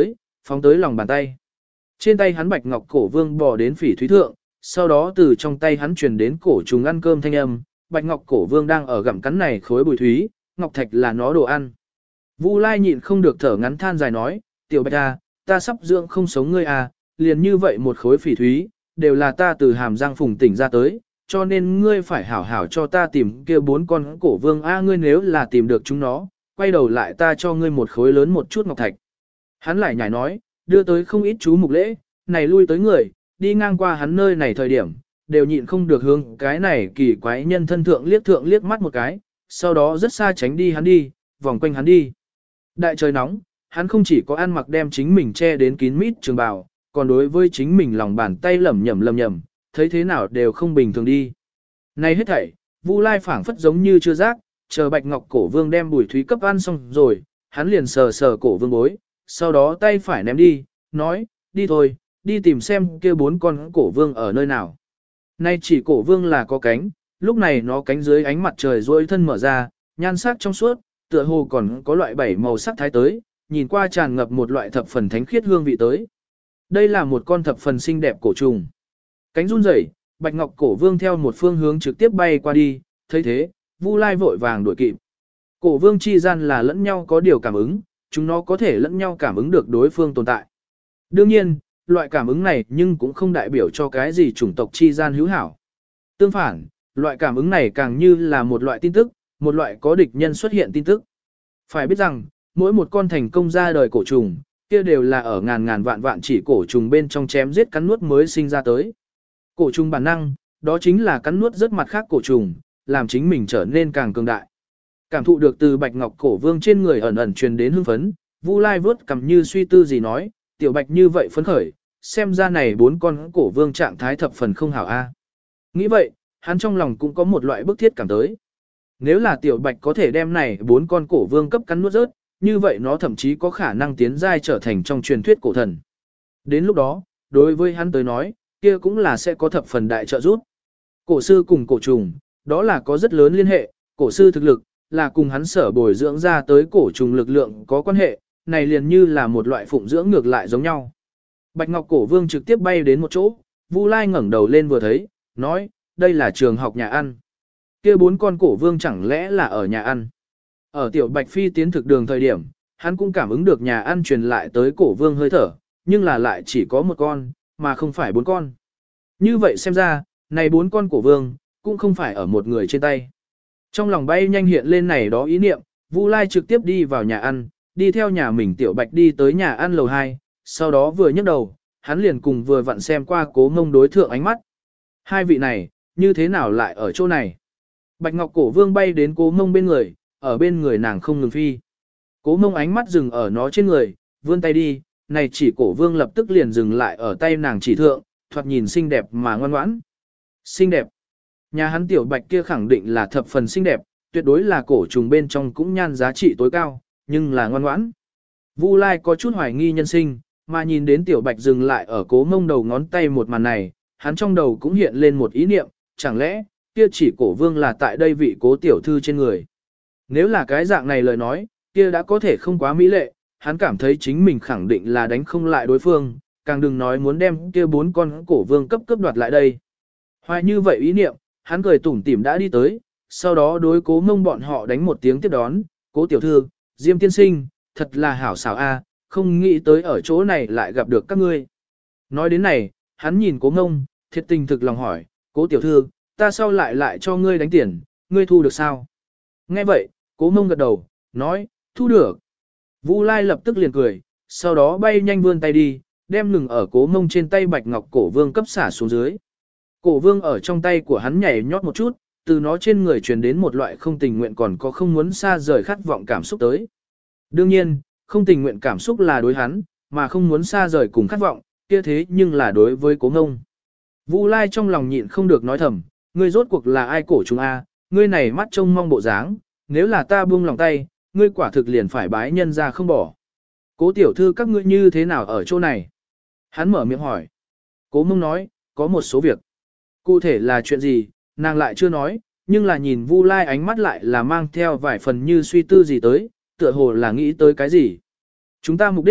phóng tới lòng bàn tay. Trên tay hắn bạch ngọc cổ vương bò đến phỉ thúy thượng, sau đó từ trong tay hắn truyền đến cổ trùng ăn cơm thanh âm, bạch ngọc cổ vương đang ở gặm cắn này khối bùi thúy, ngọc thạch là nó đồ ăn. Vu Lai nhịn không được thở ngắn than dài nói, tiểu bạch à, ta sắp dưỡng không sống ngươi à, liền như vậy một khối phỉ thúy, đều là ta từ hàm răng phùng tỉnh ra tới, cho nên ngươi phải hảo hảo cho ta tìm kia bốn con cổ vương a, ngươi nếu là tìm được chúng nó, quay đầu lại ta cho ngươi một khối lớn một chút ngọc thạch. Hắn lại nhảy nói, đưa tới không ít chú mục lễ, này lui tới người, đi ngang qua hắn nơi này thời điểm, đều nhịn không được hướng cái này kỳ quái nhân thân thượng liếc thượng liếc mắt một cái, sau đó rất xa tránh đi hắn đi, vòng quanh hắn đi. Đại trời nóng, hắn không chỉ có ăn mặc đem chính mình che đến kín mít trường bào, còn đối với chính mình lòng bàn tay lẩm nhẩm lẩm nhẩm, thấy thế nào đều không bình thường đi. Này hết thảy, Vu Lai phảng phất giống như chưa giác, chờ Bạch Ngọc cổ vương đem bùi thúy cấp ăn xong rồi, hắn liền sờ sờ cổ vương bối, sau đó tay phải ném đi, nói, đi thôi, đi tìm xem kia bốn con cổ vương ở nơi nào. Nay chỉ cổ vương là có cánh, lúc này nó cánh dưới ánh mặt trời duỗi thân mở ra, nhan sắc trong suốt, tựa hồ còn có loại bảy màu sắc thái tới, nhìn qua tràn ngập một loại thập phần thánh khiết hương vị tới. Đây là một con thập phần xinh đẹp cổ trùng. Cánh run rẩy, Bạch Ngọc cổ vương theo một phương hướng trực tiếp bay qua đi, thấy thế, Vu Lai vội vàng đuổi kịp. Cổ vương chi gian là lẫn nhau có điều cảm ứng, chúng nó có thể lẫn nhau cảm ứng được đối phương tồn tại. Đương nhiên, loại cảm ứng này nhưng cũng không đại biểu cho cái gì chủng tộc chi gian hữu hảo. Tương phản, loại cảm ứng này càng như là một loại tin tức, một loại có địch nhân xuất hiện tin tức. Phải biết rằng, mỗi một con thành công ra đời cổ trùng, kia đều là ở ngàn ngàn vạn vạn chỉ cổ trùng bên trong chém giết cắn nuốt mới sinh ra tới. Cổ trùng bản năng, đó chính là cắn nuốt rất mặt khác cổ trùng, làm chính mình trở nên càng cường đại. Cảm thụ được từ Bạch Ngọc cổ vương trên người ẩn ẩn truyền đến hưng phấn, Vu Lai vớt cầm như suy tư gì nói, tiểu Bạch như vậy phấn khởi, xem ra này bốn con cổ vương trạng thái thập phần không hảo a. Nghĩ vậy, hắn trong lòng cũng có một loại bức thiết cảm tới. Nếu là tiểu Bạch có thể đem này bốn con cổ vương cấp cắn nuốt rớt, như vậy nó thậm chí có khả năng tiến giai trở thành trong truyền thuyết cổ thần. Đến lúc đó, đối với hắn tới nói, kia cũng là sẽ có thập phần đại trợ giúp. Cổ sư cùng cổ trùng, đó là có rất lớn liên hệ, cổ sư thực lực, là cùng hắn sở bồi dưỡng ra tới cổ trùng lực lượng có quan hệ, này liền như là một loại phụng dưỡng ngược lại giống nhau. Bạch Ngọc cổ vương trực tiếp bay đến một chỗ, Vu Lai ngẩng đầu lên vừa thấy, nói, đây là trường học nhà ăn. Kia bốn con cổ vương chẳng lẽ là ở nhà ăn. Ở tiểu Bạch Phi tiến thực đường thời điểm, hắn cũng cảm ứng được nhà ăn truyền lại tới cổ vương hơi thở, nhưng là lại chỉ có một con, mà không phải bốn con. Như vậy xem ra, này bốn con cổ vương, cũng không phải ở một người trên tay. Trong lòng bay nhanh hiện lên này đó ý niệm, Vu Lai trực tiếp đi vào nhà ăn, đi theo nhà mình tiểu Bạch đi tới nhà ăn lầu hai, sau đó vừa nhấc đầu, hắn liền cùng vừa vặn xem qua Cố Ngông đối thượng ánh mắt. Hai vị này, như thế nào lại ở chỗ này? Bạch Ngọc cổ vương bay đến Cố Ngông bên người, ở bên người nàng không ngừng phi. Cố Ngông ánh mắt dừng ở nó trên người, vươn tay đi, này chỉ cổ vương lập tức liền dừng lại ở tay nàng chỉ thượng, thoạt nhìn xinh đẹp mà ngoan ngoãn. Xinh đẹp. Nhà hắn tiểu Bạch kia khẳng định là thập phần xinh đẹp, tuyệt đối là cổ trùng bên trong cũng nhan giá trị tối cao, nhưng là ngoan ngoãn. Vu Lai có chút hoài nghi nhân sinh, mà nhìn đến tiểu Bạch dừng lại ở Cố Ngông đầu ngón tay một màn này, hắn trong đầu cũng hiện lên một ý niệm, chẳng lẽ, kia chỉ cổ vương là tại đây vị Cố tiểu thư trên người. Nếu là cái dạng này lời nói, kia đã có thể không quá mỹ lệ, hắn cảm thấy chính mình khẳng định là đánh không lại đối phương, càng đừng nói muốn đem kia bốn con cổ vương cấp cấp đoạt lại đây. Hoài như vậy ý niệm, hắn cười tủm tỉm đã đi tới, sau đó đối Cố Ngông bọn họ đánh một tiếng tiếp đón, Cố tiểu thư, Diêm tiên sinh, thật là hảo xảo a, không nghĩ tới ở chỗ này lại gặp được các ngươi. Nói đến này, hắn nhìn Cố Ngông, thiệt tình thực lòng hỏi, Cố tiểu thư, ta sau lại lại cho ngươi đánh tiền, ngươi thu được sao? Nghe vậy, Cố Ngông gật đầu, nói, thu được. Vu Lai lập tức liền cười, sau đó bay nhanh vươn tay đi, đem ngừng ở Cố Ngông trên tay Bạch Ngọc cổ vương cấp xả xuống dưới. Cổ vương ở trong tay của hắn nhảy nhót một chút, từ nó trên người truyền đến một loại không tình nguyện còn có không muốn xa rời khát vọng cảm xúc tới. Đương nhiên, không tình nguyện cảm xúc là đối hắn, mà không muốn xa rời cùng khát vọng, kia thế nhưng là đối với Cố Ngông. Vu Lai trong lòng nhịn không được nói thầm, ngươi rốt cuộc là ai cổ chúng a, ngươi này mắt trông mong bộ dáng, nếu là ta buông lòng tay, ngươi quả thực liền phải bái nhân ra không bỏ. Cố tiểu thư các ngươi như thế nào ở chỗ này? Hắn mở miệng hỏi. Cố Mông nói, có một số việc. Cụ thể là chuyện gì, nàng lại chưa nói, nhưng là nhìn Vu Lai ánh mắt lại là mang theo vài phần như suy tư gì tới, tựa hồ là nghĩ tới cái gì. Chúng ta mục đích,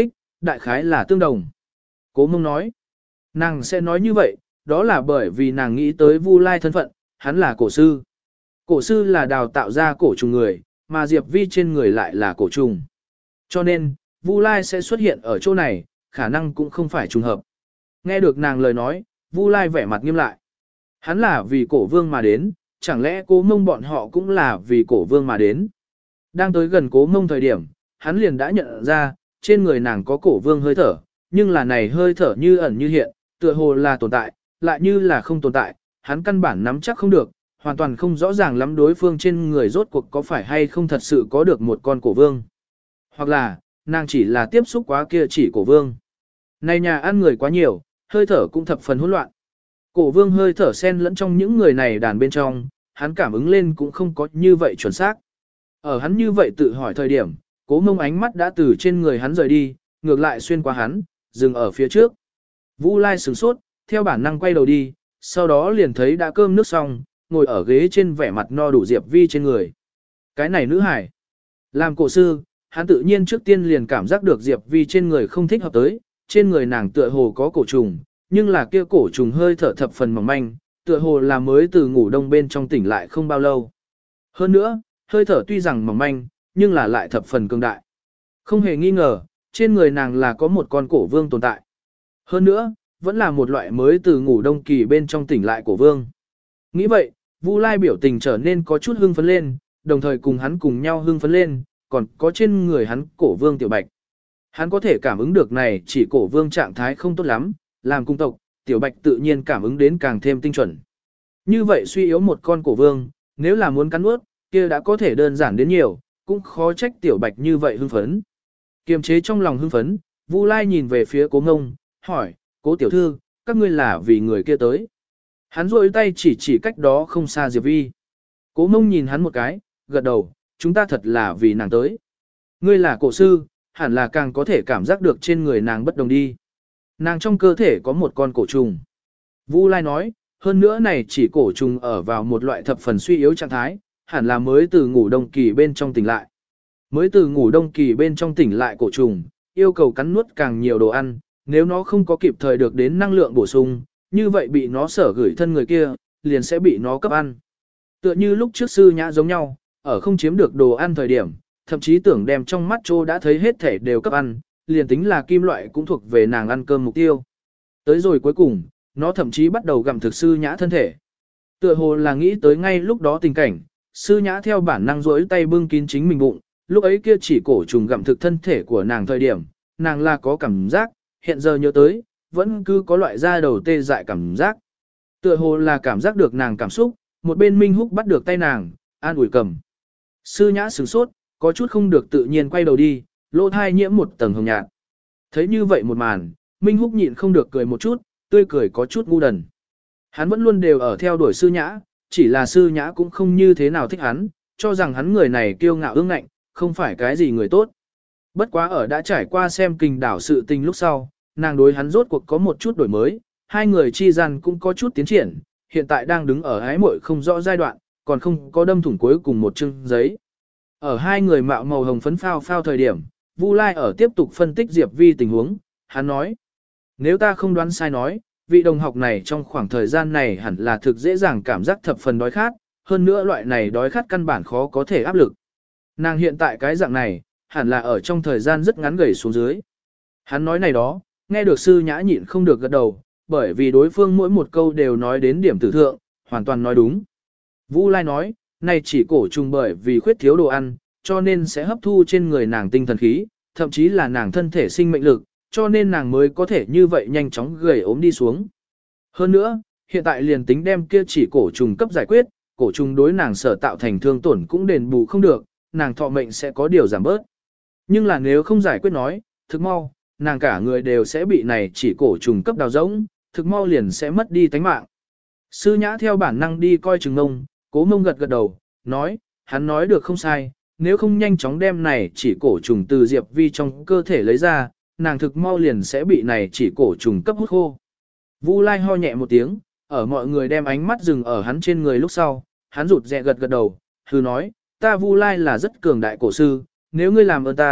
đại khái là tương đồng. Cố Mông nói, nàng sẽ nói như vậy, đó là bởi vì nàng nghĩ tới Vu Lai thân phận, hắn là cổ sư. Cổ sư là đào tạo ra cổ trùng người, mà Diệp Vi trên người lại là cổ trùng. Cho nên, Vu Lai sẽ xuất hiện ở chỗ này, khả năng cũng không phải trùng hợp. Nghe được nàng lời nói, Vu Lai vẻ mặt nghiêm lại. Hắn là vì cổ vương mà đến, chẳng lẽ Cố Mông bọn họ cũng là vì cổ vương mà đến. Đang tới gần Cố Mông thời điểm, hắn liền đã nhận ra, trên người nàng có cổ vương hơi thở, nhưng là này hơi thở như ẩn như hiện, tựa hồ là tồn tại, lại như là không tồn tại, hắn căn bản nắm chắc không được, hoàn toàn không rõ ràng lắm đối phương trên người rốt cuộc có phải hay không thật sự có được một con cổ vương. Hoặc là, nàng chỉ là tiếp xúc quá kia chỉ cổ vương. Này nhà ăn người quá nhiều, hơi thở cũng thập phần hỗn loạn. Cổ vương hơi thở xen lẫn trong những người này đàn bên trong, hắn cảm ứng lên cũng không có như vậy chuẩn xác. Ở hắn như vậy tự hỏi thời điểm, Cố Mông ánh mắt đã từ trên người hắn rời đi, ngược lại xuyên qua hắn, dừng ở phía trước. Vu Lai sửng sốt, theo bản năng quay đầu đi, sau đó liền thấy đã cơm nước xong, ngồi ở ghế trên vẻ mặt no đủ Diệp Vi trên người. Cái này nữ hải. Làm cổ sư, hắn tự nhiên trước tiên liền cảm giác được Diệp Vi trên người không thích hợp tới, trên người nàng tựa hồ có cổ trùng, nhưng là kia cổ trùng hơi thở thập phần mỏng manh, tựa hồ là mới từ ngủ đông bên trong tỉnh lại không bao lâu. Hơn nữa, hơi thở tuy rằng mỏng manh, nhưng là lại thập phần cường đại. Không hề nghi ngờ, trên người nàng là có một con cổ vương tồn tại. Hơn nữa, vẫn là một loại mới từ ngủ đông kỳ bên trong tỉnh lại cổ vương. Nghĩ vậy, Vu Lai biểu tình trở nên có chút hưng phấn lên, đồng thời cùng hắn cùng nhau hưng phấn lên, còn có trên người hắn cổ vương Tiểu Bạch. Hắn có thể cảm ứng được này chỉ cổ vương trạng thái không tốt lắm, làm cung tộc, Tiểu Bạch tự nhiên cảm ứng đến càng thêm tinh chuẩn. Như vậy suy yếu một con cổ vương, nếu là muốn cắn nuốt, kia đã có thể đơn giản đến nhiều, cũng khó trách Tiểu Bạch như vậy hưng phấn. Kiềm chế trong lòng hưng phấn, Vu Lai nhìn về phía Cố Ngông, hỏi, Cố tiểu thư, các ngươi là vì người kia tới. Hắn rôi tay chỉ chỉ cách đó không xa Diệp Vi. Cố Ngông nhìn hắn một cái, gật đầu, chúng ta thật là vì nàng tới. Ngươi là cổ sư, hẳn là càng có thể cảm giác được trên người nàng bất đồng đi. Nàng trong cơ thể có một con cổ trùng. Vu Lai nói, hơn nữa này chỉ cổ trùng ở vào một loại thập phần suy yếu trạng thái, hẳn là mới từ ngủ đông kỳ bên trong tỉnh lại. Mới từ ngủ đông kỳ bên trong tỉnh lại cổ trùng, yêu cầu cắn nuốt càng nhiều đồ ăn, nếu nó không có kịp thời được đến năng lượng bổ sung, như vậy bị nó sở gửi thân người kia, liền sẽ bị nó cấp ăn. Tựa như lúc trước sư nhã giống nhau, ở không chiếm được đồ ăn thời điểm, thậm chí tưởng đem trong mắt trô đã thấy hết thể đều cấp ăn, liền tính là kim loại cũng thuộc về nàng ăn cơm mục tiêu. Tới rồi cuối cùng, nó thậm chí bắt đầu gặm thực sư nhã thân thể. Tựa hồ là nghĩ tới ngay lúc đó tình cảnh, sư nhã theo bản năng rỗi tay bưng kín chính mình bụng, lúc ấy kia chỉ cổ trùng gặm thực thân thể của nàng thời điểm, nàng là có cảm giác, hiện giờ nhớ tới, vẫn cứ có loại da đầu tê dại cảm giác. Tựa hồ là cảm giác được nàng cảm xúc, một bên Minh Húc bắt được tay nàng, an ủi cầm. Sư nhã sửng sốt, có chút không được tự nhiên quay đầu đi, lỗ thai nhiễm một tầng hồng nhạt. Thấy như vậy một màn, Minh Húc nhịn không được cười một chút, tươi cười có chút ngu đần. Hắn vẫn luôn đều ở theo đuổi sư nhã, chỉ là sư nhã cũng không như thế nào thích hắn, cho rằng hắn người này kiêu ngạo ương ngạnh, không phải cái gì người tốt. Bất quá ở đã trải qua xem kình đảo sự tình lúc sau, nàng đối hắn rốt cuộc có một chút đổi mới, hai người chi gian cũng có chút tiến triển, hiện tại đang đứng ở ái muội không rõ giai đoạn, còn không có đâm thủng cuối cùng một chưng giấy. Ở hai người mạo màu hồng phấn phao phao thời điểm, Vu Lai ở tiếp tục phân tích Diệp Vi tình huống, hắn nói, nếu ta không đoán sai nói, vị đồng học này trong khoảng thời gian này hẳn là thực dễ dàng cảm giác thập phần đói khát, hơn nữa loại này đói khát căn bản khó có thể áp lực. Nàng hiện tại cái dạng này, hẳn là ở trong thời gian rất ngắn gầy xuống dưới. Hắn nói này đó, nghe được sư nhã nhịn không được gật đầu, bởi vì đối phương mỗi một câu đều nói đến điểm tử thượng, hoàn toàn nói đúng. Vu Lai nói, này chỉ cổ trùng bởi vì khuyết thiếu đồ ăn, cho nên sẽ hấp thu trên người nàng tinh thần khí, thậm chí là nàng thân thể sinh mệnh lực, cho nên nàng mới có thể như vậy nhanh chóng gầy ốm đi xuống. Hơn nữa, hiện tại liền tính đem kia chỉ cổ trùng cấp giải quyết, cổ trùng đối nàng sở tạo thành thương tổn cũng đền bù không được, nàng thọ mệnh sẽ có điều giảm bớt. Nhưng là nếu không giải quyết nói, thực mau, nàng cả người đều sẽ bị này chỉ cổ trùng cấp đào rỗng, thực mau liền sẽ mất đi tánh mạng. Sư nhã theo bản năng đi coi chừng ngông, Cố Mông gật gật đầu, nói, hắn nói được không sai, nếu không nhanh chóng đem này chỉ cổ trùng từ Diệp Vi trong cơ thể lấy ra, nàng thực mau liền sẽ bị này chỉ cổ trùng cấp hút khô. Vu Lai ho nhẹ một tiếng, ở mọi người đem ánh mắt dừng ở hắn trên người lúc sau, hắn rụt rè gật gật đầu, hừ nói, ta Vu Lai là rất cường đại cổ sư, nếu ngươi làm ơn ta,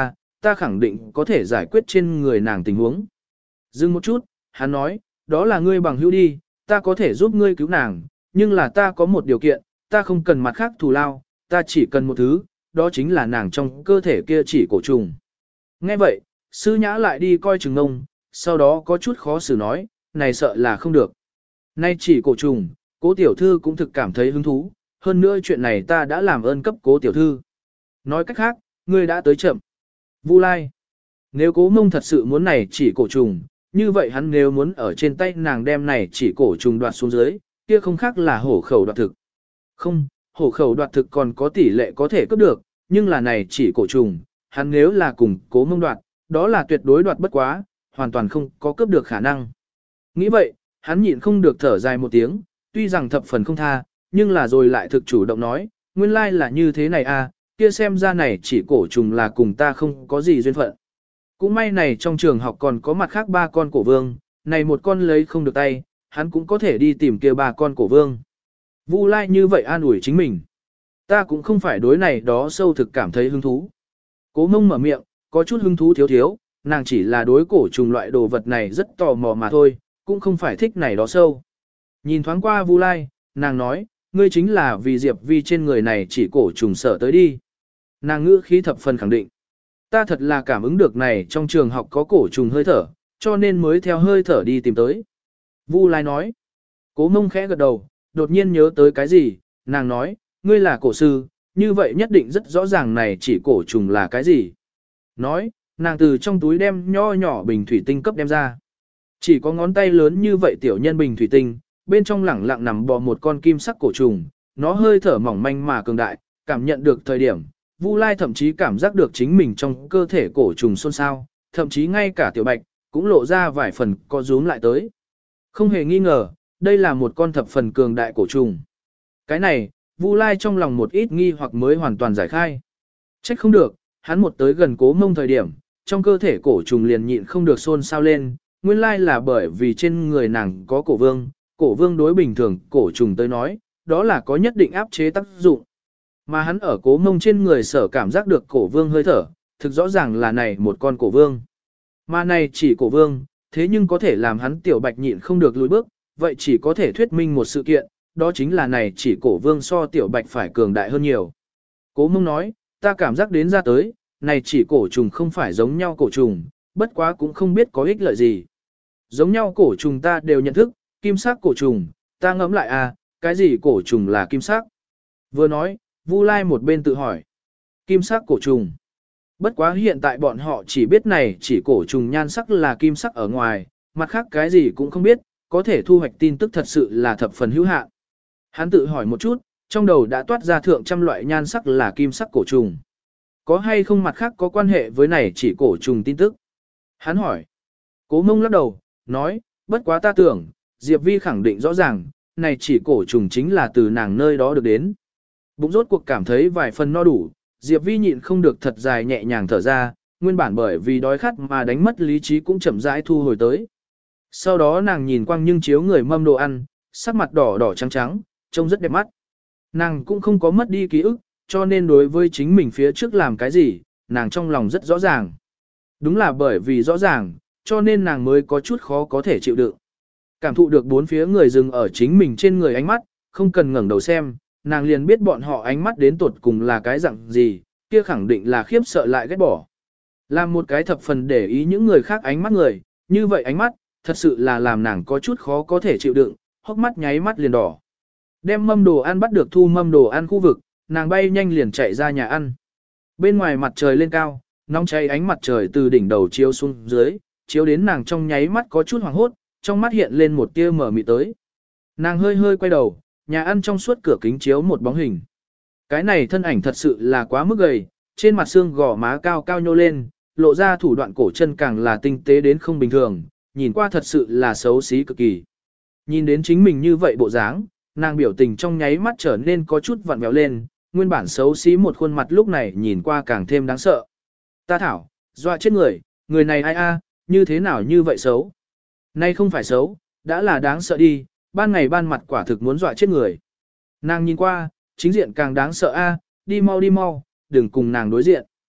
ta khẳng định có thể giải quyết trên người nàng tình huống. Dừng một chút, hắn nói, đó là ngươi bằng hữu đi, ta có thể giúp ngươi cứu nàng, nhưng là ta có một điều kiện, ta không cần mặt khác thù lao, ta chỉ cần một thứ, đó chính là nàng trong cơ thể kia chỉ cổ trùng. Nghe vậy, sư nhã lại đi coi chừng ngông, sau đó có chút khó xử nói, này sợ là không được. Nay chỉ cổ trùng, cố tiểu thư cũng thực cảm thấy hứng thú, hơn nữa chuyện này ta đã làm ơn cấp cố tiểu thư. Nói cách khác, ngươi đã tới chậm. Vu Lai, nếu cố mông thật sự muốn này chỉ cổ trùng, như vậy hắn nếu muốn ở trên tay nàng đem này chỉ cổ trùng đoạt xuống dưới, kia không khác là hổ khẩu đoạt thực. Không, hổ khẩu đoạt thực còn có tỷ lệ có thể cướp được, nhưng là này chỉ cổ trùng, hắn nếu là cùng cố mông đoạt, đó là tuyệt đối đoạt bất quá, hoàn toàn không có cướp được khả năng. Nghĩ vậy, hắn nhịn không được thở dài một tiếng, tuy rằng thập phần không tha, nhưng là rồi lại thực chủ động nói, nguyên lai là như thế này à, kia xem ra này chỉ cổ trùng là cùng ta không có gì duyên phận. Cũng may này trong trường học còn có mặt khác ba con cổ vương, này một con lấy không được tay, hắn cũng có thể đi tìm kia ba con cổ vương. Vu Lai như vậy an ủi chính mình. Ta cũng không phải đối này đó sâu thực cảm thấy hứng thú. Cố mông mở miệng, có chút hứng thú thiếu thiếu, nàng chỉ là đối cổ trùng loại đồ vật này rất tò mò mà thôi, cũng không phải thích này đó sâu. Nhìn thoáng qua Vu Lai, nàng nói, ngươi chính là vì Diệp Vi trên người này chỉ cổ trùng sợ tới đi. Nàng ngữ khí thập phần khẳng định. Ta thật là cảm ứng được này trong trường học có cổ trùng hơi thở, cho nên mới theo hơi thở đi tìm tới. Vu Lai nói. Cố mông khẽ gật đầu, đột nhiên nhớ tới cái gì, nàng nói, ngươi là cổ sư, như vậy nhất định rất rõ ràng này chỉ cổ trùng là cái gì. Nói, nàng từ trong túi đem nho nhỏ bình thủy tinh cấp đem ra. Chỉ có ngón tay lớn như vậy tiểu nhân bình thủy tinh, bên trong lẳng lặng nằm bò một con kim sắc cổ trùng, nó hơi thở mỏng manh mà cường đại, cảm nhận được thời điểm, Vu Lai thậm chí cảm giác được chính mình trong cơ thể cổ trùng xôn xao, thậm chí ngay cả tiểu bạch, cũng lộ ra vài phần co rúm lại tới. Không hề nghi ngờ, đây là một con thập phần cường đại cổ trùng. Cái này, Vu Lai trong lòng một ít nghi hoặc mới hoàn toàn giải khai. Trách không được, hắn một tới gần cố mông thời điểm, trong cơ thể cổ trùng liền nhịn không được xôn xao lên, nguyên lai là bởi vì trên người nàng có cổ vương, cổ vương đối bình thường cổ trùng tới nói, đó là có nhất định áp chế tác dụng. Mà hắn ở cố mông trên người sở cảm giác được cổ vương hơi thở, thực rõ ràng là này một con cổ vương. Mà này chỉ cổ vương, thế nhưng có thể làm hắn tiểu bạch nhịn không được lùi bước, vậy chỉ có thể thuyết minh một sự kiện, đó chính là này chỉ cổ vương so tiểu bạch phải cường đại hơn nhiều. Cố mông nói, ta cảm giác đến ra tới, này chỉ cổ trùng không phải giống nhau cổ trùng, bất quá cũng không biết có ích lợi gì. Giống nhau cổ trùng ta đều nhận thức, kim sắc cổ trùng, ta ngẫm lại à, cái gì cổ trùng là kim sắc? Vừa nói, Vu Lai một bên tự hỏi. Kim sắc cổ trùng. Bất quá hiện tại bọn họ chỉ biết này chỉ cổ trùng nhan sắc là kim sắc ở ngoài, mặt khác cái gì cũng không biết, có thể thu hoạch tin tức thật sự là thập phần hữu hạn. Hắn tự hỏi một chút, trong đầu đã toát ra thượng trăm loại nhan sắc là kim sắc cổ trùng. Có hay không mặt khác có quan hệ với này chỉ cổ trùng tin tức? Hắn hỏi. Cố mông lắc đầu, nói, bất quá ta tưởng, Diệp Vi khẳng định rõ ràng, này chỉ cổ trùng chính là từ nàng nơi đó được đến. Bụng rốt cuộc cảm thấy vài phần no đủ, Diệp Vi nhịn không được thật dài nhẹ nhàng thở ra, nguyên bản bởi vì đói khát mà đánh mất lý trí cũng chậm rãi thu hồi tới. Sau đó nàng nhìn quang nhưng chiếu người mâm đồ ăn, sắc mặt đỏ đỏ trắng trắng, trông rất đẹp mắt. Nàng cũng không có mất đi ký ức, cho nên đối với chính mình phía trước làm cái gì, nàng trong lòng rất rõ ràng. Đúng là bởi vì rõ ràng, cho nên nàng mới có chút khó có thể chịu đựng. Cảm thụ được bốn phía người dừng ở chính mình trên người ánh mắt, không cần ngẩng đầu xem, nàng liền biết bọn họ ánh mắt đến tuột cùng là cái dạng gì, kia khẳng định là khiếp sợ lại ghét bỏ. Làm một cái thập phần để ý những người khác ánh mắt người, như vậy ánh mắt, thật sự là làm nàng có chút khó có thể chịu đựng, hốc mắt nháy mắt liền đỏ. Đem mâm đồ ăn bắt được thu mâm đồ ăn khu vực, nàng bay nhanh liền chạy ra nhà ăn. Bên ngoài mặt trời lên cao, nóng cháy ánh mặt trời từ đỉnh đầu chiếu xuống dưới, chiếu đến nàng trong nháy mắt có chút hoảng hốt, trong mắt hiện lên một tia mở mịt tới. Nàng hơi hơi quay đầu, nhà ăn trong suốt cửa kính chiếu một bóng hình. Cái này thân ảnh thật sự là quá mức gầy, trên mặt xương gò má cao cao nhô lên, lộ ra thủ đoạn cổ chân càng là tinh tế đến không bình thường, nhìn qua thật sự là xấu xí cực kỳ. Nhìn đến chính mình như vậy bộ dáng, nàng biểu tình trong nháy mắt trở nên có chút vặn vẹo lên, nguyên bản xấu xí một khuôn mặt lúc này nhìn qua càng thêm đáng sợ. Ta thảo, dọa chết người, người này ai a, như thế nào như vậy xấu? Nay không phải xấu, đã là đáng sợ đi, ban ngày ban mặt quả thực muốn dọa chết người. Nàng nhìn qua, chính diện càng đáng sợ a, đi mau đi mau, đừng cùng nàng đối diện.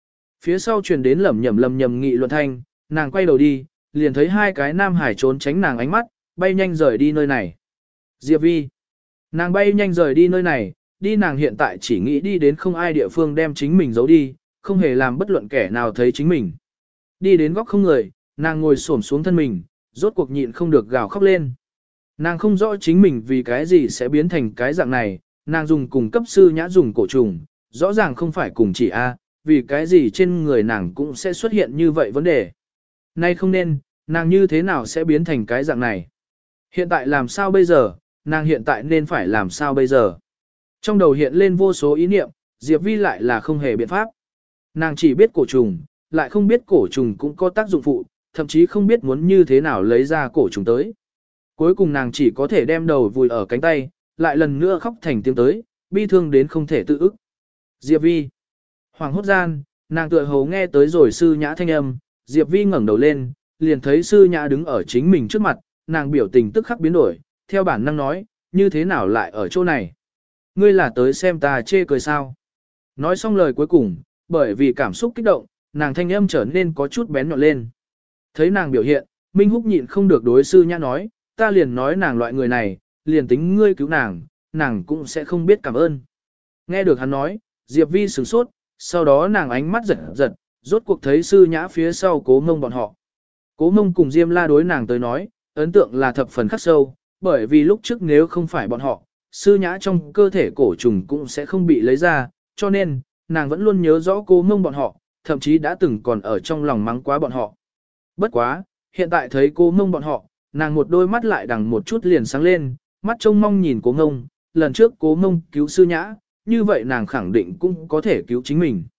Phía sau truyền đến lẩm nhẩm lầm nhầm nghị luận thanh, nàng quay đầu đi, liền thấy hai cái nam hải trốn tránh nàng ánh mắt, bay nhanh rời đi nơi này. Diệp Vi. Nàng bay nhanh rời đi nơi này, đi nàng hiện tại chỉ nghĩ đi đến không ai địa phương đem chính mình giấu đi, không hề làm bất luận kẻ nào thấy chính mình. Đi đến góc không người, nàng ngồi xổm xuống thân mình, rốt cuộc nhịn không được gào khóc lên. Nàng không rõ chính mình vì cái gì sẽ biến thành cái dạng này, nàng dùng cùng cấp sư nhã dùng cổ trùng, rõ ràng không phải cùng chỉ A, vì cái gì trên người nàng cũng sẽ xuất hiện như vậy vấn đề. Nay không nên, nàng như thế nào sẽ biến thành cái dạng này? Hiện tại làm sao bây giờ, nàng hiện tại nên phải làm sao bây giờ? Trong đầu hiện lên vô số ý niệm, Diệp Vi lại là không hề biện pháp. Nàng chỉ biết cổ trùng, lại không biết cổ trùng cũng có tác dụng phụ, thậm chí không biết muốn như thế nào lấy ra cổ trùng tới. Cuối cùng nàng chỉ có thể đem đầu vùi ở cánh tay, lại lần nữa khóc thành tiếng tới, bi thương đến không thể tự ức. Diệp Vi. Hoàng hốt gian, nàng tựa hồ nghe tới rồi sư nhã thanh âm, Diệp Vi ngẩng đầu lên, liền thấy sư nhã đứng ở chính mình trước mặt, nàng biểu tình tức khắc biến đổi, theo bản năng nói, như thế nào lại ở chỗ này? Ngươi là tới xem ta chê cười sao? Nói xong lời cuối cùng, bởi vì cảm xúc kích động, nàng thanh âm trở nên có chút bén nhọn lên. Thấy nàng biểu hiện, Minh Húc nhịn không được đối sư nhã nói, ta liền nói nàng loại người này, liền tính ngươi cứu nàng, nàng cũng sẽ không biết cảm ơn. Nghe được hắn nói, Diệp Vi sửng sốt, sau đó nàng ánh mắt giật giật, rốt cuộc thấy sư nhã phía sau Cố Mông bọn họ. Cố Mông cùng Diêm La đối nàng tới nói, ấn tượng là thập phần khắc sâu, bởi vì lúc trước nếu không phải bọn họ, sư nhã trong cơ thể cổ trùng cũng sẽ không bị lấy ra, cho nên, nàng vẫn luôn nhớ rõ Cố Mông bọn họ, thậm chí đã từng còn ở trong lòng mắng quá bọn họ. Bất quá, hiện tại thấy Cố Mông bọn họ, nàng một đôi mắt lại đằng một chút liền sáng lên, mắt trông mong nhìn Cố Mông, lần trước Cố Mông cứu sư nhã, như vậy nàng khẳng định cũng có thể cứu chính mình.